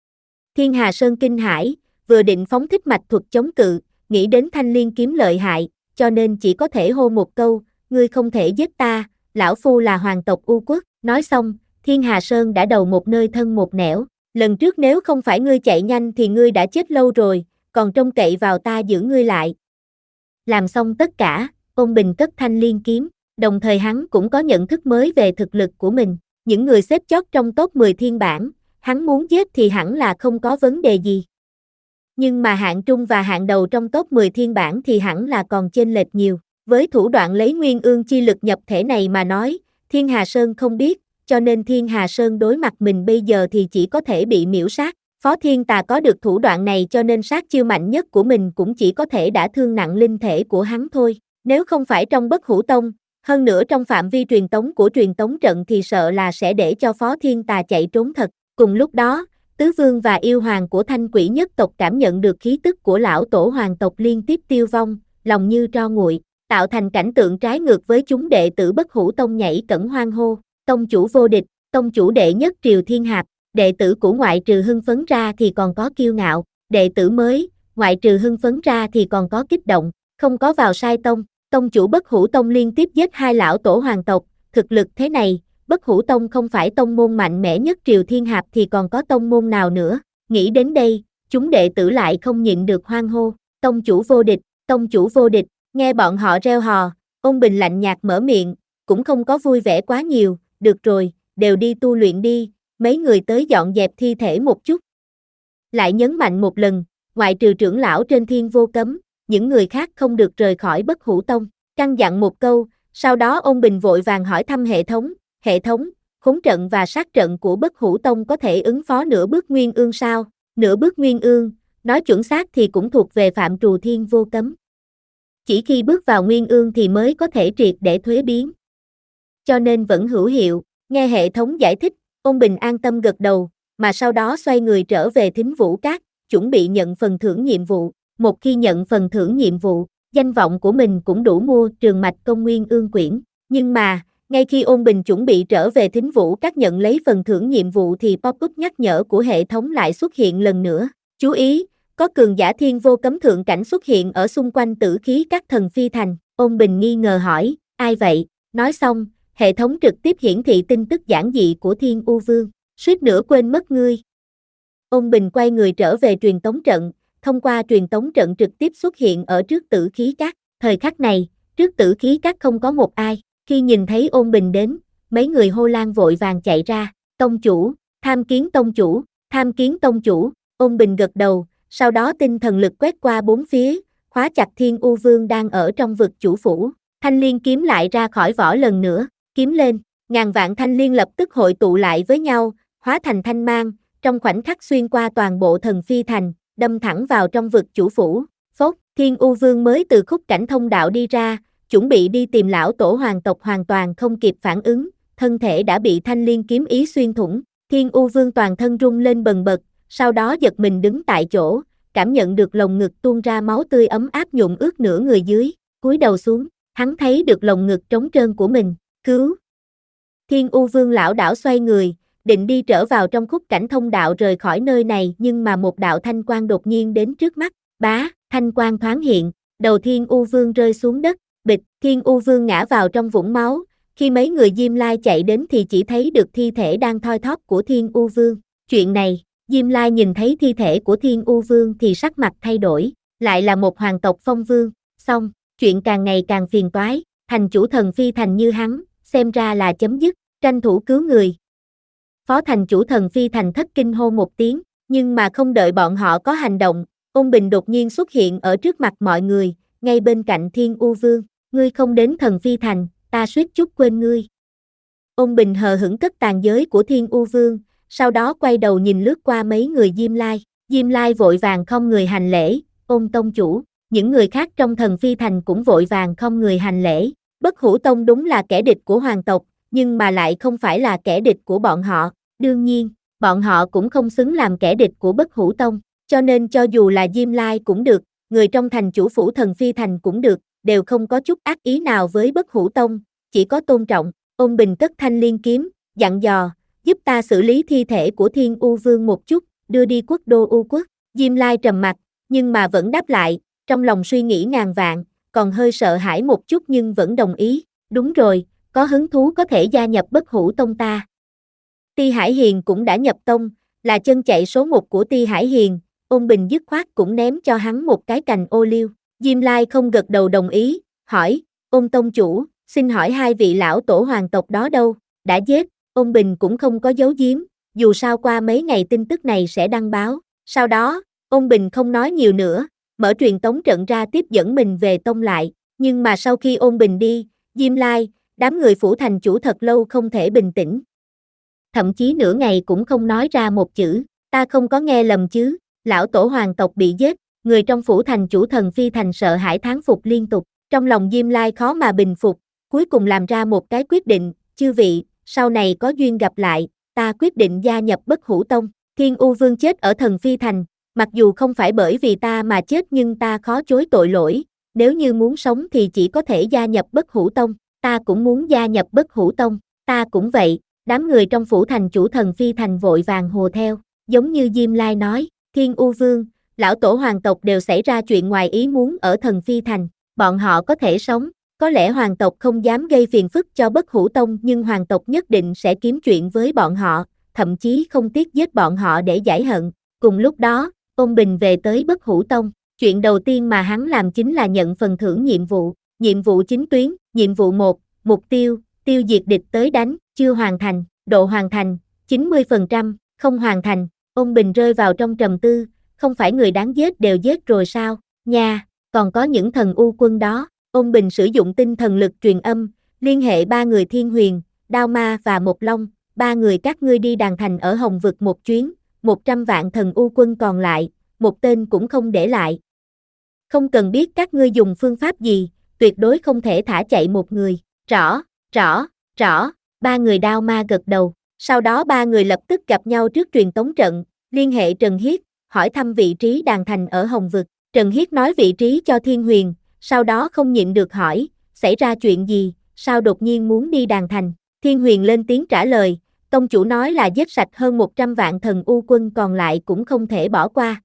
Thiên Hà Sơn kinh hãi, vừa định phóng thích mạch thuật chống cự, nghĩ đến thanh liên kiếm lợi hại, cho nên chỉ có thể hô một câu, ngươi không thể giết ta, lão phu là hoàng tộc U Quốc, nói xong, Thiên Hà Sơn đã đầu một nơi thân một nẻo, lần trước nếu không phải ngươi chạy nhanh thì ngươi đã chết lâu rồi, còn trông cậy vào ta giữ ngươi lại. Làm xong tất cả, Ôn Bình cất thanh liên kiếm, đồng thời hắn cũng có nhận thức mới về thực lực của mình, những người xếp chót trong top mười thiên bản, hắn muốn giết thì hẳn là không có vấn đề gì. Nhưng mà hạng trung và hạng đầu trong top mười thiên bản thì hẳn là còn chênh lệch nhiều, với thủ đoạn lấy nguyên ương chi lực nhập thể này mà nói, Thiên Hà Sơn không biết, cho nên Thiên Hà Sơn đối mặt mình bây giờ thì chỉ có thể bị miễu sát. Phó Thiên Tà có được thủ đoạn này cho nên sát chiêu mạnh nhất của mình cũng chỉ có thể đả thương nặng linh thể của hắn thôi. Nếu không phải trong Bất Hủ Tông, hơn nữa trong phạm vi truyền tống của truyền tống trận thì sợ là sẽ để cho Phó Thiên Tà chạy trốn thật. Cùng lúc đó, Tứ vương và yêu hoàng của Thanh Quỷ nhất tộc cảm nhận được khí tức của lão tổ hoàng tộc liên tiếp tiêu vong, lòng như tro nguội, tạo thành cảnh tượng trái ngược với chúng đệ tử Bất Hủ Tông nhảy cẫng hoan hô, tông chủ vô địch, tông chủ đệ nhất Triều Thiên Hạp, đệ tử của ngoại trừ hưng phấn ra thì còn có kiêu ngạo, đệ tử mới, ngoại trừ hưng phấn ra thì còn có kích động, không có vào sai tông, tông chủ Bất Hủ Tông liên tiếp giết hai lão tổ hoàng tộc, thực lực thế này, Bất Hủ Tông không phải tông môn mạnh mẽ nhất Triều Thiên Hạp thì còn có tông môn nào nữa, nghĩ đến đây, chúng đệ tử lại không nhịn được hoan hô, tông chủ vô địch, tông chủ vô địch, nghe bọn họ reo hò, Ôn Bình lạnh nhạt mở miệng, cũng không có vui vẻ quá nhiều, được rồi, đều đi tu luyện đi, mấy người tới dọn dẹp thi thể một chút. Lại nhấn mạnh một lần, ngoại trừ trưởng lão trên Thiên Vô Cấm, những người khác không được rời khỏi Bất Hủ Tông, căn dặn một câu, sau đó Ôn Bình vội vàng hỏi thăm hệ thống, hệ thống, khốn trận và sát trận của Bất Hủ Tông có thể ứng phó nửa bước Nguyên Ương sao? Nửa bước Nguyên Ương, nói chuẩn xác thì cũng thuộc về phạm trù Thiên Vô Cấm. Chỉ khi bước vào Nguyên Ương thì mới có thể triệt để thuế biến. Cho nên vẫn hữu hiệu, nghe hệ thống giải thích, Ôn Bình an tâm gật đầu, mà sau đó xoay người trở về Thính Vũ Các, chuẩn bị nhận phần thưởng nhiệm vụ. Một khi nhận phần thưởng nhiệm vụ, danh vọng của mình cũng đủ mua Trường Mạch Công Nguyên Ương Quyển. Nhưng mà, ngay khi Ôn Bình chuẩn bị trở về Thính Vũ Các nhận lấy phần thưởng nhiệm vụ thì pop-up nhắc nhở của hệ thống lại xuất hiện lần nữa. Chú ý, có cường giả Thiên Vô Cấm thượng cảnh xuất hiện ở xung quanh Tử Khí Các Thần Phi Thành. Ôn Bình nghi ngờ hỏi, ai vậy? Nói xong, hệ thống trực tiếp hiển thị tin tức giản dị của Thiên U Vương. Suýt nữa quên mất ngươi. Ôn Bình quay người trở về truyền tống trận, thông qua truyền tống trận trực tiếp xuất hiện ở trước Tử Khí Các. Thời khắc này, trước Tử Khí Các không có một ai. Khi nhìn thấy Ôn Bình đến, mấy người hô lan vội vàng chạy ra. Tông chủ, tham kiến tông chủ, tham kiến tông chủ. Ôn Bình gật đầu, sau đó tinh thần lực quét qua bốn phía, khóa chặt Thiên U Vương đang ở trong vực chủ phủ. Thanh liên kiếm lại ra khỏi vỏ lần nữa, kiếm lên, ngàn vạn thanh liên lập tức hội tụ lại với nhau, hóa thành thanh mang, trong khoảnh khắc xuyên qua toàn bộ Thần Phi Thành, đâm thẳng vào trong vực chủ phủ. Phốc, Thiên U Vương mới từ khúc cảnh thông đạo đi ra, chuẩn bị đi tìm lão tổ hoàng tộc hoàn toàn không kịp phản ứng, thân thể đã bị thanh liên kiếm ý xuyên thủng. Thiên U Vương toàn thân rung lên bần bật, sau đó giật mình đứng tại chỗ, cảm nhận được lồng ngực tuôn ra máu tươi ấm áp nhuộm ướt nửa người dưới, cúi đầu xuống, hắn thấy được lồng ngực trống trơn của mình, cứu. Thiên U Vương lão đảo xoay người, định đi trở vào trong khúc cảnh thông đạo rời khỏi nơi này nhưng mà một đạo thanh quang đột nhiên đến trước mắt, bá, thanh quang thoáng hiện, đầu Thiên U Vương rơi xuống đất, bịch, Thiên U Vương ngã vào trong vũng máu, khi mấy người Diêm Lai chạy đến thì chỉ thấy được thi thể đang thoi thóp của Thiên U Vương, chuyện này, Diêm Lai nhìn thấy thi thể của Thiên U Vương thì sắc mặt thay đổi, lại là một hoàng tộc phong vương, xong, chuyện càng ngày càng phiền toái, thành chủ Thần Phi Thành như hắn, xem ra là chấm dứt, tranh thủ cứu người. Phó thành chủ Thần Phi Thành thất kinh hô một tiếng, nhưng mà không đợi bọn họ có hành động, Ôn Bình đột nhiên xuất hiện ở trước mặt mọi người, ngay bên cạnh Thiên U Vương, ngươi không đến Thần Phi Thành, ta suýt chút quên ngươi. Ôn Bình hờ hững cất tàn giới của Thiên U Vương, sau đó quay đầu nhìn lướt qua mấy người Diêm Lai, Diêm Lai vội vàng không người hành lễ, Ôn tông chủ, những người khác trong Thần Phi Thành cũng vội vàng không người hành lễ, Bất Hủ Tông đúng là kẻ địch của hoàng tộc, nhưng mà lại không phải là kẻ địch của bọn họ, đương nhiên, bọn họ cũng không xứng làm kẻ địch của Bất Hủ Tông, cho nên cho dù là Diêm Lai cũng được, người trong thành chủ phủ Thần Phi Thành cũng được, đều không có chút ác ý nào với Bất Hủ Tông, chỉ có tôn trọng. Ôn Bình cất thanh liên kiếm, dặn dò, giúp ta xử lý thi thể của Thiên U Vương một chút, đưa đi quốc đô U Quốc. Diêm Lai trầm mặt, nhưng mà vẫn đáp lại, trong lòng suy nghĩ ngàn vạn, còn hơi sợ hãi một chút nhưng vẫn đồng ý, đúng rồi, có hứng thú có thể gia nhập Bất Hủ Tông ta. Ti Hải Hiền cũng đã nhập tông, là chân chạy số một của Ti Hải Hiền, Ôn Bình dứt khoát cũng ném cho hắn một cái cành ô liu. Diêm Lai không gật đầu đồng ý, hỏi, Ôn tông chủ, xin hỏi hai vị lão tổ hoàng tộc đó đâu, đã giết, Ôn Bình cũng không có giấu giếm, dù sao qua mấy ngày tin tức này sẽ đăng báo, sau đó, Ôn Bình không nói nhiều nữa, mở truyền tống trận ra tiếp dẫn mình về tông lại, nhưng mà sau khi Ôn Bình đi, Diêm Lai, đám người phủ thành chủ thật lâu không thể bình tĩnh. Thậm chí nửa ngày cũng không nói ra một chữ, ta không có nghe lầm chứ, lão tổ hoàng tộc bị giết, người trong phủ thành chủ Thần Phi Thành sợ hãi thán phục liên tục, trong lòng Diêm Lai khó mà bình phục, cuối cùng làm ra một cái quyết định, chư vị, sau này có duyên gặp lại, ta quyết định gia nhập Bất Hủ Tông, Thiên U Vương chết ở Thần Phi Thành, mặc dù không phải bởi vì ta mà chết nhưng ta khó chối tội lỗi, nếu như muốn sống thì chỉ có thể gia nhập Bất Hủ Tông, ta cũng muốn gia nhập Bất Hủ Tông, ta cũng vậy, đám người trong phủ thành chủ Thần Phi Thành vội vàng hùa theo, giống như Diêm Lai nói, Thiên U Vương, lão tổ hoàng tộc đều xảy ra chuyện ngoài ý muốn ở Thần Phi Thành, bọn họ có thể sống, có lẽ hoàng tộc không dám gây phiền phức cho Bất Hủ Tông nhưng hoàng tộc nhất định sẽ kiếm chuyện với bọn họ, thậm chí không tiếc giết bọn họ để giải hận. Cùng lúc đó, Ôn Bình về tới Bất Hủ Tông, chuyện đầu tiên mà hắn làm chính là nhận phần thưởng nhiệm vụ, nhiệm vụ chính tuyến, nhiệm vụ một, mục tiêu, tiêu diệt địch tới đánh, chưa hoàn thành, độ hoàn thành, chín mươi phần trăm, không hoàn thành, Ôn Bình rơi vào trong trầm tư, không phải người đáng giết đều giết rồi sao, nha, còn có những thần u quân đó, Ôn Bình sử dụng tinh thần lực truyền âm, liên hệ ba người Thiên Huyền, Đao Ma và Một Long, ba người các ngươi đi đàn thành ở Hồng Vực một chuyến, một trăm vạn thần u quân còn lại, một tên cũng không để lại. Không cần biết các ngươi dùng phương pháp gì, tuyệt đối không thể thả chạy một người, rõ, rõ, rõ, ba người Đao Ma gật đầu, sau đó ba người lập tức gặp nhau trước truyền tống trận, liên hệ Trần Hiết, hỏi thăm vị trí đàn thành ở Hồng Vực, Trần Hiết nói vị trí cho Thiên Huyền, sau đó không nhịn được hỏi, xảy ra chuyện gì, sao đột nhiên muốn đi đàn thành, Thiên Huyền lên tiếng trả lời, tông chủ nói là giết sạch hơn một trăm vạn thần u quân còn lại cũng không thể bỏ qua.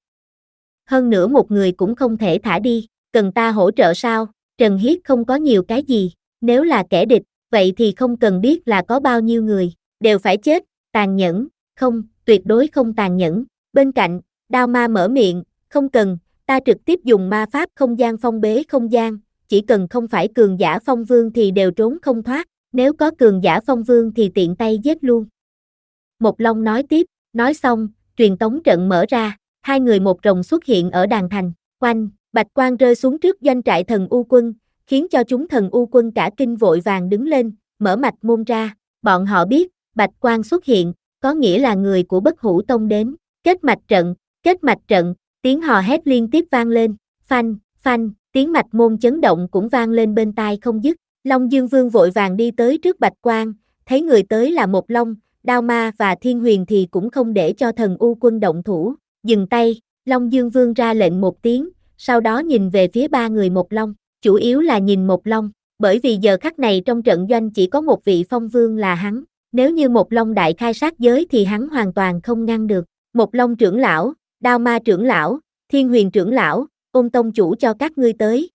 Hơn nữa một người cũng không thể thả đi, cần ta hỗ trợ sao, Trần Hiết không có nhiều cái gì, nếu là kẻ địch, vậy thì không cần biết là có bao nhiêu người, đều phải chết, tàn nhẫn, không, tuyệt đối không tàn nhẫn, bên cạnh, Đao Ma mở miệng, không cần, ta trực tiếp dùng ma pháp không gian phong bế không gian, chỉ cần không phải cường giả phong vương thì đều trốn không thoát, nếu có cường giả phong vương thì tiện tay giết luôn. Một Long nói tiếp, nói xong, truyền tống trận mở ra, hai người một rồng xuất hiện ở đàn thành, oanh, bạch quang rơi xuống trước doanh trại thần u quân, khiến cho chúng thần u quân cả kinh vội vàng đứng lên, mở mạch môn ra, bọn họ biết, bạch quang xuất hiện, có nghĩa là người của Bất Hủ Tông đến, kết mạch trận, kết mạch trận, tiếng hò hét liên tiếp vang lên, phanh, phanh, tiếng mạch môn chấn động cũng vang lên bên tai không dứt, Long Dương Vương vội vàng đi tới trước bạch quang, thấy người tới là Một Long, Đao Ma và Thiên Huyền thì cũng không để cho thần u quân động thủ, dừng tay, Long Dương Vương ra lệnh một tiếng, sau đó nhìn về phía ba người Một Long, chủ yếu là nhìn Một Long, bởi vì giờ khắc này trong trận doanh chỉ có một vị phong vương là hắn, nếu như Một Long đại khai sát giới thì hắn hoàn toàn không ngăn được, Một Long trưởng lão, Đao Ma trưởng lão, Thiên Huyền trưởng lão, Ôn tông chủ cho các ngươi tới.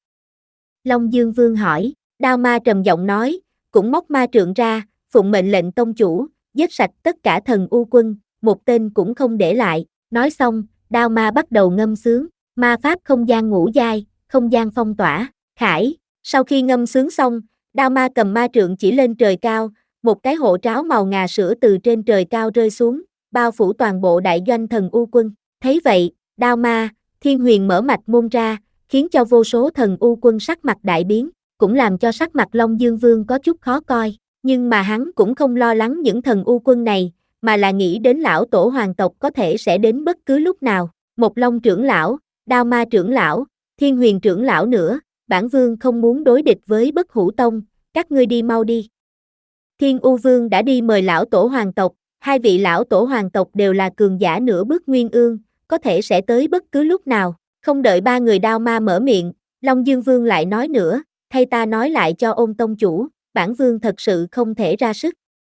Long Dương Vương hỏi, Đao Ma trầm giọng nói, cũng móc ma trượng ra, phụng mệnh lệnh tông chủ, giết sạch tất cả thần u quân, một tên cũng không để lại, nói xong, Đao Ma bắt đầu ngâm sướng, ma pháp không gian ngũ giai, không gian phong tỏa, khải, sau khi ngâm sướng xong, Đao Ma cầm ma trượng chỉ lên trời cao, một cái hộ tráo màu ngà sữa từ trên trời cao rơi xuống, bao phủ toàn bộ đại doanh thần u quân, thấy vậy, Đao Ma, Thiên Huyền mở mạch môn ra, khiến cho vô số thần u quân sắc mặt đại biến, cũng làm cho sắc mặt Long Dương Vương có chút khó coi, nhưng mà hắn cũng không lo lắng những thần u quân này, mà là nghĩ đến lão tổ hoàng tộc có thể sẽ đến bất cứ lúc nào, Một Long trưởng lão, Đao Ma trưởng lão, Thiên Huyền trưởng lão nữa, bản vương không muốn đối địch với Bất Hủ Tông, các ngươi đi mau đi. Thiên U Vương đã đi mời lão tổ hoàng tộc, hai vị lão tổ hoàng tộc đều là cường giả nửa bước nguyên ương, có thể sẽ tới bất cứ lúc nào, không đợi ba người Đao Ma mở miệng, Long Dương Vương lại nói nữa, thay ta nói lại cho Ôn tông chủ, bản vương thật sự không thể ra sức.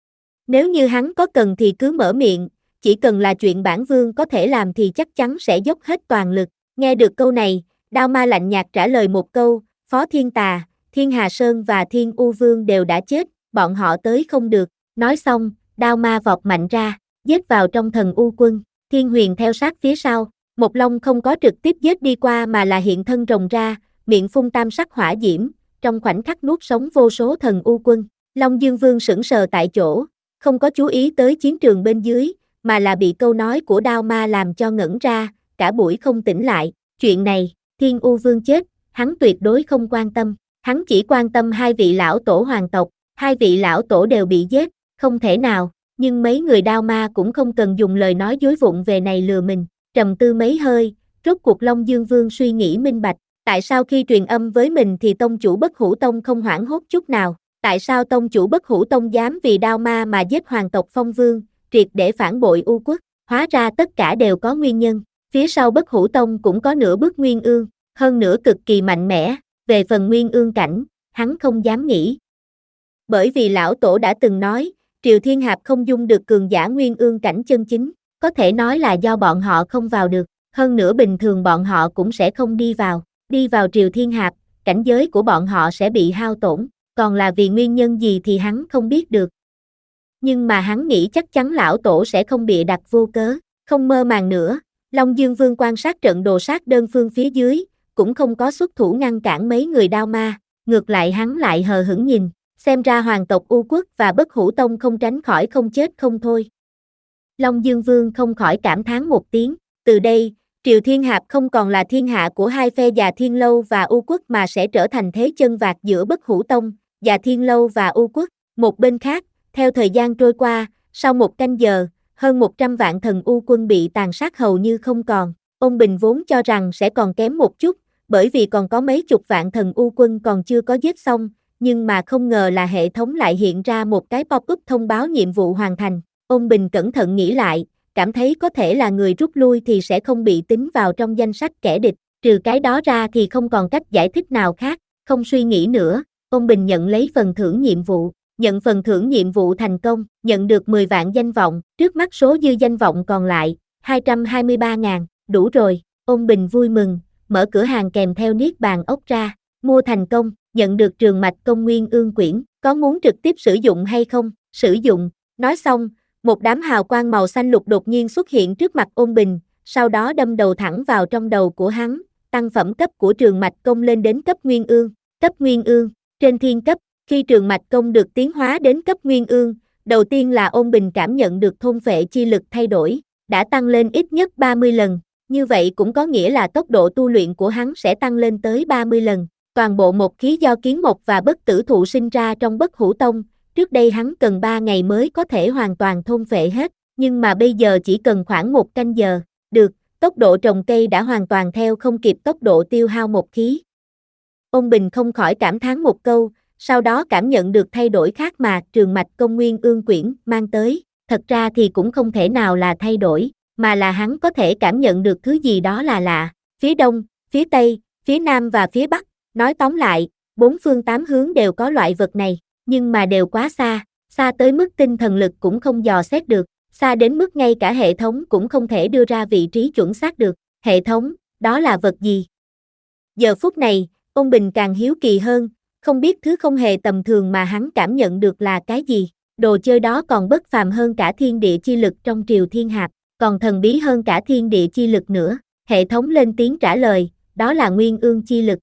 Nếu như hắn có cần thì cứ mở miệng, chỉ cần là chuyện bản vương có thể làm thì chắc chắn sẽ dốc hết toàn lực. Nghe được câu này, Đao Ma lạnh nhạt trả lời một câu, Phó Thiên Tà, Thiên Hà Sơn và Thiên U Vương đều đã chết, bọn họ tới không được. Nói xong, Đao Ma vọt mạnh ra, giết vào trong thần U quân, Thiên Huyền theo sát phía sau. Một Long không có trực tiếp giết đi qua mà là hiện thân rồng ra, miệng phun tam sắc hỏa diễm, trong khoảnh khắc nuốt sống vô số thần U quân. Long Dương Vương sững sờ tại chỗ, không có chú ý tới chiến trường bên dưới, mà là bị câu nói của Đao Ma làm cho ngẩn ra, cả buổi không tỉnh lại. Chuyện này, Thiên U Vương chết, hắn tuyệt đối không quan tâm, hắn chỉ quan tâm hai vị lão tổ hoàng tộc, hai vị lão tổ đều bị giết, không thể nào, nhưng mấy người Đao Ma cũng không cần dùng lời nói dối vụng về này lừa mình. Trầm tư mấy hơi, rốt cuộc Long Dương Vương suy nghĩ minh bạch, tại sao khi truyền âm với mình thì tông chủ Bất Hủ Tông không hoảng hốt chút nào, tại sao tông chủ Bất Hủ Tông dám vì Đao Ma mà giết hoàng tộc Phong Vương, triệt để phản bội U quốc, Hóa ra tất cả đều có nguyên nhân, phía sau Bất Hủ Tông cũng có nửa bước Nguyên Ương, hơn nữa cực kỳ mạnh mẽ, về phần Nguyên Ương cảnh, hắn không dám nghĩ. Bởi vì lão tổ đã từng nói, Triều Thiên Hạp không dung được cường giả Nguyên Ương cảnh chân chính, có thể nói là do bọn họ không vào được, hơn nữa bình thường bọn họ cũng sẽ không đi vào, đi vào Triều Thiên Hạp, cảnh giới của bọn họ sẽ bị hao tổn, còn là vì nguyên nhân gì thì hắn không biết được. Nhưng mà hắn nghĩ chắc chắn lão tổ sẽ không bịa đặt vô cớ, không mơ màng nữa, Long Dương Vương quan sát trận đồ sát đơn phương phía dưới, cũng không có xuất thủ ngăn cản mấy người đao ma, ngược lại hắn lại hờ hững nhìn, xem ra hoàng tộc U Quốc và Bất Hủ Tông không tránh khỏi không chết không thôi. Long Dương Vương không khỏi cảm thán một tiếng, từ đây, Triều Thiên Hạp không còn là thiên hạ của hai phe Già Thiên Lâu và U Quốc mà sẽ trở thành thế chân vạc giữa Bất Hủ Tông, Già Thiên Lâu và U Quốc. Một bên khác, theo thời gian trôi qua, sau một canh giờ, hơn một trăm vạn thần U quân bị tàn sát hầu như không còn. Ông Bình vốn cho rằng sẽ còn kém một chút, bởi vì còn có mấy chục vạn thần U quân còn chưa có giết xong, nhưng mà không ngờ là hệ thống lại hiện ra một cái pop-up thông báo nhiệm vụ hoàn thành. Ông Bình cẩn thận nghĩ lại, cảm thấy có thể là người rút lui thì sẽ không bị tính vào trong danh sách kẻ địch, trừ cái đó ra thì không còn cách giải thích nào khác, không suy nghĩ nữa, ông Bình nhận lấy phần thưởng nhiệm vụ, nhận phần thưởng nhiệm vụ thành công, nhận được mười vạn danh vọng, trước mắt số dư danh vọng còn lại, hai trăm hai mươi ba ngàn, đủ rồi, ông Bình vui mừng, mở cửa hàng kèm theo niết bàn ốc ra, mua thành công, nhận được trường mạch công nguyên ương quyển, có muốn trực tiếp sử dụng hay không, sử dụng, nói xong, một đám hào quang màu xanh lục đột nhiên xuất hiện trước mặt Ôn Bình, sau đó đâm đầu thẳng vào trong đầu của hắn, tăng phẩm cấp của trường mạch công lên đến cấp nguyên ương, cấp nguyên ương, trên thiên cấp, khi trường mạch công được tiến hóa đến cấp nguyên ương, đầu tiên là Ôn Bình cảm nhận được thôn phệ chi lực thay đổi, đã tăng lên ít nhất ba mươi lần, như vậy cũng có nghĩa là tốc độ tu luyện của hắn sẽ tăng lên tới ba mươi lần, toàn bộ một khí do kiến mộc và bất tử thụ sinh ra trong Bất Hủ Tông. Trước đây hắn cần ba ngày mới có thể hoàn toàn thôn phệ hết, nhưng mà bây giờ chỉ cần khoảng một canh giờ, được, tốc độ trồng cây đã hoàn toàn theo không kịp tốc độ tiêu hao một khí. Ôn Bình không khỏi cảm thán một câu, sau đó cảm nhận được thay đổi khác mà trường mạch công nguyên ương quyển mang tới, thật ra thì cũng không thể nào là thay đổi, mà là hắn có thể cảm nhận được thứ gì đó là lạ, phía đông, phía tây, phía nam và phía bắc, nói tóm lại, bốn phương tám hướng đều có loại vật này. Nhưng mà đều quá xa, xa tới mức tinh thần lực cũng không dò xét được, xa đến mức ngay cả hệ thống cũng không thể đưa ra vị trí chuẩn xác được. Hệ thống, đó là vật gì? Giờ phút này, Ôn Bình càng hiếu kỳ hơn, không biết thứ không hề tầm thường mà hắn cảm nhận được là cái gì. Đồ chơi đó còn bất phàm hơn cả thiên địa chi lực trong Triều Thiên Hạp, còn thần bí hơn cả thiên địa chi lực nữa. Hệ thống lên tiếng trả lời, đó là nguyên ương chi lực.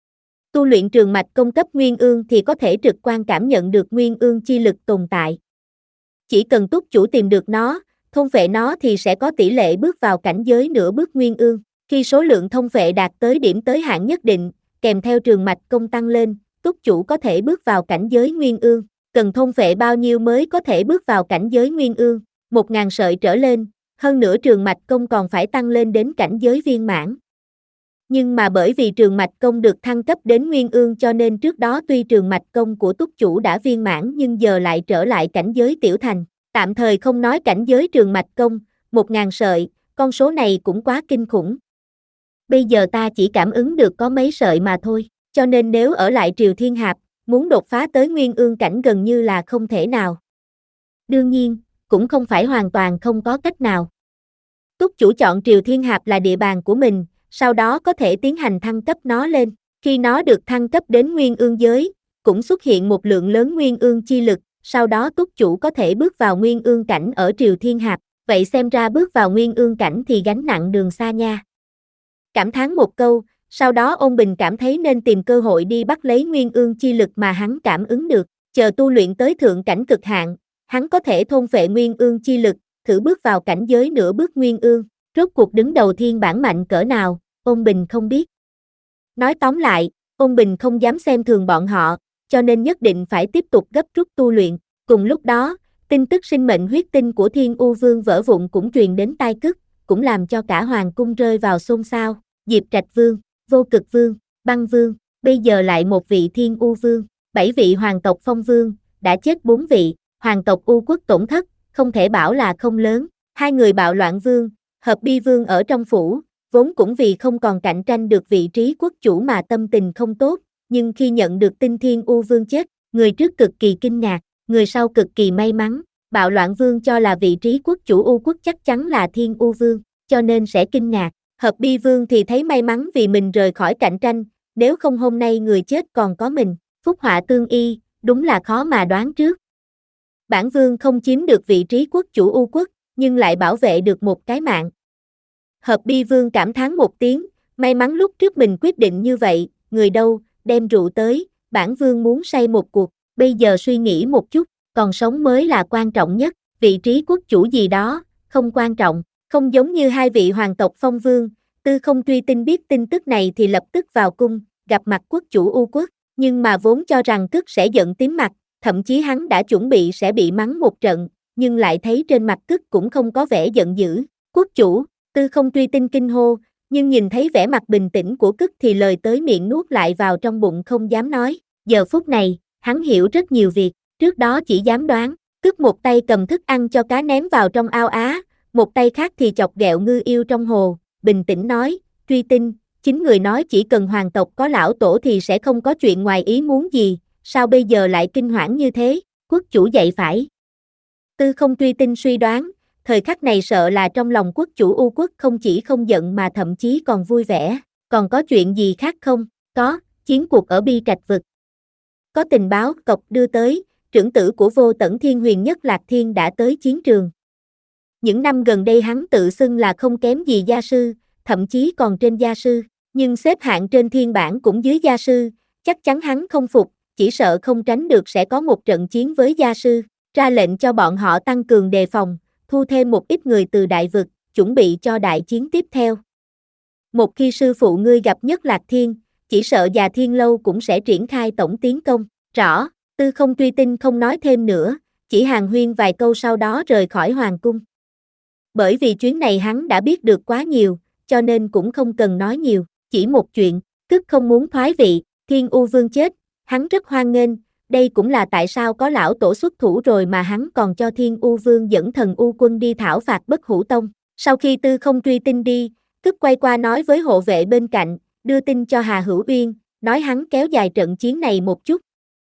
Tu luyện trường mạch công cấp nguyên ương thì có thể trực quan cảm nhận được nguyên ương chi lực tồn tại. Chỉ cần túc chủ tìm được nó, thôn phệ nó thì sẽ có tỷ lệ bước vào cảnh giới nửa bước nguyên ương. Khi số lượng thôn phệ đạt tới điểm tới hạn nhất định, kèm theo trường mạch công tăng lên, túc chủ có thể bước vào cảnh giới nguyên ương. Cần thôn phệ bao nhiêu mới có thể bước vào cảnh giới nguyên ương? Một ngàn sợi trở lên, hơn nữa trường mạch công còn phải tăng lên đến cảnh giới viên mãn. Nhưng mà bởi vì trường mạch công được thăng cấp đến nguyên ương cho nên trước đó tuy trường mạch công của túc chủ đã viên mãn nhưng giờ lại trở lại cảnh giới tiểu thành, tạm thời không nói cảnh giới trường mạch công, một ngàn sợi, con số này cũng quá kinh khủng. Bây giờ ta chỉ cảm ứng được có mấy sợi mà thôi, cho nên nếu ở lại Triều Thiên Hạp, muốn đột phá tới nguyên ương cảnh gần như là không thể nào. Đương nhiên, cũng không phải hoàn toàn không có cách nào. Túc chủ chọn Triều Thiên Hạp là địa bàn của mình, sau đó có thể tiến hành thăng cấp nó lên, khi nó được thăng cấp đến nguyên ương giới, cũng xuất hiện một lượng lớn nguyên ương chi lực, sau đó túc chủ có thể bước vào nguyên ương cảnh ở Triều Thiên Hạp, vậy xem ra bước vào nguyên ương cảnh thì gánh nặng đường xa nha. Cảm thán một câu, sau đó Ôn Bình cảm thấy nên tìm cơ hội đi bắt lấy nguyên ương chi lực mà hắn cảm ứng được, chờ tu luyện tới thượng cảnh cực hạn, hắn có thể thôn phệ nguyên ương chi lực, thử bước vào cảnh giới nửa bước nguyên ương. Rốt cuộc đứng đầu thiên bản mạnh cỡ nào, Ôn Bình không biết. Nói tóm lại, Ôn Bình không dám xem thường bọn họ, cho nên nhất định phải tiếp tục gấp rút tu luyện. Cùng lúc đó, tin tức sinh mệnh huyết tinh của Thiên U Vương vỡ vụn cũng truyền đến tai Cức, cũng làm cho cả hoàng cung rơi vào xôn xao. Diệp Trạch Vương, Vô Cực Vương, Băng Vương, bây giờ lại một vị Thiên U Vương, bảy vị hoàng tộc Phong Vương, đã chết bốn vị, hoàng tộc U Quốc tổn thất, không thể bảo là không lớn. Hai người Bạo Loạn Vương, Hợp Bi Vương ở trong phủ, vốn cũng vì không còn cạnh tranh được vị trí quốc chủ mà tâm tình không tốt, nhưng khi nhận được tin Thiên U Vương chết, người trước cực kỳ kinh ngạc, người sau cực kỳ may mắn. Bạo Loạn Vương cho là vị trí quốc chủ U quốc chắc chắn là Thiên U Vương, cho nên sẽ kinh ngạc. Hợp Bi Vương thì thấy may mắn vì mình rời khỏi cạnh tranh, nếu không hôm nay người chết còn có mình. Phúc họa tương y, đúng là khó mà đoán trước. Bản Vương không chiếm được vị trí quốc chủ U quốc, nhưng lại bảo vệ được một cái mạng. Hợp Bi Vương cảm thán một tiếng, may mắn lúc trước mình quyết định như vậy, người đâu, đem rượu tới, bản Vương muốn say một cuộc, bây giờ suy nghĩ một chút, còn sống mới là quan trọng nhất, vị trí quốc chủ gì đó, không quan trọng, không giống như hai vị hoàng tộc Phong Vương. Tư Không Truy Tinh biết tin tức này thì lập tức vào cung, gặp mặt quốc chủ U quốc, nhưng mà vốn cho rằng Cức sẽ giận tím mặt, thậm chí hắn đã chuẩn bị sẽ bị mắng một trận, nhưng lại thấy trên mặt Cức cũng không có vẻ giận dữ. Quốc chủ, Tư Không Truy Tinh kinh hô, nhưng nhìn thấy vẻ mặt bình tĩnh của Cức thì lời tới miệng nuốt lại vào trong bụng không dám nói. Giờ phút này, hắn hiểu rất nhiều việc, trước đó chỉ dám đoán. Cức một tay cầm thức ăn cho cá ném vào trong ao á, một tay khác thì chọc ghẹo ngư yêu trong hồ, bình tĩnh nói, Truy Tinh, chính người nói chỉ cần hoàng tộc có lão tổ thì sẽ không có chuyện ngoài ý muốn gì, sao bây giờ lại kinh hoảng như thế, quốc chủ dạy phải. Tư Không Truy Tinh suy đoán, thời khắc này sợ là trong lòng quốc chủ U quốc không chỉ không giận mà thậm chí còn vui vẻ, còn có chuyện gì khác không? Có, chiến cuộc ở Bi Trạch vực. Có tình báo cộc đưa tới, trưởng tử của Vô Tẩn Thiên Huyền Nhất Lạc Thiên đã tới chiến trường. Những năm gần đây hắn tự xưng là không kém gì gia sư, thậm chí còn trên gia sư, nhưng xếp hạng trên thiên bảng cũng dưới gia sư, chắc chắn hắn không phục, chỉ sợ không tránh được sẽ có một trận chiến với gia sư, ra lệnh cho bọn họ tăng cường đề phòng, thu thêm một ít người từ đại vực, chuẩn bị cho đại chiến tiếp theo. Một khi sư phụ ngươi gặp Nhất Lạc Thiên, chỉ sợ Già Thiên Lâu cũng sẽ triển khai tổng tiến công. Rõ, Tư Không Truy Tinh không nói thêm nữa, chỉ hàn huyên vài câu sau đó rời khỏi hoàng cung. Bởi vì chuyến này hắn đã biết được quá nhiều, cho nên cũng không cần nói nhiều, chỉ một chuyện, Cức không muốn thoái vị, Thiên U Vương chết, hắn rất hoan nghênh, đây cũng là tại sao có lão tổ xuất thủ rồi mà hắn còn cho Thiên U Vương dẫn thần U quân đi thảo phạt Bất Hủ Tông. Sau khi Tư Không Truy Tinh đi, Cức quay qua nói với hộ vệ bên cạnh, đưa tin cho Hà Hữu Uyên, nói hắn kéo dài trận chiến này một chút.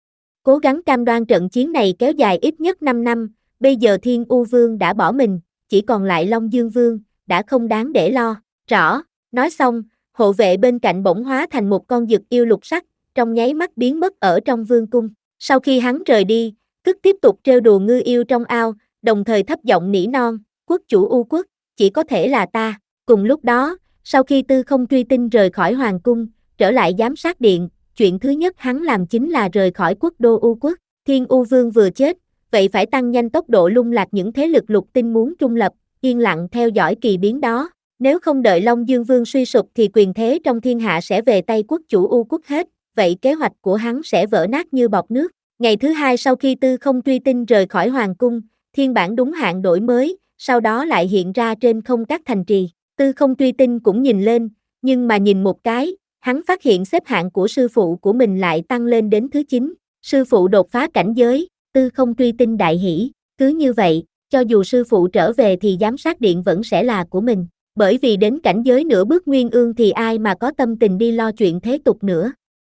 Cố gắng cam đoan trận chiến này kéo dài ít nhất năm năm, bây giờ Thiên U Vương đã bỏ mình, chỉ còn lại Long Dương Vương, đã không đáng để lo. Rõ, nói xong, hộ vệ bên cạnh bỗng hóa thành một con dực yêu lục sắc, trong nháy mắt biến mất ở trong vương cung. Sau khi hắn rời đi, Cức tiếp tục trêu đùa ngư yêu trong ao, đồng thời thấp giọng nỉ non, quốc chủ U quốc, chỉ có thể là ta. Cùng lúc đó, sau khi Tư Không Truy Tinh rời khỏi hoàng cung, trở lại giám sát điện, chuyện thứ nhất hắn làm chính là rời khỏi quốc đô U quốc. Thiên U Vương vừa chết, vậy phải tăng nhanh tốc độ lung lạc những thế lực lục tinh muốn trung lập, yên lặng theo dõi kỳ biến đó. Nếu không đợi Long Dương Vương suy sụp thì quyền thế trong thiên hạ sẽ về tay quốc chủ U quốc hết, vậy kế hoạch của hắn sẽ vỡ nát như bọt nước. Ngày thứ hai sau khi Tư Không Truy Tinh rời khỏi hoàng cung, thiên bản đúng hạn đổi mới, sau đó lại hiện ra trên không các thành trì. Tư Không Truy Tinh cũng nhìn lên, nhưng mà nhìn một cái, hắn phát hiện xếp hạng của sư phụ của mình lại tăng lên đến thứ chín. Sư phụ đột phá cảnh giới, Tư Không Truy Tinh đại hỉ, cứ như vậy, cho dù sư phụ trở về thì giám sát điện vẫn sẽ là của mình. Bởi vì đến cảnh giới nửa bước nguyên ương thì ai mà có tâm tình đi lo chuyện thế tục nữa.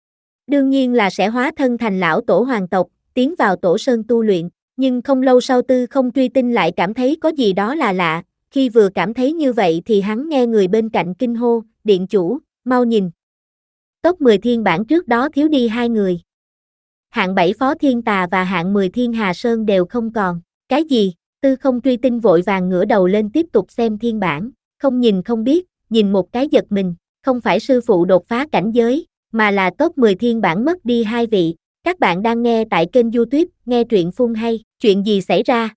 Đương nhiên là sẽ hóa thân thành lão tổ hoàng tộc, tiến vào tổ sơn tu luyện, nhưng không lâu sau Tư Không Truy Tinh lại cảm thấy có gì đó là lạ, khi vừa cảm thấy như vậy thì hắn nghe người bên cạnh kinh hô, điện chủ, mau nhìn. Top mười thiên bản trước đó thiếu đi hai người. Hạng bảy Phó Thiên Tà và hạng mười Thiên Hà Sơn đều không còn, cái gì? Tư Không Truy Tinh vội vàng ngửa đầu lên tiếp tục xem thiên bản. Không nhìn không biết, nhìn một cái giật mình, không phải sư phụ đột phá cảnh giới, mà là top mười thiên bản mất đi hai vị. Các bạn đang nghe tại kênh YouTube, nghe truyện phun hay, chuyện gì xảy ra?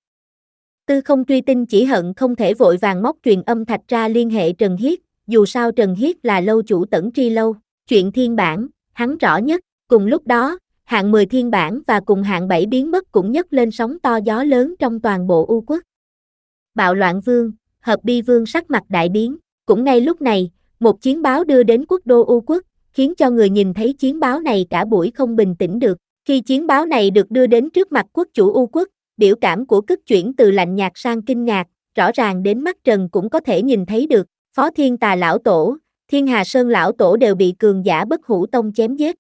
Tư Không Truy Tinh chỉ hận không thể vội vàng móc truyền âm thạch ra liên hệ Trần Hiết, dù sao Trần Hiết là lâu chủ Tẩn Tri Lâu, chuyện thiên bản, hắn rõ nhất. Cùng lúc đó, hạng mười thiên bản và cùng hạng bảy biến mất cũng nhấc lên sóng to gió lớn trong toàn bộ U quốc. Bạo Loạn Vương, Hợp Bi Vương sắc mặt đại biến, cũng ngay lúc này, một chiến báo đưa đến quốc đô U quốc, khiến cho người nhìn thấy chiến báo này cả buổi không bình tĩnh được. Khi chiến báo này được đưa đến trước mặt quốc chủ U quốc, biểu cảm của Cức chuyển từ lạnh nhạt sang kinh ngạc, rõ ràng đến mắt trần cũng có thể nhìn thấy được, Phó Thiên Tà lão tổ, Thiên Hà Sơn lão tổ đều bị cường giả Bất Hủ Tông chém giết.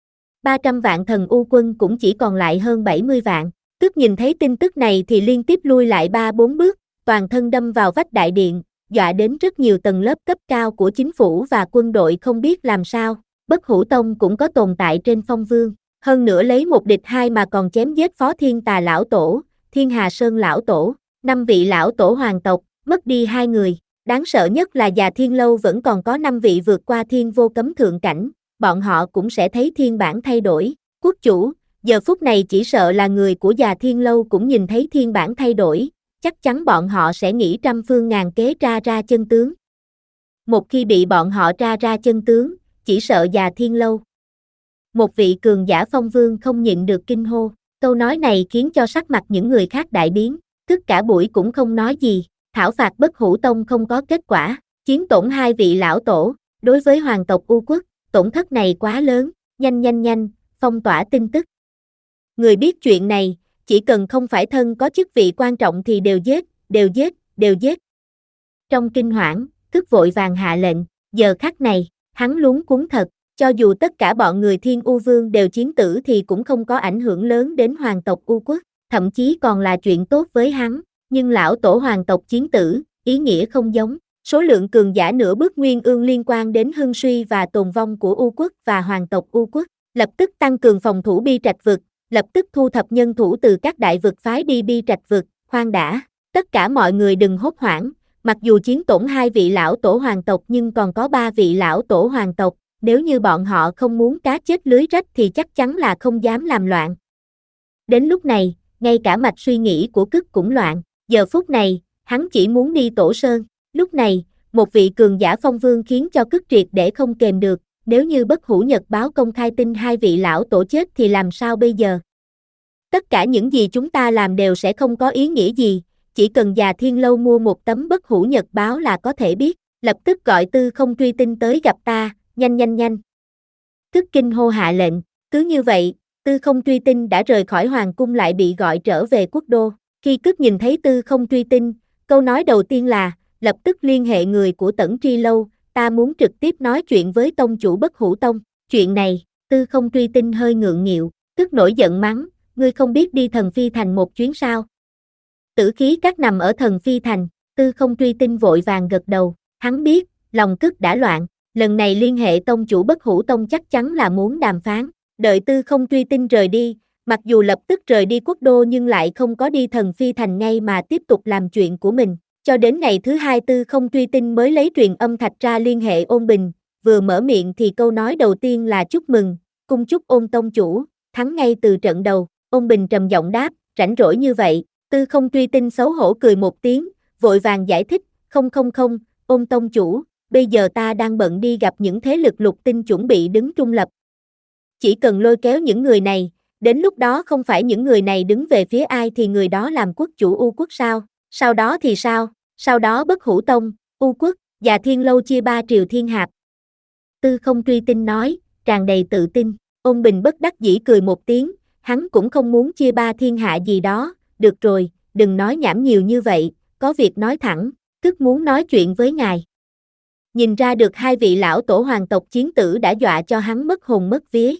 ba trăm vạn thần u quân cũng chỉ còn lại hơn bảy mươi vạn. Tức nhìn thấy tin tức này thì liên tiếp lui lại ba bốn bước, toàn thân đâm vào vách đại điện, dọa đến rất nhiều tầng lớp cấp cao của chính phủ và quân đội không biết làm sao. Bất Hủ Tông cũng có tồn tại trên phong vương, hơn nữa lấy một địch hai mà còn chém giết Phó Thiên Tà lão tổ, Thiên Hà Sơn lão tổ, năm vị lão tổ hoàng tộc, mất đi hai người. Đáng sợ nhất là Già Thiên Lâu vẫn còn có năm vị vượt qua thiên vô cấm thượng cảnh, bọn họ cũng sẽ thấy thiên bản thay đổi. Quốc chủ, giờ phút này chỉ sợ là người của Già Thiên Lâu cũng nhìn thấy thiên bản thay đổi, chắc chắn bọn họ sẽ nghĩ trăm phương ngàn kế tra ra chân tướng. Một khi bị bọn họ tra ra chân tướng, chỉ sợ Già Thiên Lâu. Một vị cường giả phong vương không nhịn được kinh hô, câu nói này khiến cho sắc mặt những người khác đại biến, tất cả buổi cũng không nói gì. Thảo phạt Bất Hủ Tông không có kết quả, chiến tổn hai vị lão tổ, đối với hoàng tộc U Quốc, tổn thất này quá lớn, nhanh nhanh nhanh, phong tỏa tin tức. Người biết chuyện này, chỉ cần không phải thân có chức vị quan trọng thì đều giết, đều giết, đều giết. Trong kinh hoảng, thức vội vàng hạ lệnh, giờ khắc này, hắn luống cuống thật, cho dù tất cả bọn người Thiên U Vương đều chiến tử thì cũng không có ảnh hưởng lớn đến hoàng tộc U Quốc, thậm chí còn là chuyện tốt với hắn. Nhưng lão tổ hoàng tộc chiến tử, ý nghĩa không giống, số lượng cường giả nửa bước nguyên ương liên quan đến hưng suy và tồn vong của U Quốc và hoàng tộc U Quốc, lập tức tăng cường phòng thủ Bi Trạch vực, lập tức thu thập nhân thủ từ các đại vực phái đi Bi Trạch vực, khoan đã, tất cả mọi người đừng hốt hoảng, mặc dù chiến tổn hai vị lão tổ hoàng tộc nhưng còn có ba vị lão tổ hoàng tộc, nếu như bọn họ không muốn cá chết lưới rách thì chắc chắn là không dám làm loạn. Đến lúc này, ngay cả mạch suy nghĩ của Cức cũng loạn. Giờ phút này, hắn chỉ muốn đi Tổ Sơn. Lúc này, một vị cường giả phong vương khiến cho Cức triệt để không kềm được. Nếu như Bất Hủ Nhật báo công khai tin hai vị lão tổ chết thì làm sao bây giờ? Tất cả những gì chúng ta làm đều sẽ không có ý nghĩa gì. Chỉ cần Già Thiên Lâu mua một tấm Bất Hủ Nhật báo là có thể biết. Lập tức gọi Tư Không Truy Tinh tới gặp ta, nhanh nhanh nhanh. Cức kinh hô hạ lệnh. Cứ như vậy, Tư Không Truy Tinh đã rời khỏi hoàng cung lại bị gọi trở về quốc đô. Khi Cức nhìn thấy Tư Không Truy Tinh, câu nói đầu tiên là, lập tức liên hệ người của Tẩn Tri Lâu, ta muốn trực tiếp nói chuyện với tông chủ Bất Hủ Tông. Chuyện này, Tư Không Truy Tinh hơi ngượng nghịu, Cức nổi giận mắng, ngươi không biết đi Thần Phi Thành một chuyến sao? Tử khí các nằm ở Thần Phi Thành, Tư Không Truy Tinh vội vàng gật đầu, hắn biết, lòng Cức đã loạn, lần này liên hệ tông chủ Bất Hủ Tông chắc chắn là muốn đàm phán, đợi Tư Không Truy Tinh rời đi. Mặc dù lập tức rời đi quốc đô nhưng lại không có đi Thần Phi Thành ngay mà tiếp tục làm chuyện của mình. Cho đến ngày thứ hai Tư Không Truy Tinh mới lấy truyền âm thạch ra liên hệ Ôn Bình, vừa mở miệng thì câu nói đầu tiên là chúc mừng, cung chúc Ôn tông chủ, thắng ngay từ trận đầu. Ôn Bình trầm giọng đáp, rảnh rỗi như vậy. Tư Không Truy Tinh xấu hổ cười một tiếng, vội vàng giải thích, không không không, Ôn tông chủ, bây giờ ta đang bận đi gặp những thế lực lục tinh chuẩn bị đứng trung lập. Chỉ cần lôi kéo những người này, đến lúc đó không phải những người này đứng về phía ai thì người đó làm quốc chủ U Quốc sao? Sau đó thì sao? Sau đó Bất Hủ Tông, U Quốc, Già Thiên Lâu chia ba triều thiên hạp. Tư Không Truy Tinh nói, tràn đầy tự tin. Ôn Bình bất đắc dĩ cười một tiếng, hắn cũng không muốn chia ba thiên hạ gì đó. Được rồi, đừng nói nhảm nhiều như vậy, có việc nói thẳng, Cức muốn nói chuyện với ngài. Nhìn ra được hai vị lão tổ hoàng tộc chiến tử đã dọa cho hắn mất hồn mất vía.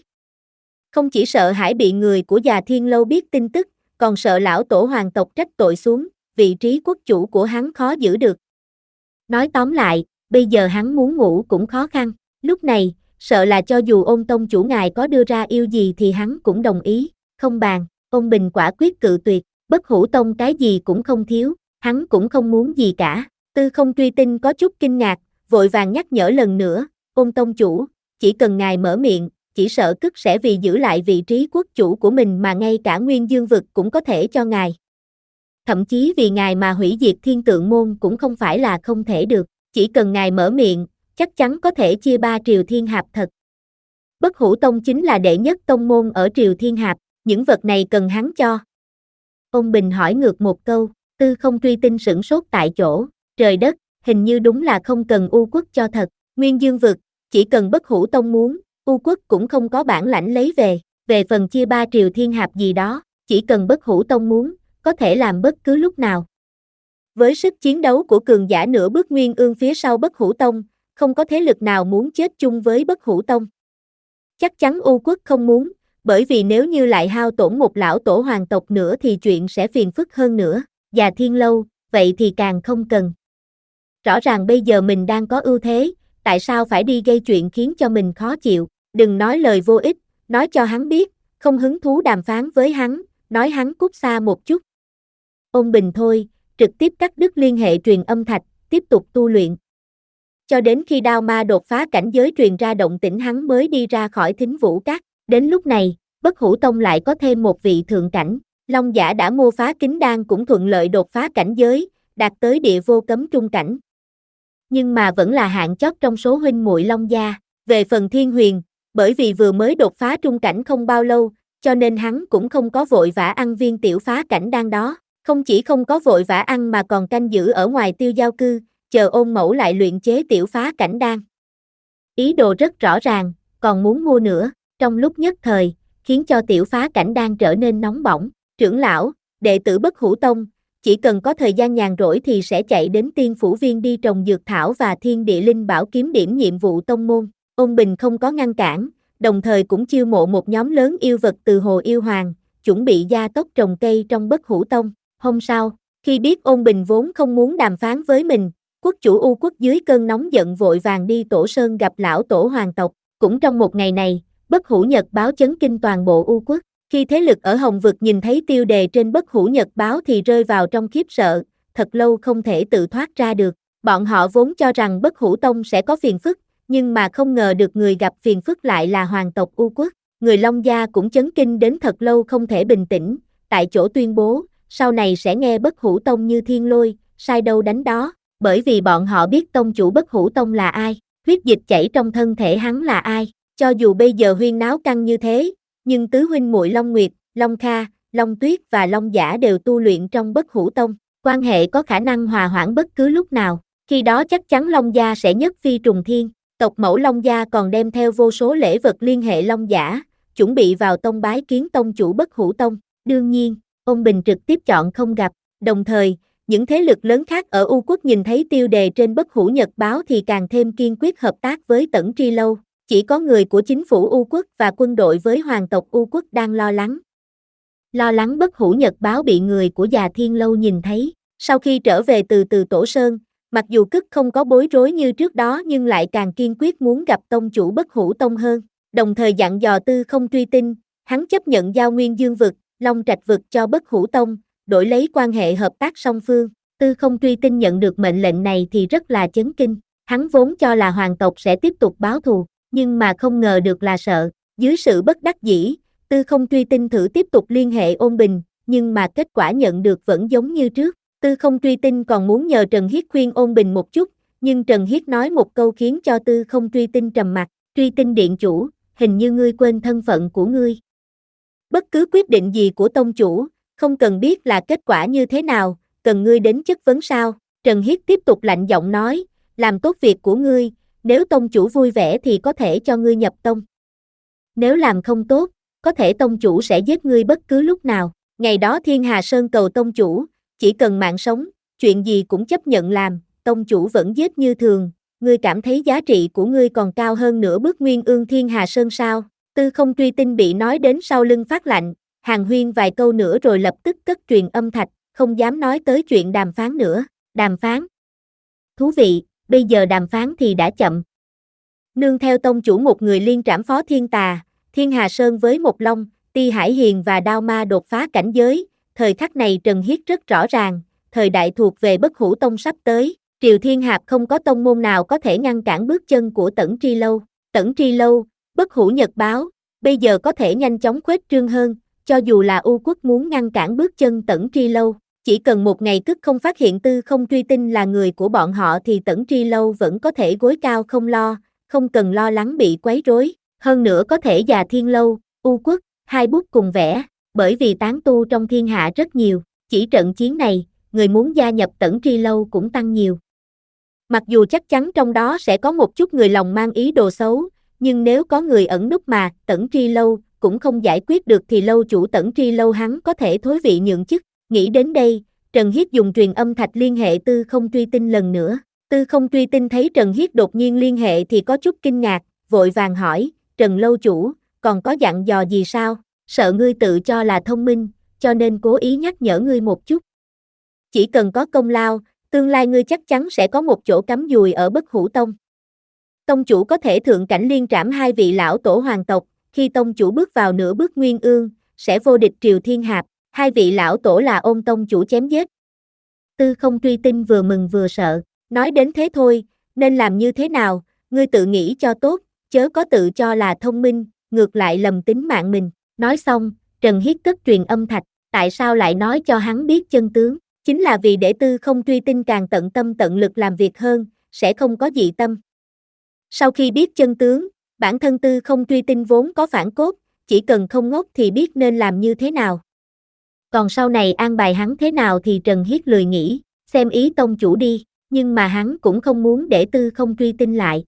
Không chỉ sợ hãi bị người của Già Thiên Lâu biết tin tức, còn sợ lão tổ hoàng tộc trách tội xuống, vị trí quốc chủ của hắn khó giữ được. Nói tóm lại, bây giờ hắn muốn ngủ cũng khó khăn, lúc này, sợ là cho dù Ôn tông chủ ngài có đưa ra yêu gì thì hắn cũng đồng ý, không bàn. Ôn Bình quả quyết cự tuyệt, Bất Hủ Tông cái gì cũng không thiếu, hắn cũng không muốn gì cả. Tư Không Truy Tinh có chút kinh ngạc, vội vàng nhắc nhở lần nữa, Ôn tông chủ, chỉ cần ngài mở miệng, chỉ sợ Cức sẽ vì giữ lại vị trí quốc chủ của mình mà ngay cả Nguyên Dương vực cũng có thể cho ngài. Thậm chí vì ngài mà hủy diệt Thiên Tượng môn cũng không phải là không thể được, chỉ cần ngài mở miệng, chắc chắn có thể chia ba triều thiên hạp thật. Bất Hủ Tông chính là đệ nhất tông môn ở triều thiên hạp, những vật này cần hắn cho. Ôn Bình hỏi ngược một câu, Tư Không Truy Tinh sửng sốt tại chỗ, trời đất, hình như đúng là không cần U Quốc cho thật, Nguyên Dương vực, chỉ cần Bất Hủ Tông muốn, U Quốc cũng không có bản lãnh lấy về, về phần chia ba triều thiên hạp gì đó, chỉ cần Bất Hủ Tông muốn, có thể làm bất cứ lúc nào. Với sức chiến đấu của cường giả nửa bước nguyên ương phía sau Bất Hủ Tông, không có thế lực nào muốn chết chung với Bất Hủ Tông. Chắc chắn U Quốc không muốn, bởi vì nếu như lại hao tổn một lão tổ hoàng tộc nữa thì chuyện sẽ phiền phức hơn nữa, và Thiên Lâu, vậy thì càng không cần. Rõ ràng bây giờ mình đang có ưu thế, tại sao phải đi gây chuyện khiến cho mình khó chịu, đừng nói lời vô ích, nói cho hắn biết, không hứng thú đàm phán với hắn, nói hắn cút xa một chút. Ôn Bình thôi, trực tiếp cắt đứt liên hệ truyền âm thạch, tiếp tục tu luyện. Cho đến khi Đao Ma đột phá cảnh giới truyền ra động tĩnh hắn mới đi ra khỏi Thính Vũ Các, đến lúc này, Bất Hủ Tông lại có thêm một vị thượng cảnh, Long Giả đã mô phá kính đan cũng thuận lợi đột phá cảnh giới, đạt tới địa vô cấm trung cảnh. Nhưng mà vẫn là hạng chót trong số huynh muội Long gia, về phần Thiên Huyền, bởi vì vừa mới đột phá trung cảnh không bao lâu, cho nên hắn cũng không có vội vã ăn viên tiểu phá cảnh đan đó, không chỉ không có vội vã ăn mà còn canh giữ ở ngoài Tiêu Giao Cư, chờ Ôn Mẫu lại luyện chế tiểu phá cảnh đan. Ý đồ rất rõ ràng, còn muốn mua nữa, trong lúc nhất thời, khiến cho tiểu phá cảnh đan trở nên nóng bỏng. Trưởng lão, đệ tử Bất Hủ Tông, chỉ cần có thời gian nhàn rỗi thì sẽ chạy đến Tiên Phủ Viên đi trồng dược thảo và Thiên Địa Linh Bảo kiếm điểm nhiệm vụ tông môn. Ôn Bình không có ngăn cản, đồng thời cũng chiêu mộ một nhóm lớn yêu vật từ Hồ Yêu Hoàng, chuẩn bị gia tốc trồng cây trong Bất Hủ Tông. Hôm sau, khi biết Ôn Bình vốn không muốn đàm phán với mình, quốc chủ U Quốc dưới cơn nóng giận vội vàng đi Tổ Sơn gặp lão tổ hoàng tộc. Cũng trong một ngày này, Bất Hủ Nhật báo chấn kinh toàn bộ U Quốc. Khi thế lực ở Hồng Vực nhìn thấy tiêu đề trên Bất Hủ Nhật báo thì rơi vào trong khiếp sợ, thật lâu không thể tự thoát ra được. Bọn họ vốn cho rằng Bất Hủ Tông sẽ có phiền phức, nhưng mà không ngờ được người gặp phiền phức lại là hoàng tộc U Quốc. Người Long gia cũng chấn kinh đến thật lâu không thể bình tĩnh, tại chỗ tuyên bố, sau này sẽ nghe Bất Hủ Tông như thiên lôi, sai đâu đánh đó, bởi vì bọn họ biết tông chủ Bất Hủ Tông là ai, huyết dịch chảy trong thân thể hắn là ai. Cho dù bây giờ huyên náo căng như thế, nhưng tứ huynh muội Long Nguyệt, Long Kha, Long Tuyết và Long Giả đều tu luyện trong Bất Hủ Tông, quan hệ có khả năng hòa hoãn bất cứ lúc nào, khi đó chắc chắn Long gia sẽ nhất phi trùng thiên. Tộc mẫu Long gia còn đem theo vô số lễ vật liên hệ Long Giả, chuẩn bị vào tông bái kiến tông chủ Bất Hủ Tông. Đương nhiên, Ôn Bình trực tiếp chọn không gặp, đồng thời, những thế lực lớn khác ở U Quốc nhìn thấy tiêu đề trên Bất Hủ Nhật báo thì càng thêm kiên quyết hợp tác với Tẩn Tri Lâu. Chỉ có người của chính phủ U Quốc và quân đội với hoàng tộc U Quốc đang lo lắng. Lo lắng Bất Hủ Nhật báo bị người của Già Thiên Lâu nhìn thấy. Sau khi trở về từ từ Tổ Sơn, mặc dù Cức không có bối rối như trước đó nhưng lại càng kiên quyết muốn gặp tông chủ Bất Hủ Tông hơn. Đồng thời dặn dò Tư Không Truy Tinh, hắn chấp nhận giao Nguyên Dương Vực, Long Trạch Vực cho Bất Hủ Tông, đổi lấy quan hệ hợp tác song phương. Tư Không Truy Tinh nhận được mệnh lệnh này thì rất là chấn kinh. Hắn vốn cho là hoàng tộc sẽ tiếp tục báo thù, nhưng mà không ngờ được là sợ. Dưới sự bất đắc dĩ, Tư Không Truy Tinh thử tiếp tục liên hệ Ôn Bình, nhưng mà kết quả nhận được vẫn giống như trước. Tư Không Truy Tinh còn muốn nhờ Trần Hiết khuyên Ôn Bình một chút, nhưng Trần Hiết nói một câu khiến cho Tư Không Truy Tinh trầm mặt. Truy Tinh điện chủ, hình như ngươi quên thân phận của ngươi. Bất cứ quyết định gì của tông chủ, không cần biết là kết quả như thế nào, cần ngươi đến chất vấn sao? Trần Hiết tiếp tục lạnh giọng nói, làm tốt việc của ngươi, nếu tông chủ vui vẻ thì có thể cho ngươi nhập tông. Nếu làm không tốt, có thể tông chủ sẽ giết ngươi bất cứ lúc nào. Ngày đó Thiên Hà Sơn cầu tông chủ, chỉ cần mạng sống, chuyện gì cũng chấp nhận làm, tông chủ vẫn giết như thường. Ngươi cảm thấy giá trị của ngươi còn cao hơn nửa bước nguyên ương Thiên Hà Sơn sao? Tư Không Truy Tinh bị nói đến sau lưng phát lạnh, hàn huyên vài câu nữa rồi lập tức cất truyền âm thạch, không dám nói tới chuyện đàm phán nữa. Đàm phán? Thú vị, bây giờ đàm phán thì đã chậm. Nương theo tông chủ một người liên trảm phó thiên tà, Thiên Hà Sơn với một Long, Ti Hải Hiền và Đao Ma đột phá cảnh giới, thời khắc này Trần Hiết rất rõ ràng, thời đại thuộc về Bất Hủ Tông sắp tới, Triều Thiên Hạp không có tông môn nào có thể ngăn cản bước chân của Tẩn Tri Lâu. Tẩn Tri Lâu, Bất Hủ Nhật báo, bây giờ có thể nhanh chóng khuếch trương hơn, cho dù là U Quốc muốn ngăn cản bước chân Tẩn Tri Lâu, chỉ cần một ngày Cức không phát hiện Tư Không Truy Tinh là người của bọn họ thì Tẩn Tri Lâu vẫn có thể gối cao không lo, không cần lo lắng bị quấy rối, hơn nữa có thể Già Thiên Lâu, U Quốc, hai bút cùng vẽ, bởi vì tán tu trong thiên hạ rất nhiều, chỉ trận chiến này, người muốn gia nhập Tẩn Tri Lâu cũng tăng nhiều. Mặc dù chắc chắn trong đó sẽ có một chút người lòng mang ý đồ xấu, nhưng nếu có người ẩn núp mà Tẩn Tri Lâu cũng không giải quyết được thì lâu chủ Tẩn Tri Lâu hắn có thể thối vị nhượng chức. Nghĩ đến đây, Trần Hiết dùng truyền âm thạch liên hệ Tư Không Truy Tinh lần nữa. Tư Không Truy Tinh thấy Trần Hiết đột nhiên liên hệ thì có chút kinh ngạc, vội vàng hỏi, Trần lâu chủ, còn có dặn dò gì sao? Sợ ngươi tự cho là thông minh, cho nên cố ý nhắc nhở ngươi một chút. Chỉ cần có công lao, tương lai ngươi chắc chắn sẽ có một chỗ cắm dùi ở Bất Hủ Tông. Tông chủ có thể thượng cảnh liên trảm hai vị lão tổ hoàng tộc, khi tông chủ bước vào nửa bước nguyên ương, sẽ vô địch triều thiên hạp, hai vị lão tổ là ôn tông chủ chém giết. Tư Không Truy Tinh vừa mừng vừa sợ, nói đến thế thôi, nên làm như thế nào, ngươi tự nghĩ cho tốt, chớ có tự cho là thông minh, ngược lại lầm tính mạng mình. Nói xong, Trần Hiết cất truyền âm thạch, tại sao lại nói cho hắn biết chân tướng, chính là vì để Tư Không Truy Tinh càng tận tâm tận lực làm việc hơn, sẽ không có dị tâm. Sau khi biết chân tướng, bản thân Tư Không Truy Tinh vốn có phản cốt, chỉ cần không ngốc thì biết nên làm như thế nào. Còn sau này an bài hắn thế nào thì Trần Hiết lười nghĩ, xem ý tông chủ đi, nhưng mà hắn cũng không muốn để Tư Không Truy Tinh lại.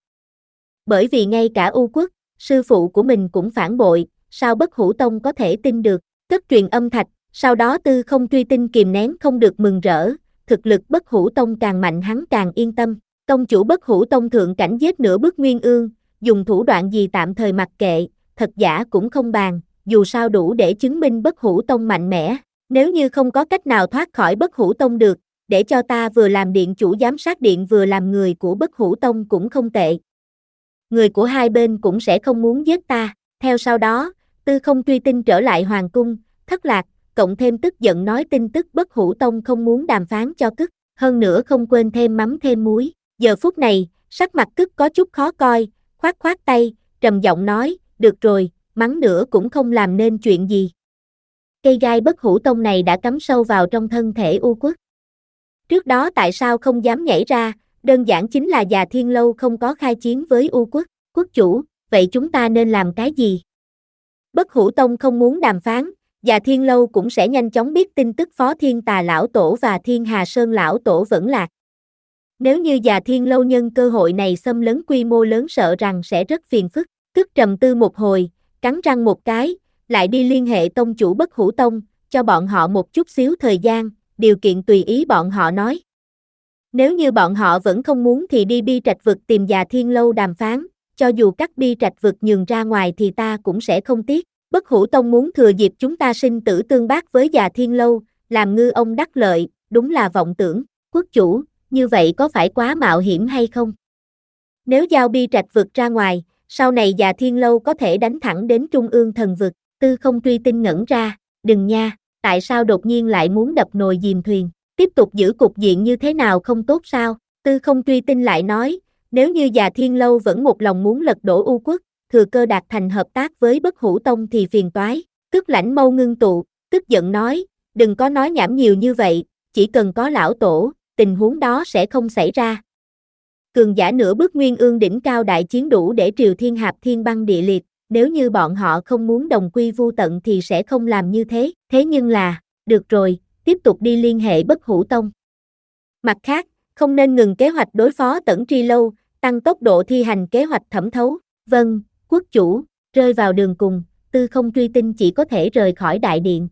Bởi vì ngay cả U Quốc, sư phụ của mình cũng phản bội, sao Bất Hủ Tông có thể tin được, cất truyền âm thạch, sau đó Tư Không Truy Tinh kìm nén không được mừng rỡ, thực lực Bất Hủ Tông càng mạnh hắn càng yên tâm. Tông chủ Bất Hủ Tông thượng cảnh giết nửa bước nguyên ương, dùng thủ đoạn gì tạm thời mặc kệ, thật giả cũng không bàn, dù sao đủ để chứng minh Bất Hủ Tông mạnh mẽ. Nếu như không có cách nào thoát khỏi Bất Hủ Tông được, để cho ta vừa làm điện chủ giám sát điện vừa làm người của Bất Hủ Tông cũng không tệ. Người của hai bên cũng sẽ không muốn giết ta. Theo sau đó, Tư Không Truy Tinh trở lại hoàng cung, thất lạc, cộng thêm tức giận nói tin tức Bất Hủ Tông không muốn đàm phán cho Cức, hơn nữa không quên thêm mắm thêm muối. Giờ phút này, sắc mặt Cức có chút khó coi, khoát khoát tay, trầm giọng nói, được rồi, mắng nữa cũng không làm nên chuyện gì. Cây gai Bất Hủ Tông này đã cắm sâu vào trong thân thể U Quốc. Trước đó tại sao không dám nhảy ra, đơn giản chính là Già Thiên Lâu không có khai chiến với U Quốc. Quốc chủ, vậy chúng ta nên làm cái gì? Bất Hủ Tông không muốn đàm phán, Già Thiên Lâu cũng sẽ nhanh chóng biết tin tức Phó Thiên Tà Lão Tổ và Thiên Hà Sơn Lão Tổ vẫn lạc. Nếu như Già Thiên Lâu nhân cơ hội này xâm lấn quy mô lớn sợ rằng sẽ rất phiền phức. Cức trầm tư một hồi, cắn răng một cái, lại đi liên hệ tông chủ Bất Hủ Tông, cho bọn họ một chút xíu thời gian, điều kiện tùy ý bọn họ nói. Nếu như bọn họ vẫn không muốn thì đi Bi Trạch Vực tìm Già Thiên Lâu đàm phán, cho dù các Bi Trạch Vực nhường ra ngoài thì ta cũng sẽ không tiếc. Bất Hủ Tông muốn thừa dịp chúng ta sinh tử tương bác với Già Thiên Lâu, làm ngư ông đắc lợi, đúng là vọng tưởng. Quốc chủ, như vậy có phải quá mạo hiểm hay không? Nếu giao Bi Trạch Vực ra ngoài, sau này Già Thiên Lâu có thể đánh thẳng đến Trung ương Thần Vực. Tư Không Truy Tinh ngẩn ra, đừng nha, tại sao đột nhiên lại muốn đập nồi dìm thuyền, tiếp tục giữ cục diện như thế nào không tốt sao? Tư Không Truy Tinh lại nói, nếu như Già Thiên Lâu vẫn một lòng muốn lật đổ U Quốc, thừa cơ đạt thành hợp tác với Bất Hủ Tông thì phiền toái. Tức Lãnh mâu ngưng tụ, tức giận nói, đừng có nói nhảm nhiều như vậy, chỉ cần có lão tổ, tình huống đó sẽ không xảy ra. Cường giả nửa bước nguyên ương đỉnh cao đại chiến đủ để triều thiên hạp thiên băng địa liệt, nếu như bọn họ không muốn đồng quy vu tận thì sẽ không làm như thế, thế nhưng là, được rồi, tiếp tục đi liên hệ Bất Hủ Tông. Mặt khác, không nên ngừng kế hoạch đối phó Tẩn Tri Lâu, tăng tốc độ thi hành kế hoạch thẩm thấu. Vâng, quốc chủ, rơi vào đường cùng, Tư Không Truy Tinh chỉ có thể rời khỏi đại điện.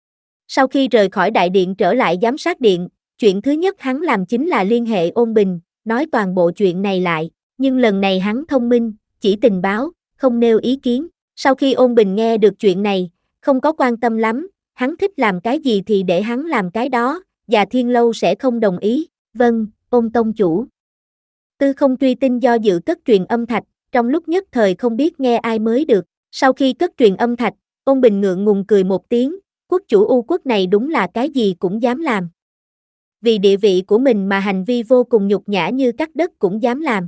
Sau khi rời khỏi đại điện trở lại giám sát điện, chuyện thứ nhất hắn làm chính là liên hệ Ôn Bình, nói toàn bộ chuyện này lại, nhưng lần này hắn thông minh, chỉ tình báo, không nêu ý kiến. Sau khi Ôn Bình nghe được chuyện này, không có quan tâm lắm, hắn thích làm cái gì thì để hắn làm cái đó, Già Thiên Lâu sẽ không đồng ý. Vâng, Ôn tông chủ. Tư Không Truy Tinh do dự cất truyền âm thạch, trong lúc nhất thời không biết nghe ai mới được. Sau khi cất truyền âm thạch, Ôn Bình ngượng ngùng cười một tiếng, quốc chủ U Quốc này đúng là cái gì cũng dám làm. Vì địa vị của mình mà hành vi vô cùng nhục nhã như cắt đất cũng dám làm.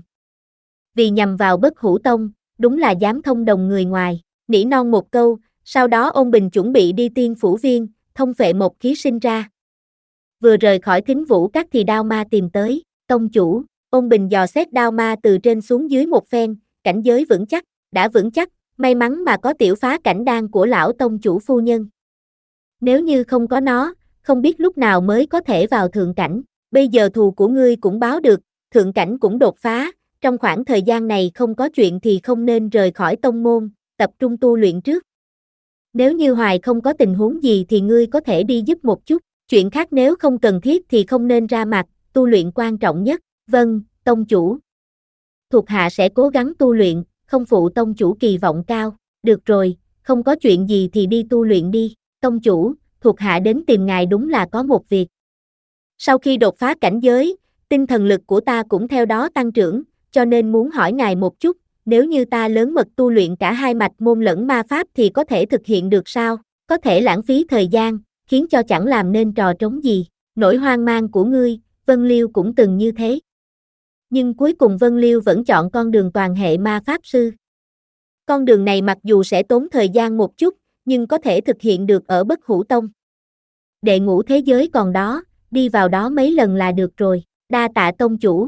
Vì nhằm vào Bất Hủ Tông, đúng là dám thông đồng người ngoài. Nỉ non một câu, sau đó Ôn Bình chuẩn bị đi Tiên Phủ Viên, thông phệ một khí sinh ra. Vừa rời khỏi Thính Vũ Các thì Đao Ma tìm tới, tông chủ. Ôn Bình dò xét Đao Ma từ trên xuống dưới một phen, cảnh giới vững chắc, đã vững chắc, may mắn mà có tiểu phá cảnh đan của lão tông chủ phu nhân. Nếu như không có nó, không biết lúc nào mới có thể vào thượng cảnh, bây giờ thù của ngươi cũng báo được, thượng cảnh cũng đột phá, trong khoảng thời gian này không có chuyện thì không nên rời khỏi tông môn, tập trung tu luyện trước. Nếu như hoài không có tình huống gì thì ngươi có thể đi giúp một chút, chuyện khác nếu không cần thiết thì không nên ra mặt, tu luyện quan trọng nhất. Vâng, tông chủ. Thuộc hạ sẽ cố gắng tu luyện, không phụ tông chủ kỳ vọng cao. Được rồi, không có chuyện gì thì đi tu luyện đi. Tông chủ, thuộc hạ đến tìm ngài đúng là có một việc. Sau khi đột phá cảnh giới, tinh thần lực của ta cũng theo đó tăng trưởng, cho nên muốn hỏi ngài một chút, nếu như ta lớn mật tu luyện cả hai mạch môn lẫn ma pháp thì có thể thực hiện được sao? Có thể lãng phí thời gian, khiến cho chẳng làm nên trò trống gì. Nỗi hoang mang của ngươi, Vân Liêu cũng từng như thế. Nhưng cuối cùng Vân Liêu vẫn chọn con đường toàn hệ ma pháp sư. Con đường này mặc dù sẽ tốn thời gian một chút, nhưng có thể thực hiện được ở Bất Hủ Tông. Đệ ngũ thế giới còn đó, đi vào đó mấy lần là được rồi. Đa tạ tông chủ.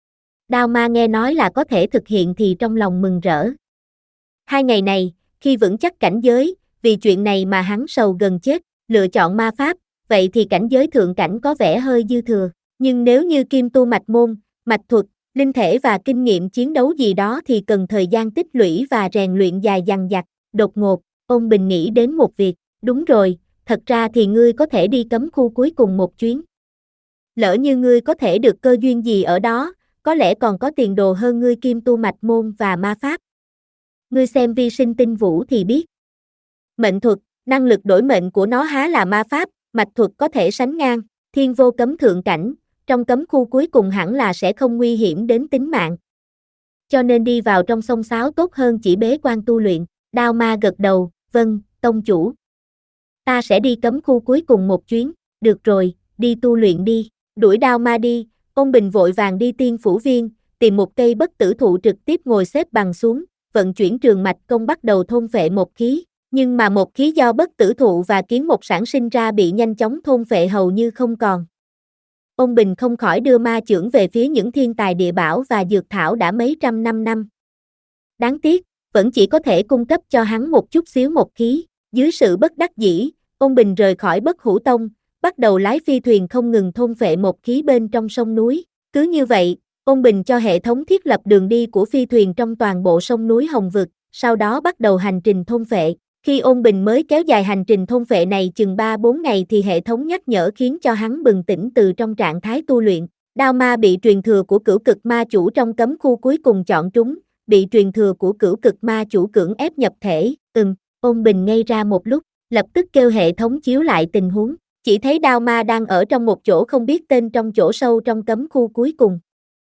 Đao Ma nghe nói là có thể thực hiện thì trong lòng mừng rỡ. Hai ngày này, khi vững chắc cảnh giới, vì chuyện này mà hắn sầu gần chết, lựa chọn ma pháp, vậy thì cảnh giới thượng cảnh có vẻ hơi dư thừa. Nhưng nếu như kim tu mạch môn, mạch thuật, linh thể và kinh nghiệm chiến đấu gì đó thì cần thời gian tích lũy và rèn luyện dài dằng dặc. Đột ngột, Ôn Bình nghĩ đến một việc. Đúng rồi, thật ra thì ngươi có thể đi cấm khu cuối cùng một chuyến. Lỡ như ngươi có thể được cơ duyên gì ở đó, có lẽ còn có tiền đồ hơn ngươi kim tu mạch môn và ma pháp. Ngươi xem vi sinh tinh vũ thì biết. Mệnh thuật, năng lực đổi mệnh của nó há là ma pháp, mạch thuật có thể sánh ngang, thiên vô cấm thượng cảnh, trong cấm khu cuối cùng hẳn là sẽ không nguy hiểm đến tính mạng. Cho nên đi vào trong sông sáo tốt hơn chỉ bế quan tu luyện. Đao Ma gật đầu, vâng, tông chủ. Ta sẽ đi cấm khu cuối cùng một chuyến, được rồi, đi tu luyện đi. Đuổi Đao Ma đi, Ôn Bình vội vàng đi Tiên Phủ Viên, tìm một cây bất tử thụ trực tiếp ngồi xếp bằng xuống, vận chuyển trường mạch công bắt đầu thôn phệ một khí. Nhưng mà một khí do bất tử thụ và kiến một sản sinh ra bị nhanh chóng thôn phệ hầu như không còn. Ôn Bình không khỏi đưa ma chưởng về phía những thiên tài địa bảo và dược thảo đã mấy trăm năm năm. Đáng tiếc, vẫn chỉ có thể cung cấp cho hắn một chút xíu một khí. Dưới sự bất đắc dĩ, Ôn Bình rời khỏi Bất Hủ Tông, bắt đầu lái phi thuyền không ngừng thôn phệ một khí bên trong sông núi. Cứ như vậy, Ôn Bình cho hệ thống thiết lập đường đi của phi thuyền trong toàn bộ sông núi Hồng Vực, sau đó bắt đầu hành trình thôn phệ. Khi Ôn Bình mới kéo dài hành trình thôn phệ này chừng ba bốn ngày thì hệ thống nhắc nhở khiến cho hắn bừng tỉnh từ trong trạng thái tu luyện. Đao Ma bị truyền thừa của Cửu Cực Ma Chủ trong cấm khu cuối cùng chọn trúng, bị truyền thừa của Cửu Cực Ma Chủ cưỡng ép nhập thể. Ừm, Ôn Bình ngây ra một lúc, lập tức kêu hệ thống chiếu lại tình huống. Chỉ thấy Đao Ma đang ở trong một chỗ không biết tên trong chỗ sâu trong cấm khu cuối cùng.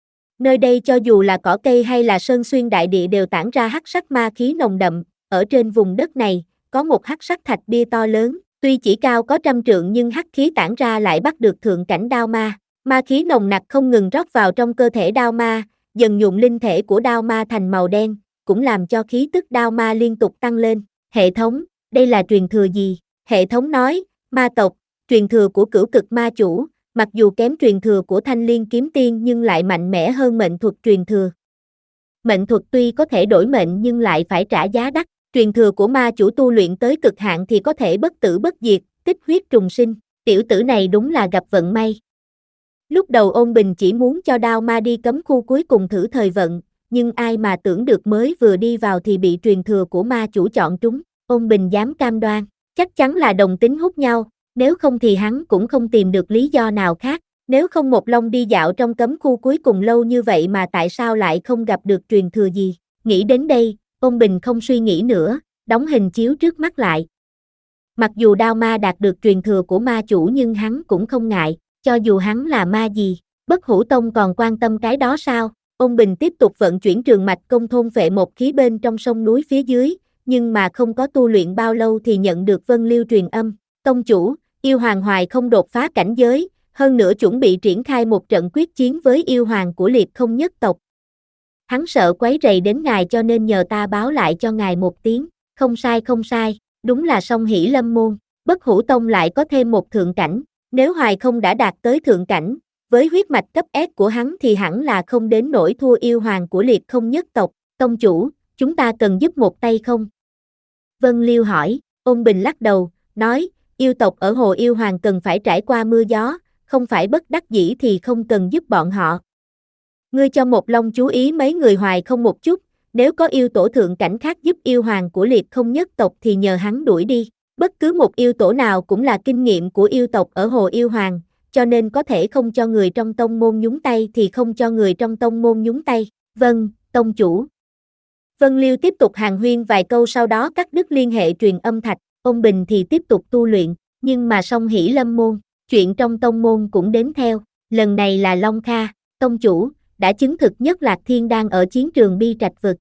Nơi đây cho dù là cỏ cây hay là sơn xuyên đại địa đều tản ra hắc sắc ma khí nồng đậm. Ở trên vùng đất này, có một hắc sắc thạch bia to lớn, tuy chỉ cao có trăm trượng nhưng hắc khí tản ra lại bắt được thượng cảnh Đao Ma. Ma khí nồng nặc không ngừng rót vào trong cơ thể Đao Ma, dần nhuộm linh thể của Đao Ma thành màu đen, cũng làm cho khí tức Đao Ma liên tục tăng lên. Hệ thống, đây là truyền thừa gì? Hệ thống nói, ma tộc, truyền thừa của Cửu Cực Ma Chủ, mặc dù kém truyền thừa của Thanh Liên Kiếm Tiên nhưng lại mạnh mẽ hơn mệnh thuật truyền thừa. Mệnh thuật tuy có thể đổi mệnh nhưng lại phải trả giá đắt, truyền thừa của ma chủ tu luyện tới cực hạn thì có thể bất tử bất diệt, tích huyết trùng sinh, tiểu tử này đúng là gặp vận may. Lúc đầu Ôn Bình chỉ muốn cho Đao Ma đi cấm khu cuối cùng thử thời vận, nhưng ai mà tưởng được mới vừa đi vào thì bị truyền thừa của ma chủ chọn trúng. Ôn Bình dám cam đoan, chắc chắn là đồng tính hút nhau, nếu không thì hắn cũng không tìm được lý do nào khác. Nếu không một Long đi dạo trong cấm khu cuối cùng lâu như vậy mà tại sao lại không gặp được truyền thừa gì? Nghĩ đến đây, Ôn Bình không suy nghĩ nữa, đóng hình chiếu trước mắt lại. Mặc dù Đao Ma đạt được truyền thừa của ma chủ nhưng hắn cũng không ngại, cho dù hắn là ma gì, Bất Hủ Tông còn quan tâm cái đó sao? Ôn Bình tiếp tục vận chuyển trường mạch công thôn phệ một khí bên trong sông núi phía dưới, nhưng mà không có tu luyện bao lâu thì nhận được Vân Liêu truyền âm. Tông chủ, yêu hoàng hoài không đột phá cảnh giới, hơn nữa chuẩn bị triển khai một trận quyết chiến với yêu hoàng của Liệt Không nhất tộc. Hắn sợ quấy rầy đến ngài cho nên nhờ ta báo lại cho ngài một tiếng. Không sai không sai, đúng là song hỷ lâm môn, Bất Hủ Tông lại có thêm một thượng cảnh, nếu hoài không đã đạt tới thượng cảnh, với huyết mạch cấp S của hắn thì hẳn là không đến nỗi thua yêu hoàng của Liệt Không nhất tộc. Tông chủ, chúng ta cần giúp một tay không? Vân Liêu hỏi. Ôn Bình lắc đầu, nói, yêu tộc ở Hồ Yêu Hoàng cần phải trải qua mưa gió, không phải bất đắc dĩ thì không cần giúp bọn họ. Ngươi cho một Long chú ý mấy người hoài không một chút, nếu có yêu tổ thượng cảnh khác giúp yêu hoàng của Liệt Không nhất tộc thì nhờ hắn đuổi đi. Bất cứ một yêu tổ nào cũng là kinh nghiệm của yêu tộc ở Hồ Yêu Hoàng, cho nên có thể không cho người trong tông môn nhúng tay thì không cho người trong tông môn nhúng tay. Vâng, tông chủ. Vân Liêu tiếp tục hàn huyên vài câu, sau đó cắt đứt liên hệ truyền âm thạch. Ôn Bình thì tiếp tục tu luyện, nhưng mà song hỷ lâm môn, chuyện trong tông môn cũng đến theo. Lần này là Long Kha, tông chủ, đã chứng thực Nhất Lạc Thiên đang ở chiến trường Bi Trạch Vực.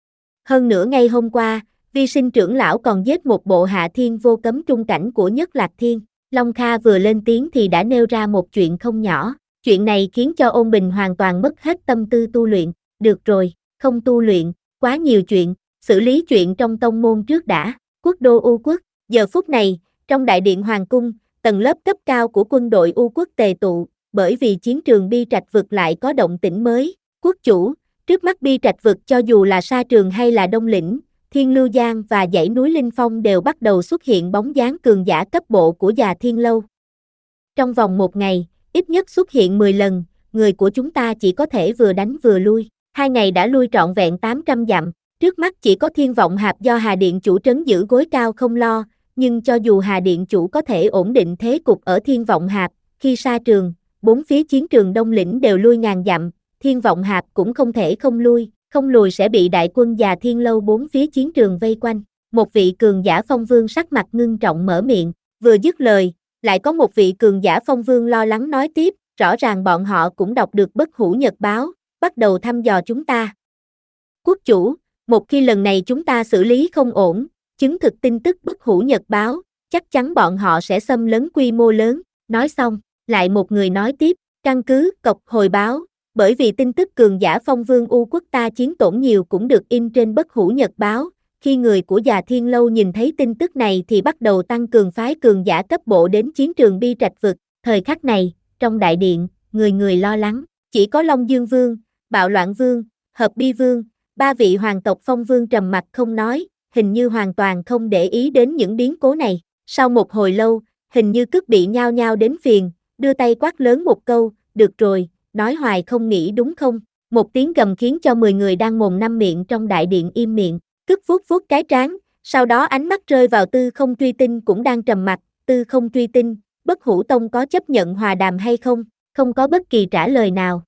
Hơn nữa ngay hôm qua, Vi Sinh trưởng lão còn giết một bộ hạ thiên vô cấm trung cảnh của Nhất Lạc Thiên. Long Kha vừa lên tiếng thì đã nêu ra một chuyện không nhỏ. Chuyện này khiến cho Ôn Bình hoàn toàn mất hết tâm tư tu luyện. Được rồi, không tu luyện, quá nhiều chuyện, xử lý chuyện trong tông môn trước đã. Quốc đô U Quốc, giờ phút này, trong đại điện Hoàng cung, tầng lớp cấp cao của quân đội U Quốc tề tụ, bởi vì chiến trường Bi Trạch Vực lại có động tĩnh mới. Quốc chủ, trước mắt Bi Trạch Vực cho dù là Sa Trường hay là Đông Lĩnh, Thiên Lưu Giang và dãy núi Linh Phong đều bắt đầu xuất hiện bóng dáng cường giả cấp bộ của Già Thiên Lâu. Trong vòng một ngày, ít nhất xuất hiện mười lần, người của chúng ta chỉ có thể vừa đánh vừa lui. Hai ngày đã lui trọn vẹn tám trăm dặm, trước mắt chỉ có Thiên Vọng Hạp do Hà Điện chủ trấn giữ gối cao không lo, nhưng cho dù Hà Điện chủ có thể ổn định thế cục ở Thiên Vọng Hạp, khi Sa Trường, bốn phía chiến trường Đông Lĩnh đều lui ngàn dặm, Thiên Vọng Hạp cũng không thể không lui, không lùi sẽ bị đại quân Già Thiên Lâu bốn phía chiến trường vây quanh. Một vị cường giả phong vương sắc mặt ngưng trọng mở miệng, vừa dứt lời, lại có một vị cường giả phong vương lo lắng nói tiếp, rõ ràng bọn họ cũng đọc được Bất Hủ Nhật báo, bắt đầu thăm dò chúng ta. Quốc chủ, một khi lần này chúng ta xử lý không ổn, chứng thực tin tức Bất Hủ Nhật báo, chắc chắn bọn họ sẽ xâm lấn quy mô lớn. Nói xong, lại một người nói tiếp, căn cứ cọc hồi báo, bởi vì tin tức cường giả phong vương U Quốc ta chiến tổn nhiều cũng được in trên Bất Hủ Nhật báo. Khi người của Già Thiên Lâu nhìn thấy tin tức này thì bắt đầu tăng cường phái cường giả cấp bộ đến chiến trường Bi Trạch Vực. Thời khắc này, trong đại điện, người người lo lắng, chỉ có Long Dương Vương, Bạo Loạn Vương, Hợp Bi Vương, ba vị hoàng tộc phong vương trầm mặc không nói, hình như hoàn toàn không để ý đến những biến cố này. Sau một hồi lâu, hình như Cức bị nhao nhao đến phiền, đưa tay quát lớn một câu, được rồi, nói hoài không nghĩ đúng không? Một tiếng gầm khiến cho mười người đang mồm năm miệng trong đại điện im miệng. Cức vuốt vuốt cái trán, sau đó ánh mắt rơi vào Tư Không Truy Tinh cũng đang trầm mặc. Tư Không Truy Tinh, Bất Hủ Tông có chấp nhận hòa đàm hay không? Không có bất kỳ trả lời nào.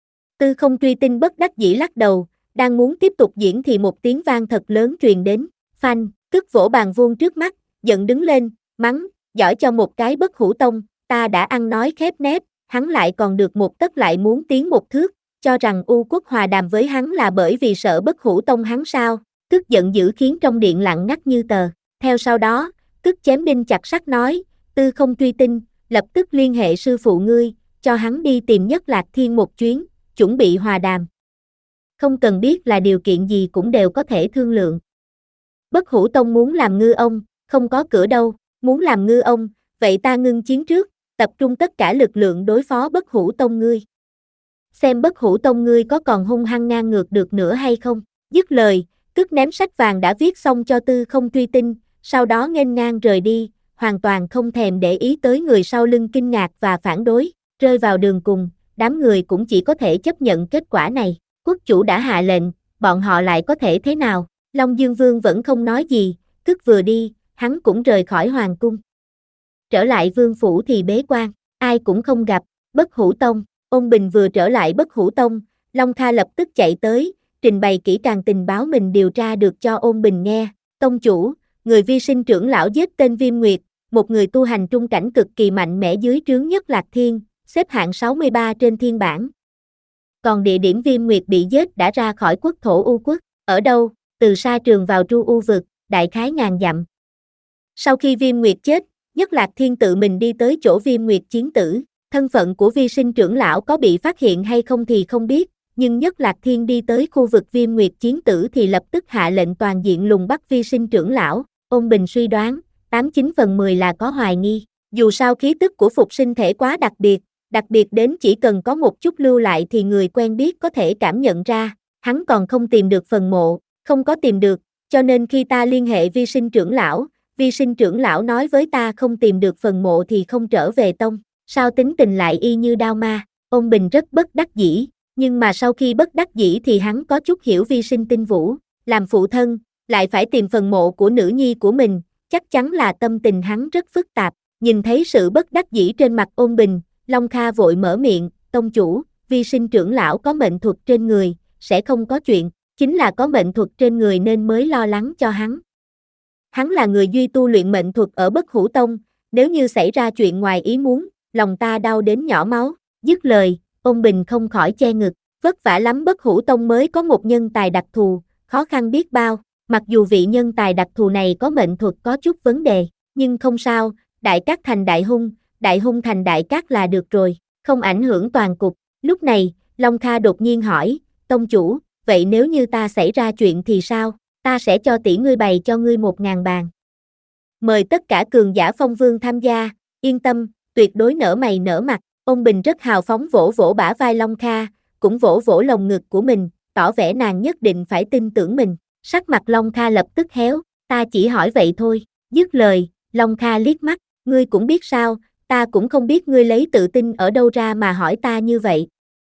Tư Không Truy Tinh bất đắc dĩ lắc đầu, đang muốn tiếp tục diễn thì một tiếng vang thật lớn truyền đến. Phanh, Cức vỗ bàn vuông trước mắt, giận đứng lên, mắng, giỏi cho một cái Bất Hủ Tông, ta đã ăn nói khép nép, hắn lại còn được một tấc lại muốn tiến một thước, cho rằng U Quốc hòa đàm với hắn là bởi vì sợ Bất Hủ Tông hắn sao? Cức giận dữ khiến trong điện lặng ngắt như tờ. Theo sau đó, Cức chém đinh chặt sắt nói, Tư Không Truy Tinh, lập tức liên hệ sư phụ ngươi, cho hắn đi tìm Nhất Lạc Thiên một chuyến, chuẩn bị hòa đàm. Không cần biết là điều kiện gì cũng đều có thể thương lượng. Bất Hủ Tông muốn làm ngư ông, không có cửa đâu, muốn làm ngư ông, vậy ta ngưng chiến trước, tập trung tất cả lực lượng đối phó Bất Hủ Tông ngươi. Xem Bất Hủ Tông ngươi có còn hung hăng ngang ngược được nữa hay không? Dứt lời, Cức ném sách vàng đã viết xong cho Tư Không Truy Tinh, sau đó nghênh ngang rời đi, hoàn toàn không thèm để ý tới người sau lưng kinh ngạc và phản đối. Rơi vào đường cùng, đám người cũng chỉ có thể chấp nhận kết quả này. Quốc chủ đã hạ lệnh, bọn họ lại có thể thế nào? Long Dương Vương vẫn không nói gì, Cức vừa đi, hắn cũng rời khỏi hoàng cung. Trở lại vương phủ thì bế quan, ai cũng không gặp. Bất Hủ Tông. Ôn Bình vừa trở lại Bất Hủ Tông, Long Kha lập tức chạy tới, trình bày kỹ càng tình báo mình điều tra được cho Ôn Bình nghe. Tông chủ, người Vi Sinh trưởng lão giết tên Viêm Nguyệt, một người tu hành trung cảnh cực kỳ mạnh mẽ dưới trướng Nhất Lạc Thiên, xếp hạng sáu mươi ba trên thiên bảng. Còn địa điểm Viêm Nguyệt bị giết đã ra khỏi quốc thổ U Quốc, ở đâu? Từ Sa Trường vào Tru U Vực, đại khái ngàn dặm. Sau khi Viêm Nguyệt chết, Nhất Lạc Thiên tự mình đi tới chỗ Viêm Nguyệt chiến tử. Thân phận của Vi Sinh trưởng lão có bị phát hiện hay không thì không biết, nhưng Nhất Lạc Thiên đi tới khu vực Viêm Nguyệt chiến tử thì lập tức hạ lệnh toàn diện lùng bắt Vi Sinh trưởng lão. Ôn Bình suy đoán, tám chín phần mười là có hoài nghi. Dù sao khí tức của phục sinh thể quá đặc biệt, đặc biệt đến chỉ cần có một chút lưu lại thì người quen biết có thể cảm nhận ra. Hắn còn không tìm được phần mộ, không có tìm được, cho nên khi ta liên hệ Vi Sinh trưởng lão, Vi Sinh trưởng lão nói với ta không tìm được phần mộ thì không trở về tông. Sao tính tình lại y như đao ma? Ôn Bình rất bất đắc dĩ, nhưng mà sau khi bất đắc dĩ thì hắn có chút hiểu Vi Sinh Tinh Vũ, làm phụ thân, lại phải tìm phần mộ của nữ nhi của mình, chắc chắn là tâm tình hắn rất phức tạp. Nhìn thấy sự bất đắc dĩ trên mặt Ôn Bình, Long Kha vội mở miệng, tông chủ, vi sinh trưởng lão có mệnh thuật trên người, sẽ không có chuyện, chính là có mệnh thuật trên người nên mới lo lắng cho hắn. Hắn là người duy tu luyện mệnh thuật ở Bất Hủ Tông, nếu như xảy ra chuyện ngoài ý muốn, lòng ta đau đến nhỏ máu. Dứt lời, Ôn Bình không khỏi che ngực, vất vả lắm Bất Hủ Tông mới có một nhân tài đặc thù, khó khăn biết bao, mặc dù vị nhân tài đặc thù này có mệnh thuật có chút vấn đề, nhưng không sao, đại cát thành đại hung, đại hung thành đại cát là được rồi, không ảnh hưởng toàn cục. Lúc này, Long Kha đột nhiên hỏi, tông chủ, vậy nếu như ta xảy ra chuyện thì sao? Ta sẽ cho tỷ ngươi bày cho ngươi một ngàn bàn. Mời tất cả cường giả phong vương tham gia, yên tâm, tuyệt đối nở mày nở mặt. Ôn Bình rất hào phóng vỗ vỗ bả vai Long Kha, cũng vỗ vỗ lồng ngực của mình, tỏ vẻ nàng nhất định phải tin tưởng mình. Sắc mặt Long Kha lập tức héo, ta chỉ hỏi vậy thôi. Dứt lời, Long Kha liếc mắt, ngươi cũng biết sao, ta cũng không biết ngươi lấy tự tin ở đâu ra mà hỏi ta như vậy.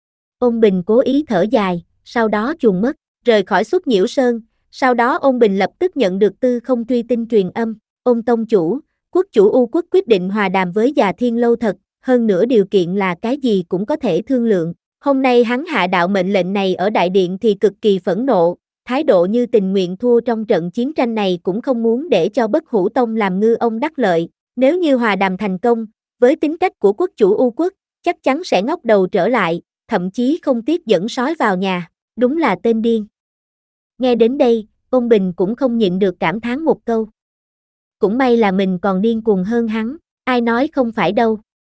Ôn Bình cố ý thở dài, sau đó chuồn mất, rời khỏi Xuất Nhiễu Sơn. Sau đó Ôn Bình lập tức nhận được tư không truy tinh truyền âm, Ôn tông chủ, quốc chủ U quốc quyết định hòa đàm với Già Thiên Lâu thật, hơn nữa điều kiện là cái gì cũng có thể thương lượng. Hôm nay hắn hạ đạo mệnh lệnh này ở đại điện thì cực kỳ phẫn nộ, thái độ như tình nguyện thua trong trận chiến tranh này cũng không muốn để cho Bất Hủ Tông làm ngư ông đắc lợi. Nếu như hòa đàm thành công, với tính cách của quốc chủ U quốc, chắc chắn sẽ ngóc đầu trở lại, thậm chí không tiếc dẫn sói vào nhà, đúng là tên điên. Nghe đến đây, Ôn Bình cũng không nhịn được cảm thán một câu. Cũng may là mình còn điên cuồng hơn hắn, ai nói không phải đâu.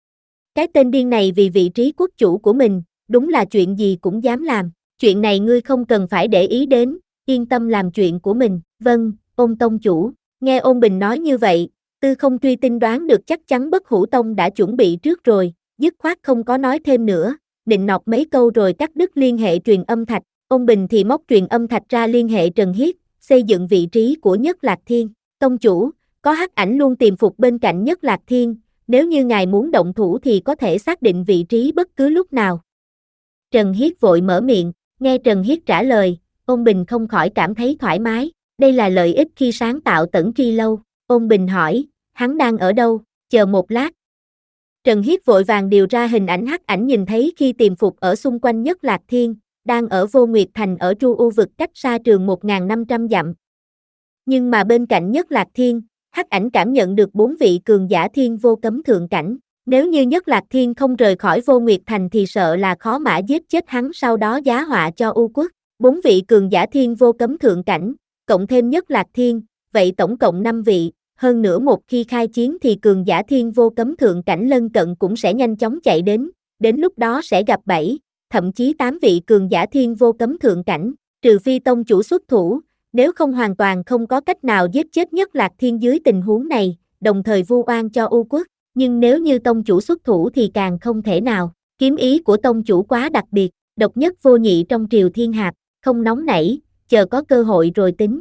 Cái tên điên này vì vị trí quốc chủ của mình, đúng là chuyện gì cũng dám làm, chuyện này ngươi không cần phải để ý đến, yên tâm làm chuyện của mình. Vâng, Ôn tông chủ. Nghe Ôn Bình nói như vậy, tư không truy tinh đoán được chắc chắn Bất Hủ Tông đã chuẩn bị trước rồi, dứt khoát không có nói thêm nữa, nịnh nọt mấy câu rồi cắt đứt liên hệ truyền âm thạch. Ôn Bình thì móc truyền âm thạch ra liên hệ Trần Hiết, xây dựng vị trí của Nhất Lạc Thiên. Tông chủ, có hắc ảnh luôn tiềm phục bên cạnh Nhất Lạc Thiên, nếu như ngài muốn động thủ thì có thể xác định vị trí bất cứ lúc nào. Trần Hiết vội mở miệng, nghe Trần Hiết trả lời, Ôn Bình không khỏi cảm thấy thoải mái, đây là lợi ích khi sáng tạo Tẩn Tri Lâu. Ôn Bình hỏi, hắn đang ở đâu, chờ một lát. Trần Hiết vội vàng điều ra hình ảnh hắc ảnh nhìn thấy khi tiềm phục ở xung quanh Nhất Lạc Thiên, đang ở Vô Nguyệt Thành ở Tru U vực cách xa trường một nghìn năm trăm dặm. Nhưng mà bên cạnh Nhất Lạc Thiên, hắc ảnh cảm nhận được bốn vị cường giả thiên vô cấm thượng cảnh. Nếu như Nhất Lạc Thiên không rời khỏi Vô Nguyệt Thành thì sợ là khó mã giết chết hắn sau đó giá họa cho U quốc. Bốn vị cường giả thiên vô cấm thượng cảnh, cộng thêm Nhất Lạc Thiên, vậy tổng cộng năm vị. Hơn nữa một khi khai chiến thì cường giả thiên vô cấm thượng cảnh lân cận cũng sẽ nhanh chóng chạy đến, đến lúc đó sẽ gặp bảy, thậm chí tám vị cường giả thiên vô cấm thượng cảnh, trừ phi tông chủ xuất thủ, nếu không hoàn toàn không có cách nào giết chết Nhất Lạc Thiên dưới tình huống này, đồng thời vu oan cho U quốc, nhưng nếu như tông chủ xuất thủ thì càng không thể nào. Kiếm ý của tông chủ quá đặc biệt, độc nhất vô nhị trong triều thiên hạp, không nóng nảy, chờ có cơ hội rồi tính.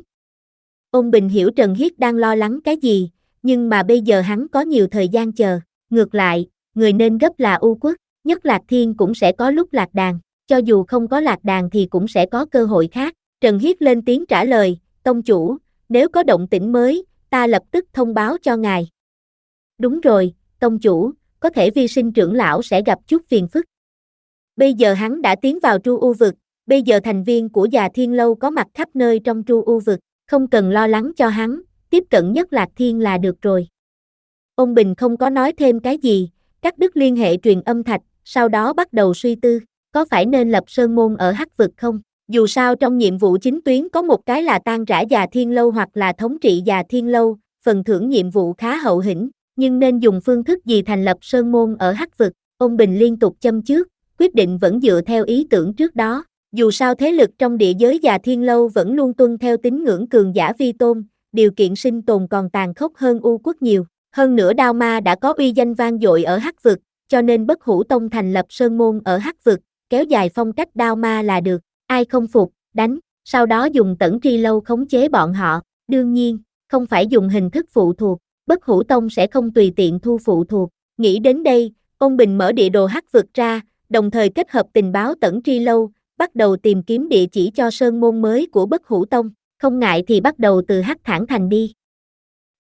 Ôn Bình hiểu Trần Hiết đang lo lắng cái gì, nhưng mà bây giờ hắn có nhiều thời gian chờ, ngược lại, người nên gấp là U quốc, Nhất Lạc Thiên cũng sẽ có lúc lạc đàn, cho dù không có lạc đàn thì cũng sẽ có cơ hội khác. Trần Hiết lên tiếng trả lời, tông chủ, nếu có động tĩnh mới, ta lập tức thông báo cho ngài. Đúng rồi, tông chủ, có thể vi sinh trưởng lão sẽ gặp chút phiền phức. Bây giờ hắn đã tiến vào Tru U vực, bây giờ thành viên của Già Thiên Lâu có mặt khắp nơi trong Tru U vực, không cần lo lắng cho hắn, tiếp cận Nhất Lạc Thiên là được rồi. Ôn Bình không có nói thêm cái gì, cắt đứt liên hệ truyền âm thạch, sau đó bắt đầu suy tư, có phải nên lập sơn môn ở Hắc vực không? Dù sao trong nhiệm vụ chính tuyến có một cái là tan rã Già Thiên Lâu hoặc là thống trị Già Thiên Lâu, phần thưởng nhiệm vụ khá hậu hĩnh, nhưng nên dùng phương thức gì thành lập sơn môn ở Hắc vực? Ôn Bình liên tục châm chước, quyết định vẫn dựa theo ý tưởng trước đó. Dù sao thế lực trong địa giới Già Thiên Lâu vẫn luôn tuân theo tín ngưỡng cường giả vi tôn, điều kiện sinh tồn còn tàn khốc hơn U quốc nhiều. Hơn nữa Đao Ma đã có uy danh vang dội ở Hắc vực, cho nên Bất Hủ Tông thành lập sơn môn ở Hắc vực, kéo dài phong cách Đao Ma là được. Ai không phục, đánh, sau đó dùng Tẩn Tri Lâu khống chế bọn họ. Đương nhiên, không phải dùng hình thức phụ thuộc, Bất Hủ Tông sẽ không tùy tiện thu phụ thuộc. Nghĩ đến đây, Ôn Bình mở địa đồ Hắc vực ra, đồng thời kết hợp tình báo Tẩn Tri Lâu, bắt đầu tìm kiếm địa chỉ cho sơn môn mới của Bất Hủ Tông, không ngại thì bắt đầu từ Hắc Thản Thành đi.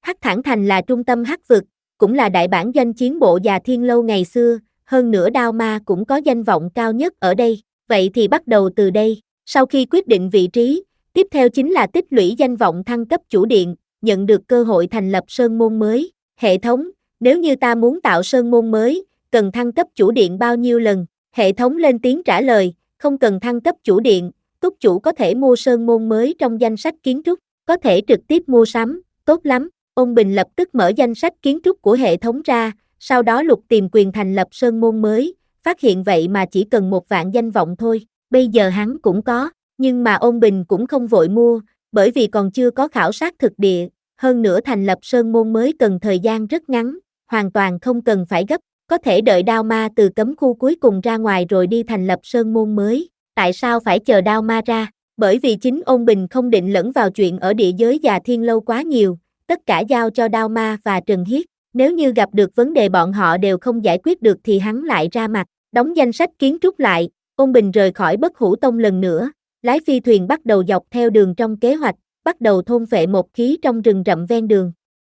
Hắc Thản Thành là trung tâm hắc vực, cũng là đại bản doanh chiến bộ Già Thiên Lâu ngày xưa, hơn nữa Đao Ma cũng có danh vọng cao nhất ở đây, vậy thì bắt đầu từ đây, sau khi quyết định vị trí, tiếp theo chính là tích lũy danh vọng thăng cấp chủ điện, nhận được cơ hội thành lập sơn môn mới. Hệ thống, nếu như ta muốn tạo sơn môn mới, cần thăng cấp chủ điện bao nhiêu lần? Hệ thống lên tiếng trả lời, không cần thăng cấp chủ điện, túc chủ có thể mua sơn môn mới trong danh sách kiến trúc, có thể trực tiếp mua sắm, tốt lắm. Ôn Bình lập tức mở danh sách kiến trúc của hệ thống ra, sau đó lục tìm quyền thành lập sơn môn mới, phát hiện vậy mà chỉ cần một vạn danh vọng thôi, bây giờ hắn cũng có, nhưng mà Ôn Bình cũng không vội mua, bởi vì còn chưa có khảo sát thực địa, hơn nữa thành lập sơn môn mới cần thời gian rất ngắn, hoàn toàn không cần phải gấp, có thể đợi Đao Ma từ cấm khu cuối cùng ra ngoài rồi đi thành lập sơn môn mới. Tại sao phải chờ Đao Ma ra? Bởi vì chính Ôn Bình không định lẫn vào chuyện ở địa giới Già Thiên Lâu quá nhiều, tất cả giao cho Đao Ma và Trần Hiết, nếu như gặp được vấn đề bọn họ đều không giải quyết được thì hắn lại ra mặt, đóng danh sách kiến trúc lại. Ôn Bình rời khỏi Bất Hủ Tông lần nữa, lái phi thuyền bắt đầu dọc theo đường trong kế hoạch, bắt đầu thôn phệ một khí trong rừng rậm ven đường.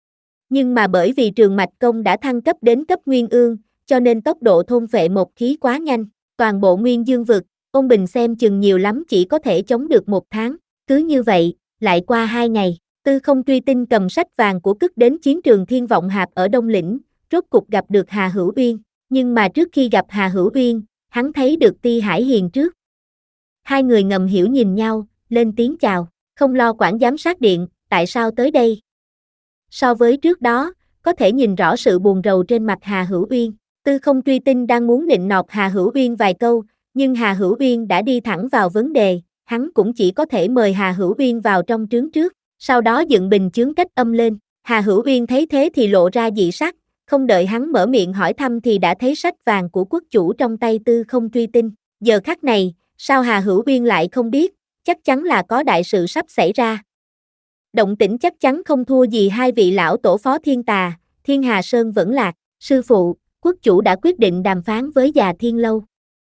Nhưng mà bởi vì Trường Mạch Công đã thăng cấp đến cấp Nguyên Ương, cho nên tốc độ thôn phệ một khí quá nhanh, toàn bộ Nguyên Dương vực, Ôn Bình xem chừng nhiều lắm chỉ có thể chống được một tháng, cứ như vậy, lại qua hai ngày, Tư Không Truy Tinh cầm sách vàng của Cức đến chiến trường Thiên Vọng Hạp ở Đông Lĩnh, rốt cục gặp được Hà Hữu Uyên, nhưng mà trước khi gặp Hà Hữu Uyên, hắn thấy được Ti Hải Hiền trước. Hai người ngầm hiểu nhìn nhau, lên tiếng chào, không lo quản giám sát điện, tại sao tới đây? So với trước đó, có thể nhìn rõ sự buồn rầu trên mặt Hà Hữu Uyên, Tư Không Truy Tinh đang muốn nịnh nọt Hà Hữu Uyên vài câu, nhưng Hà Hữu Uyên đã đi thẳng vào vấn đề, hắn cũng chỉ có thể mời Hà Hữu Uyên vào trong trướng trước, sau đó dựng bình chướng cách âm lên. Hà Hữu Uyên thấy thế thì lộ ra dị sắc, không đợi hắn mở miệng hỏi thăm thì đã thấy sách vàng của quốc chủ trong tay Tư Không Truy Tinh. Giờ khắc này, sao Hà Hữu Uyên lại không biết, chắc chắn là có đại sự sắp xảy ra. Động tĩnh chắc chắn không thua gì hai vị lão tổ Phó Thiên Tà, Thiên Hà Sơn vẫn lạc. Sư phụ, quốc chủ đã quyết định đàm phán với Già Thiên Lâu.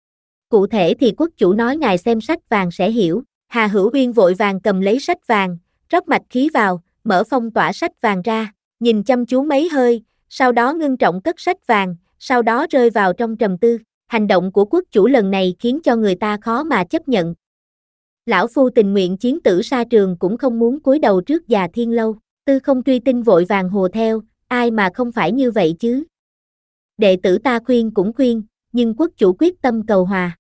Cụ thể thì quốc chủ nói ngài xem sách vàng sẽ hiểu. Hà Hữu Uyên vội vàng cầm lấy sách vàng, rót mạch khí vào, mở phong tỏa sách vàng ra, nhìn chăm chú mấy hơi, sau đó ngưng trọng cất sách vàng, sau đó rơi vào trong trầm tư. Hành động của quốc chủ lần này khiến cho người ta khó mà chấp nhận. Lão phu tình nguyện chiến tử sa trường cũng không muốn cúi đầu trước Già Thiên Lâu. Tư Không Truy Tinh vội vàng hùa theo, ai mà không phải như vậy chứ. Đệ tử ta khuyên cũng khuyên, nhưng quốc chủ quyết tâm cầu hòa.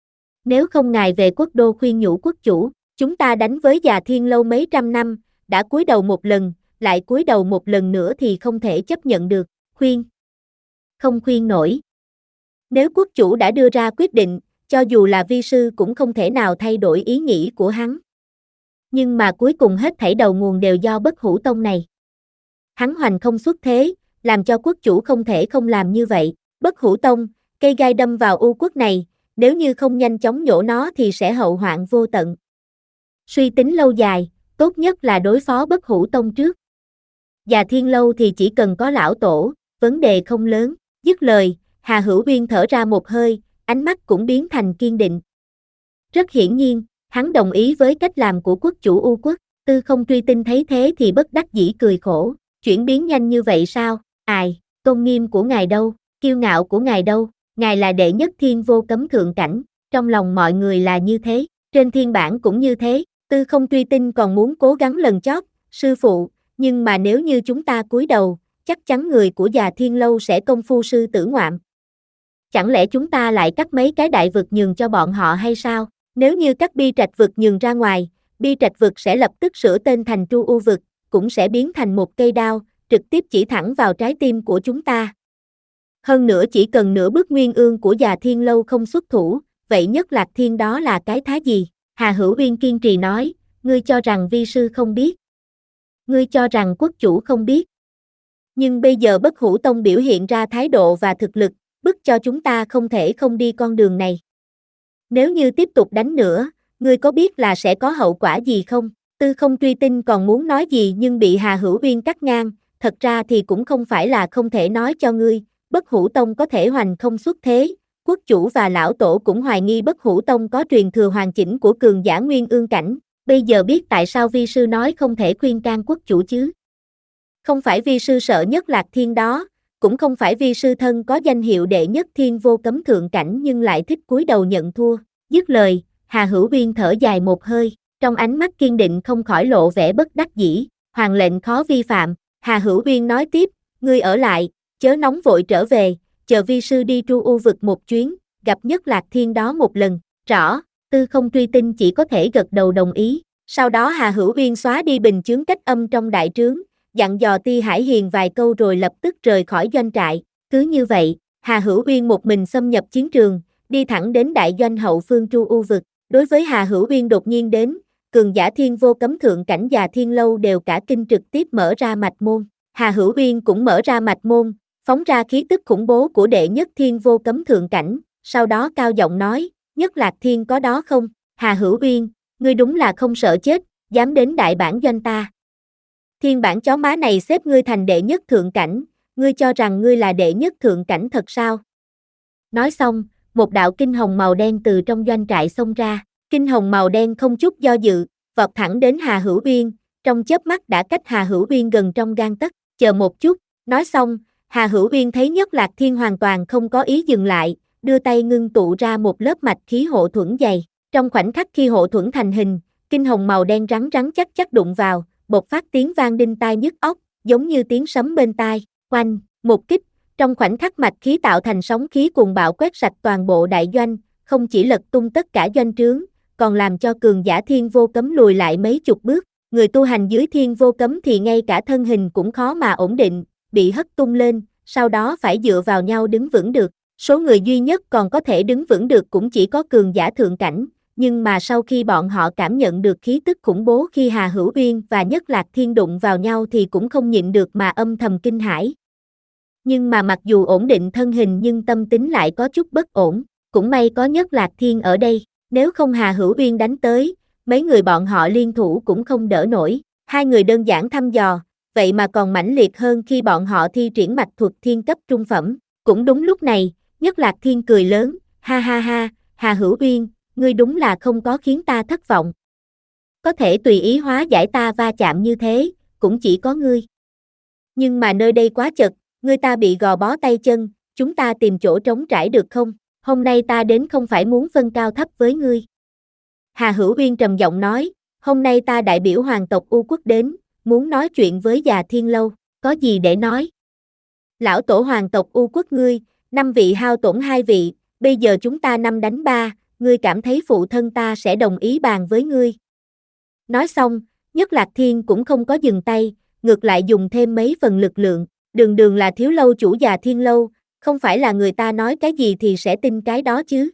Nếu không ngài về quốc đô khuyên nhủ quốc chủ, chúng ta đánh với Già Thiên Lâu mấy trăm năm, đã cúi đầu một lần, lại cúi đầu một lần nữa thì không thể chấp nhận được. Khuyên không khuyên nổi. Nếu quốc chủ đã đưa ra quyết định, cho dù là vi sư cũng không thể nào thay đổi ý nghĩ của hắn. Nhưng mà cuối cùng hết thảy đầu nguồn đều do Bất Hủ Tông này. Hắn hoành không xuất thế, làm cho quốc chủ không thể không làm như vậy. Bất Hủ Tông, cây gai đâm vào u quốc này, nếu như không nhanh chóng nhổ nó thì sẽ hậu hoạn vô tận. Suy tính lâu dài, tốt nhất là đối phó Bất Hủ Tông trước. Già Thiên Lâu thì chỉ cần có lão tổ, vấn đề không lớn. Dứt lời, Hà Hữu Uyên thở ra một hơi, ánh mắt cũng biến thành kiên định. Rất hiển nhiên, hắn đồng ý với cách làm của quốc chủ U quốc. Tư Không Truy Tinh thấy thế thì bất đắc dĩ cười khổ, chuyển biến nhanh như vậy sao? Ai, tôn nghiêm của ngài đâu, kiêu ngạo của ngài đâu, ngài là đệ nhất thiên vô cấm thượng cảnh, trong lòng mọi người là như thế, trên thiên bản cũng như thế. Tư Không Truy Tinh còn muốn cố gắng lần chót, sư phụ, nhưng mà nếu như chúng ta cúi đầu, chắc chắn người của Già Thiên Lâu sẽ công phu sư tử ngoạm. Chẳng lẽ chúng ta lại cắt mấy cái đại vực nhường cho bọn họ hay sao? Nếu như cắt Bi Trạch vực nhường ra ngoài, Bi Trạch vực sẽ lập tức sửa tên thành Tru U vực, cũng sẽ biến thành một cây đao, trực tiếp chỉ thẳng vào trái tim của chúng ta. Hơn nữa chỉ cần nửa bước Nguyên Ương của Già Thiên Lâu không xuất thủ, vậy Nhất Lạc Thiên đó là cái thá gì? Hà Hữu Uyên kiên trì nói, ngươi cho rằng vi sư không biết. Ngươi cho rằng quốc chủ không biết. Nhưng bây giờ Bất Hủ Tông biểu hiện ra thái độ và thực lực, bức cho chúng ta không thể không đi con đường này. Nếu như tiếp tục đánh nữa, ngươi có biết là sẽ có hậu quả gì không? Tư Không Truy Tinh còn muốn nói gì nhưng bị Hà Hữu Uyên cắt ngang, thật ra thì cũng không phải là không thể nói cho ngươi, Bất Hủ Tông có thể hoành không xuất thế, quốc chủ và lão tổ cũng hoài nghi Bất Hủ Tông có truyền thừa hoàn chỉnh của cường giả Nguyên Ương cảnh, bây giờ biết tại sao vi sư nói không thể khuyên can quốc chủ chứ? Không phải vi sư sợ Nhất Lạc Thiên đó, cũng không phải vi sư thân có danh hiệu đệ nhất thiên vô cấm thượng cảnh nhưng lại thích cúi đầu nhận thua. Dứt lời, Hà Hữu Uyên thở dài một hơi, trong ánh mắt kiên định không khỏi lộ vẻ bất đắc dĩ. Hoàng lệnh khó vi phạm. Hà Hữu Uyên nói tiếp, ngươi ở lại, chớ nóng vội trở về, chờ vi sư đi Tru U vực một chuyến, gặp Nhất Lạc Thiên đó một lần. Rõ. Tư Không Truy Tinh chỉ có thể gật đầu đồng ý. Sau đó Hà Hữu Uyên xóa đi bình chướng cách âm trong đại trướng, dặn dò Ti Hải Hiền vài câu rồi lập tức rời khỏi doanh trại. Cứ như vậy, Hà Hữu Uyên một mình xâm nhập chiến trường, đi thẳng đến đại doanh hậu phương Tru U vực. Đối với Hà Hữu Uyên đột nhiên đến, cường giả thiên vô cấm thượng cảnh và thiên lâu đều cả kinh trực tiếp mở ra mạch môn. Hà Hữu Uyên cũng mở ra mạch môn, phóng ra khí tức khủng bố của đệ nhất thiên vô cấm thượng cảnh, sau đó cao giọng nói, Nhất Lạc Thiên có đó không? Hà Hữu Uyên, ngươi đúng là không sợ chết, dám đến đại bản doanh ta. Thiên bản chó má này xếp ngươi thành đệ nhất thượng cảnh, ngươi cho rằng ngươi là đệ nhất thượng cảnh thật sao? Nói xong, một đạo kinh hồng màu đen từ trong doanh trại xông ra, kinh hồng màu đen không chút do dự, vọt thẳng đến Hà Hữu Uyên, trong chớp mắt đã cách Hà Hữu Uyên gần trong gang tấc. Chờ một chút, nói xong, Hà Hữu Uyên thấy Nhất Lạc Thiên hoàn toàn không có ý dừng lại, đưa tay ngưng tụ ra một lớp mạch khí hộ thuẫn dày. Trong khoảnh khắc khi hộ thuẫn thành hình, kinh hồng màu đen rắn rắn chắc chắc đụng vào, bộc phát tiếng vang đinh tai nhức óc, giống như tiếng sấm bên tai. Oanh, một kích, trong khoảnh khắc mạch khí tạo thành sóng khí cuồng bạo quét sạch toàn bộ đại doanh, không chỉ lật tung tất cả doanh trướng, còn làm cho cường giả thiên vô cấm lùi lại mấy chục bước. Người tu hành dưới thiên vô cấm thì ngay cả thân hình cũng khó mà ổn định, bị hất tung lên, sau đó phải dựa vào nhau đứng vững được. Số người duy nhất còn có thể đứng vững được cũng chỉ có cường giả thượng cảnh, nhưng mà sau khi bọn họ cảm nhận được khí tức khủng bố khi Hà Hữu Uyên và Nhất Lạc Thiên đụng vào nhau thì cũng không nhịn được mà âm thầm kinh hãi. Nhưng mà mặc dù ổn định thân hình nhưng tâm tính lại có chút bất ổn, cũng may có Nhất Lạc Thiên ở đây, nếu không Hà Hữu Uyên đánh tới, mấy người bọn họ liên thủ cũng không đỡ nổi. Hai người đơn giản thăm dò, vậy mà còn mãnh liệt hơn khi bọn họ thi triển mạch thuật thiên cấp trung phẩm. Cũng đúng lúc này, Nhất Lạc Thiên cười lớn, ha ha ha, Hà Hữu Uyên, ngươi đúng là không có khiến ta thất vọng. Có thể tùy ý hóa giải ta va chạm như thế, cũng chỉ có ngươi. Nhưng mà nơi đây quá chật, ngươi ta bị gò bó tay chân, chúng ta tìm chỗ trống trải được không? Hôm nay ta đến không phải muốn phân cao thấp với ngươi. Hà Hữu Uyên trầm giọng nói, hôm nay ta đại biểu hoàng tộc U Quốc đến, muốn nói chuyện với già Thiên Lâu, có gì để nói? Lão tổ hoàng tộc U Quốc ngươi, năm vị hao tổn hai vị, bây giờ chúng ta năm đánh ba, ngươi cảm thấy phụ thân ta sẽ đồng ý bàn với ngươi. Nói xong, Nhất Lạc Thiên cũng không có dừng tay, ngược lại dùng thêm mấy phần lực lượng, đường đường là thiếu lâu chủ già Thiên Lâu, không phải là người ta nói cái gì thì sẽ tin cái đó chứ.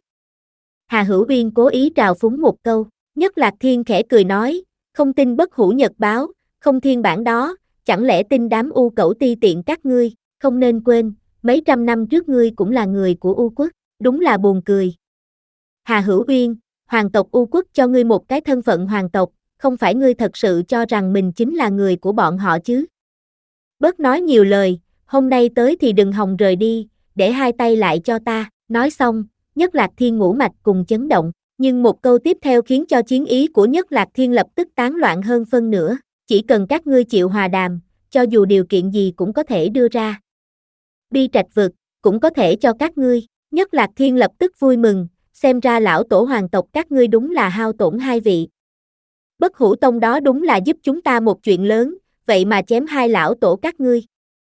Hà Hữu Uyên cố ý trào phúng một câu, Nhất Lạc Thiên khẽ cười nói, không tin bất hủ nhật báo, không thiên bản đó, chẳng lẽ tin đám U Cẩu ti tiện các ngươi, không nên quên, mấy trăm năm trước ngươi cũng là người của U Quốc, đúng là buồn cười. Hà Hữu Uyên, hoàng tộc U Quốc cho ngươi một cái thân phận hoàng tộc, không phải ngươi thật sự cho rằng mình chính là người của bọn họ chứ. Bớt nói nhiều lời, hôm nay tới thì đừng hòng rời đi, để hai tay lại cho ta, nói xong, Nhất Lạc Thiên ngũ mạch cùng chấn động, nhưng một câu tiếp theo khiến cho chiến ý của Nhất Lạc Thiên lập tức tán loạn hơn phân nửa, chỉ cần các ngươi chịu hòa đàm, cho dù điều kiện gì cũng có thể đưa ra. Bi Trạch vực, cũng có thể cho các ngươi, Nhất Lạc Thiên lập tức vui mừng, xem ra lão tổ hoàng tộc các ngươi đúng là hao tổn hai vị. Bất hủ tông đó đúng là giúp chúng ta một chuyện lớn, vậy mà chém hai lão tổ các ngươi.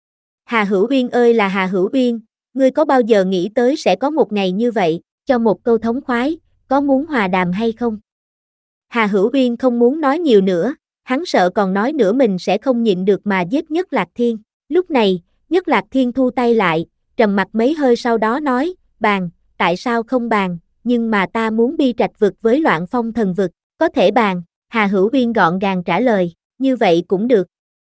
Hà Hữu Uyên ơi là Hà Hữu Uyên, ngươi có bao giờ nghĩ tới sẽ có một ngày như vậy, cho một câu thống khoái, có muốn hòa đàm hay không? Hà Hữu Uyên không muốn nói nhiều nữa, hắn sợ còn nói nữa mình sẽ không nhịn được mà giết Nhất Lạc Thiên. Lúc này, Nhất Lạc Thiên thu tay lại, trầm mặt mấy hơi sau đó nói, bàn, tại sao không bàn, nhưng mà ta muốn Bi Trạch vực với Loạn Phong thần vực, có thể bàn. Hà Hữu Uyên gọn gàng trả lời, như vậy cũng được.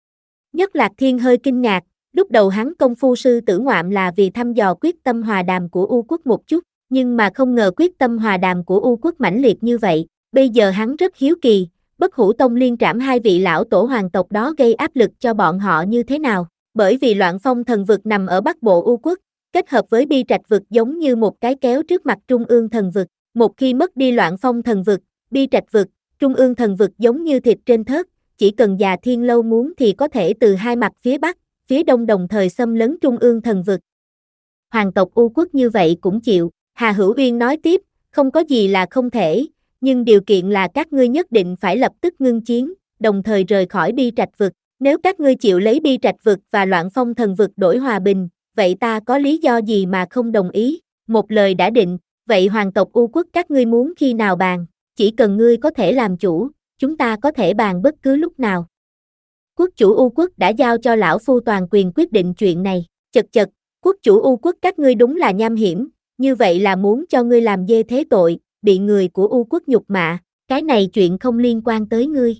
Nhất Lạc Thiên hơi kinh ngạc, lúc đầu hắn công phu sư tử ngoạm là vì thăm dò quyết tâm hòa đàm của U Quốc một chút, nhưng mà không ngờ quyết tâm hòa đàm của U Quốc mãnh liệt như vậy, bây giờ hắn rất hiếu kỳ, Bất Hủ Tông liên trảm hai vị lão tổ hoàng tộc đó gây áp lực cho bọn họ như thế nào, bởi vì Loạn Phong thần vực nằm ở bắc bộ U Quốc, kết hợp với Bi Trạch vực giống như một cái kéo trước mặt Trung ương thần vực, một khi mất đi Loạn Phong thần vực, Bi Trạch vực, Trung ương thần vực giống như thịt trên thớt, chỉ cần Già Thiên Lâu muốn thì có thể từ hai mặt phía Bắc, phía Đông đồng thời xâm lấn Trung ương thần vực. Hoàng tộc U Quốc như vậy cũng chịu, Hà Hữu Uyên nói tiếp, không có gì là không thể, nhưng điều kiện là các ngươi nhất định phải lập tức ngưng chiến, đồng thời rời khỏi Bi Trạch vực. Nếu các ngươi chịu lấy Bi Trạch vực và Loạn Phong thần vực đổi hòa bình, vậy ta có lý do gì mà không đồng ý? Một lời đã định, vậy hoàng tộc U Quốc các ngươi muốn khi nào bàn? Chỉ cần ngươi có thể làm chủ, chúng ta có thể bàn bất cứ lúc nào. Quốc chủ U Quốc đã giao cho lão phu toàn quyền quyết định chuyện này. Chật chật, quốc chủ U Quốc các ngươi đúng là nham hiểm, như vậy là muốn cho ngươi làm dê thế tội, bị người của U Quốc nhục mạ, cái này chuyện không liên quan tới ngươi.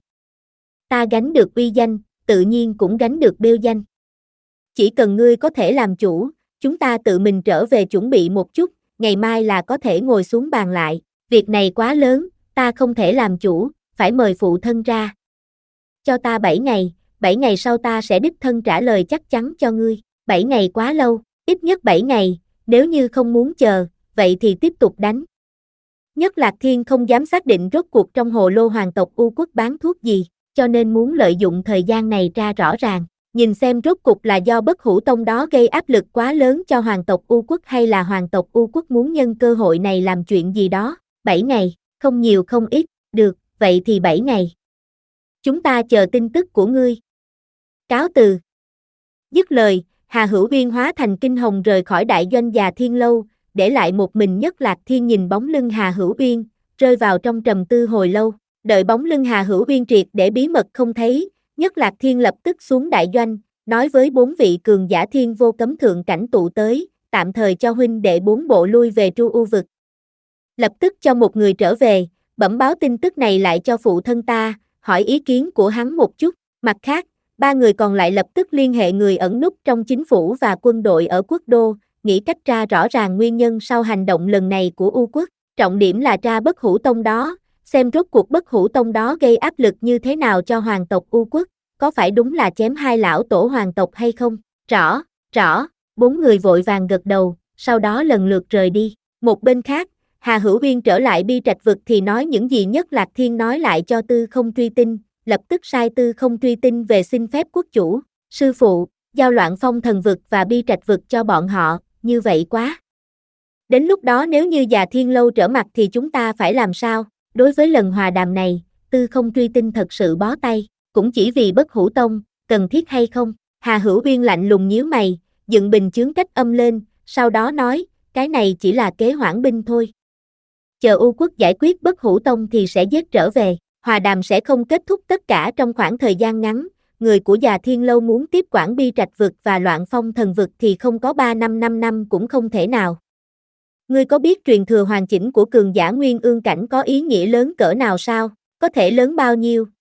Ta gánh được uy danh, tự nhiên cũng gánh được bêu danh. Chỉ cần ngươi có thể làm chủ, chúng ta tự mình trở về chuẩn bị một chút, ngày mai là có thể ngồi xuống bàn lại. Việc này quá lớn, ta không thể làm chủ, phải mời phụ thân ra. Cho ta bảy ngày, bảy ngày sau ta sẽ đích thân trả lời chắc chắn cho ngươi. Bảy ngày quá lâu, ít nhất bảy ngày, nếu như không muốn chờ, vậy thì tiếp tục đánh. Nhất Lạc Thiên không dám xác định rốt cuộc trong hồ lô hoàng tộc U Quốc bán thuốc gì, cho nên muốn lợi dụng thời gian này ra rõ ràng, nhìn xem rốt cuộc là do Bất Hủ Tông đó gây áp lực quá lớn cho hoàng tộc U Quốc hay là hoàng tộc U Quốc muốn nhân cơ hội này làm chuyện gì đó. Bảy ngày, không nhiều không ít, được, vậy thì bảy ngày. Chúng ta chờ tin tức của ngươi. Cáo từ. Dứt lời, Hà Hữu Uyên hóa thành kinh hồng rời khỏi đại doanh Già Thiên Lâu, để lại một mình Nhất Lạc Thiên nhìn bóng lưng Hà Hữu Uyên, rơi vào trong trầm tư hồi lâu. Đợi bóng lưng Hà Hữu Uyên triệt để bí mật không thấy, Nhất Lạc Thiên lập tức xuống đại doanh, nói với bốn vị cường giả thiên vô cấm thượng cảnh tụ tới, tạm thời cho huynh đệ bốn bộ lui về Tru U vực. Lập tức cho một người trở về, bẩm báo tin tức này lại cho phụ thân ta, hỏi ý kiến của hắn một chút. Mặt khác, ba người còn lại lập tức liên hệ người ẩn núp trong chính phủ và quân đội ở quốc đô, nghĩ cách tra rõ ràng nguyên nhân sau hành động lần này của U Quốc. Trọng điểm là tra Bất Hủ Tông đó, xem rốt cuộc Bất Hủ Tông đó gây áp lực như thế nào cho hoàng tộc U Quốc, có phải đúng là chém hai lão tổ hoàng tộc hay không? Rõ, rõ, bốn người vội vàng gật đầu, sau đó lần lượt rời đi. Một bên khác, Hà Hữu Uyên trở lại Bi Trạch vực thì nói những gì Nhất Lạc Thiên nói lại cho Tư Không Truy Tinh, lập tức sai Tư Không Truy Tinh về xin phép quốc chủ, sư phụ, giao Loạn Phong thần vực và Bi Trạch vực cho bọn họ, như vậy quá. Đến lúc đó nếu như Già Thiên Lâu trở mặt thì chúng ta phải làm sao? Đối với lần hòa đàm này, Tư Không Truy Tinh thật sự bó tay, cũng chỉ vì Bất Hủ Tông, cần thiết hay không? Hà Hữu Uyên lạnh lùng nhíu mày, dựng bình chướng cách âm lên, sau đó nói, cái này chỉ là kế hoãn binh thôi. Chờ U Quốc giải quyết Bất Hủ Tông thì sẽ giết trở về, hòa đàm sẽ không kết thúc tất cả trong khoảng thời gian ngắn, người của Già Thiên Lâu muốn tiếp quản Bi Trạch vực và Loạn Phong thần vực thì không có ba năm năm năm cũng không thể nào. Ngươi có biết truyền thừa hoàn chỉnh của cường giả Nguyên Ương cảnh có ý nghĩa lớn cỡ nào sao? Có thể lớn bao nhiêu?